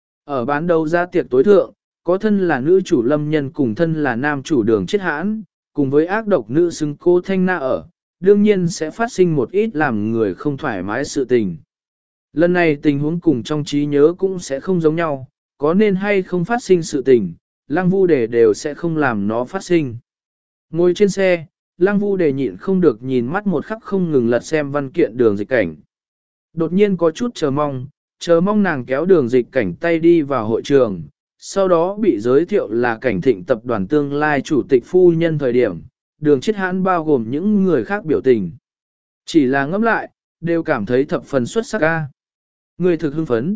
Ở bán đấu giá tiệc tối thượng, có thân là nữ chủ lâm nhân cùng thân là nam chủ đường chết hãn, cùng với ác độc nữ xứng Cố Thanh Na ở, đương nhiên sẽ phát sinh một ít làm người không thoải mái sự tình. Lần này tình huống cùng trong trí nhớ cũng sẽ không giống nhau, có nên hay không phát sinh sự tình, lăng vu đề đều sẽ không làm nó phát sinh. Ngồi trên xe, lăng vu đề nhịn không được nhìn mắt một khắc không ngừng lật xem văn kiện đường dịch cảnh. Đột nhiên có chút chờ mong, chờ mong nàng kéo đường dịch cảnh tay đi vào hội trường, sau đó bị giới thiệu là cảnh thịnh tập đoàn tương lai chủ tịch phu nhân thời điểm, đường chết hãn bao gồm những người khác biểu tình. Chỉ là ngẫm lại, đều cảm thấy thập phần xuất sắc ca. Người thực hưng phấn.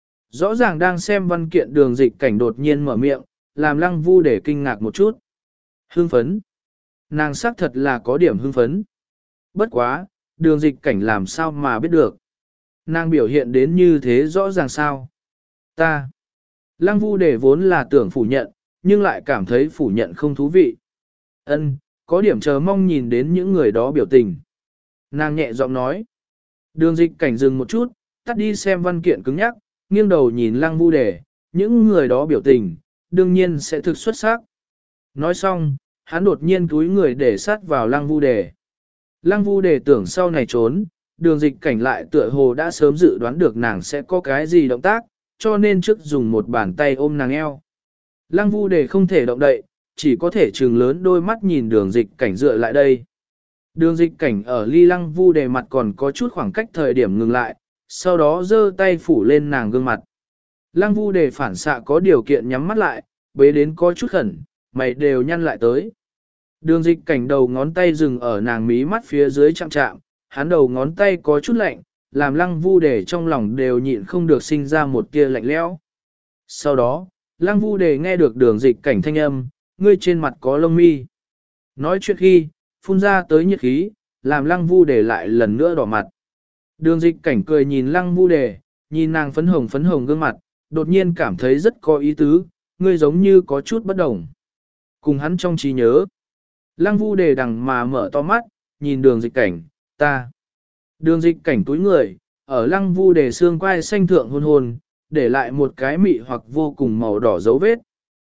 Rõ ràng đang xem văn kiện đường dịch cảnh đột nhiên mở miệng, làm lăng vu để kinh ngạc một chút. Hưng phấn. Nàng xác thật là có điểm hưng phấn. Bất quá, đường dịch cảnh làm sao mà biết được. Nàng biểu hiện đến như thế rõ ràng sao. Ta. Lăng vu để vốn là tưởng phủ nhận, nhưng lại cảm thấy phủ nhận không thú vị. Ân, có điểm chờ mong nhìn đến những người đó biểu tình. Nàng nhẹ giọng nói. Đường dịch cảnh dừng một chút, tắt đi xem văn kiện cứng nhắc, nghiêng đầu nhìn lăng vu đề, những người đó biểu tình, đương nhiên sẽ thực xuất sắc. Nói xong, hắn đột nhiên túi người để sát vào lăng vu đề. Lăng vu đề tưởng sau này trốn, đường dịch cảnh lại tựa hồ đã sớm dự đoán được nàng sẽ có cái gì động tác, cho nên trước dùng một bàn tay ôm nàng eo. Lăng vu đề không thể động đậy, chỉ có thể trừng lớn đôi mắt nhìn đường dịch cảnh dựa lại đây. Đường dịch cảnh ở ly lăng vu đề mặt còn có chút khoảng cách thời điểm ngừng lại, sau đó giơ tay phủ lên nàng gương mặt. Lăng vu đề phản xạ có điều kiện nhắm mắt lại, bế đến có chút khẩn, mày đều nhăn lại tới. Đường dịch cảnh đầu ngón tay dừng ở nàng mí mắt phía dưới chạm chạm, hắn đầu ngón tay có chút lạnh, làm lăng vu đề trong lòng đều nhịn không được sinh ra một tia lạnh lẽo. Sau đó, lăng vu đề nghe được đường dịch cảnh thanh âm, ngươi trên mặt có lông mi. Nói chuyện khi, phun ra tới nhiệt khí, làm lăng vu đề lại lần nữa đỏ mặt. Đường dịch cảnh cười nhìn lăng vu đề, nhìn nàng phấn hồng phấn hồng gương mặt, đột nhiên cảm thấy rất có ý tứ, ngươi giống như có chút bất đồng. Cùng hắn trong trí nhớ. Lăng vu đề đằng mà mở to mắt, nhìn đường dịch cảnh, ta. Đường dịch cảnh túi người, ở lăng vu đề xương quai xanh thượng hôn hôn, để lại một cái mị hoặc vô cùng màu đỏ dấu vết.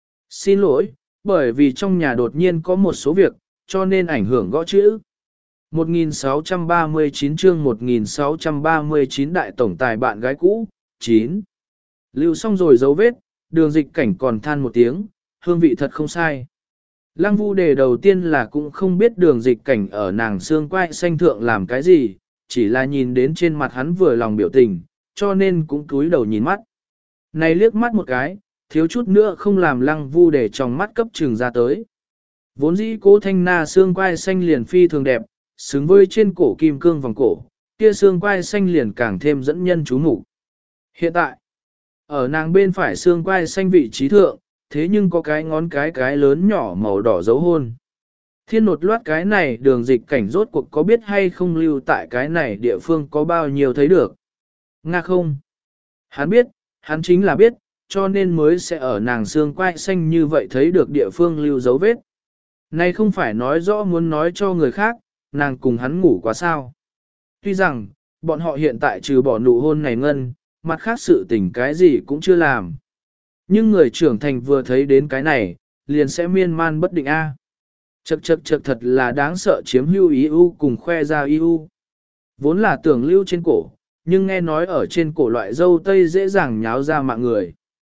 Xin lỗi, bởi vì trong nhà đột nhiên có một số việc, cho nên ảnh hưởng gõ chữ. một nghìn sáu trăm ba mươi chín chương một nghìn sáu trăm ba mươi chín đại tổng tài bạn gái cũ, chín. Lưu xong rồi dấu vết, đường dịch cảnh còn than một tiếng, hương vị thật không sai. Lăng vu đề đầu tiên là cũng không biết đường dịch cảnh ở nàng xương quai xanh thượng làm cái gì, chỉ là nhìn đến trên mặt hắn vừa lòng biểu tình, cho nên cũng cúi đầu nhìn mắt. Này liếc mắt một cái, thiếu chút nữa không làm lăng vu đề trong mắt cấp trừng ra tới. Vốn dĩ cố thanh na xương quai xanh liền phi thường đẹp, xứng với trên cổ kim cương vòng cổ, kia xương quai xanh liền càng thêm dẫn nhân chú mục. Hiện tại, ở nàng bên phải xương quai xanh vị trí thượng, thế nhưng có cái ngón cái cái lớn nhỏ màu đỏ dấu hôn. Thiên nột loát cái này đường dịch cảnh rốt cuộc có biết hay không lưu tại cái này địa phương có bao nhiêu thấy được. Nga không? Hắn biết, hắn chính là biết, cho nên mới sẽ ở nàng xương quai xanh như vậy thấy được địa phương lưu dấu vết. Này không phải nói rõ muốn nói cho người khác, nàng cùng hắn ngủ quá sao. Tuy rằng, bọn họ hiện tại trừ bỏ nụ hôn này ngân, mặt khác sự tình cái gì cũng chưa làm. Nhưng người trưởng thành vừa thấy đến cái này, liền sẽ miên man bất định a. Chậc chậc chậc thật là đáng sợ chiếm hữu ý u cùng khoe ra ý u. Vốn là tưởng lưu trên cổ, nhưng nghe nói ở trên cổ loại dâu tây dễ dàng nháo ra mạng người.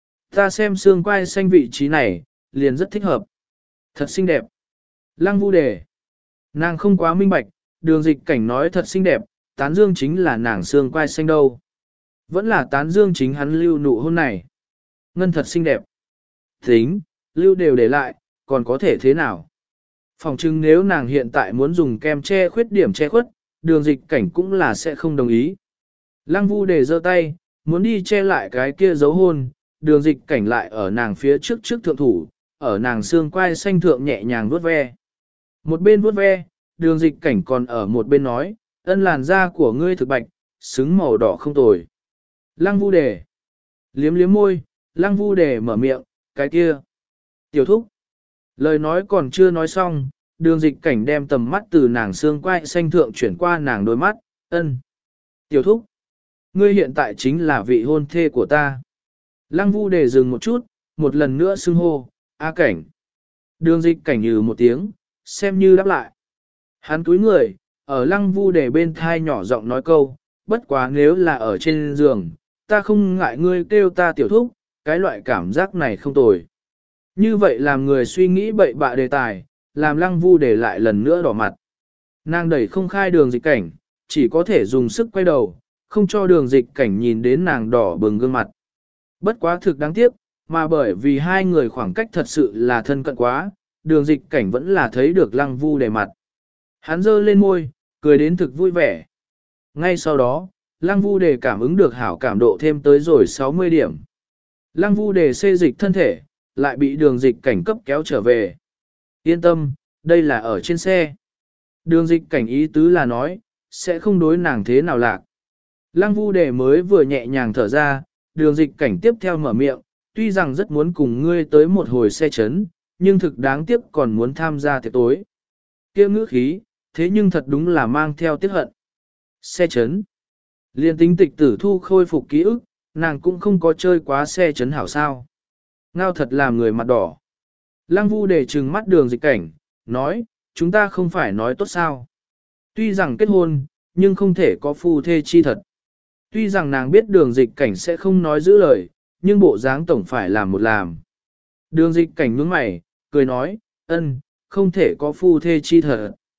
Ta xem xương quai xanh vị trí này, liền rất thích hợp. Thật xinh đẹp. Lăng vu đề. Nàng không quá minh bạch, đường dịch cảnh nói thật xinh đẹp, tán dương chính là nàng xương quai xanh đâu. Vẫn là tán dương chính hắn lưu nụ hôn này. Ngân thật xinh đẹp. Tính, lưu đều để lại, còn có thể thế nào? Phòng chừng nếu nàng hiện tại muốn dùng kem che khuyết điểm che khuất, đường dịch cảnh cũng là sẽ không đồng ý. Lăng vu đề giơ tay, muốn đi che lại cái kia dấu hôn, đường dịch cảnh lại ở nàng phía trước trước thượng thủ, ở nàng xương quai xanh thượng nhẹ nhàng vuốt ve. Một bên vuốt ve, đường dịch cảnh còn ở một bên nói, ân làn da của ngươi thực bạch, xứng màu đỏ không tồi. Lăng vu đề. Liếm liếm môi, lăng vu đề mở miệng, cái kia. Tiểu thúc. Lời nói còn chưa nói xong, đường dịch cảnh đem tầm mắt từ nàng xương quai xanh thượng chuyển qua nàng đôi mắt, ân. Tiểu thúc. Ngươi hiện tại chính là vị hôn thê của ta. Lăng vu đề dừng một chút, một lần nữa xưng hô, A cảnh. Đường dịch cảnh nhừ một tiếng, xem như đáp lại. Hắn túi người, ở lăng vu đề bên thai nhỏ giọng nói câu, bất quá nếu là ở trên giường, ta không ngại ngươi kêu ta tiểu thúc, cái loại cảm giác này không tồi. Như vậy làm người suy nghĩ bậy bạ đề tài, làm lăng vu đề lại lần nữa đỏ mặt. Nàng đẩy không khai đường dịch cảnh, chỉ có thể dùng sức quay đầu, không cho đường dịch cảnh nhìn đến nàng đỏ bừng gương mặt. Bất quá thực đáng tiếc, mà bởi vì hai người khoảng cách thật sự là thân cận quá, đường dịch cảnh vẫn là thấy được lăng vu đề mặt. Hắn giơ lên môi, cười đến thực vui vẻ. Ngay sau đó, lăng vu đề cảm ứng được hảo cảm độ thêm tới rồi sáu mươi điểm. Lăng vu đề xê dịch thân thể, lại bị đường dịch cảnh cấp kéo trở về. Yên tâm, đây là ở trên xe. Đường dịch cảnh ý tứ là nói, sẽ không đối nàng thế nào lạc. Lăng vu đề mới vừa nhẹ nhàng thở ra, đường dịch cảnh tiếp theo mở miệng, tuy rằng rất muốn cùng ngươi tới một hồi xe chấn, nhưng thực đáng tiếc còn muốn tham gia tiệc tối. Kia ngữ khí, thế nhưng thật đúng là mang theo tiếc hận. Xe chấn. Liên tính tịch tử thu khôi phục ký ức, nàng cũng không có chơi quá xe chấn hảo sao. Ngao thật làm người mặt đỏ. Lăng vu để trừng mắt đường dịch cảnh, nói, chúng ta không phải nói tốt sao. Tuy rằng kết hôn, nhưng không thể có phu thê chi thật. Tuy rằng nàng biết đường dịch cảnh sẽ không nói giữ lời, nhưng bộ dáng tổng phải làm một làm. Đường dịch cảnh nhướng mày, cười nói, ân, không thể có phu thê chi thật.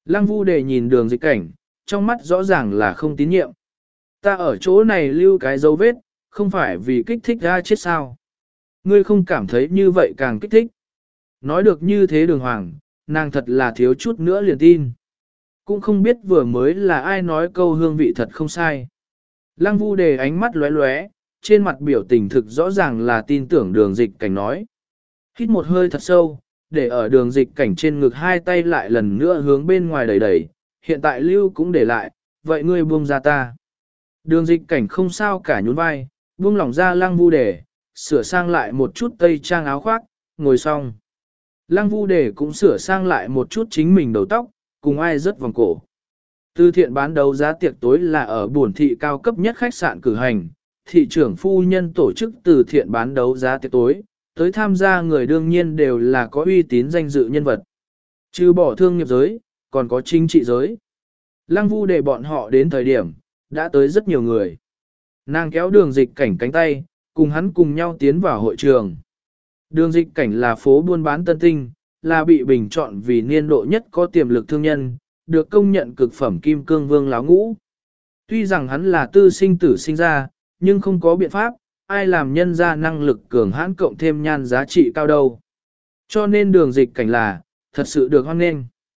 Lăng Vu Đề nhìn đường dịch cảnh, trong mắt rõ ràng là không tín nhiệm. Ta ở chỗ này lưu cái dấu vết, không phải vì kích thích ra chết sao. Ngươi không cảm thấy như vậy càng kích thích. Nói được như thế đường hoàng, nàng thật là thiếu chút nữa liền tin. Cũng không biết vừa mới là ai nói câu hương vị thật không sai. Lăng Vu Đề ánh mắt lóe lóe, trên mặt biểu tình thực rõ ràng là tin tưởng đường dịch cảnh nói. Hít một hơi thật sâu, để ở đường dịch cảnh trên ngực hai tay lại lần nữa hướng bên ngoài đẩy đẩy, hiện tại lưu cũng để lại, vậy ngươi buông ra ta. Đường dịch cảnh không sao cả nhún vai, buông lỏng ra Lăng Vu Đề, sửa sang lại một chút tây trang áo khoác, ngồi xong. Lăng Vu Đề cũng sửa sang lại một chút chính mình đầu tóc, cùng ai rất vòng cổ. Từ thiện bán đấu giá tiệc tối là ở buồn thị cao cấp nhất khách sạn cử hành, thị trưởng phu nhân tổ chức từ thiện bán đấu giá tiệc tối, tới tham gia người đương nhiên đều là có uy tín danh dự nhân vật. Trừ bỏ thương nghiệp giới, còn có chính trị giới. Lăng Vu Đề bọn họ đến thời điểm, đã tới rất nhiều người. Nàng kéo đường dịch cảnh cánh tay, cùng hắn cùng nhau tiến vào hội trường. Đường dịch cảnh là phố buôn bán tân tinh, là bị bình chọn vì niên độ nhất có tiềm lực thương nhân, được công nhận cực phẩm kim cương vương láo ngũ. Tuy rằng hắn là tư sinh tử sinh ra, nhưng không có biện pháp, ai làm nhân ra năng lực cường hãn cộng thêm nhan giá trị cao đâu. Cho nên đường dịch cảnh là, thật sự được hoan nghênh.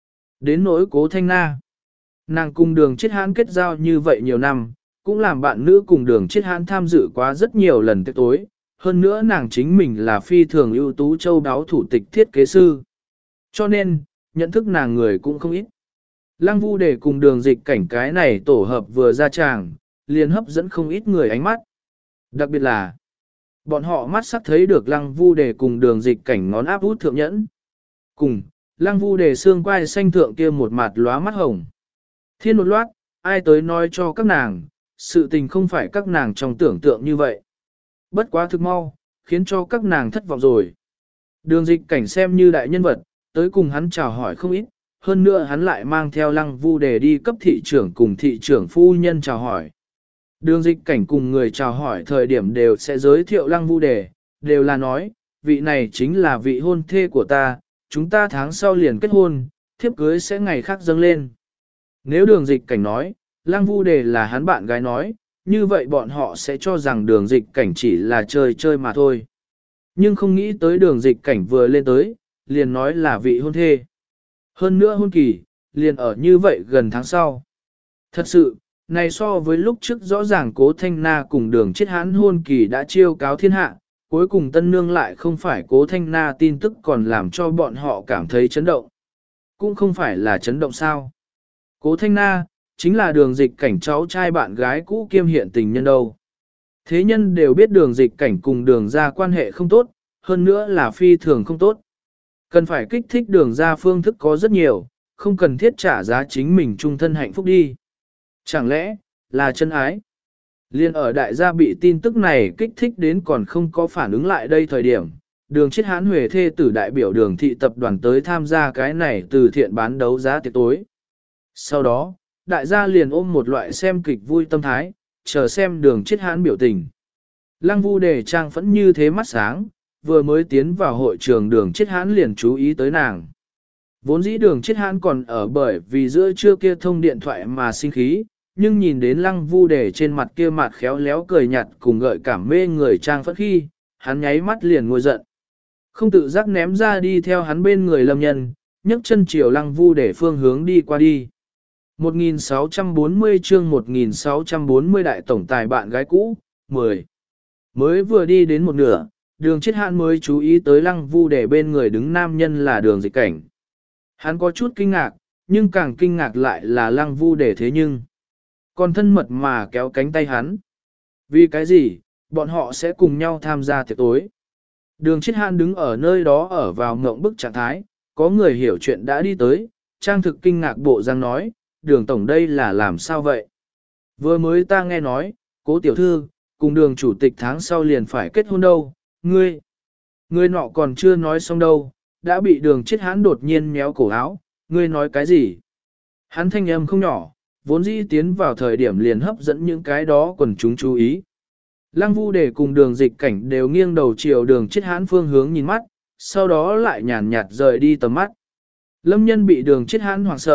Đến nỗi Cố Thanh Na. Nàng cùng đường chết hãn kết giao như vậy nhiều năm, cũng làm bạn nữ cùng đường chết hãn tham dự quá rất nhiều lần tiệc tối. Hơn nữa nàng chính mình là phi thường ưu tú châu đáo thủ tịch thiết kế sư. Cho nên, nhận thức nàng người cũng không ít. Lăng Vu Đề cùng đường dịch cảnh cái này tổ hợp vừa ra tràng, liền hấp dẫn không ít người ánh mắt. Đặc biệt là, bọn họ mắt sắc thấy được Lăng Vu Đề cùng đường dịch cảnh ngón áp út thượng nhẫn. Cùng, Lăng Vu Đề xương quai xanh thượng kia một mặt lóa mắt hồng. Thiên một loát, ai tới nói cho các nàng, sự tình không phải các nàng trong tưởng tượng như vậy. Bất quá thực mau, khiến cho các nàng thất vọng rồi. Đường dịch cảnh xem như đại nhân vật, tới cùng hắn chào hỏi không ít, hơn nữa hắn lại mang theo Lăng Vu Đề đi cấp thị trưởng cùng thị trưởng phu nhân chào hỏi. Đường dịch cảnh cùng người chào hỏi thời điểm đều sẽ giới thiệu Lăng Vu Đề, đều là nói, vị này chính là vị hôn thê của ta, chúng ta tháng sau liền kết hôn, thiếp cưới sẽ ngày khác dâng lên. Nếu đường dịch cảnh nói, Lăng Vu Đề là hắn bạn gái nói, như vậy bọn họ sẽ cho rằng đường dịch cảnh chỉ là chơi chơi mà thôi. Nhưng không nghĩ tới đường dịch cảnh vừa lên tới, liền nói là vị hôn thê. Hơn nữa hôn kỳ, liền ở như vậy gần tháng sau. Thật sự, này so với lúc trước rõ ràng Cố Thanh Na cùng đường chết hãn hôn kỳ đã chiêu cáo thiên hạ, cuối cùng tân nương lại không phải Cố Thanh Na tin tức còn làm cho bọn họ cảm thấy chấn động. Cũng không phải là chấn động sao. Cố Thanh Na, chính là đường dịch cảnh cháu trai bạn gái cũ kiêm hiện tình nhân đâu. Thế nhân đều biết đường dịch cảnh cùng đường ra quan hệ không tốt, hơn nữa là phi thường không tốt. Cần phải kích thích đường ra phương thức có rất nhiều, không cần thiết trả giá chính mình trung thân hạnh phúc đi. Chẳng lẽ, là chân ái? Liên ở đại gia bị tin tức này kích thích đến còn không có phản ứng lại đây thời điểm, đường chết hãn huề thê tử đại biểu đường thị tập đoàn tới tham gia cái này từ thiện bán đấu giá tiệc tối. Sau đó, đại gia liền ôm một loại xem kịch vui tâm thái, chờ xem đường chết hãn biểu tình. Lăng Vu Đề trang phẫn như thế mắt sáng, vừa mới tiến vào hội trường đường chết hãn liền chú ý tới nàng. Vốn dĩ đường chết hãn còn ở bởi vì giữa trưa kia thông điện thoại mà sinh khí, nhưng nhìn đến Lăng Vu Đề trên mặt kia mặt khéo léo cười nhạt cùng gợi cảm mê người trang phẫn khi, hắn nháy mắt liền ngồi giận. Không tự giác ném ra đi theo hắn bên người lâm nhân, nhấc chân chiều Lăng Vu Đề phương hướng đi qua đi. một nghìn sáu trăm bốn mươi chương một nghìn sáu trăm bốn mươi đại tổng tài bạn gái cũ, mười. Mới vừa đi đến một nửa, đường chết hãn mới chú ý tới Lăng Vu Đề bên người đứng nam nhân là đường dịch cảnh. Hắn có chút kinh ngạc, nhưng càng kinh ngạc lại là Lăng Vu Đề thế nhưng. Còn thân mật mà kéo cánh tay hắn. Vì cái gì, bọn họ sẽ cùng nhau tham gia tiệc tối. Đường chết hãn đứng ở nơi đó ở vào ngộng bức trạng thái, có người hiểu chuyện đã đi tới, trang thực kinh ngạc bộ răng nói, đường tổng đây là làm sao vậy? Vừa mới ta nghe nói, Cố tiểu thư, cùng đường chủ tịch tháng sau liền phải kết hôn đâu, ngươi. Ngươi nọ còn chưa nói xong đâu, đã bị đường chết hãn đột nhiên méo cổ áo, ngươi nói cái gì? Hắn thanh âm không nhỏ, vốn dĩ tiến vào thời điểm liền hấp dẫn những cái đó quần chúng chú ý. Lăng Vu Đề cùng đường dịch cảnh đều nghiêng đầu chiều đường chết hãn phương hướng nhìn mắt, sau đó lại nhàn nhạt rời đi tầm mắt. Lâm nhân bị đường chết hãn hoảng sợ,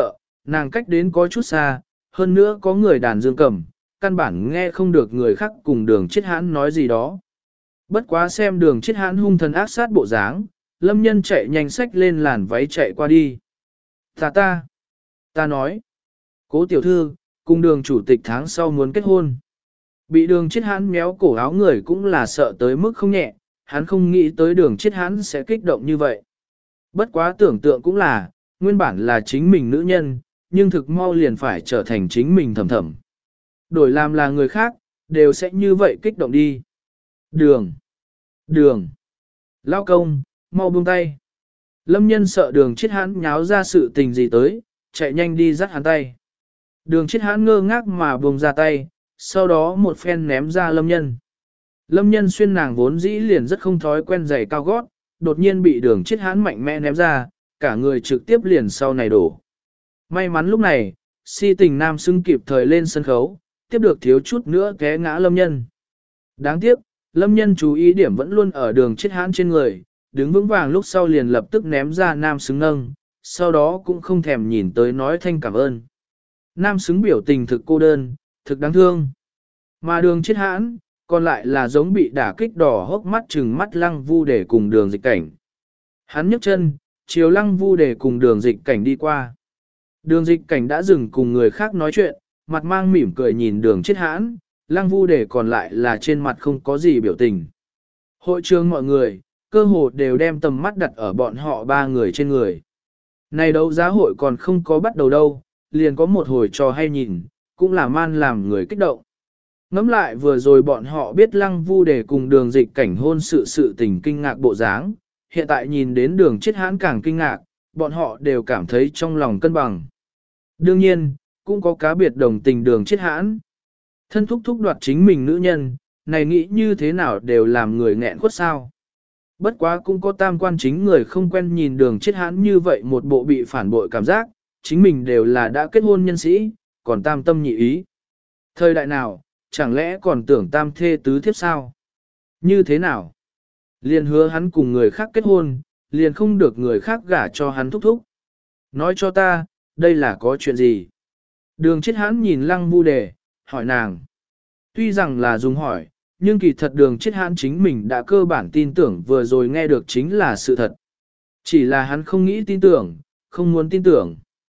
nàng cách đến có chút xa, hơn nữa có người đàn dương cầm, căn bản nghe không được người khác cùng đường chết hãn nói gì đó. Bất quá xem đường chết hãn hung thần ác sát bộ dáng, lâm nhân chạy nhanh sách lên làn váy chạy qua đi. Ta ta, ta nói, cố tiểu thư, cùng đường chủ tịch tháng sau muốn kết hôn. Bị đường chết hãn méo cổ áo người cũng là sợ tới mức không nhẹ, hắn không nghĩ tới đường chết hãn sẽ kích động như vậy. Bất quá tưởng tượng cũng là, nguyên bản là chính mình nữ nhân, nhưng thực mau liền phải trở thành chính mình thầm thầm. Đổi làm là người khác, đều sẽ như vậy kích động đi. Đường! Đường! Lao công, mau buông tay. Lâm nhân sợ đường chết hãn nháo ra sự tình gì tới, chạy nhanh đi dắt hắn tay. Đường chết hãn ngơ ngác mà buông ra tay, sau đó một phen ném ra lâm nhân. Lâm nhân xuyên nàng vốn dĩ liền rất không thói quen giày cao gót, đột nhiên bị đường chết hãn mạnh mẽ ném ra, cả người trực tiếp liền sau này đổ. May mắn lúc này, si tình nam xưng kịp thời lên sân khấu, tiếp được thiếu chút nữa té ngã lâm nhân. Đáng tiếc, lâm nhân chú ý điểm vẫn luôn ở đường chết hãn trên người, đứng vững vàng lúc sau liền lập tức ném ra nam xứng nâng, sau đó cũng không thèm nhìn tới nói thanh cảm ơn. Nam xứng biểu tình thực cô đơn, thực đáng thương. Mà đường chết hãn, còn lại là giống bị đả kích đỏ hốc mắt trừng mắt lăng vu để cùng đường dịch cảnh. Hắn nhấc chân, chiều lăng vu để cùng đường dịch cảnh đi qua. Đường dịch cảnh đã dừng cùng người khác nói chuyện, mặt mang mỉm cười nhìn đường chết hãn, lăng vu để còn lại là trên mặt không có gì biểu tình. Hội trường mọi người, cơ hồ đều đem tầm mắt đặt ở bọn họ ba người trên người. Này đấu giá hội còn không có bắt đầu đâu, liền có một hồi trò hay nhìn, cũng là man làm người kích động. Ngắm lại vừa rồi bọn họ biết lăng vu để cùng đường dịch cảnh hôn sự sự tình kinh ngạc bộ dáng, hiện tại nhìn đến đường chết hãn càng kinh ngạc, bọn họ đều cảm thấy trong lòng cân bằng. Đương nhiên, cũng có cá biệt đồng tình đường chết hãn. Thân thúc thúc đoạt chính mình nữ nhân, này nghĩ như thế nào đều làm người nghẹn khuất sao. Bất quá cũng có tam quan chính người không quen nhìn đường chết hãn như vậy một bộ bị phản bội cảm giác, chính mình đều là đã kết hôn nhân sĩ, còn tam tâm nhị ý. Thời đại nào, chẳng lẽ còn tưởng tam thê tứ thiếp sao? Như thế nào? Liền hứa hắn cùng người khác kết hôn, liền không được người khác gả cho hắn thúc thúc. Nói cho ta, đây là có chuyện gì? Đường chết hãn nhìn lăng vu đề, hỏi nàng. Tuy rằng là dùng hỏi, nhưng kỳ thật đường chết hãn chính mình đã cơ bản tin tưởng vừa rồi nghe được chính là sự thật. Chỉ là hắn không nghĩ tin tưởng, không muốn tin tưởng.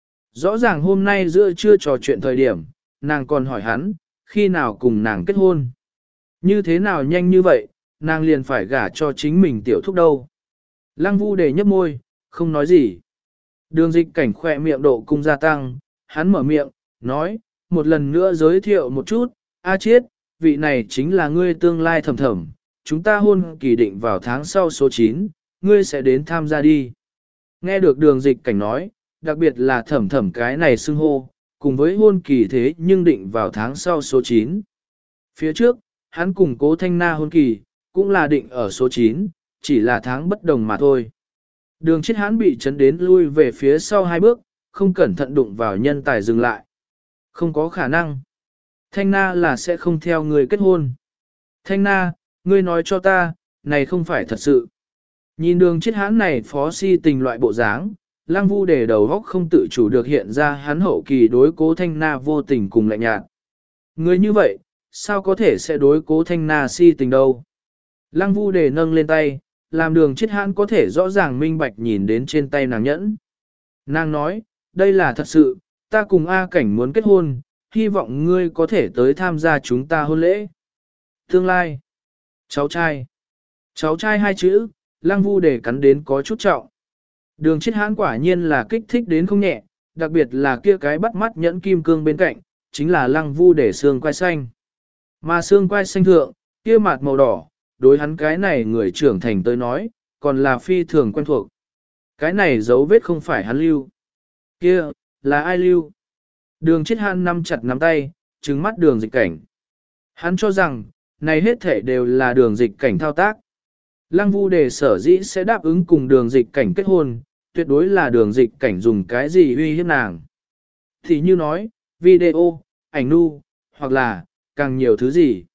Rõ ràng hôm nay giữa trưa trò chuyện thời điểm, nàng còn hỏi hắn, khi nào cùng nàng kết hôn. Như thế nào nhanh như vậy, nàng liền phải gả cho chính mình tiểu thúc đâu. Lăng vu đề nhấp môi, không nói gì. Đường dịch cảnh khỏe miệng độ cung gia tăng, hắn mở miệng, nói, một lần nữa giới thiệu một chút, A Chiết, vị này chính là ngươi tương lai thầm thầm, chúng ta hôn kỳ định vào tháng sau số chín, ngươi sẽ đến tham gia đi. Nghe được đường dịch cảnh nói, đặc biệt là thầm thầm cái này xưng hô, cùng với hôn kỳ thế nhưng định vào tháng sau số chín. Phía trước, hắn cùng cố thanh na hôn kỳ, cũng là định ở số chín, chỉ là tháng bất đồng mà thôi. Đường chết hắn bị chấn đến lui về phía sau hai bước, không cẩn thận đụng vào nhân tài dừng lại. Không có khả năng. Thanh na là sẽ không theo người kết hôn. Thanh na, ngươi nói cho ta, này không phải thật sự. Nhìn đường chết hắn này phó si tình loại bộ dáng, Lăng Vu để đầu góc không tự chủ được hiện ra hắn hậu kỳ đối cố thanh na vô tình cùng lạnh nhạt. Người như vậy, sao có thể sẽ đối cố thanh na si tình đâu? Lăng Vu để nâng lên tay, làm đường chết hãn có thể rõ ràng minh bạch nhìn đến trên tay nàng nhẫn. Nàng nói, đây là thật sự, ta cùng A Cảnh muốn kết hôn, hy vọng ngươi có thể tới tham gia chúng ta hôn lễ. Tương lai, cháu trai, cháu trai hai chữ, Lăng Vu để cắn đến có chút trọng. Đường chết hãn quả nhiên là kích thích đến không nhẹ, đặc biệt là kia cái bắt mắt nhẫn kim cương bên cạnh, chính là Lăng Vu để xương quai xanh. Mà xương quai xanh thượng, kia mạt màu đỏ, đối hắn cái này người trưởng thành tới nói, còn là phi thường quen thuộc. Cái này dấu vết không phải hắn lưu. Kia, là ai lưu? Đường chết hãn nắm chặt nắm tay, trừng mắt đường dịch cảnh. Hắn cho rằng, này hết thể đều là đường dịch cảnh thao tác. Lăng Vu đề sở dĩ sẽ đáp ứng cùng đường dịch cảnh kết hôn, tuyệt đối là đường dịch cảnh dùng cái gì uy hiếp nàng. Thì như nói, video, ảnh nu, hoặc là, càng nhiều thứ gì.